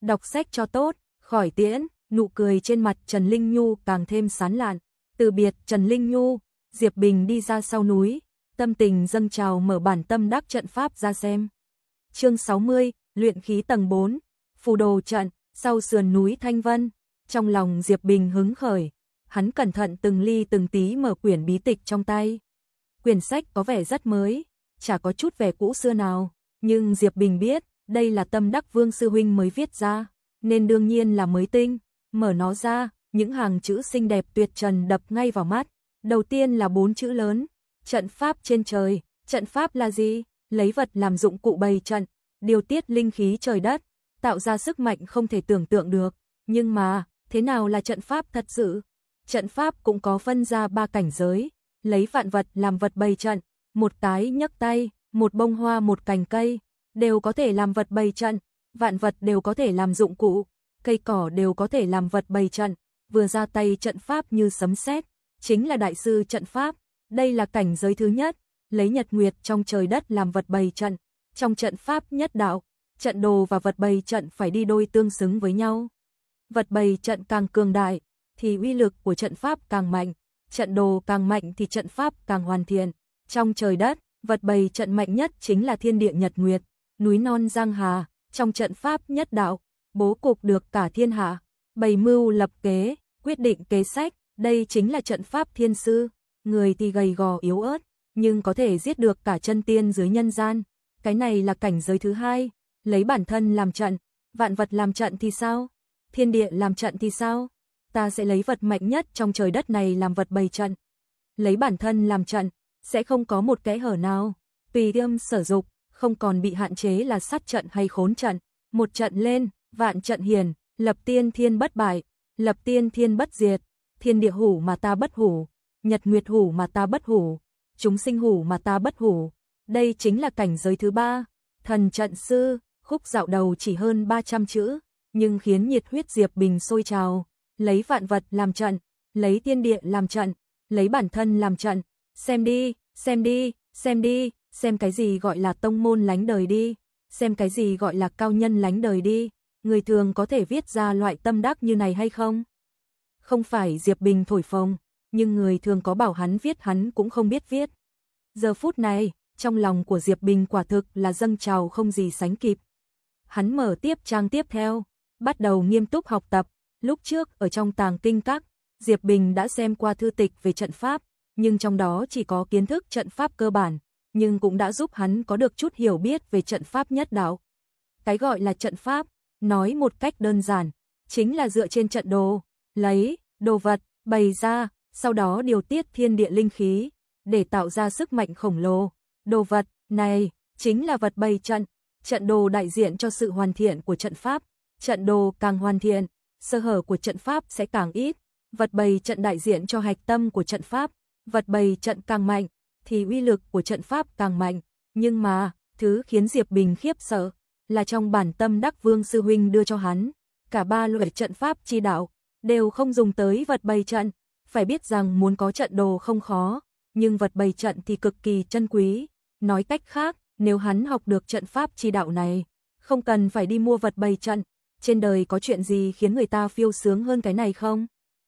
đọc sách cho tốt, khỏi tiễn, nụ cười trên mặt Trần Linh Nhu càng thêm sán lạn. Từ biệt Trần Linh Nhu, Diệp Bình đi ra sau núi, tâm tình dâng trào mở bản tâm đắc trận pháp ra xem. Chương sáu mươi, luyện khí tầng bốn, phù đồ trận, sau sườn núi Thanh Vân. Trong lòng Diệp Bình hứng khởi, hắn cẩn thận từng ly từng tí mở quyển bí tịch trong tay. Quyển sách có vẻ rất mới, chả có chút vẻ cũ xưa nào, nhưng Diệp Bình biết, đây là Tâm Đắc Vương sư huynh mới viết ra, nên đương nhiên là mới tinh. Mở nó ra, những hàng chữ xinh đẹp tuyệt trần đập ngay vào mắt. Đầu tiên là bốn chữ lớn, trận pháp trên trời. Trận pháp là gì? Lấy vật làm dụng cụ bày trận, điều tiết linh khí trời đất, tạo ra sức mạnh không thể tưởng tượng được. Nhưng mà, thế nào là trận pháp thật sự? Trận pháp cũng có phân ra ba cảnh giới, lấy vạn vật làm vật bày trận, một cái nhấc tay, một bông hoa, một cành cây, đều có thể làm vật bày trận, vạn vật đều có thể làm dụng cụ, cây cỏ đều có thể làm vật bày trận, vừa ra tay trận pháp như sấm sét, chính là đại sư trận pháp. Đây là cảnh giới thứ nhất, lấy nhật nguyệt trong trời đất làm vật bày trận. Trong trận pháp nhất đạo, trận đồ và vật bày trận phải đi đôi tương xứng với nhau. Vật bày trận càng cường đại thì uy lực của trận pháp càng mạnh, trận đồ càng mạnh thì trận pháp càng hoàn thiện. Trong trời đất, vật bày trận mạnh nhất chính là thiên địa nhật nguyệt, núi non giang hà. Trong trận pháp nhất đạo, bố cục được cả thiên hạ, bày mưu lập kế, quyết định kế sách, đây chính là trận pháp thiên sư. Người thì gầy gò yếu ớt, nhưng có thể giết được cả chân tiên dưới nhân gian. Cái này là cảnh giới thứ hai, lấy bản thân làm trận, vạn vật làm trận thì sao? Thiên địa làm trận thì sao? Ta sẽ lấy vật mạnh nhất trong trời đất này làm vật bày trận. Lấy bản thân làm trận, sẽ không có một kẽ hở nào, tùy tâm sở dục, không còn bị hạn chế là sát trận hay khốn trận. Một trận lên, vạn trận hiền, lập tiên thiên bất bại, lập tiên thiên bất diệt, thiên địa hủ mà ta bất hủ, nhật nguyệt hủ mà ta bất hủ, chúng sinh hủ mà ta bất hủ. Đây chính là cảnh giới thứ ba, thần trận sư. Khúc dạo đầu chỉ hơn ba trăm chữ, nhưng khiến nhiệt huyết Diệp Bình sôi trào. Lấy vạn vật làm trận, lấy thiên địa làm trận, lấy bản thân làm trận. Xem đi, xem đi, xem đi, xem cái gì gọi là tông môn lánh đời đi, xem cái gì gọi là cao nhân lánh đời đi. Người thường có thể viết ra loại tâm đắc như này hay không? Không phải Diệp Bình thổi phồng, nhưng người thường có bảo hắn viết hắn cũng không biết viết. Giờ phút này, trong lòng của Diệp Bình quả thực là dâng trào không gì sánh kịp. Hắn mở tiếp trang tiếp theo, bắt đầu nghiêm túc học tập. Lúc trước ở trong tàng kinh các, Diệp Bình đã xem qua thư tịch về trận pháp, nhưng trong đó chỉ có kiến thức trận pháp cơ bản, nhưng cũng đã giúp hắn có được chút hiểu biết về trận pháp nhất đạo. Cái gọi là trận pháp, nói một cách đơn giản, chính là dựa trên trận đồ, lấy đồ vật bày ra, sau đó điều tiết thiên địa linh khí để tạo ra sức mạnh khổng lồ. Đồ vật này chính là vật bày trận, trận đồ đại diện cho sự hoàn thiện của trận pháp, trận đồ càng hoàn thiện, sơ hở của trận pháp sẽ càng ít. Vật bày trận đại diện cho hạch tâm của trận pháp, vật bày trận càng mạnh thì uy lực của trận pháp càng mạnh. Nhưng mà, thứ khiến Diệp Bình khiếp sợ là trong bản Tâm Đắc Vương sư huynh đưa cho hắn, cả ba loại trận pháp chi đạo đều không dùng tới vật bày trận. Phải biết rằng muốn có trận đồ không khó, nhưng vật bày trận thì cực kỳ chân quý. Nói cách khác, nếu hắn học được trận pháp chi đạo này, không cần phải đi mua vật bày trận. Trên đời có chuyện gì khiến người ta phiêu sướng hơn cái này không?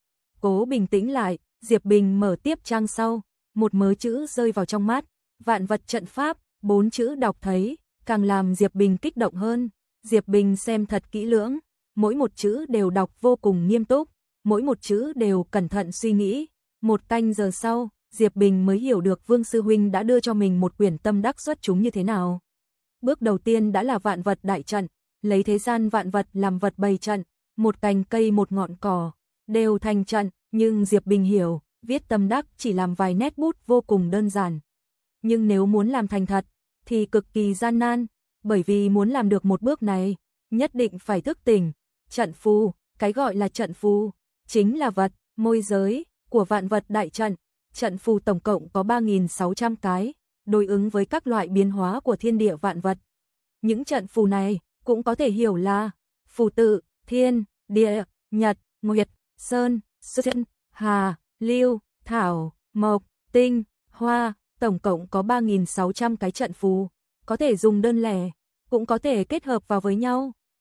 Cố bình tĩnh lại, Diệp Bình mở tiếp trang sau, một mớ chữ rơi vào trong mắt, vạn vật trận pháp, bốn chữ đọc thấy, càng làm Diệp Bình kích động hơn. Diệp Bình xem thật kỹ lưỡng, mỗi một chữ đều đọc vô cùng nghiêm túc, mỗi một chữ đều cẩn thận suy nghĩ. Một canh giờ sau, Diệp Bình mới hiểu được Vương sư huynh đã đưa cho mình một quyển tâm đắc xuất chúng như thế nào. Bước đầu tiên đã là vạn vật đại trận, lấy thế gian vạn vật làm vật bày trận, một cành cây một ngọn cỏ đều thành trận, nhưng Diệp Bình hiểu, viết tâm đắc chỉ làm vài nét bút vô cùng đơn giản. Nhưng nếu muốn làm thành thật thì cực kỳ gian nan, bởi vì muốn làm được một bước này, nhất định phải thức tỉnh trận phù. Cái gọi là trận phù chính là vật môi giới của vạn vật đại trận. Trận phù tổng cộng có ba nghìn sáu trăm cái, đối ứng với các loại biến hóa của thiên địa vạn vật. Những trận phù này cũng có thể hiểu là phù tự, thiên, địa, nhật, nguyệt, sơn, xuân, hà, lưu, thảo, mộc, tinh, hoa, tổng cộng có ba nghìn sáu trăm cái trận phù, có thể dùng đơn lẻ, cũng có thể kết hợp vào với nhau.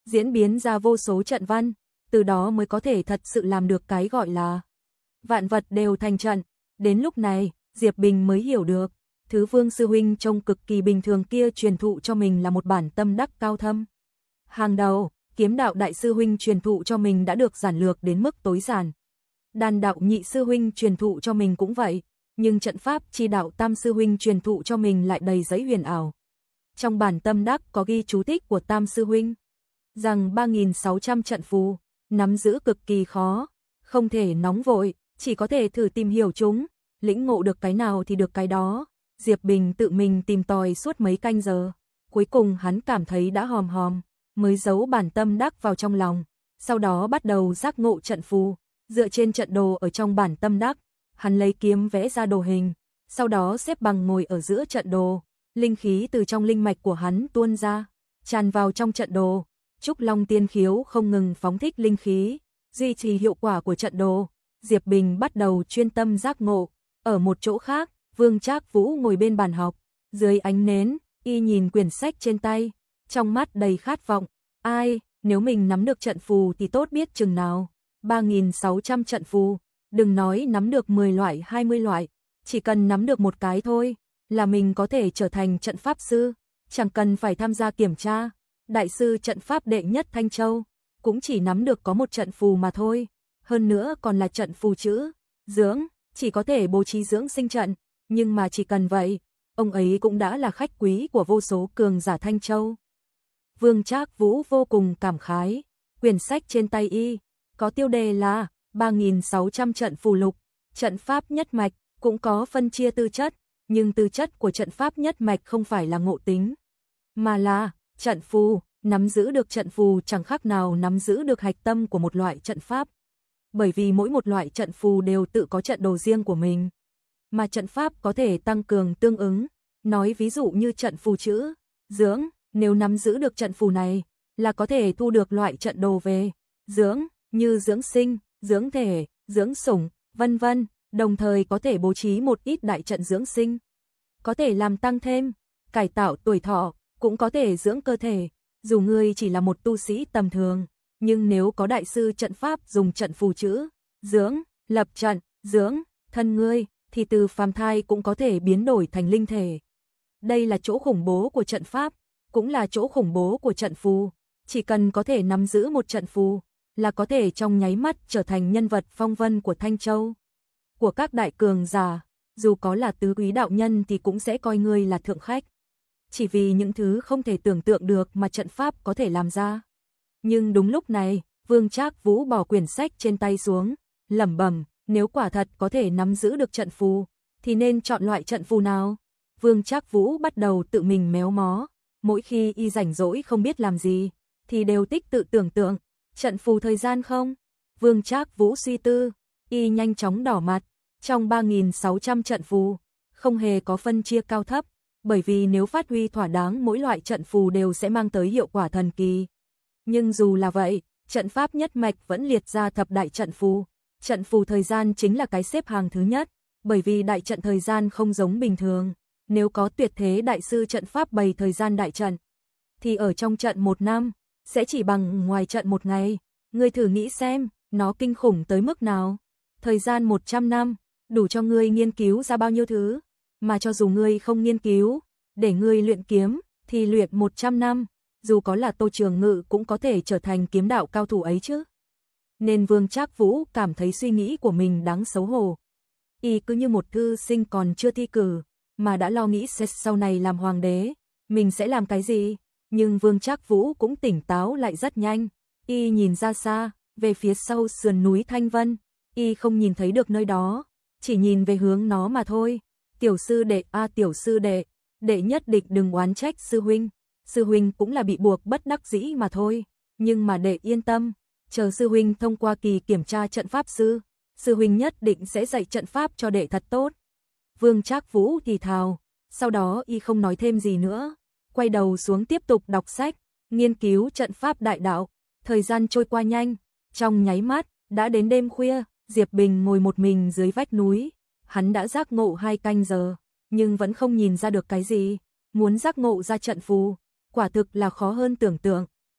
diễn biến ra vô số trận văn, từ đó mới có thể thật sự làm được cái gọi là vạn vật đều thành trận. Đến lúc này, Diệp Bình mới hiểu được, thứ Vương sư huynh trông cực kỳ bình thường kia truyền thụ cho mình là một bản tâm đắc cao thâm. Hàng đầu, kiếm đạo đại sư huynh truyền thụ cho mình đã được giản lược đến mức tối giản. Đan đạo nhị sư huynh truyền thụ cho mình cũng vậy, nhưng trận pháp chi đạo tam sư huynh truyền thụ cho mình lại đầy giấy huyền ảo. Trong bản tâm đắc có ghi chú thích của tam sư huynh, rằng ba nghìn sáu trăm trận phù, nắm giữ cực kỳ khó, không thể nóng vội, chỉ có thể thử tìm hiểu chúng, lĩnh ngộ được cái nào thì được cái đó. Diệp Bình tự mình tìm tòi suốt mấy canh giờ, cuối cùng hắn cảm thấy đã hòm hòm, mới giấu bản tâm đắc vào trong lòng, sau đó bắt đầu giác ngộ trận phù, dựa trên trận đồ ở trong bản tâm đắc, hắn lấy kiếm vẽ ra đồ hình, sau đó xếp bằng ngồi ở giữa trận đồ, linh khí từ trong linh mạch của hắn tuôn ra, tràn vào trong trận đồ, Trúc Long tiên khiếu không ngừng phóng thích linh khí, duy trì hiệu quả của trận đồ. Diệp Bình bắt đầu chuyên tâm giác ngộ. Ở một chỗ khác, Vương Trác Vũ ngồi bên bàn học, dưới ánh nến, y nhìn quyển sách trên tay, trong mắt đầy khát vọng. Ai, nếu mình nắm được trận phù thì tốt biết chừng nào. ba nghìn sáu trăm trận phù, đừng nói nắm được mười loại hai mươi loại, chỉ cần nắm được một cái thôi, là mình có thể trở thành trận pháp sư, chẳng cần phải tham gia kiểm tra. Đại sư trận pháp đệ nhất Thanh Châu, cũng chỉ nắm được có một trận phù mà thôi, hơn nữa còn là trận phù chữ dưỡng, chỉ có thể bố trí dưỡng sinh trận, nhưng mà chỉ cần vậy, ông ấy cũng đã là khách quý của vô số cường giả Thanh Châu. Vương Trác Vũ vô cùng cảm khái, quyển sách trên tay y, có tiêu đề là ba nghìn sáu trăm trận phù lục, trận pháp nhất mạch, cũng có phân chia tư chất, nhưng tư chất của trận pháp nhất mạch không phải là ngộ tính, mà là trận phù. Nắm giữ được trận phù chẳng khác nào nắm giữ được hạch tâm của một loại trận pháp. Bởi vì mỗi một loại trận phù đều tự có trận đồ riêng của mình, mà trận pháp có thể tăng cường tương ứng. Nói ví dụ như trận phù chữ dưỡng, nếu nắm giữ được trận phù này, là có thể thu được loại trận đồ về dưỡng, như dưỡng sinh, dưỡng thể, dưỡng sủng, vân vân, đồng thời có thể bố trí một ít đại trận dưỡng sinh, có thể làm tăng thêm, cải tạo tuổi thọ, cũng có thể dưỡng cơ thể. Dù ngươi chỉ là một tu sĩ tầm thường, nhưng nếu có đại sư trận pháp dùng trận phù chữ dưỡng, lập trận, dưỡng thân ngươi, thì từ phàm thai cũng có thể biến đổi thành linh thể. Đây là chỗ khủng bố của trận pháp, cũng là chỗ khủng bố của trận phù. Chỉ cần có thể nắm giữ một trận phù, là có thể trong nháy mắt trở thành nhân vật phong vân của Thanh Châu. Của các đại cường giả, dù có là tứ quý đạo nhân thì cũng sẽ coi ngươi là thượng khách. Chỉ vì những thứ không thể tưởng tượng được mà trận pháp có thể làm ra. Nhưng đúng lúc này, Vương Trác Vũ bỏ quyển sách trên tay xuống, lẩm bẩm, nếu quả thật có thể nắm giữ được trận phù, thì nên chọn loại trận phù nào? Vương Trác Vũ bắt đầu tự mình méo mó, mỗi khi y rảnh rỗi không biết làm gì, thì đều tích tự tưởng tượng, trận phù thời gian không? Vương Trác Vũ suy tư, y nhanh chóng đỏ mặt, trong ba nghìn sáu trăm trận phù, không hề có phân chia cao thấp. Bởi vì nếu phát huy thỏa đáng mỗi loại trận phù đều sẽ mang tới hiệu quả thần kỳ. Nhưng dù là vậy, trận pháp nhất mạch vẫn liệt ra thập đại trận phù. Trận phù thời gian chính là cái xếp hàng thứ nhất, bởi vì đại trận thời gian không giống bình thường. Nếu có tuyệt thế đại sư trận pháp bày thời gian đại trận, thì ở trong trận một năm, sẽ chỉ bằng ngoài trận một ngày. Ngươi thử nghĩ xem, nó kinh khủng tới mức nào. Thời gian một trăm năm, đủ cho ngươi nghiên cứu ra bao nhiêu thứ. Mà cho dù ngươi không nghiên cứu, để ngươi luyện kiếm, thì luyện một trăm năm, dù có là Tô Trường Ngự cũng có thể trở thành kiếm đạo cao thủ ấy chứ. Nên Vương Trác Vũ cảm thấy suy nghĩ của mình đáng xấu hổ. Y cứ như một thư sinh còn chưa thi cử, mà đã lo nghĩ sẽ sau này làm hoàng đế, mình sẽ làm cái gì. Nhưng Vương Trác Vũ cũng tỉnh táo lại rất nhanh. Y nhìn ra xa, về phía sau sườn núi Thanh Vân. Y không nhìn thấy được nơi đó, chỉ nhìn về hướng nó mà thôi. Tiểu sư đệ, a à, tiểu sư đệ, đệ nhất định đừng oán trách sư huynh. Sư huynh cũng là bị buộc bất đắc dĩ mà thôi. Nhưng mà đệ yên tâm, chờ sư huynh thông qua kỳ kiểm tra trận pháp sư, sư huynh nhất định sẽ dạy trận pháp cho đệ thật tốt. Vương Trác Vũ thì thào, sau đó y không nói thêm gì nữa, quay đầu xuống tiếp tục đọc sách, nghiên cứu trận pháp đại đạo. Thời gian trôi qua nhanh, trong nháy mắt, đã đến đêm khuya, Diệp Bình ngồi một mình dưới vách núi. Hắn đã giác ngộ hai canh giờ, nhưng vẫn không nhìn ra được cái gì. Muốn giác ngộ ra trận phù, quả thực là khó hơn tưởng tượng.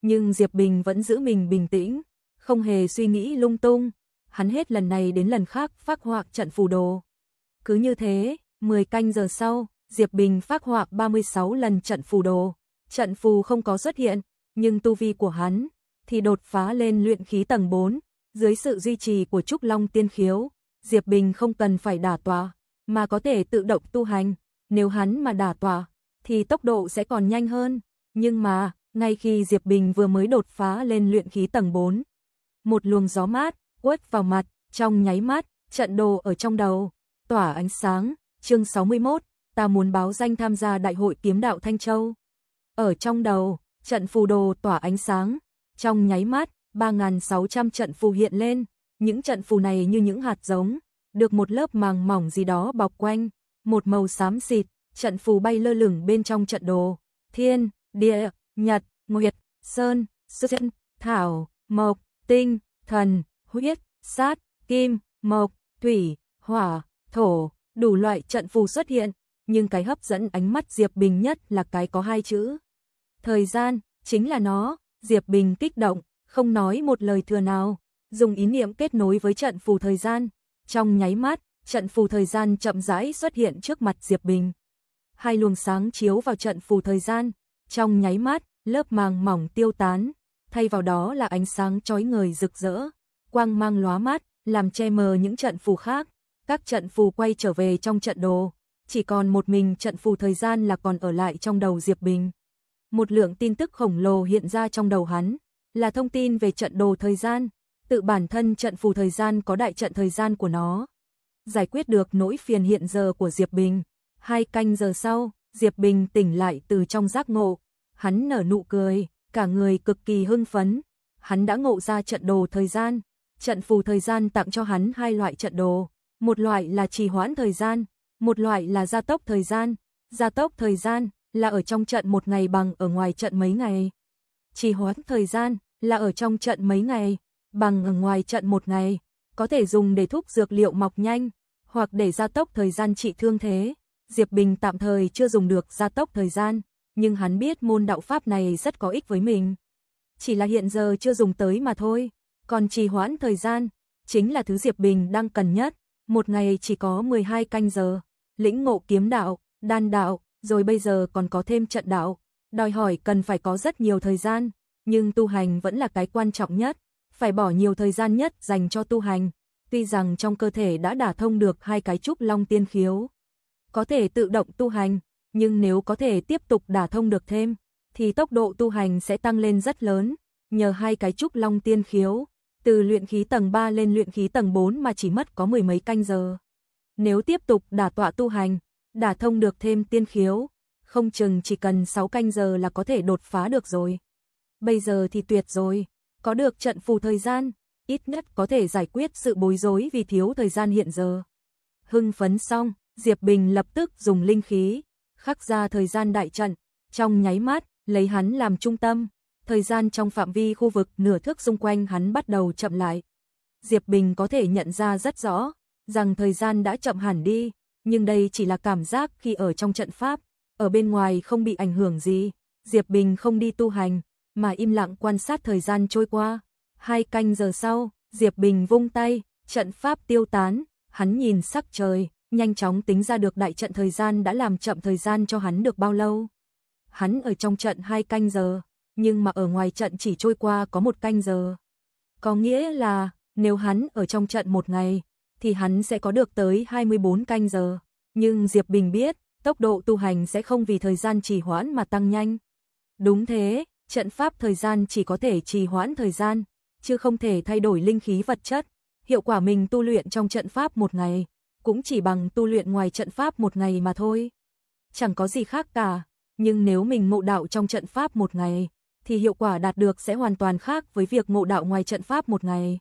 nhưng Diệp Bình vẫn giữ mình bình tĩnh, không hề suy nghĩ lung tung. Hắn hết lần này đến lần khác phác họa trận phù đồ. Cứ như thế, mười canh giờ sau, Diệp Bình phác họa ba mươi sáu lần trận phù đồ. Trận phù không có xuất hiện, nhưng tu vi của hắn thì đột phá lên luyện khí tầng bốn, dưới sự duy trì của Trúc Long Tiên Khiếu, Diệp Bình không cần phải đả tọa, mà có thể tự động tu hành. Nếu hắn mà đả tọa thì tốc độ sẽ còn nhanh hơn, nhưng mà ngay khi Diệp Bình vừa mới đột phá lên luyện khí tầng bốn, một luồng gió mát quất vào mặt, trong nháy mắt, trận đồ ở trong đầu tỏa ánh sáng. Chương sáu mươi mốt, ta muốn báo danh tham gia Đại hội Kiếm đạo Thanh Châu. Ở trong đầu, trận phù đồ tỏa ánh sáng, trong nháy mắt, ba nghìn sáu trăm trận phù hiện lên, những trận phù này như những hạt giống, được một lớp màng mỏng gì đó bọc quanh, một màu xám xịt, trận phù bay lơ lửng bên trong trận đồ. Thiên, địa, nhật, nguyệt, sơn, xuân, thảo, mộc, tinh, thần, huyết, sát, kim, mộc, thủy, hỏa, thổ, đủ loại trận phù xuất hiện, nhưng cái hấp dẫn ánh mắt Diệp Bình nhất là cái có hai chữ. Thời gian, chính là nó. Diệp Bình kích động, không nói một lời thừa nào, dùng ý niệm kết nối với trận phù thời gian. Trong nháy mắt, trận phù thời gian chậm rãi xuất hiện trước mặt Diệp Bình. Hai luồng sáng chiếu vào trận phù thời gian, trong nháy mắt, lớp màng mỏng tiêu tán, thay vào đó là ánh sáng chói ngời rực rỡ, quang mang lóa mắt, làm che mờ những trận phù khác. Các trận phù quay trở về trong trận đồ, chỉ còn một mình trận phù thời gian là còn ở lại trong đầu Diệp Bình. Một lượng tin tức khổng lồ hiện ra trong đầu hắn, là thông tin về trận đồ thời gian. Tự bản thân trận phù thời gian có đại trận thời gian của nó, giải quyết được nỗi phiền hiện giờ của Diệp Bình. Hai canh giờ sau, Diệp Bình tỉnh lại từ trong giác ngộ, hắn nở nụ cười, cả người cực kỳ hưng phấn. Hắn đã ngộ ra trận đồ thời gian. Trận phù thời gian tặng cho hắn hai loại trận đồ, một loại là trì hoãn thời gian, một loại là gia tốc thời gian. Gia tốc thời gian là ở trong trận một ngày bằng ở ngoài trận mấy ngày. Trì hoãn thời gian là ở trong trận mấy ngày, bằng ở ngoài trận một ngày, có thể dùng để thúc dược liệu mọc nhanh, hoặc để gia tốc thời gian trị thương thế. Diệp Bình tạm thời chưa dùng được gia tốc thời gian, nhưng hắn biết môn đạo pháp này rất có ích với mình. Chỉ là hiện giờ chưa dùng tới mà thôi, còn trì hoãn thời gian, chính là thứ Diệp Bình đang cần nhất. Một ngày chỉ có mười hai canh giờ, lĩnh ngộ kiếm đạo, đan đạo, rồi bây giờ còn có thêm trận đạo, đòi hỏi cần phải có rất nhiều thời gian, nhưng tu hành vẫn là cái quan trọng nhất, phải bỏ nhiều thời gian nhất dành cho tu hành. Tuy rằng trong cơ thể đã đả thông được hai cái Trúc Long Tiên Khiếu, có thể tự động tu hành, nhưng nếu có thể tiếp tục đả thông được thêm, thì tốc độ tu hành sẽ tăng lên rất lớn. Nhờ hai cái Trúc Long Tiên Khiếu, từ luyện khí tầng ba lên luyện khí tầng bốn mà chỉ mất có mười mấy canh giờ. Nếu tiếp tục đả tọa tu hành, đả thông được thêm tiên khiếu, không chừng chỉ cần sáu canh giờ là có thể đột phá được rồi. Bây giờ thì tuyệt rồi, có được trận phù thời gian, ít nhất có thể giải quyết sự bối rối vì thiếu thời gian hiện giờ. Hưng phấn xong, Diệp Bình lập tức dùng linh khí, khắc ra thời gian đại trận, trong nháy mắt, lấy hắn làm trung tâm. Thời gian trong phạm vi khu vực nửa thước xung quanh hắn bắt đầu chậm lại. Diệp Bình có thể nhận ra rất rõ rằng thời gian đã chậm hẳn đi, nhưng đây chỉ là cảm giác khi ở trong trận pháp, ở bên ngoài không bị ảnh hưởng gì. Diệp Bình không đi tu hành, mà im lặng quan sát thời gian trôi qua. Hai canh giờ sau, Diệp Bình vung tay, trận pháp tiêu tán, hắn nhìn sắc trời, nhanh chóng tính ra được đại trận thời gian đã làm chậm thời gian cho hắn được bao lâu. Hắn ở trong trận hai canh giờ, nhưng mà ở ngoài trận chỉ trôi qua có một canh giờ. Có nghĩa là, nếu hắn ở trong trận một ngày, thì hắn sẽ có được tới hai mươi bốn canh giờ. Nhưng Diệp Bình biết, tốc độ tu hành sẽ không vì thời gian trì hoãn mà tăng nhanh. Đúng thế, trận pháp thời gian chỉ có thể trì hoãn thời gian, chứ không thể thay đổi linh khí vật chất. Hiệu quả mình tu luyện trong trận pháp một ngày, cũng chỉ bằng tu luyện ngoài trận pháp một ngày mà thôi. Chẳng có gì khác cả, nhưng nếu mình ngộ đạo trong trận pháp một ngày, thì hiệu quả đạt được sẽ hoàn toàn khác với việc ngộ đạo ngoài trận pháp một ngày.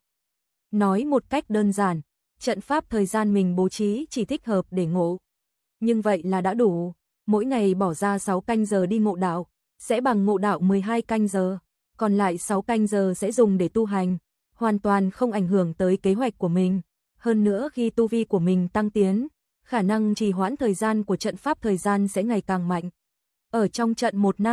Nói một cách đơn giản, trận pháp thời gian mình bố trí chỉ thích hợp để ngộ. Nhưng vậy là đã đủ, mỗi ngày bỏ ra sáu canh giờ đi ngộ đạo, sẽ bằng ngộ đạo mười hai canh giờ, còn lại sáu canh giờ sẽ dùng để tu hành, hoàn toàn không ảnh hưởng tới kế hoạch của mình. Hơn nữa khi tu vi của mình tăng tiến, khả năng trì hoãn thời gian của trận pháp thời gian sẽ ngày càng mạnh. Ở trong trận một năm,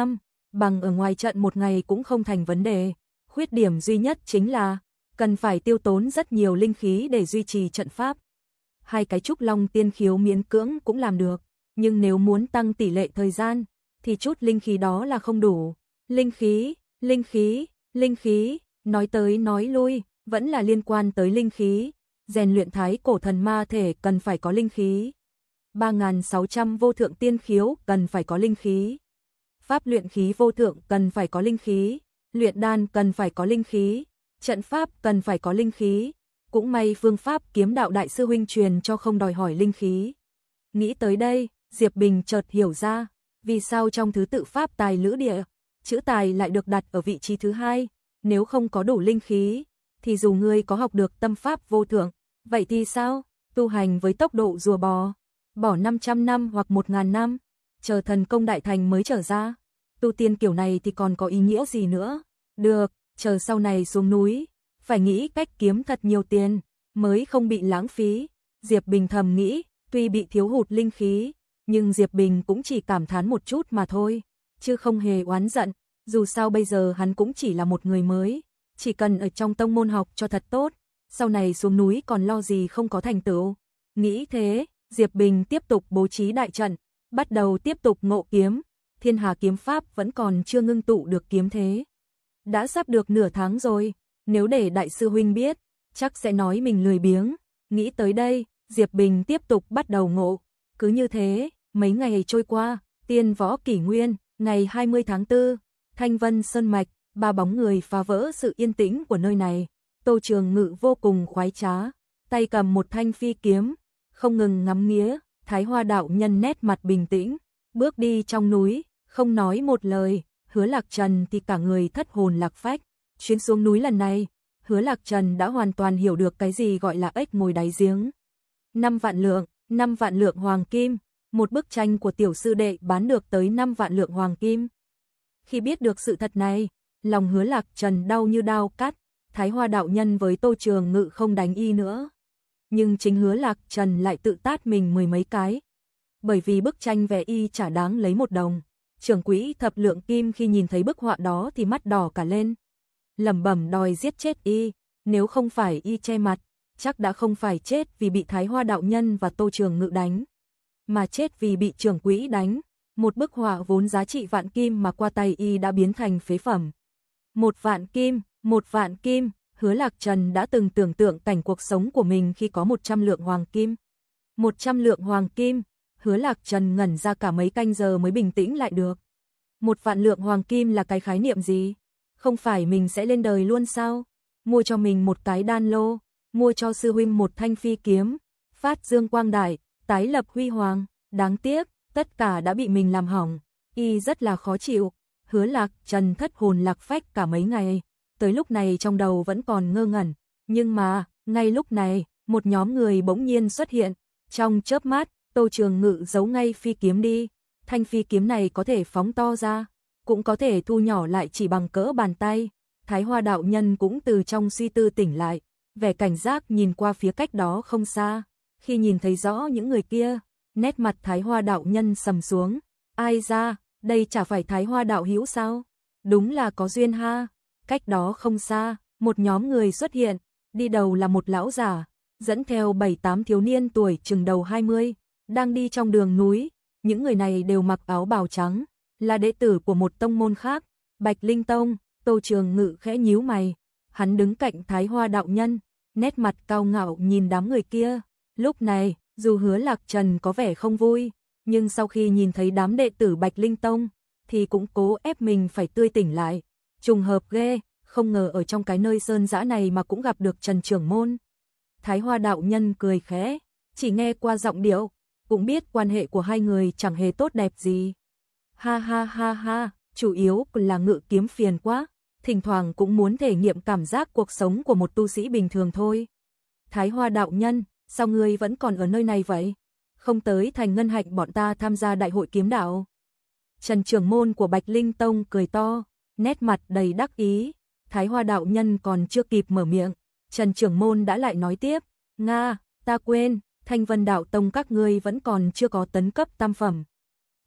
bằng ở ngoài trận một ngày cũng không thành vấn đề. Khuyết điểm duy nhất chính là cần phải tiêu tốn rất nhiều linh khí để duy trì trận pháp. Hai cái trúc long tiên khiếu miễn cưỡng cũng làm được, nhưng nếu muốn tăng tỷ lệ thời gian, thì chút linh khí đó là không đủ. Linh khí, linh khí, linh khí, nói tới nói lui, vẫn là liên quan tới linh khí. Rèn luyện thái cổ thần ma thể cần phải có linh khí. ba nghìn sáu trăm vô thượng tiên khiếu cần phải có linh khí. Pháp luyện khí vô thượng cần phải có linh khí. Luyện đan cần phải có linh khí. Trận pháp cần phải có linh khí. Cũng may phương pháp kiếm đạo đại sư huynh truyền cho không đòi hỏi linh khí. Nghĩ tới đây, Diệp Bình chợt hiểu ra, vì sao trong thứ tự pháp tài lữ địa, chữ tài lại được đặt ở vị trí thứ hai. Nếu không có đủ linh khí, thì dù ngươi có học được tâm pháp vô thượng, vậy thì sao? Tu hành với tốc độ rùa bò, bỏ năm trăm năm hoặc một nghìn năm, chờ thần công đại thành mới trở ra. Tu tiên kiểu này thì còn có ý nghĩa gì nữa? Được, chờ sau này xuống núi, phải nghĩ cách kiếm thật nhiều tiền, mới không bị lãng phí. Diệp Bình thầm nghĩ, tuy bị thiếu hụt linh khí, nhưng Diệp Bình cũng chỉ cảm thán một chút mà thôi, chứ không hề oán giận. Dù sao bây giờ hắn cũng chỉ là một người mới, chỉ cần ở trong tông môn học cho thật tốt, sau này xuống núi còn lo gì không có thành tựu. Nghĩ thế, Diệp Bình tiếp tục bố trí đại trận, bắt đầu tiếp tục ngộ kiếm. Thiên Hà kiếm pháp vẫn còn chưa ngưng tụ được kiếm thế. Đã sắp được nửa tháng rồi, nếu để đại sư huynh biết, chắc sẽ nói mình lười biếng. Nghĩ tới đây, Diệp Bình tiếp tục bắt đầu ngộ. Cứ như thế, mấy ngày trôi qua, tiên võ kỷ nguyên, ngày hai mươi tháng tư, Thanh Vân Sơn Mạch, ba bóng người phá vỡ sự yên tĩnh của nơi này. Tô Trường Ngự vô cùng khoái trá, tay cầm một thanh phi kiếm, không ngừng ngắm nghía. Thái Hoa đạo nhân nét mặt bình tĩnh, bước đi trong núi, không nói một lời. Hứa Lạc Trần thì cả người thất hồn lạc phách. Chuyến xuống núi lần này, Hứa Lạc Trần đã hoàn toàn hiểu được cái gì gọi là ếch ngồi đáy giếng. Năm vạn lượng, năm vạn lượng hoàng kim, một bức tranh của tiểu sư đệ bán được tới năm vạn lượng hoàng kim. Khi biết được sự thật này, lòng Hứa Lạc Trần đau như đao cắt. Thái Hoa đạo nhân với Tô Trường Ngự không đánh y nữa, nhưng chính Hứa Lạc Trần lại tự tát mình mười mấy cái, bởi vì bức tranh vẽ y chả đáng lấy một đồng. Trưởng quỹ thập lượng kim khi nhìn thấy bức họa đó thì mắt đỏ cả lên, lẩm bẩm đòi giết chết y, nếu không phải y che mặt, chắc đã không phải chết vì bị Thái Hoa đạo nhân và Tô Trường Ngự đánh, mà chết vì bị trưởng quỹ đánh. Một bức họa vốn giá trị vạn kim mà qua tay y đã biến thành phế phẩm. Một vạn kim, một vạn kim, Hứa Lạc Trần đã từng tưởng tượng cảnh cuộc sống của mình khi có một trăm lượng hoàng kim. Một trăm lượng hoàng kim, Hứa Lạc Trần ngẩn ra cả mấy canh giờ mới bình tĩnh lại được. Một vạn lượng hoàng kim là cái khái niệm gì? Không phải mình sẽ lên đời luôn sao? Mua cho mình một cái đan lô, mua cho sư huynh một thanh phi kiếm, phát dương quang đại, tái lập huy hoàng. Đáng tiếc, tất cả đã bị mình làm hỏng. Y rất là khó chịu. Hứa Lạc Trần thất hồn lạc phách cả mấy ngày, tới lúc này trong đầu vẫn còn ngơ ngẩn. Nhưng mà, ngay lúc này, một nhóm người bỗng nhiên xuất hiện. Trong chớp mắt, Tô Trường Ngự giấu ngay phi kiếm đi. Thanh phi kiếm này có thể phóng to ra, cũng có thể thu nhỏ lại chỉ bằng cỡ bàn tay. Thái Hoa đạo nhân cũng từ trong suy tư tỉnh lại, vẻ cảnh giác nhìn qua phía cách đó không xa. Khi nhìn thấy rõ những người kia, nét mặt Thái Hoa đạo nhân sầm xuống. Ai ra, đây chả phải Thái Hoa đạo hữu sao? Đúng là có duyên ha. Cách đó không xa, một nhóm người xuất hiện, đi đầu là một lão giả, dẫn theo bảy tám thiếu niên tuổi chừng đầu hai mươi, đang đi trong đường núi. Những người này đều mặc áo bào trắng, là đệ tử của một tông môn khác, Bạch Linh Tông. Tô Trường Ngự khẽ nhíu mày, hắn đứng cạnh Thái Hoa đạo nhân, nét mặt cao ngạo nhìn đám người kia. Lúc này, dù Hứa Lạc Trần có vẻ không vui, nhưng sau khi nhìn thấy đám đệ tử Bạch Linh Tông, thì cũng cố ép mình phải tươi tỉnh lại. Trùng hợp ghê, không ngờ ở trong cái nơi sơn dã này mà cũng gặp được Trần trưởng môn. Thái Hoa đạo nhân cười khẽ, chỉ nghe qua giọng điệu, cũng biết quan hệ của hai người chẳng hề tốt đẹp gì. Ha ha ha ha, chủ yếu là Ngự kiếm phiền quá, thỉnh thoảng cũng muốn thể nghiệm cảm giác cuộc sống của một tu sĩ bình thường thôi. Thái Hoa đạo nhân, sao ngươi vẫn còn ở nơi này vậy? Không tới thành ngân hạnh bọn ta tham gia đại hội kiếm đạo? Trần trưởng môn của Bạch Linh Tông cười to, nét mặt đầy đắc ý. Thái Hoa đạo nhân còn chưa kịp mở miệng, Trần trưởng môn đã lại nói tiếp, Nga, ta quên, Thanh Vân đạo tông các ngươi vẫn còn chưa có tấn cấp tam phẩm.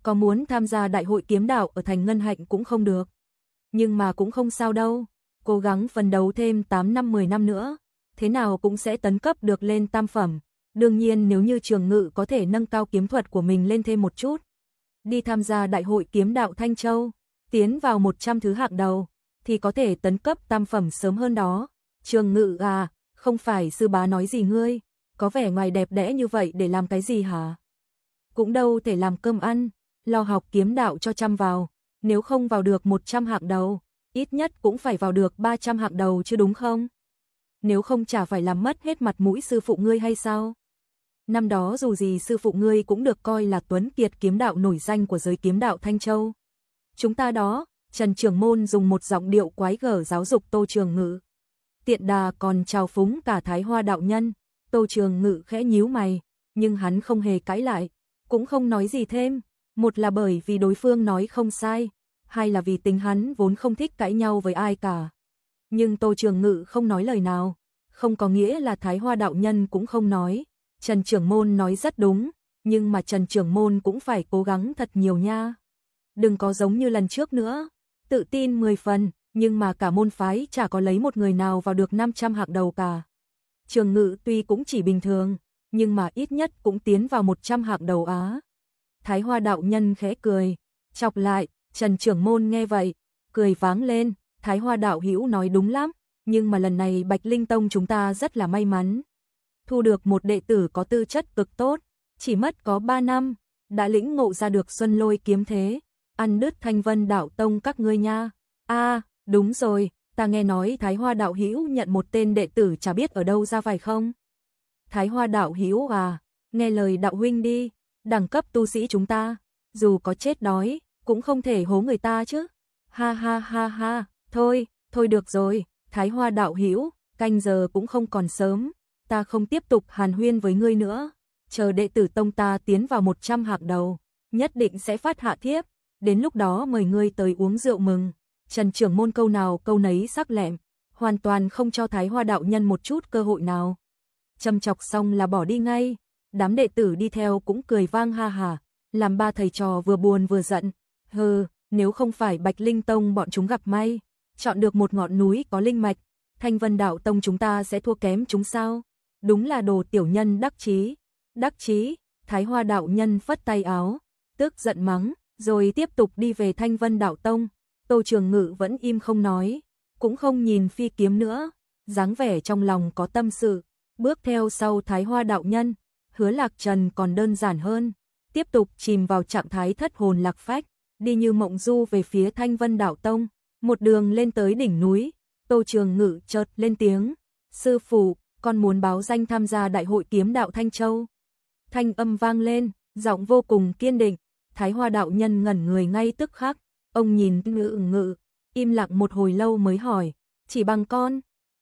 có muốn tham gia đại hội kiếm đạo ở thành Ngân Hạnh cũng không được. Nhưng mà cũng không sao đâu, cố gắng phấn đấu thêm tám năm mười năm nữa, thế nào cũng sẽ tấn cấp được lên tam phẩm. Đương nhiên nếu như Trường Ngự có thể nâng cao kiếm thuật của mình lên thêm một chút, đi tham gia đại hội kiếm đạo Thanh Châu, tiến vào một trăm thứ hạng đầu, thì có thể tấn cấp tam phẩm sớm hơn đó. Trường Ngự à, không phải sư bá nói gì ngươi, có vẻ ngoài đẹp đẽ như vậy để làm cái gì hả? Cũng đâu thể làm cơm ăn, lo học kiếm đạo cho chăm vào, nếu không vào được một trăm hạng đầu, ít nhất cũng phải vào được ba trăm hạng đầu chứ đúng không? Nếu không chả phải làm mất hết mặt mũi sư phụ ngươi hay sao? Năm đó dù gì sư phụ ngươi cũng được coi là tuấn kiệt kiếm đạo nổi danh của giới kiếm đạo Thanh Châu. Chúng ta đó, Trần Trưởng Môn dùng một giọng điệu quái gở giáo dục Tô Trường Ngự. Tiện đà còn chào phúng cả Thái Hoa đạo nhân. Tô Trường Ngự khẽ nhíu mày, nhưng hắn không hề cãi lại, cũng không nói gì thêm. Một là bởi vì đối phương nói không sai, hai là vì tính hắn vốn không thích cãi nhau với ai cả. Nhưng Tô Trường Ngự không nói lời nào, không có nghĩa là Thái Hoa đạo nhân cũng không nói. Trần Trưởng Môn nói rất đúng, nhưng mà Trần Trưởng Môn cũng phải cố gắng thật nhiều nha. Đừng có giống như lần trước nữa, tự tin mười phần, nhưng mà cả môn phái chả có lấy một người nào vào được năm trăm hạng đầu cả. Trường Ngự tuy cũng chỉ bình thường, nhưng mà ít nhất cũng tiến vào một trăm hạng đầu á. Thái Hoa đạo nhân khẽ cười, chọc lại. Trần Trưởng Môn nghe vậy, cười váng lên. Thái Hoa đạo hữu nói đúng lắm, nhưng mà lần này Bạch Linh Tông chúng ta rất là may mắn, thu được một đệ tử có tư chất cực tốt, chỉ mất có ba năm, đã lĩnh ngộ ra được Xuân Lôi kiếm thế, ăn đứt Thanh Vân đạo tông các ngươi nha. A, à, đúng rồi, ta nghe nói Thái Hoa đạo hữu nhận một tên đệ tử chả biết ở đâu ra phải không? Thái Hoa đạo hữu à, nghe lời đạo huynh đi, đẳng cấp tu sĩ chúng ta, dù có chết đói, cũng không thể hố người ta chứ. Ha ha ha ha, thôi, thôi được rồi, Thái Hoa đạo hữu, canh giờ cũng không còn sớm, ta không tiếp tục hàn huyên với ngươi nữa, chờ đệ tử tông ta tiến vào một trăm hạng đầu, nhất định sẽ phát hạ thiếp, đến lúc đó mời ngươi tới uống rượu mừng. Trần Trưởng Môn câu nào câu nấy sắc lẹm, hoàn toàn không cho Thái Hoa đạo nhân một chút cơ hội nào. Châm chọc xong là bỏ đi ngay, đám đệ tử đi theo cũng cười vang ha hả, làm ba thầy trò vừa buồn vừa giận. Hừ, nếu không phải Bạch Linh Tông bọn chúng gặp may, chọn được một ngọn núi có linh mạch, Thanh Vân đạo tông chúng ta sẽ thua kém chúng sao? Đúng là đồ tiểu nhân đắc chí. Đắc chí, Thái Hoa đạo nhân phất tay áo, tức giận mắng, rồi tiếp tục đi về Thanh Vân đạo tông. Tô Trường Ngự vẫn im không nói, cũng không nhìn phi kiếm nữa, dáng vẻ trong lòng có tâm sự, bước theo sau Thái Hoa đạo nhân. Hứa Lạc Trần còn đơn giản hơn, tiếp tục chìm vào trạng thái thất hồn lạc phách, đi như mộng du về phía Thanh Vân đạo tông. Một đường lên tới đỉnh núi, Tô Trường Ngự chợt lên tiếng, sư phụ, con muốn báo danh tham gia đại hội kiếm đạo Thanh Châu. Thanh âm vang lên, giọng vô cùng kiên định. Thái Hoa đạo nhân ngẩn người ngay tức khắc, ông nhìn Ngự Ngự, im lặng một hồi lâu mới hỏi, chỉ bằng con?